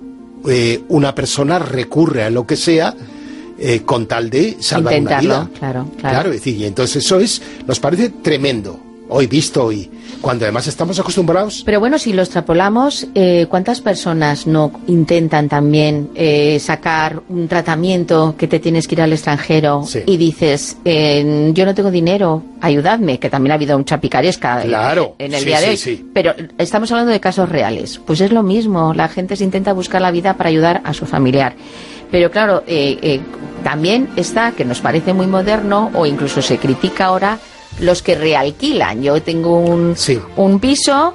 eh, una persona recurre a lo que sea, Eh, con tal de salvar Intentarlo, una vida. Claro, claro. Claro, es decir, y entonces eso es, nos parece tremendo, hoy visto hoy, cuando además estamos acostumbrados. Pero bueno, si lo extrapolamos, eh, ¿cuántas personas no intentan también eh, sacar un tratamiento que te tienes que ir al extranjero, sí. y dices, eh, yo no tengo dinero, ayudadme, que también ha habido mucha picaresca claro, en el sí, día sí, de hoy, sí. Pero estamos hablando de casos reales, pues es lo mismo, la gente se intenta buscar la vida para ayudar a su familiar. Pero claro, eh, eh, también está, que nos parece muy moderno, o incluso se critica ahora, los que realquilan. Yo tengo un, sí. un piso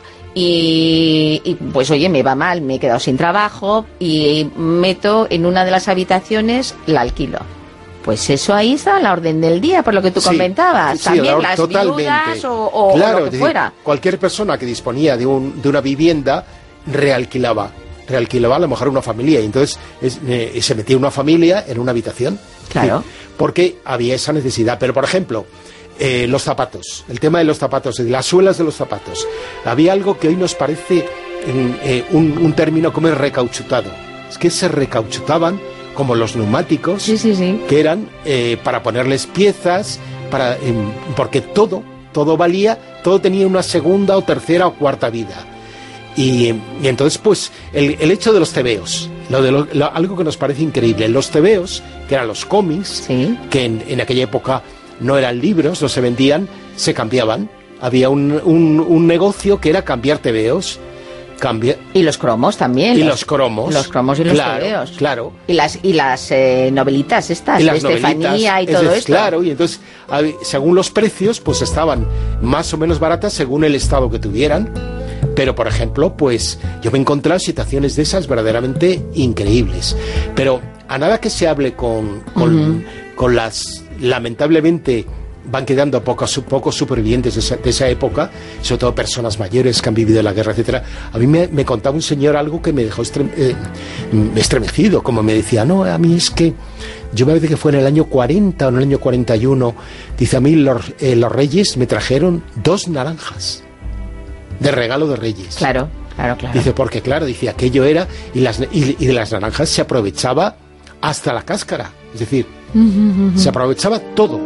y, y pues oye, me va mal, me he quedado sin trabajo y meto en una de las habitaciones, la alquilo. Pues eso ahí está a la orden del día, por lo que tú sí, comentabas. Sí, también sí, las totalmente. viudas o, o, claro, o lo que es fuera. Decir, cualquier persona que disponía de, un, de una vivienda realquilaba. realquilaba a lo mejor una familia, y entonces es, eh, se metía una familia en una habitación. Claro. Sí, porque había esa necesidad. Pero, por ejemplo, eh, los zapatos, el tema de los zapatos, de las suelas de los zapatos. Había algo que hoy nos parece eh, un, un término como el recauchutado. Es que se recauchutaban como los neumáticos, sí, sí, sí. que eran eh, para ponerles piezas, para, eh, porque todo, todo valía, todo tenía una segunda o tercera o cuarta vida. Y, y entonces, pues, el, el hecho de los tebeos, lo de lo, lo, algo que nos parece increíble, los tebeos, que eran los cómics, sí. que en, en aquella época no eran libros, no se vendían, se cambiaban. Había un, un, un negocio que era cambiar tebeos. Cambia. Y los cromos también. Y los, los cromos. Los cromos y los claro, tebeos. Claro. Y las, y las eh, novelitas estas, y las de Estefanía y todo es, esto. Claro, y entonces, según los precios, pues estaban más o menos baratas según el estado que tuvieran. Pero, por ejemplo, pues yo me he encontrado situaciones de esas verdaderamente increíbles. Pero a nada que se hable con, con, uh-huh. con las, lamentablemente, van quedando pocos, pocos supervivientes de esa, de esa época, sobre todo personas mayores que han vivido la guerra, etcétera. A mí me, me contaba un señor algo que me dejó estrem, eh, estremecido, como me decía, no, a mí es que, yo me parece que fue en el año cuarenta o en el año cuarenta y uno, dice, a mí los, eh, los reyes me trajeron dos naranjas. De regalo de Reyes. Claro, claro, claro. Dice, porque claro, dice, aquello era, y, las, y, y de las naranjas se aprovechaba hasta la cáscara. Es decir, uh-huh, uh-huh. se aprovechaba todo.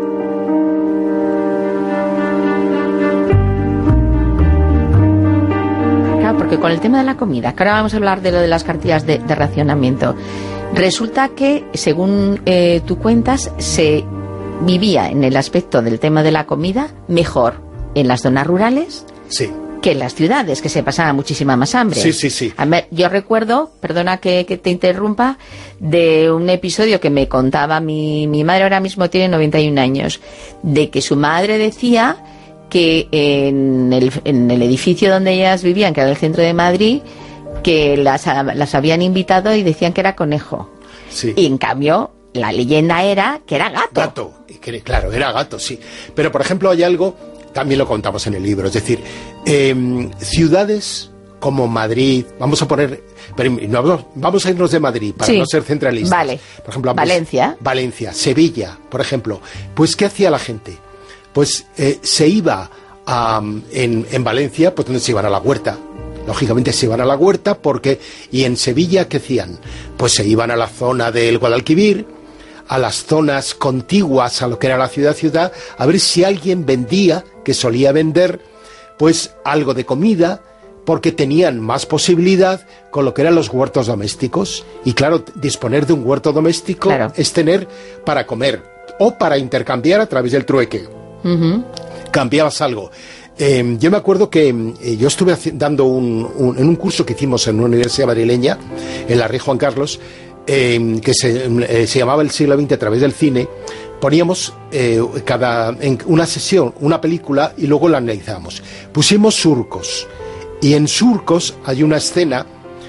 Claro, porque con el tema de la comida, que ahora vamos a hablar de lo de las cartillas de, de racionamiento, resulta que, según eh, tú cuentas, se vivía en el aspecto del tema de la comida mejor en las zonas rurales. Sí. Que en las ciudades, que se pasaba muchísima más hambre. Sí, sí, sí. A ver, yo recuerdo, perdona que, que te interrumpa, de un episodio que me contaba mi, mi madre, ahora mismo tiene noventa y un años, de que su madre decía que en el, en el edificio donde ellas vivían, que era el centro de Madrid, que las, las habían invitado y decían que era conejo. Sí. Y en cambio, la leyenda era que era gato. Gato, que, claro, era gato, sí. Pero, por ejemplo, hay algo... También lo contamos en el libro, es decir, eh, ciudades como Madrid, vamos a poner, pero no, vamos a irnos de Madrid para sí. no ser centralistas. Vale. Por ejemplo, Valencia. Pues, Valencia, Sevilla, por ejemplo. Pues, ¿qué hacía la gente? Pues eh, se iba a, en, en Valencia, pues donde se iban a la huerta. Lógicamente se iban a la huerta porque, y en Sevilla, ¿qué hacían? Pues se iban a la zona del Guadalquivir, a las zonas contiguas a lo que era la ciudad-ciudad, a ver si alguien vendía, que solía vender, pues algo de comida, porque tenían más posibilidad con lo que eran los huertos domésticos. Y claro, disponer de un huerto doméstico claro. es tener para comer, o para intercambiar a través del trueque. Uh-huh. Cambiabas algo. Eh, yo me acuerdo que eh, yo estuve dando un, un, en un curso que hicimos en una universidad madrileña, en la Rey Juan Carlos, Eh, que se, eh, se llamaba El siglo veinte a través del cine. Poníamos eh, cada en una sesión una película y luego la analizábamos. Pusimos Surcos, y en Surcos hay una escena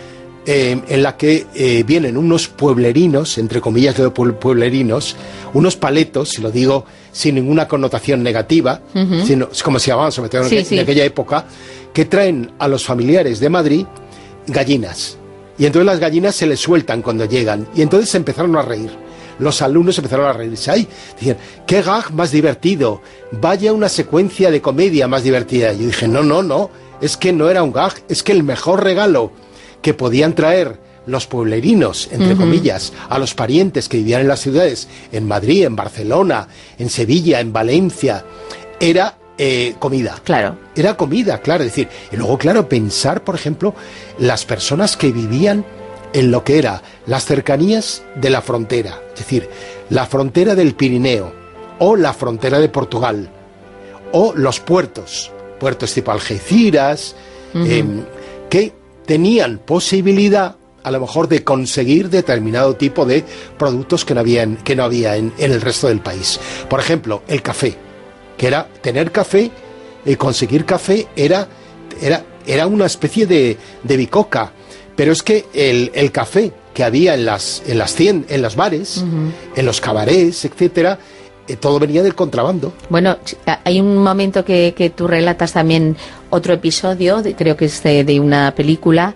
eh, en la que eh, vienen unos pueblerinos, entre comillas de pueblerinos, unos paletos, si lo digo sin ninguna connotación negativa, uh-huh. sino como se llamaban sobre todo sí, en, sí. en aquella época, que traen a los familiares de Madrid gallinas. Y entonces las gallinas se les sueltan cuando llegan. Y entonces se empezaron a reír. Los alumnos empezaron a reírse. ¡Ay! Decían, ¡qué gag más divertido! Vaya una secuencia de comedia más divertida. Y yo dije, no, no, no. Es que no era un gag. Es que el mejor regalo que podían traer los pueblerinos, entre uh-huh. comillas, a los parientes que vivían en las ciudades, en Madrid, en Barcelona, en Sevilla, en Valencia, era... Eh, comida. Claro. Era comida, claro. Es decir, y luego, claro, pensar, por ejemplo, las personas que vivían en lo que era las cercanías de la frontera. Es decir, la frontera del Pirineo, o la frontera de Portugal, o los puertos, puertos tipo Algeciras, uh-huh. eh, que tenían posibilidad, a lo mejor, de conseguir determinado tipo de productos que no había en, que no había en, en el resto del país. Por ejemplo, el café. Que era tener café, y conseguir café era, era, era una especie de, de bicoca. Pero es que el, el café que había en las, en las cien, en los bares, uh-huh. en los cabarets, etcétera, eh, todo venía del contrabando. Bueno, hay un momento que, que tú relatas también, otro episodio, de, creo que es de, de una película,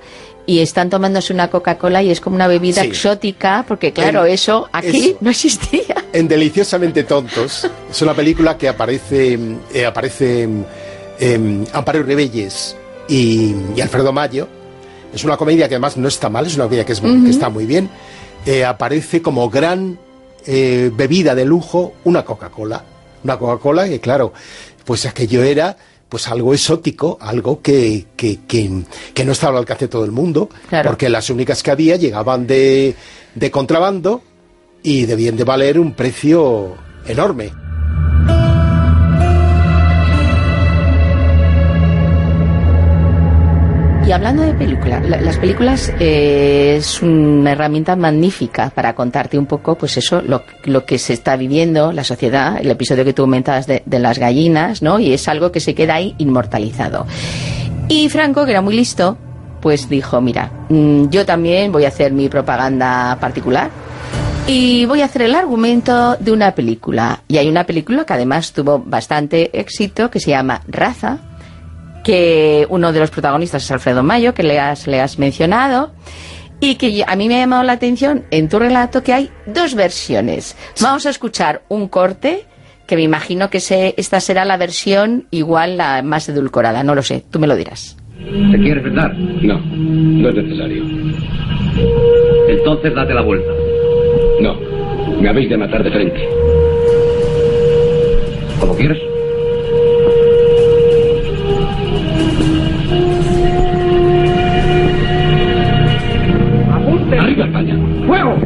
y están tomándose una Coca-Cola y es como una bebida sí. exótica, porque claro, en, eso aquí es, no existía. En Deliciosamente Tontos, es una película que aparece, eh, aparece eh, Amparo Ribelles y, y Alfredo Mayo. Es una comedia que además no está mal, es una comedia que, es, uh-huh. que está muy bien. Eh, aparece como gran eh, bebida de lujo una Coca-Cola. Una Coca-Cola que, claro, pues aquello era pues algo exótico, algo que, que, que, que no estaba al alcance de todo el mundo, claro. porque las únicas que había llegaban de, de contrabando y debían de valer un precio enorme. Y hablando de películas, la, las películas eh, es una herramienta magnífica para contarte un poco, pues eso, lo, lo que se está viviendo, la sociedad, el episodio que tú comentabas de, de las gallinas, ¿no? Y es algo que se queda ahí inmortalizado. Y Franco, que era muy listo, pues dijo, mira, mmm, yo también voy a hacer mi propaganda particular y voy a hacer el argumento de una película. Y hay una película que además tuvo bastante éxito, que se llama Raza, que uno de los protagonistas es Alfredo Mayo, que le has, le has mencionado, y que a mí me ha llamado la atención en tu relato que hay dos versiones. Vamos a escuchar un corte, que me imagino que se, esta será la versión igual la más edulcorada, no lo sé, tú me lo dirás. ¿Te quieres vendar? No, no es necesario. Entonces date la vuelta. No, me habéis de matar de frente. ¿Cómo quieres? ¡Arriba, España! ¡Fuego!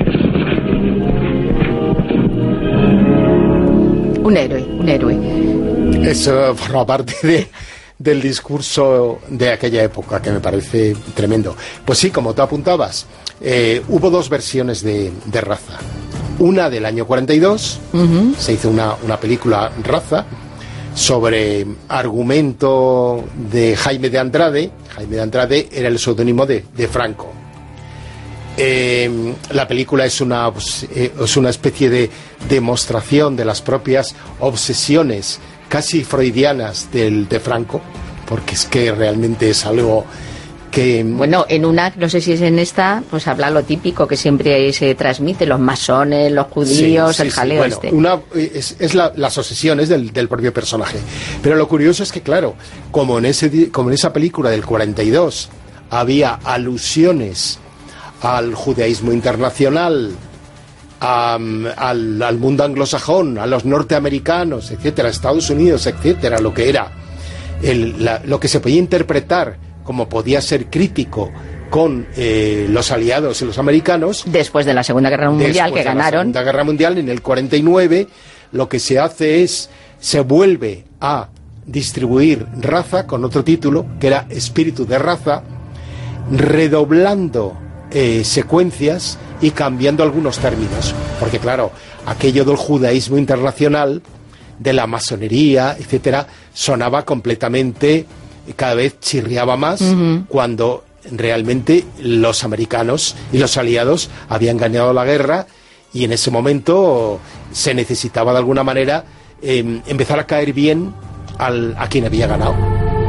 Un héroe, un héroe. Eso forma parte de, del discurso de aquella época, que me parece tremendo. Pues sí, como tú apuntabas, eh, hubo dos versiones de, de Raza. Una del año cuarenta y dos, uh-huh. se hizo una, una película, Raza, sobre argumento de Jaime de Andrade. Jaime de Andrade era el seudónimo de, de Franco. Eh, la película es una, pues, eh, es una especie de demostración de las propias obsesiones casi freudianas del, de Franco, porque es que realmente es algo que... Bueno, en una, no sé si es en esta, pues habla lo típico que siempre se transmite, los masones, los judíos, sí, sí, el jaleo sí, bueno, este. Una, es es la, las obsesiones del, del propio personaje. Pero lo curioso es que, claro, como en, ese, como en esa película del cuarenta y dos había alusiones al judaísmo internacional, a, al, al mundo anglosajón, a los norteamericanos, etcétera, Estados Unidos, etcétera, lo que era el, la, lo que se podía interpretar como podía ser crítico con eh, los aliados y los americanos. Después de la Segunda Guerra Mundial, que ganaron. La Segunda Guerra Mundial, en el cuarenta y nueve, lo que se hace es, se vuelve a distribuir Raza con otro título, que era Espíritu de Raza, redoblando Eh, secuencias y cambiando algunos términos, porque claro, aquello del judaísmo internacional, de la masonería, etcétera, sonaba completamente, cada vez chirriaba más, uh-huh. cuando realmente los americanos y los aliados habían ganado la guerra, y en ese momento se necesitaba de alguna manera eh, empezar a caer bien al, a quien había ganado.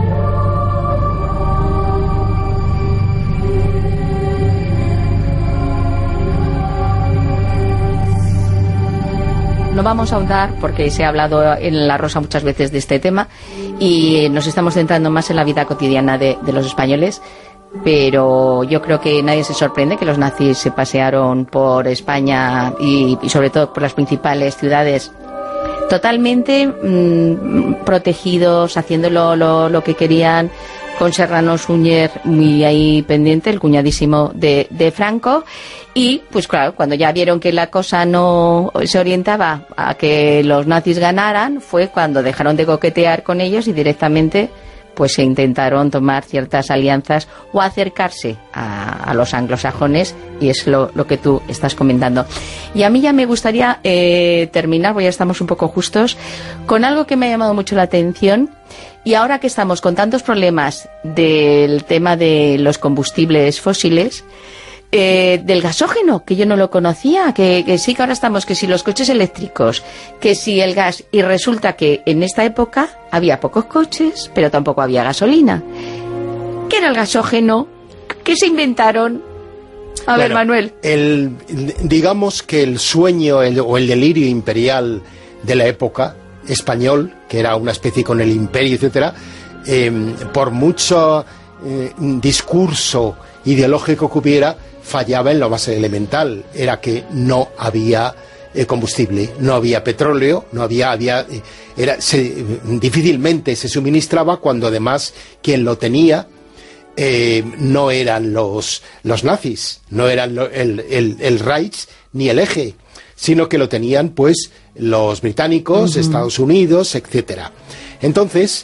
No vamos a ahondar porque se ha hablado en La Rosa muchas veces de este tema y nos estamos centrando más en la vida cotidiana de, de los españoles, pero yo creo que nadie se sorprende que los nazis se pasearon por España y, y sobre todo por las principales ciudades totalmente mmm, protegidos, haciendo lo, lo, lo que querían, con Serrano Suñer muy ahí pendiente, el cuñadísimo de, de Franco. Y, pues claro, cuando ya vieron que la cosa no se orientaba a que los nazis ganaran, fue cuando dejaron de coquetear con ellos y directamente pues se intentaron tomar ciertas alianzas o acercarse a, a los anglosajones, y es lo, lo que tú estás comentando. Y a mí ya me gustaría eh, terminar, porque ya estamos un poco justos, con algo que me ha llamado mucho la atención. Y ahora que estamos con tantos problemas del tema de los combustibles fósiles, Eh, del gasógeno, que yo no lo conocía, que, que sí que ahora estamos, que si los coches eléctricos, que si el gas, y resulta que en esta época había pocos coches, pero tampoco había gasolina. ¿Qué era el gasógeno? ¿Qué se inventaron? A bueno, ver, Manuel. El, digamos que el sueño el, o el delirio imperial de la época español, que era una especie con el imperio, etcétera, eh, por mucho eh, discurso ideológico que hubiera, fallaba en lo más elemental, era que no había eh, combustible, no había petróleo, no había, había eh, era, se, difícilmente se suministraba, cuando además quien lo tenía eh, no eran los, los nazis, no eran lo, el, el, el Reich ni el Eje, sino que lo tenían pues los británicos, uh-huh. Estados Unidos, etcétera. Entonces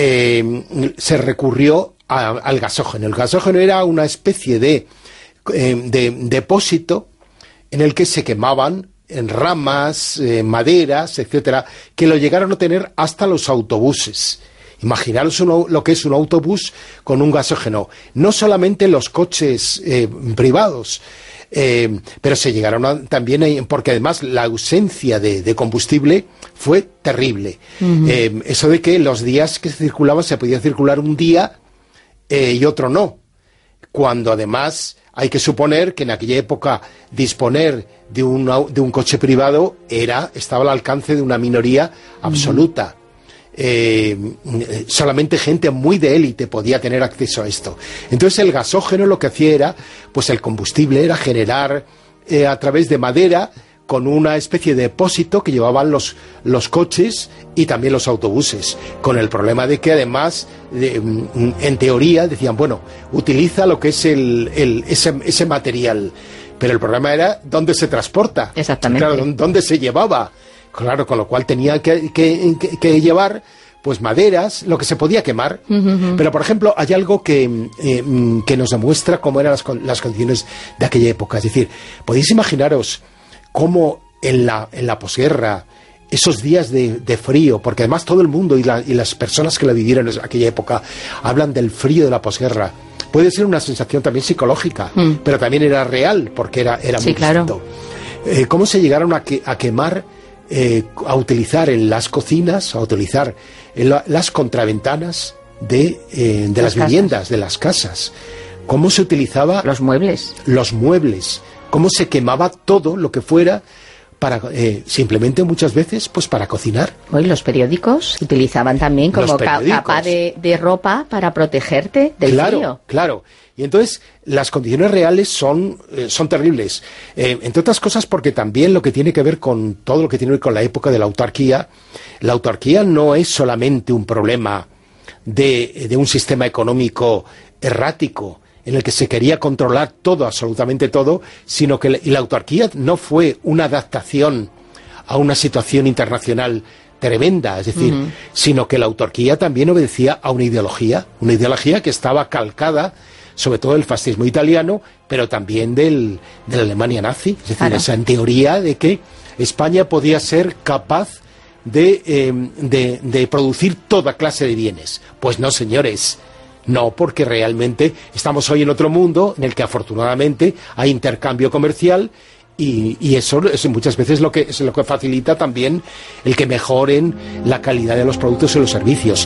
eh, se recurrió a, al gasógeno. El gasógeno era una especie de, eh, de depósito en el que se quemaban en ramas, eh, maderas, etcétera, que lo llegaron a tener hasta los autobuses. Imaginaros uno, lo que es un autobús con un gasógeno. No solamente los coches eh, privados, eh, pero se llegaron a, también, a, porque además la ausencia de, de combustible fue terrible. Uh-huh. Eh, eso de que los días que se circulaba se podía circular un día eh, y otro no. Cuando además hay que suponer que en aquella época disponer de un, de un coche privado era estaba al alcance de una minoría absoluta. Uh-huh. Eh, solamente gente muy de élite podía tener acceso a esto. Entonces el gasógeno lo que hacía era, pues el combustible era generar eh, a través de madera, con una especie de depósito que llevaban los, los coches y también los autobuses, con el problema de que además, de, en teoría, decían, bueno, utiliza lo que es el, el, ese, ese material, pero el problema era dónde se transporta. Exactamente. Claro, dónde se llevaba. Claro, con lo cual tenía que, que, que, que llevar pues maderas, lo que se podía quemar. Uh-huh. Pero, por ejemplo, hay algo que, eh, que nos demuestra cómo eran las, las condiciones de aquella época. Es decir, podéis imaginaros cómo en la, en la posguerra, esos días de, de frío, porque además todo el mundo y, la, y las personas que la vivieron en aquella época hablan del frío de la posguerra. Puede ser una sensación también psicológica, mm. pero también era real, porque era, era sí, muy claro. distinto. Eh, ¿Cómo se llegaron a, que, a quemar, eh, a utilizar en las cocinas, a utilizar en la, las contraventanas de, eh, de las, las viviendas, de las casas? ¿Cómo se utilizaba? Los muebles. Los muebles. Cómo se quemaba todo lo que fuera para eh, simplemente muchas veces pues para cocinar. Hoy los periódicos se utilizaban también como ca capa de, de ropa para protegerte del claro, frío. Claro, y entonces las condiciones reales son, eh, son terribles, eh, entre otras cosas porque también lo que tiene que ver con todo lo que tiene que ver con la época de la autarquía, la autarquía no es solamente un problema de, de un sistema económico errático, en el que se quería controlar todo, absolutamente todo, sino que la autarquía no fue una adaptación a una situación internacional tremenda, es decir, uh-huh. sino que la autarquía también obedecía a una ideología, una ideología que estaba calcada sobre todo del fascismo italiano, pero también del, de la Alemania nazi, es decir, claro. esa en teoría de que España podía ser capaz de, eh, de, de producir toda clase de bienes. Pues no, señores. No, porque realmente estamos hoy en otro mundo en el que afortunadamente hay intercambio comercial y, y eso es muchas veces lo que, es lo que facilita también el que mejoren la calidad de los productos y los servicios.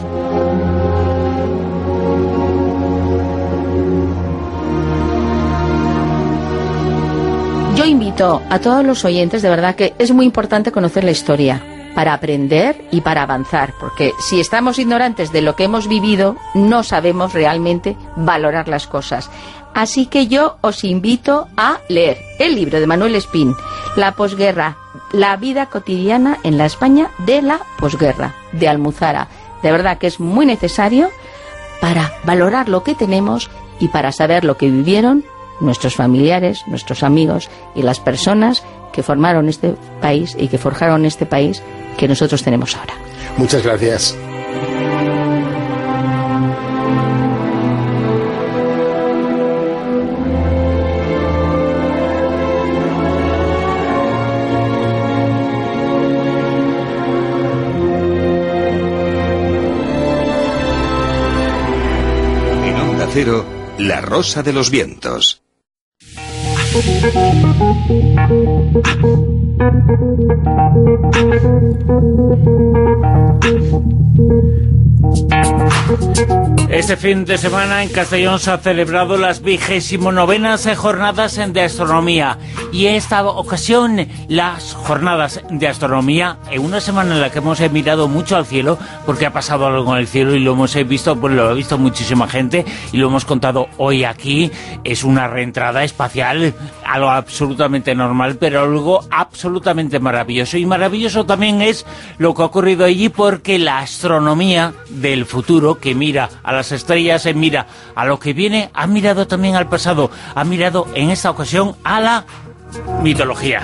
Yo invito a todos los oyentes, de verdad que es muy importante conocer la historia para aprender y para avanzar, porque si estamos ignorantes de lo que hemos vivido, no sabemos realmente valorar las cosas. Así que yo os invito a leer el libro de Manuel Espín, La posguerra, la vida cotidiana en la España de la posguerra, de Almuzara. De verdad que es muy necesario para valorar lo que tenemos y para saber lo que vivieron nuestros familiares, nuestros amigos y las personas que formaron este país y que forjaron este país que nosotros tenemos ahora. Muchas gracias. En Onda Cero, La Rosa de los Vientos. Este fin de semana en Castellón se han celebrado las vigésimo novenas jornadas de astronomía, y esta ocasión las jornadas de astronomía en una semana en la que hemos mirado mucho al cielo, porque ha pasado algo en el cielo y lo hemos visto, pues lo ha visto muchísima gente y lo hemos contado hoy aquí. Es una reentrada espacial, algo absolutamente normal, pero algo absolutamente maravilloso, y maravilloso también es lo que ha ocurrido allí, porque la astronomía del futuro, que mira a las estrellas, se mira a lo que viene, ha mirado también al pasado, ha mirado en esta ocasión a la mitología.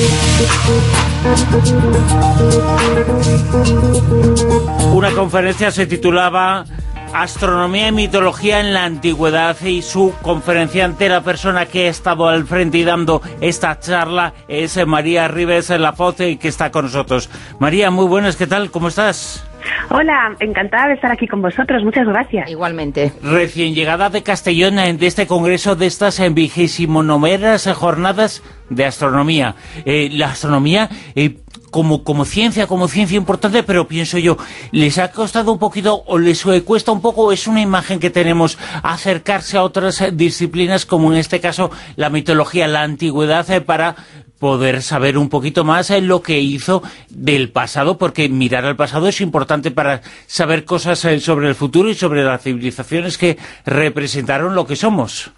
Una conferencia se titulaba Astronomía y mitología en la antigüedad, y su conferenciante, la persona que ha estado al frente y dando esta charla, es María Ribes Lafoce, que está con nosotros. María, muy buenas, ¿qué tal? ¿Cómo estás? Hola, encantada de estar aquí con vosotros, muchas gracias. Igualmente. Recién llegada de Castellón, de este congreso, de estas vigésimo novenas jornadas de astronomía. Eh, la astronomía... Eh, Como, como ciencia, como ciencia importante, pero pienso yo, ¿les ha costado un poquito o les cuesta un poco? Es una imagen que tenemos, acercarse a otras disciplinas, como en este caso la mitología, la antigüedad, eh, para poder saber un poquito más eh, lo que hizo del pasado, porque mirar al pasado es importante para saber cosas eh, sobre el futuro y sobre las civilizaciones que representaron lo que somos.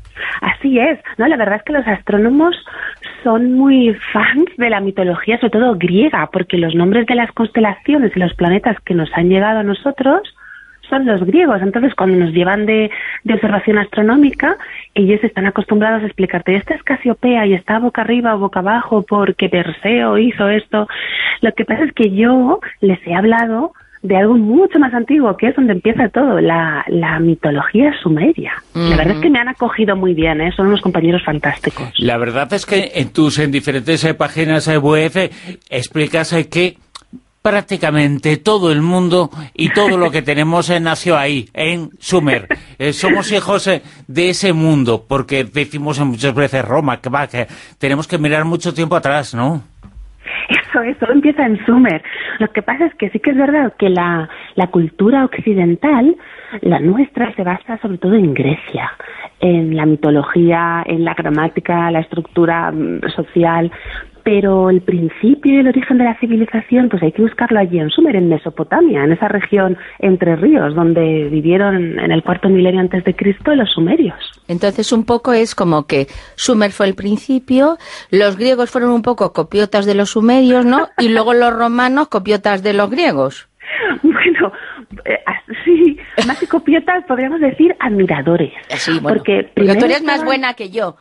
Así es, no, la verdad es que los astrónomos son muy fans de la mitología, sobre todo griega, porque los nombres de las constelaciones y los planetas que nos han llegado a nosotros son los griegos. Entonces, cuando nos llevan de, de observación astronómica, ellos están acostumbrados a explicarte, esta es Casiopea y está boca arriba o boca abajo porque Perseo hizo esto. Lo que pasa es que yo les he hablado de algo mucho más antiguo, que es donde empieza todo, la, la mitología sumeria. Mm-hmm. La verdad es que me han acogido muy bien, ¿eh? Son unos compañeros fantásticos. La verdad es que en tus en diferentes eh, páginas eh, web eh, explicas eh, que prácticamente todo el mundo y todo lo que tenemos eh, nació ahí, en Sumer. Eh, somos hijos eh, de ese mundo, porque decimos muchas veces Roma, que va, que tenemos que mirar mucho tiempo atrás, ¿no? Eso es, todo empieza en Sumer. Lo que pasa es que sí que es verdad que la, la cultura occidental, la nuestra, se basa sobre todo en Grecia, en la mitología, en la gramática, la estructura mm, social, pero el principio y el origen de la civilización, pues hay que buscarlo allí en Sumer, en Mesopotamia, en esa región entre ríos, donde vivieron en el cuarto milenio antes de Cristo los sumerios. Entonces un poco es como que Sumer fue el principio, los griegos fueron un poco copiotas de los sumerios, ¿no? Y luego los romanos copiotas de los griegos. Bueno, eh, sí, más que copiotas podríamos decir admiradores. Sí, bueno, porque, porque tú eres estaban... más buena que yo.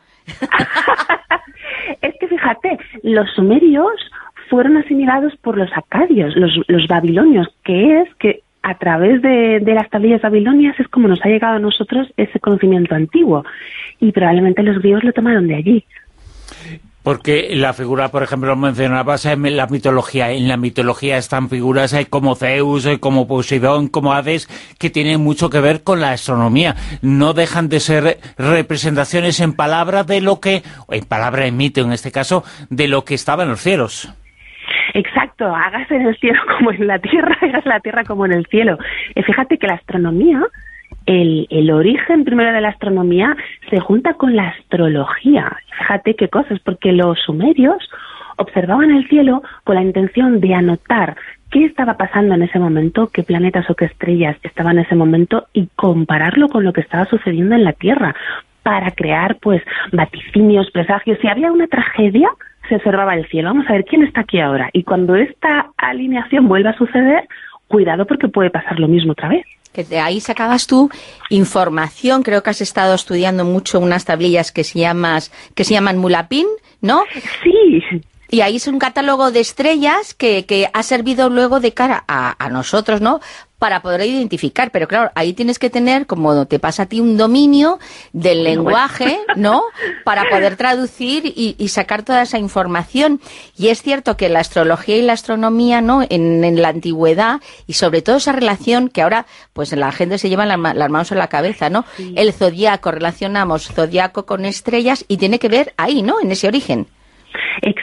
Es que fíjate, los sumerios fueron asimilados por los acadios, los, los babilonios, que es que a través de, de las tablillas babilonias es como nos ha llegado a nosotros ese conocimiento antiguo, y probablemente los griegos lo tomaron de allí. Porque la figura, por ejemplo, mencionabas en la mitología. En la mitología están figuras como Zeus, como Poseidón, como Hades, que tienen mucho que ver con la astronomía. No dejan de ser representaciones en palabra de lo que, o en palabra en mito en este caso, de lo que estaba en los cielos. Exacto, hágase en el cielo como en la tierra, hágase la tierra como en el cielo. Y fíjate que la astronomía, el, el origen primero de la astronomía se junta con la astrología. Fíjate qué cosas, porque los sumerios observaban el cielo con la intención de anotar qué estaba pasando en ese momento, qué planetas o qué estrellas estaban en ese momento, y compararlo con lo que estaba sucediendo en la Tierra, para crear pues vaticinios, presagios. Si había una tragedia, se observaba el cielo. Vamos a ver quién está aquí ahora. Y cuando esta alineación vuelva a suceder, cuidado porque puede pasar lo mismo otra vez. Que de ahí sacabas tú información, creo que has estado estudiando mucho unas tablillas que se, llamas, que se llaman Mulapin, ¿no? Sí. Y ahí es un catálogo de estrellas que, que ha servido luego de cara a, a nosotros, ¿no?, para poder identificar. Pero claro, ahí tienes que tener, como te pasa a ti, un dominio del lenguaje, ¿no?, para poder traducir y, y sacar toda esa información. Y es cierto que la astrología y la astronomía, ¿no?, en, en la antigüedad, y sobre todo esa relación que ahora pues la gente se lleva la, las manos en la cabeza, ¿no? Sí. El zodiaco, relacionamos zodiaco con estrellas, y tiene que ver ahí, ¿no?, en ese origen. Exactamente.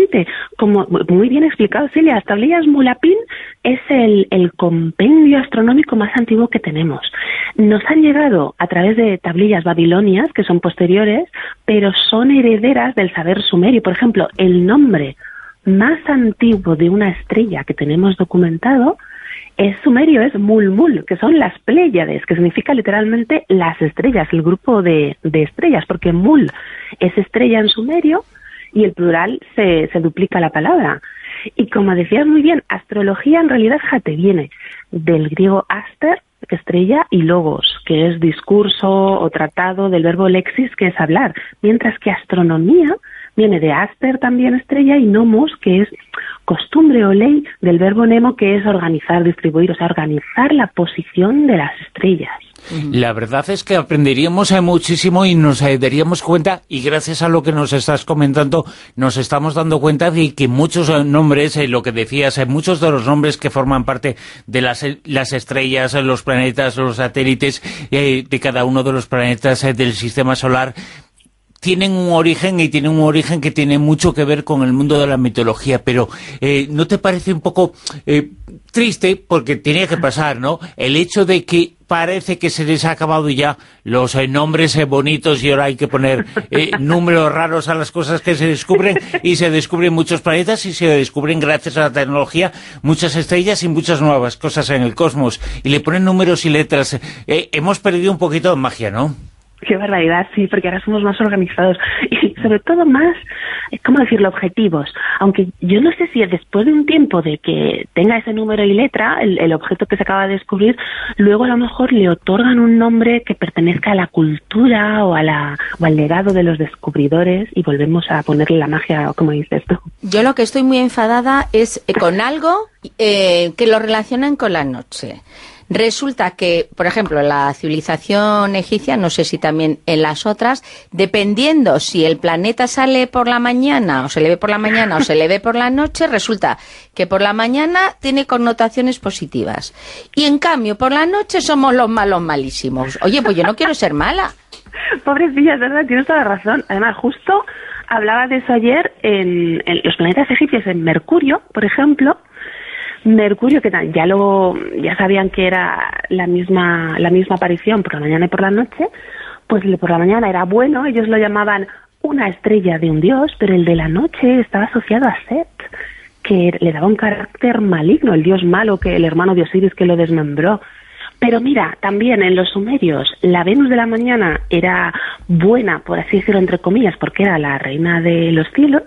efectivamente, como muy bien explicado Celia, las tablillas Mulapin es el, el compendio astronómico más antiguo que tenemos. Nos han llegado a través de tablillas babilonias, que son posteriores, pero son herederas del saber sumerio. Por ejemplo, el nombre más antiguo de una estrella que tenemos documentado es sumerio, es Mulmul, que son las Pléyades, que significa literalmente las estrellas, el grupo de, de estrellas, porque Mul es estrella en sumerio y el plural se, se duplica la palabra. Y como decías muy bien, astrología en realidad, fíjate, viene del griego aster, que es estrella, y logos, que es discurso o tratado, del verbo lexis, que es hablar, mientras que astronomía viene de aster, también estrella, y nomos, que es costumbre o ley, del verbo nemo, que es organizar, distribuir, o sea, organizar la posición de las estrellas. La verdad es que aprenderíamos muchísimo y nos daríamos cuenta, y gracias a lo que nos estás comentando, nos estamos dando cuenta de que muchos nombres, eh, lo que decías, eh, muchos de los nombres que forman parte de las, las estrellas, los planetas, los satélites, eh, de cada uno de los planetas eh, del sistema solar, tienen un origen y tienen un origen que tiene mucho que ver con el mundo de la mitología, pero eh, ¿no te parece un poco eh, triste, porque tenía que pasar, ¿no?, el hecho de que parece que se les ha acabado ya los eh, nombres eh, bonitos y ahora hay que poner eh, números raros a las cosas que se descubren, y se descubren muchos planetas y se descubren, gracias a la tecnología, muchas estrellas y muchas nuevas cosas en el cosmos, y le ponen números y letras? Eh, hemos perdido un poquito de magia, ¿no? Qué barbaridad, sí, porque ahora somos más organizados y sobre todo más, ¿cómo decirlo?, objetivos. Aunque yo no sé si después de un tiempo de que tenga ese número y letra, el, el objeto que se acaba de descubrir, luego a lo mejor le otorgan un nombre que pertenezca a la cultura o, a la, o al legado de los descubridores y volvemos a ponerle la magia, como dices tú. Yo lo que estoy muy enfadada es con algo eh, que lo relacionan con la noche. Resulta que, por ejemplo, la civilización egipcia, no sé si también en las otras, dependiendo si el planeta sale por la mañana, o se le ve por la mañana, o se le ve por la noche, resulta que por la mañana tiene connotaciones positivas. Y en cambio, por la noche somos los malos malísimos. Oye, pues yo no quiero ser mala. Pobrecilla, es verdad, tienes toda la razón. Además, justo hablaba de eso ayer en, en los planetas egipcios, en Mercurio, por ejemplo. Mercurio, que ya lo ya sabían que era la misma la misma aparición por la mañana y por la noche, pues por la mañana era bueno, ellos lo llamaban una estrella de un dios, pero el de la noche estaba asociado a Set, que le daba un carácter maligno, el dios malo, que el hermano de Osiris que lo desmembró. Pero mira, también en los sumerios, la Venus de la mañana era buena, por así decirlo, entre comillas, porque era la reina de los cielos,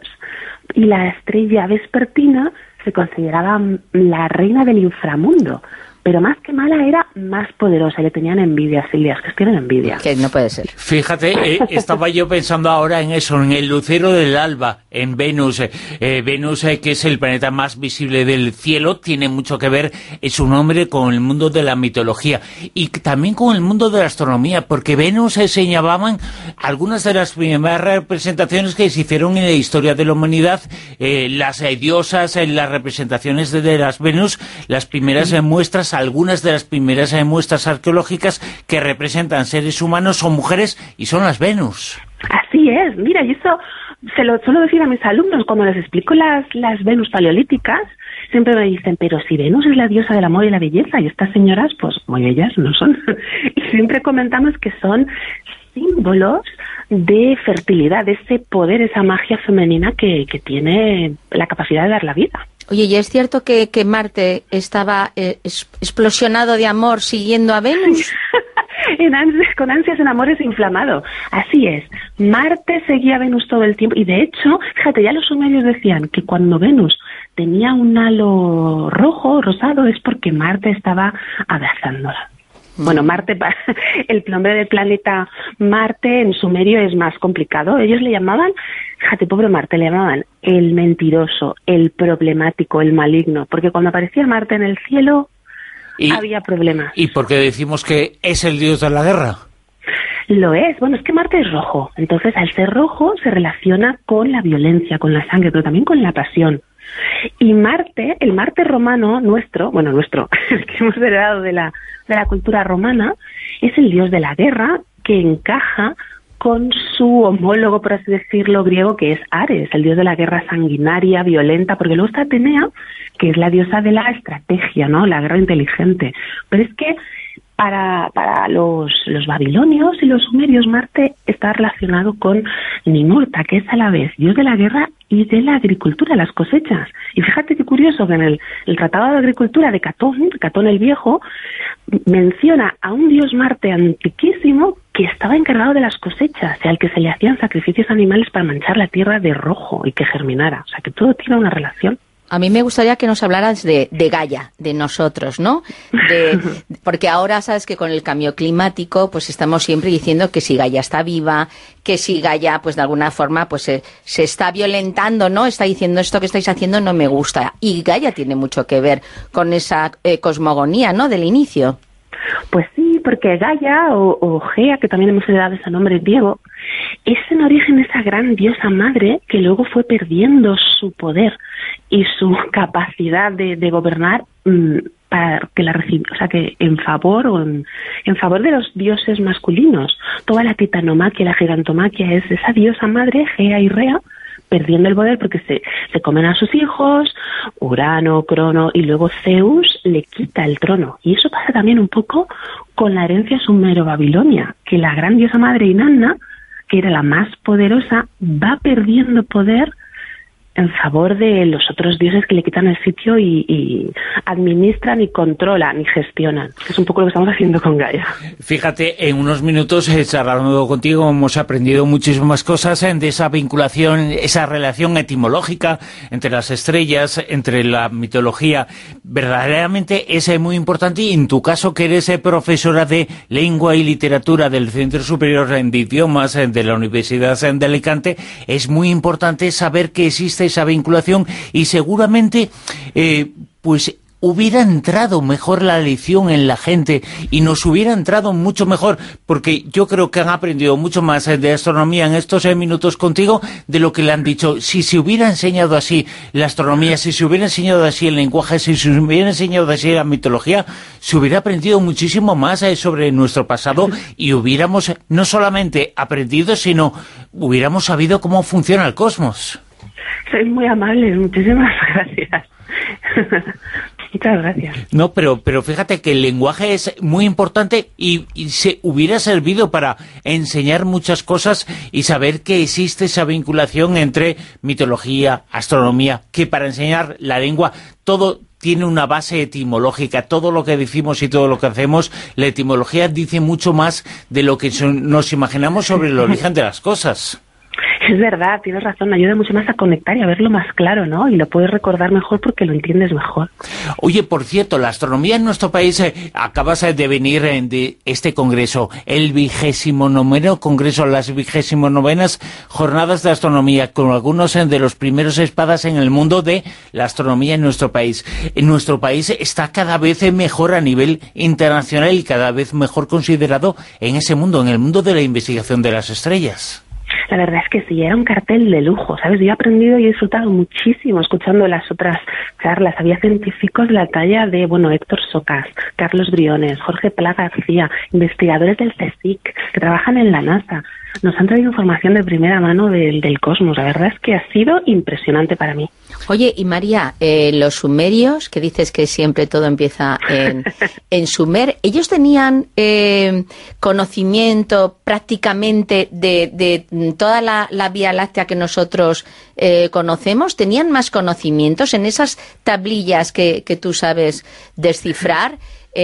y la estrella vespertina se consideraba la reina del inframundo, pero más que mala era más poderosa, le tenían envidia, Silvia, es que tienen envidia. Que no puede ser. Fíjate, eh, estaba yo pensando ahora en eso, en el lucero del alba, en Venus. Eh, Venus, eh, que es el planeta más visible del cielo, tiene mucho que ver en su nombre con el mundo de la mitología y también con el mundo de la astronomía, porque Venus eh, se llamaban algunas de las primeras representaciones que se hicieron en la historia de la humanidad, eh, las eh, diosas, eh, las representaciones de, de las Venus, las primeras eh, muestras, algunas de las primeras eh, muestras arqueológicas que representan seres humanos son mujeres y son las Venus. Así es, mira, y eso se lo suelo decir a mis alumnos cuando les explico las, las Venus paleolíticas, siempre me dicen, pero si Venus es la diosa del amor y la belleza, y estas señoras, pues muy bellas no son. Y siempre comentamos que son símbolos de fertilidad, de ese poder, esa magia femenina que, que tiene la capacidad de dar la vida. Oye, ¿y es cierto que, que Marte estaba eh, es, explosionado de amor siguiendo a Venus? en ansias, con ansias en amores inflamado. Así es. Marte seguía a Venus todo el tiempo. Y de hecho, fíjate, ya los sumerios decían que cuando Venus tenía un halo rojo, rosado, es porque Marte estaba abrazándola. Bueno, Marte, el nombre del planeta Marte en sumerio es más complicado. Ellos le llamaban, fíjate, pobre Marte, le llamaban el mentiroso, el problemático, el maligno, porque cuando aparecía Marte en el cielo y, había problemas. ¿Y por qué decimos que es el dios de la guerra? Lo es. Bueno, es que Marte es rojo. Entonces, al ser rojo, se relaciona con la violencia, con la sangre, pero también con la pasión. Y Marte, el Marte romano nuestro, bueno, nuestro, el que hemos heredado de la, de la cultura romana, es el dios de la guerra que encaja con su homólogo, por así decirlo, griego, que es Ares, el dios de la guerra sanguinaria, violenta, porque luego está Atenea, que es la diosa de la estrategia, ¿no? La guerra inteligente. Pero es que para, para los, los babilonios y los sumerios, Marte está relacionado con Ninurta, que es a la vez dios de la guerra y de la agricultura, las cosechas. Y fíjate qué curioso que en el, el Tratado de Agricultura de Catón, Catón el Viejo, menciona a un dios Marte antiquísimo que estaba encargado de las cosechas y al que se le hacían sacrificios animales para manchar la tierra de rojo y que germinara. O sea, que todo tiene una relación. A mí me gustaría que nos hablaras de, de Gaia, de nosotros, ¿no? De, porque ahora sabes que con el cambio climático pues estamos siempre diciendo que si Gaia está viva, que si Gaia pues de alguna forma pues se, se está violentando, ¿no? Está diciendo esto que estáis haciendo no me gusta. Y Gaia tiene mucho que ver con esa eh, cosmogonía, ¿no? Del inicio. Pues sí, porque Gaia o, o Gea, que también hemos heredado ese nombre griego, es en origen esa gran diosa madre que luego fue perdiendo su poder y su capacidad de, de gobernar mmm, para que la reciba, o sea que en favor o en, en favor de los dioses masculinos. Toda la titanomaquia, la gigantomaquia es esa diosa madre, Gea y Rea, perdiendo el poder porque se, se comen a sus hijos, Urano, Crono, y luego Zeus le quita el trono. Y eso pasa también un poco con la herencia sumero-babilonia, que la gran diosa madre Inanna, que era la más poderosa, va perdiendo poder en favor de los otros dioses que le quitan el sitio y, y administran y controlan y gestionan. Es un poco lo que estamos haciendo con Gaia. Fíjate, en unos minutos, eh, charlando contigo, hemos aprendido muchísimas cosas eh, de esa vinculación, esa relación etimológica entre las estrellas, entre la mitología. Verdaderamente es eh, muy importante, y en tu caso, que eres eh, profesora de Lengua y Literatura del Centro Superior de Idiomas eh, de la Universidad de Alicante, es muy importante saber que existe esa vinculación y seguramente eh, pues hubiera entrado mejor la lección en la gente y nos hubiera entrado mucho mejor, porque yo creo que han aprendido mucho más de astronomía en estos eh, minutos contigo de lo que le han dicho. Si se hubiera enseñado así la astronomía, si se hubiera enseñado así el lenguaje, si se hubiera enseñado así la mitología, se hubiera aprendido muchísimo más eh, sobre nuestro pasado y hubiéramos no solamente aprendido, sino hubiéramos sabido cómo funciona el cosmos. Sois muy amables, muchísimas gracias. Muchas gracias. No, pero pero fíjate que el lenguaje es muy importante y, y se hubiera servido para enseñar muchas cosas y saber que existe esa vinculación entre mitología, astronomía, que para enseñar la lengua todo tiene una base etimológica. Todo lo que decimos y todo lo que hacemos, la etimología dice mucho más de lo que nos imaginamos sobre el origen de las cosas. Es verdad, tienes razón, ayuda mucho más a conectar y a verlo más claro, ¿no? Y lo puedes recordar mejor porque lo entiendes mejor. Oye, por cierto, la astronomía en nuestro país, eh, acabas de venir eh, de este congreso, el vigésimo noveno congreso, las vigésimo novenas jornadas de astronomía, con algunos eh, de los primeros espadas en el mundo de la astronomía en nuestro país. En nuestro país está cada vez eh, mejor a nivel internacional y cada vez mejor considerado en ese mundo, en el mundo de la investigación de las estrellas. La verdad es que sí, era un cartel de lujo, ¿sabes? Yo he aprendido y he disfrutado muchísimo escuchando las otras charlas. Había científicos de la talla de, bueno, Héctor Socas, Carlos Briones, Jorge Pla García, investigadores del CSIC, que trabajan en la NASA. Nos han traído información de primera mano del, del cosmos. La verdad es que ha sido impresionante para mí. Oye, y María, eh, los sumerios, que dices que siempre todo empieza en, en Sumer, ¿ellos tenían eh, conocimiento prácticamente de, de toda la, la Vía Láctea que nosotros eh, conocemos? ¿Tenían más conocimientos en esas tablillas que, que tú sabes descifrar?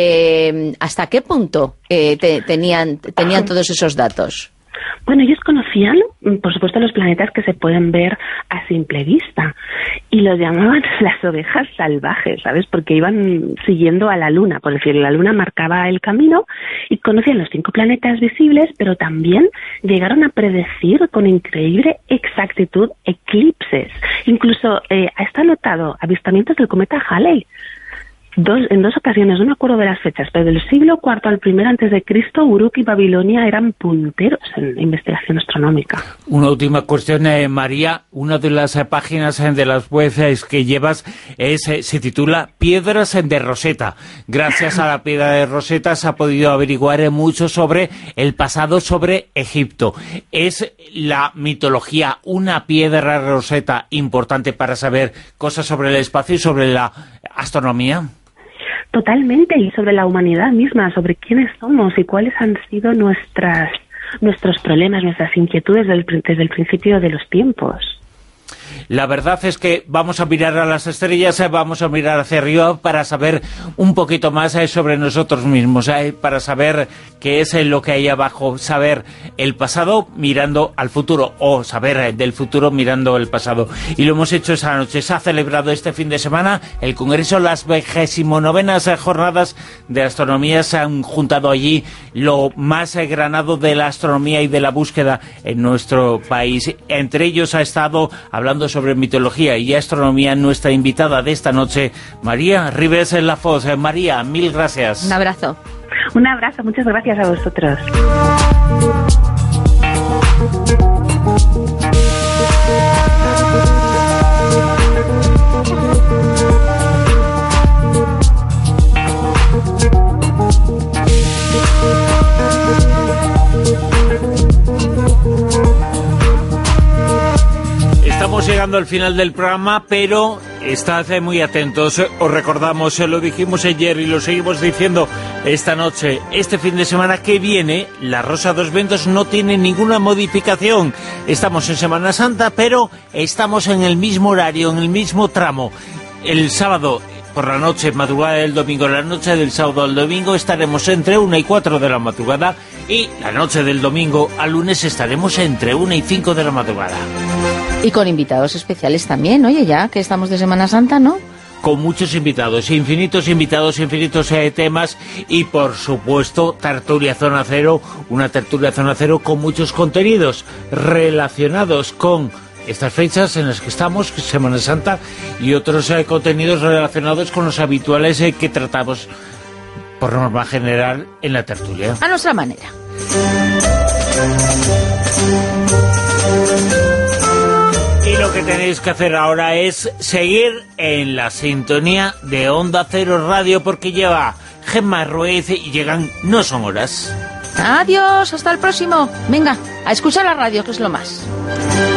Eh, ¿Hasta qué punto eh, te, tenían, tenían todos esos datos? Bueno, ellos conocían, por supuesto, los planetas que se pueden ver a simple vista y los llamaban las ovejas salvajes, ¿sabes? Porque iban siguiendo a la Luna, por decir, la Luna marcaba el camino y conocían los cinco planetas visibles, pero también llegaron a predecir con increíble exactitud eclipses. Incluso eh, está notado avistamientos del cometa Halley. dos, en dos ocasiones, no me acuerdo de las fechas, pero del siglo cuarto al primero antes de Cristo, Uruk y Babilonia eran punteros en investigación astronómica. Una última cuestión, eh, María. Una de las eh, páginas eh, de las webs que llevas es, eh, se titula Piedras de Rosetta. Gracias a la piedra de Rosetta se ha podido averiguar eh, mucho sobre el pasado, sobre Egipto. ¿Es la mitología una piedra Rosetta importante para saber cosas sobre el espacio y sobre la astronomía? Totalmente, y sobre la humanidad misma, sobre quiénes somos y cuáles han sido nuestras nuestros problemas, nuestras inquietudes del, desde el principio de los tiempos. La verdad es que vamos a mirar a las estrellas, vamos a mirar hacia arriba para saber un poquito más sobre nosotros mismos, para saber qué es lo que hay abajo, saber el pasado mirando al futuro, o saber del futuro mirando el pasado. Y lo hemos hecho esa noche. Se ha celebrado este fin de semana el Congreso, las vigésimo novenas jornadas de astronomía. Se han juntado allí lo más granado de la astronomía y de la búsqueda en nuestro país. Entre ellos ha estado hablando sobre mitología y astronomía nuestra invitada de esta noche, María Ribes Lafoz. María, mil gracias. Un abrazo. Un abrazo, muchas gracias a vosotros. Estamos llegando al final del programa, pero estad muy atentos. Os recordamos, lo dijimos ayer y lo seguimos diciendo esta noche, este fin de semana que viene, La Rosa de los Vientos no tiene ninguna modificación. Estamos en Semana Santa, pero estamos en el mismo horario, en el mismo tramo. El sábado por la noche, madrugada del domingo, la noche del sábado al domingo estaremos entre una y cuatro de la madrugada, y la noche del domingo al lunes estaremos entre una y cinco de la madrugada. Y con invitados especiales también, oye, ya que estamos de Semana Santa, ¿no? Con muchos invitados, infinitos invitados, infinitos eh, temas, y por supuesto Tertulia Zona Cero, una Tertulia Zona Cero con muchos contenidos relacionados con estas fechas en las que estamos, Semana Santa, y otros eh, contenidos relacionados con los habituales eh, que tratamos por norma general en la tertulia. A nuestra manera. Y lo que tenéis que hacer ahora es seguir en la sintonía de Onda Cero Radio, porque lleva Gemma Ruiz y llegan No Son Horas. Adiós, hasta el próximo. Venga, a escuchar la radio, que es lo más.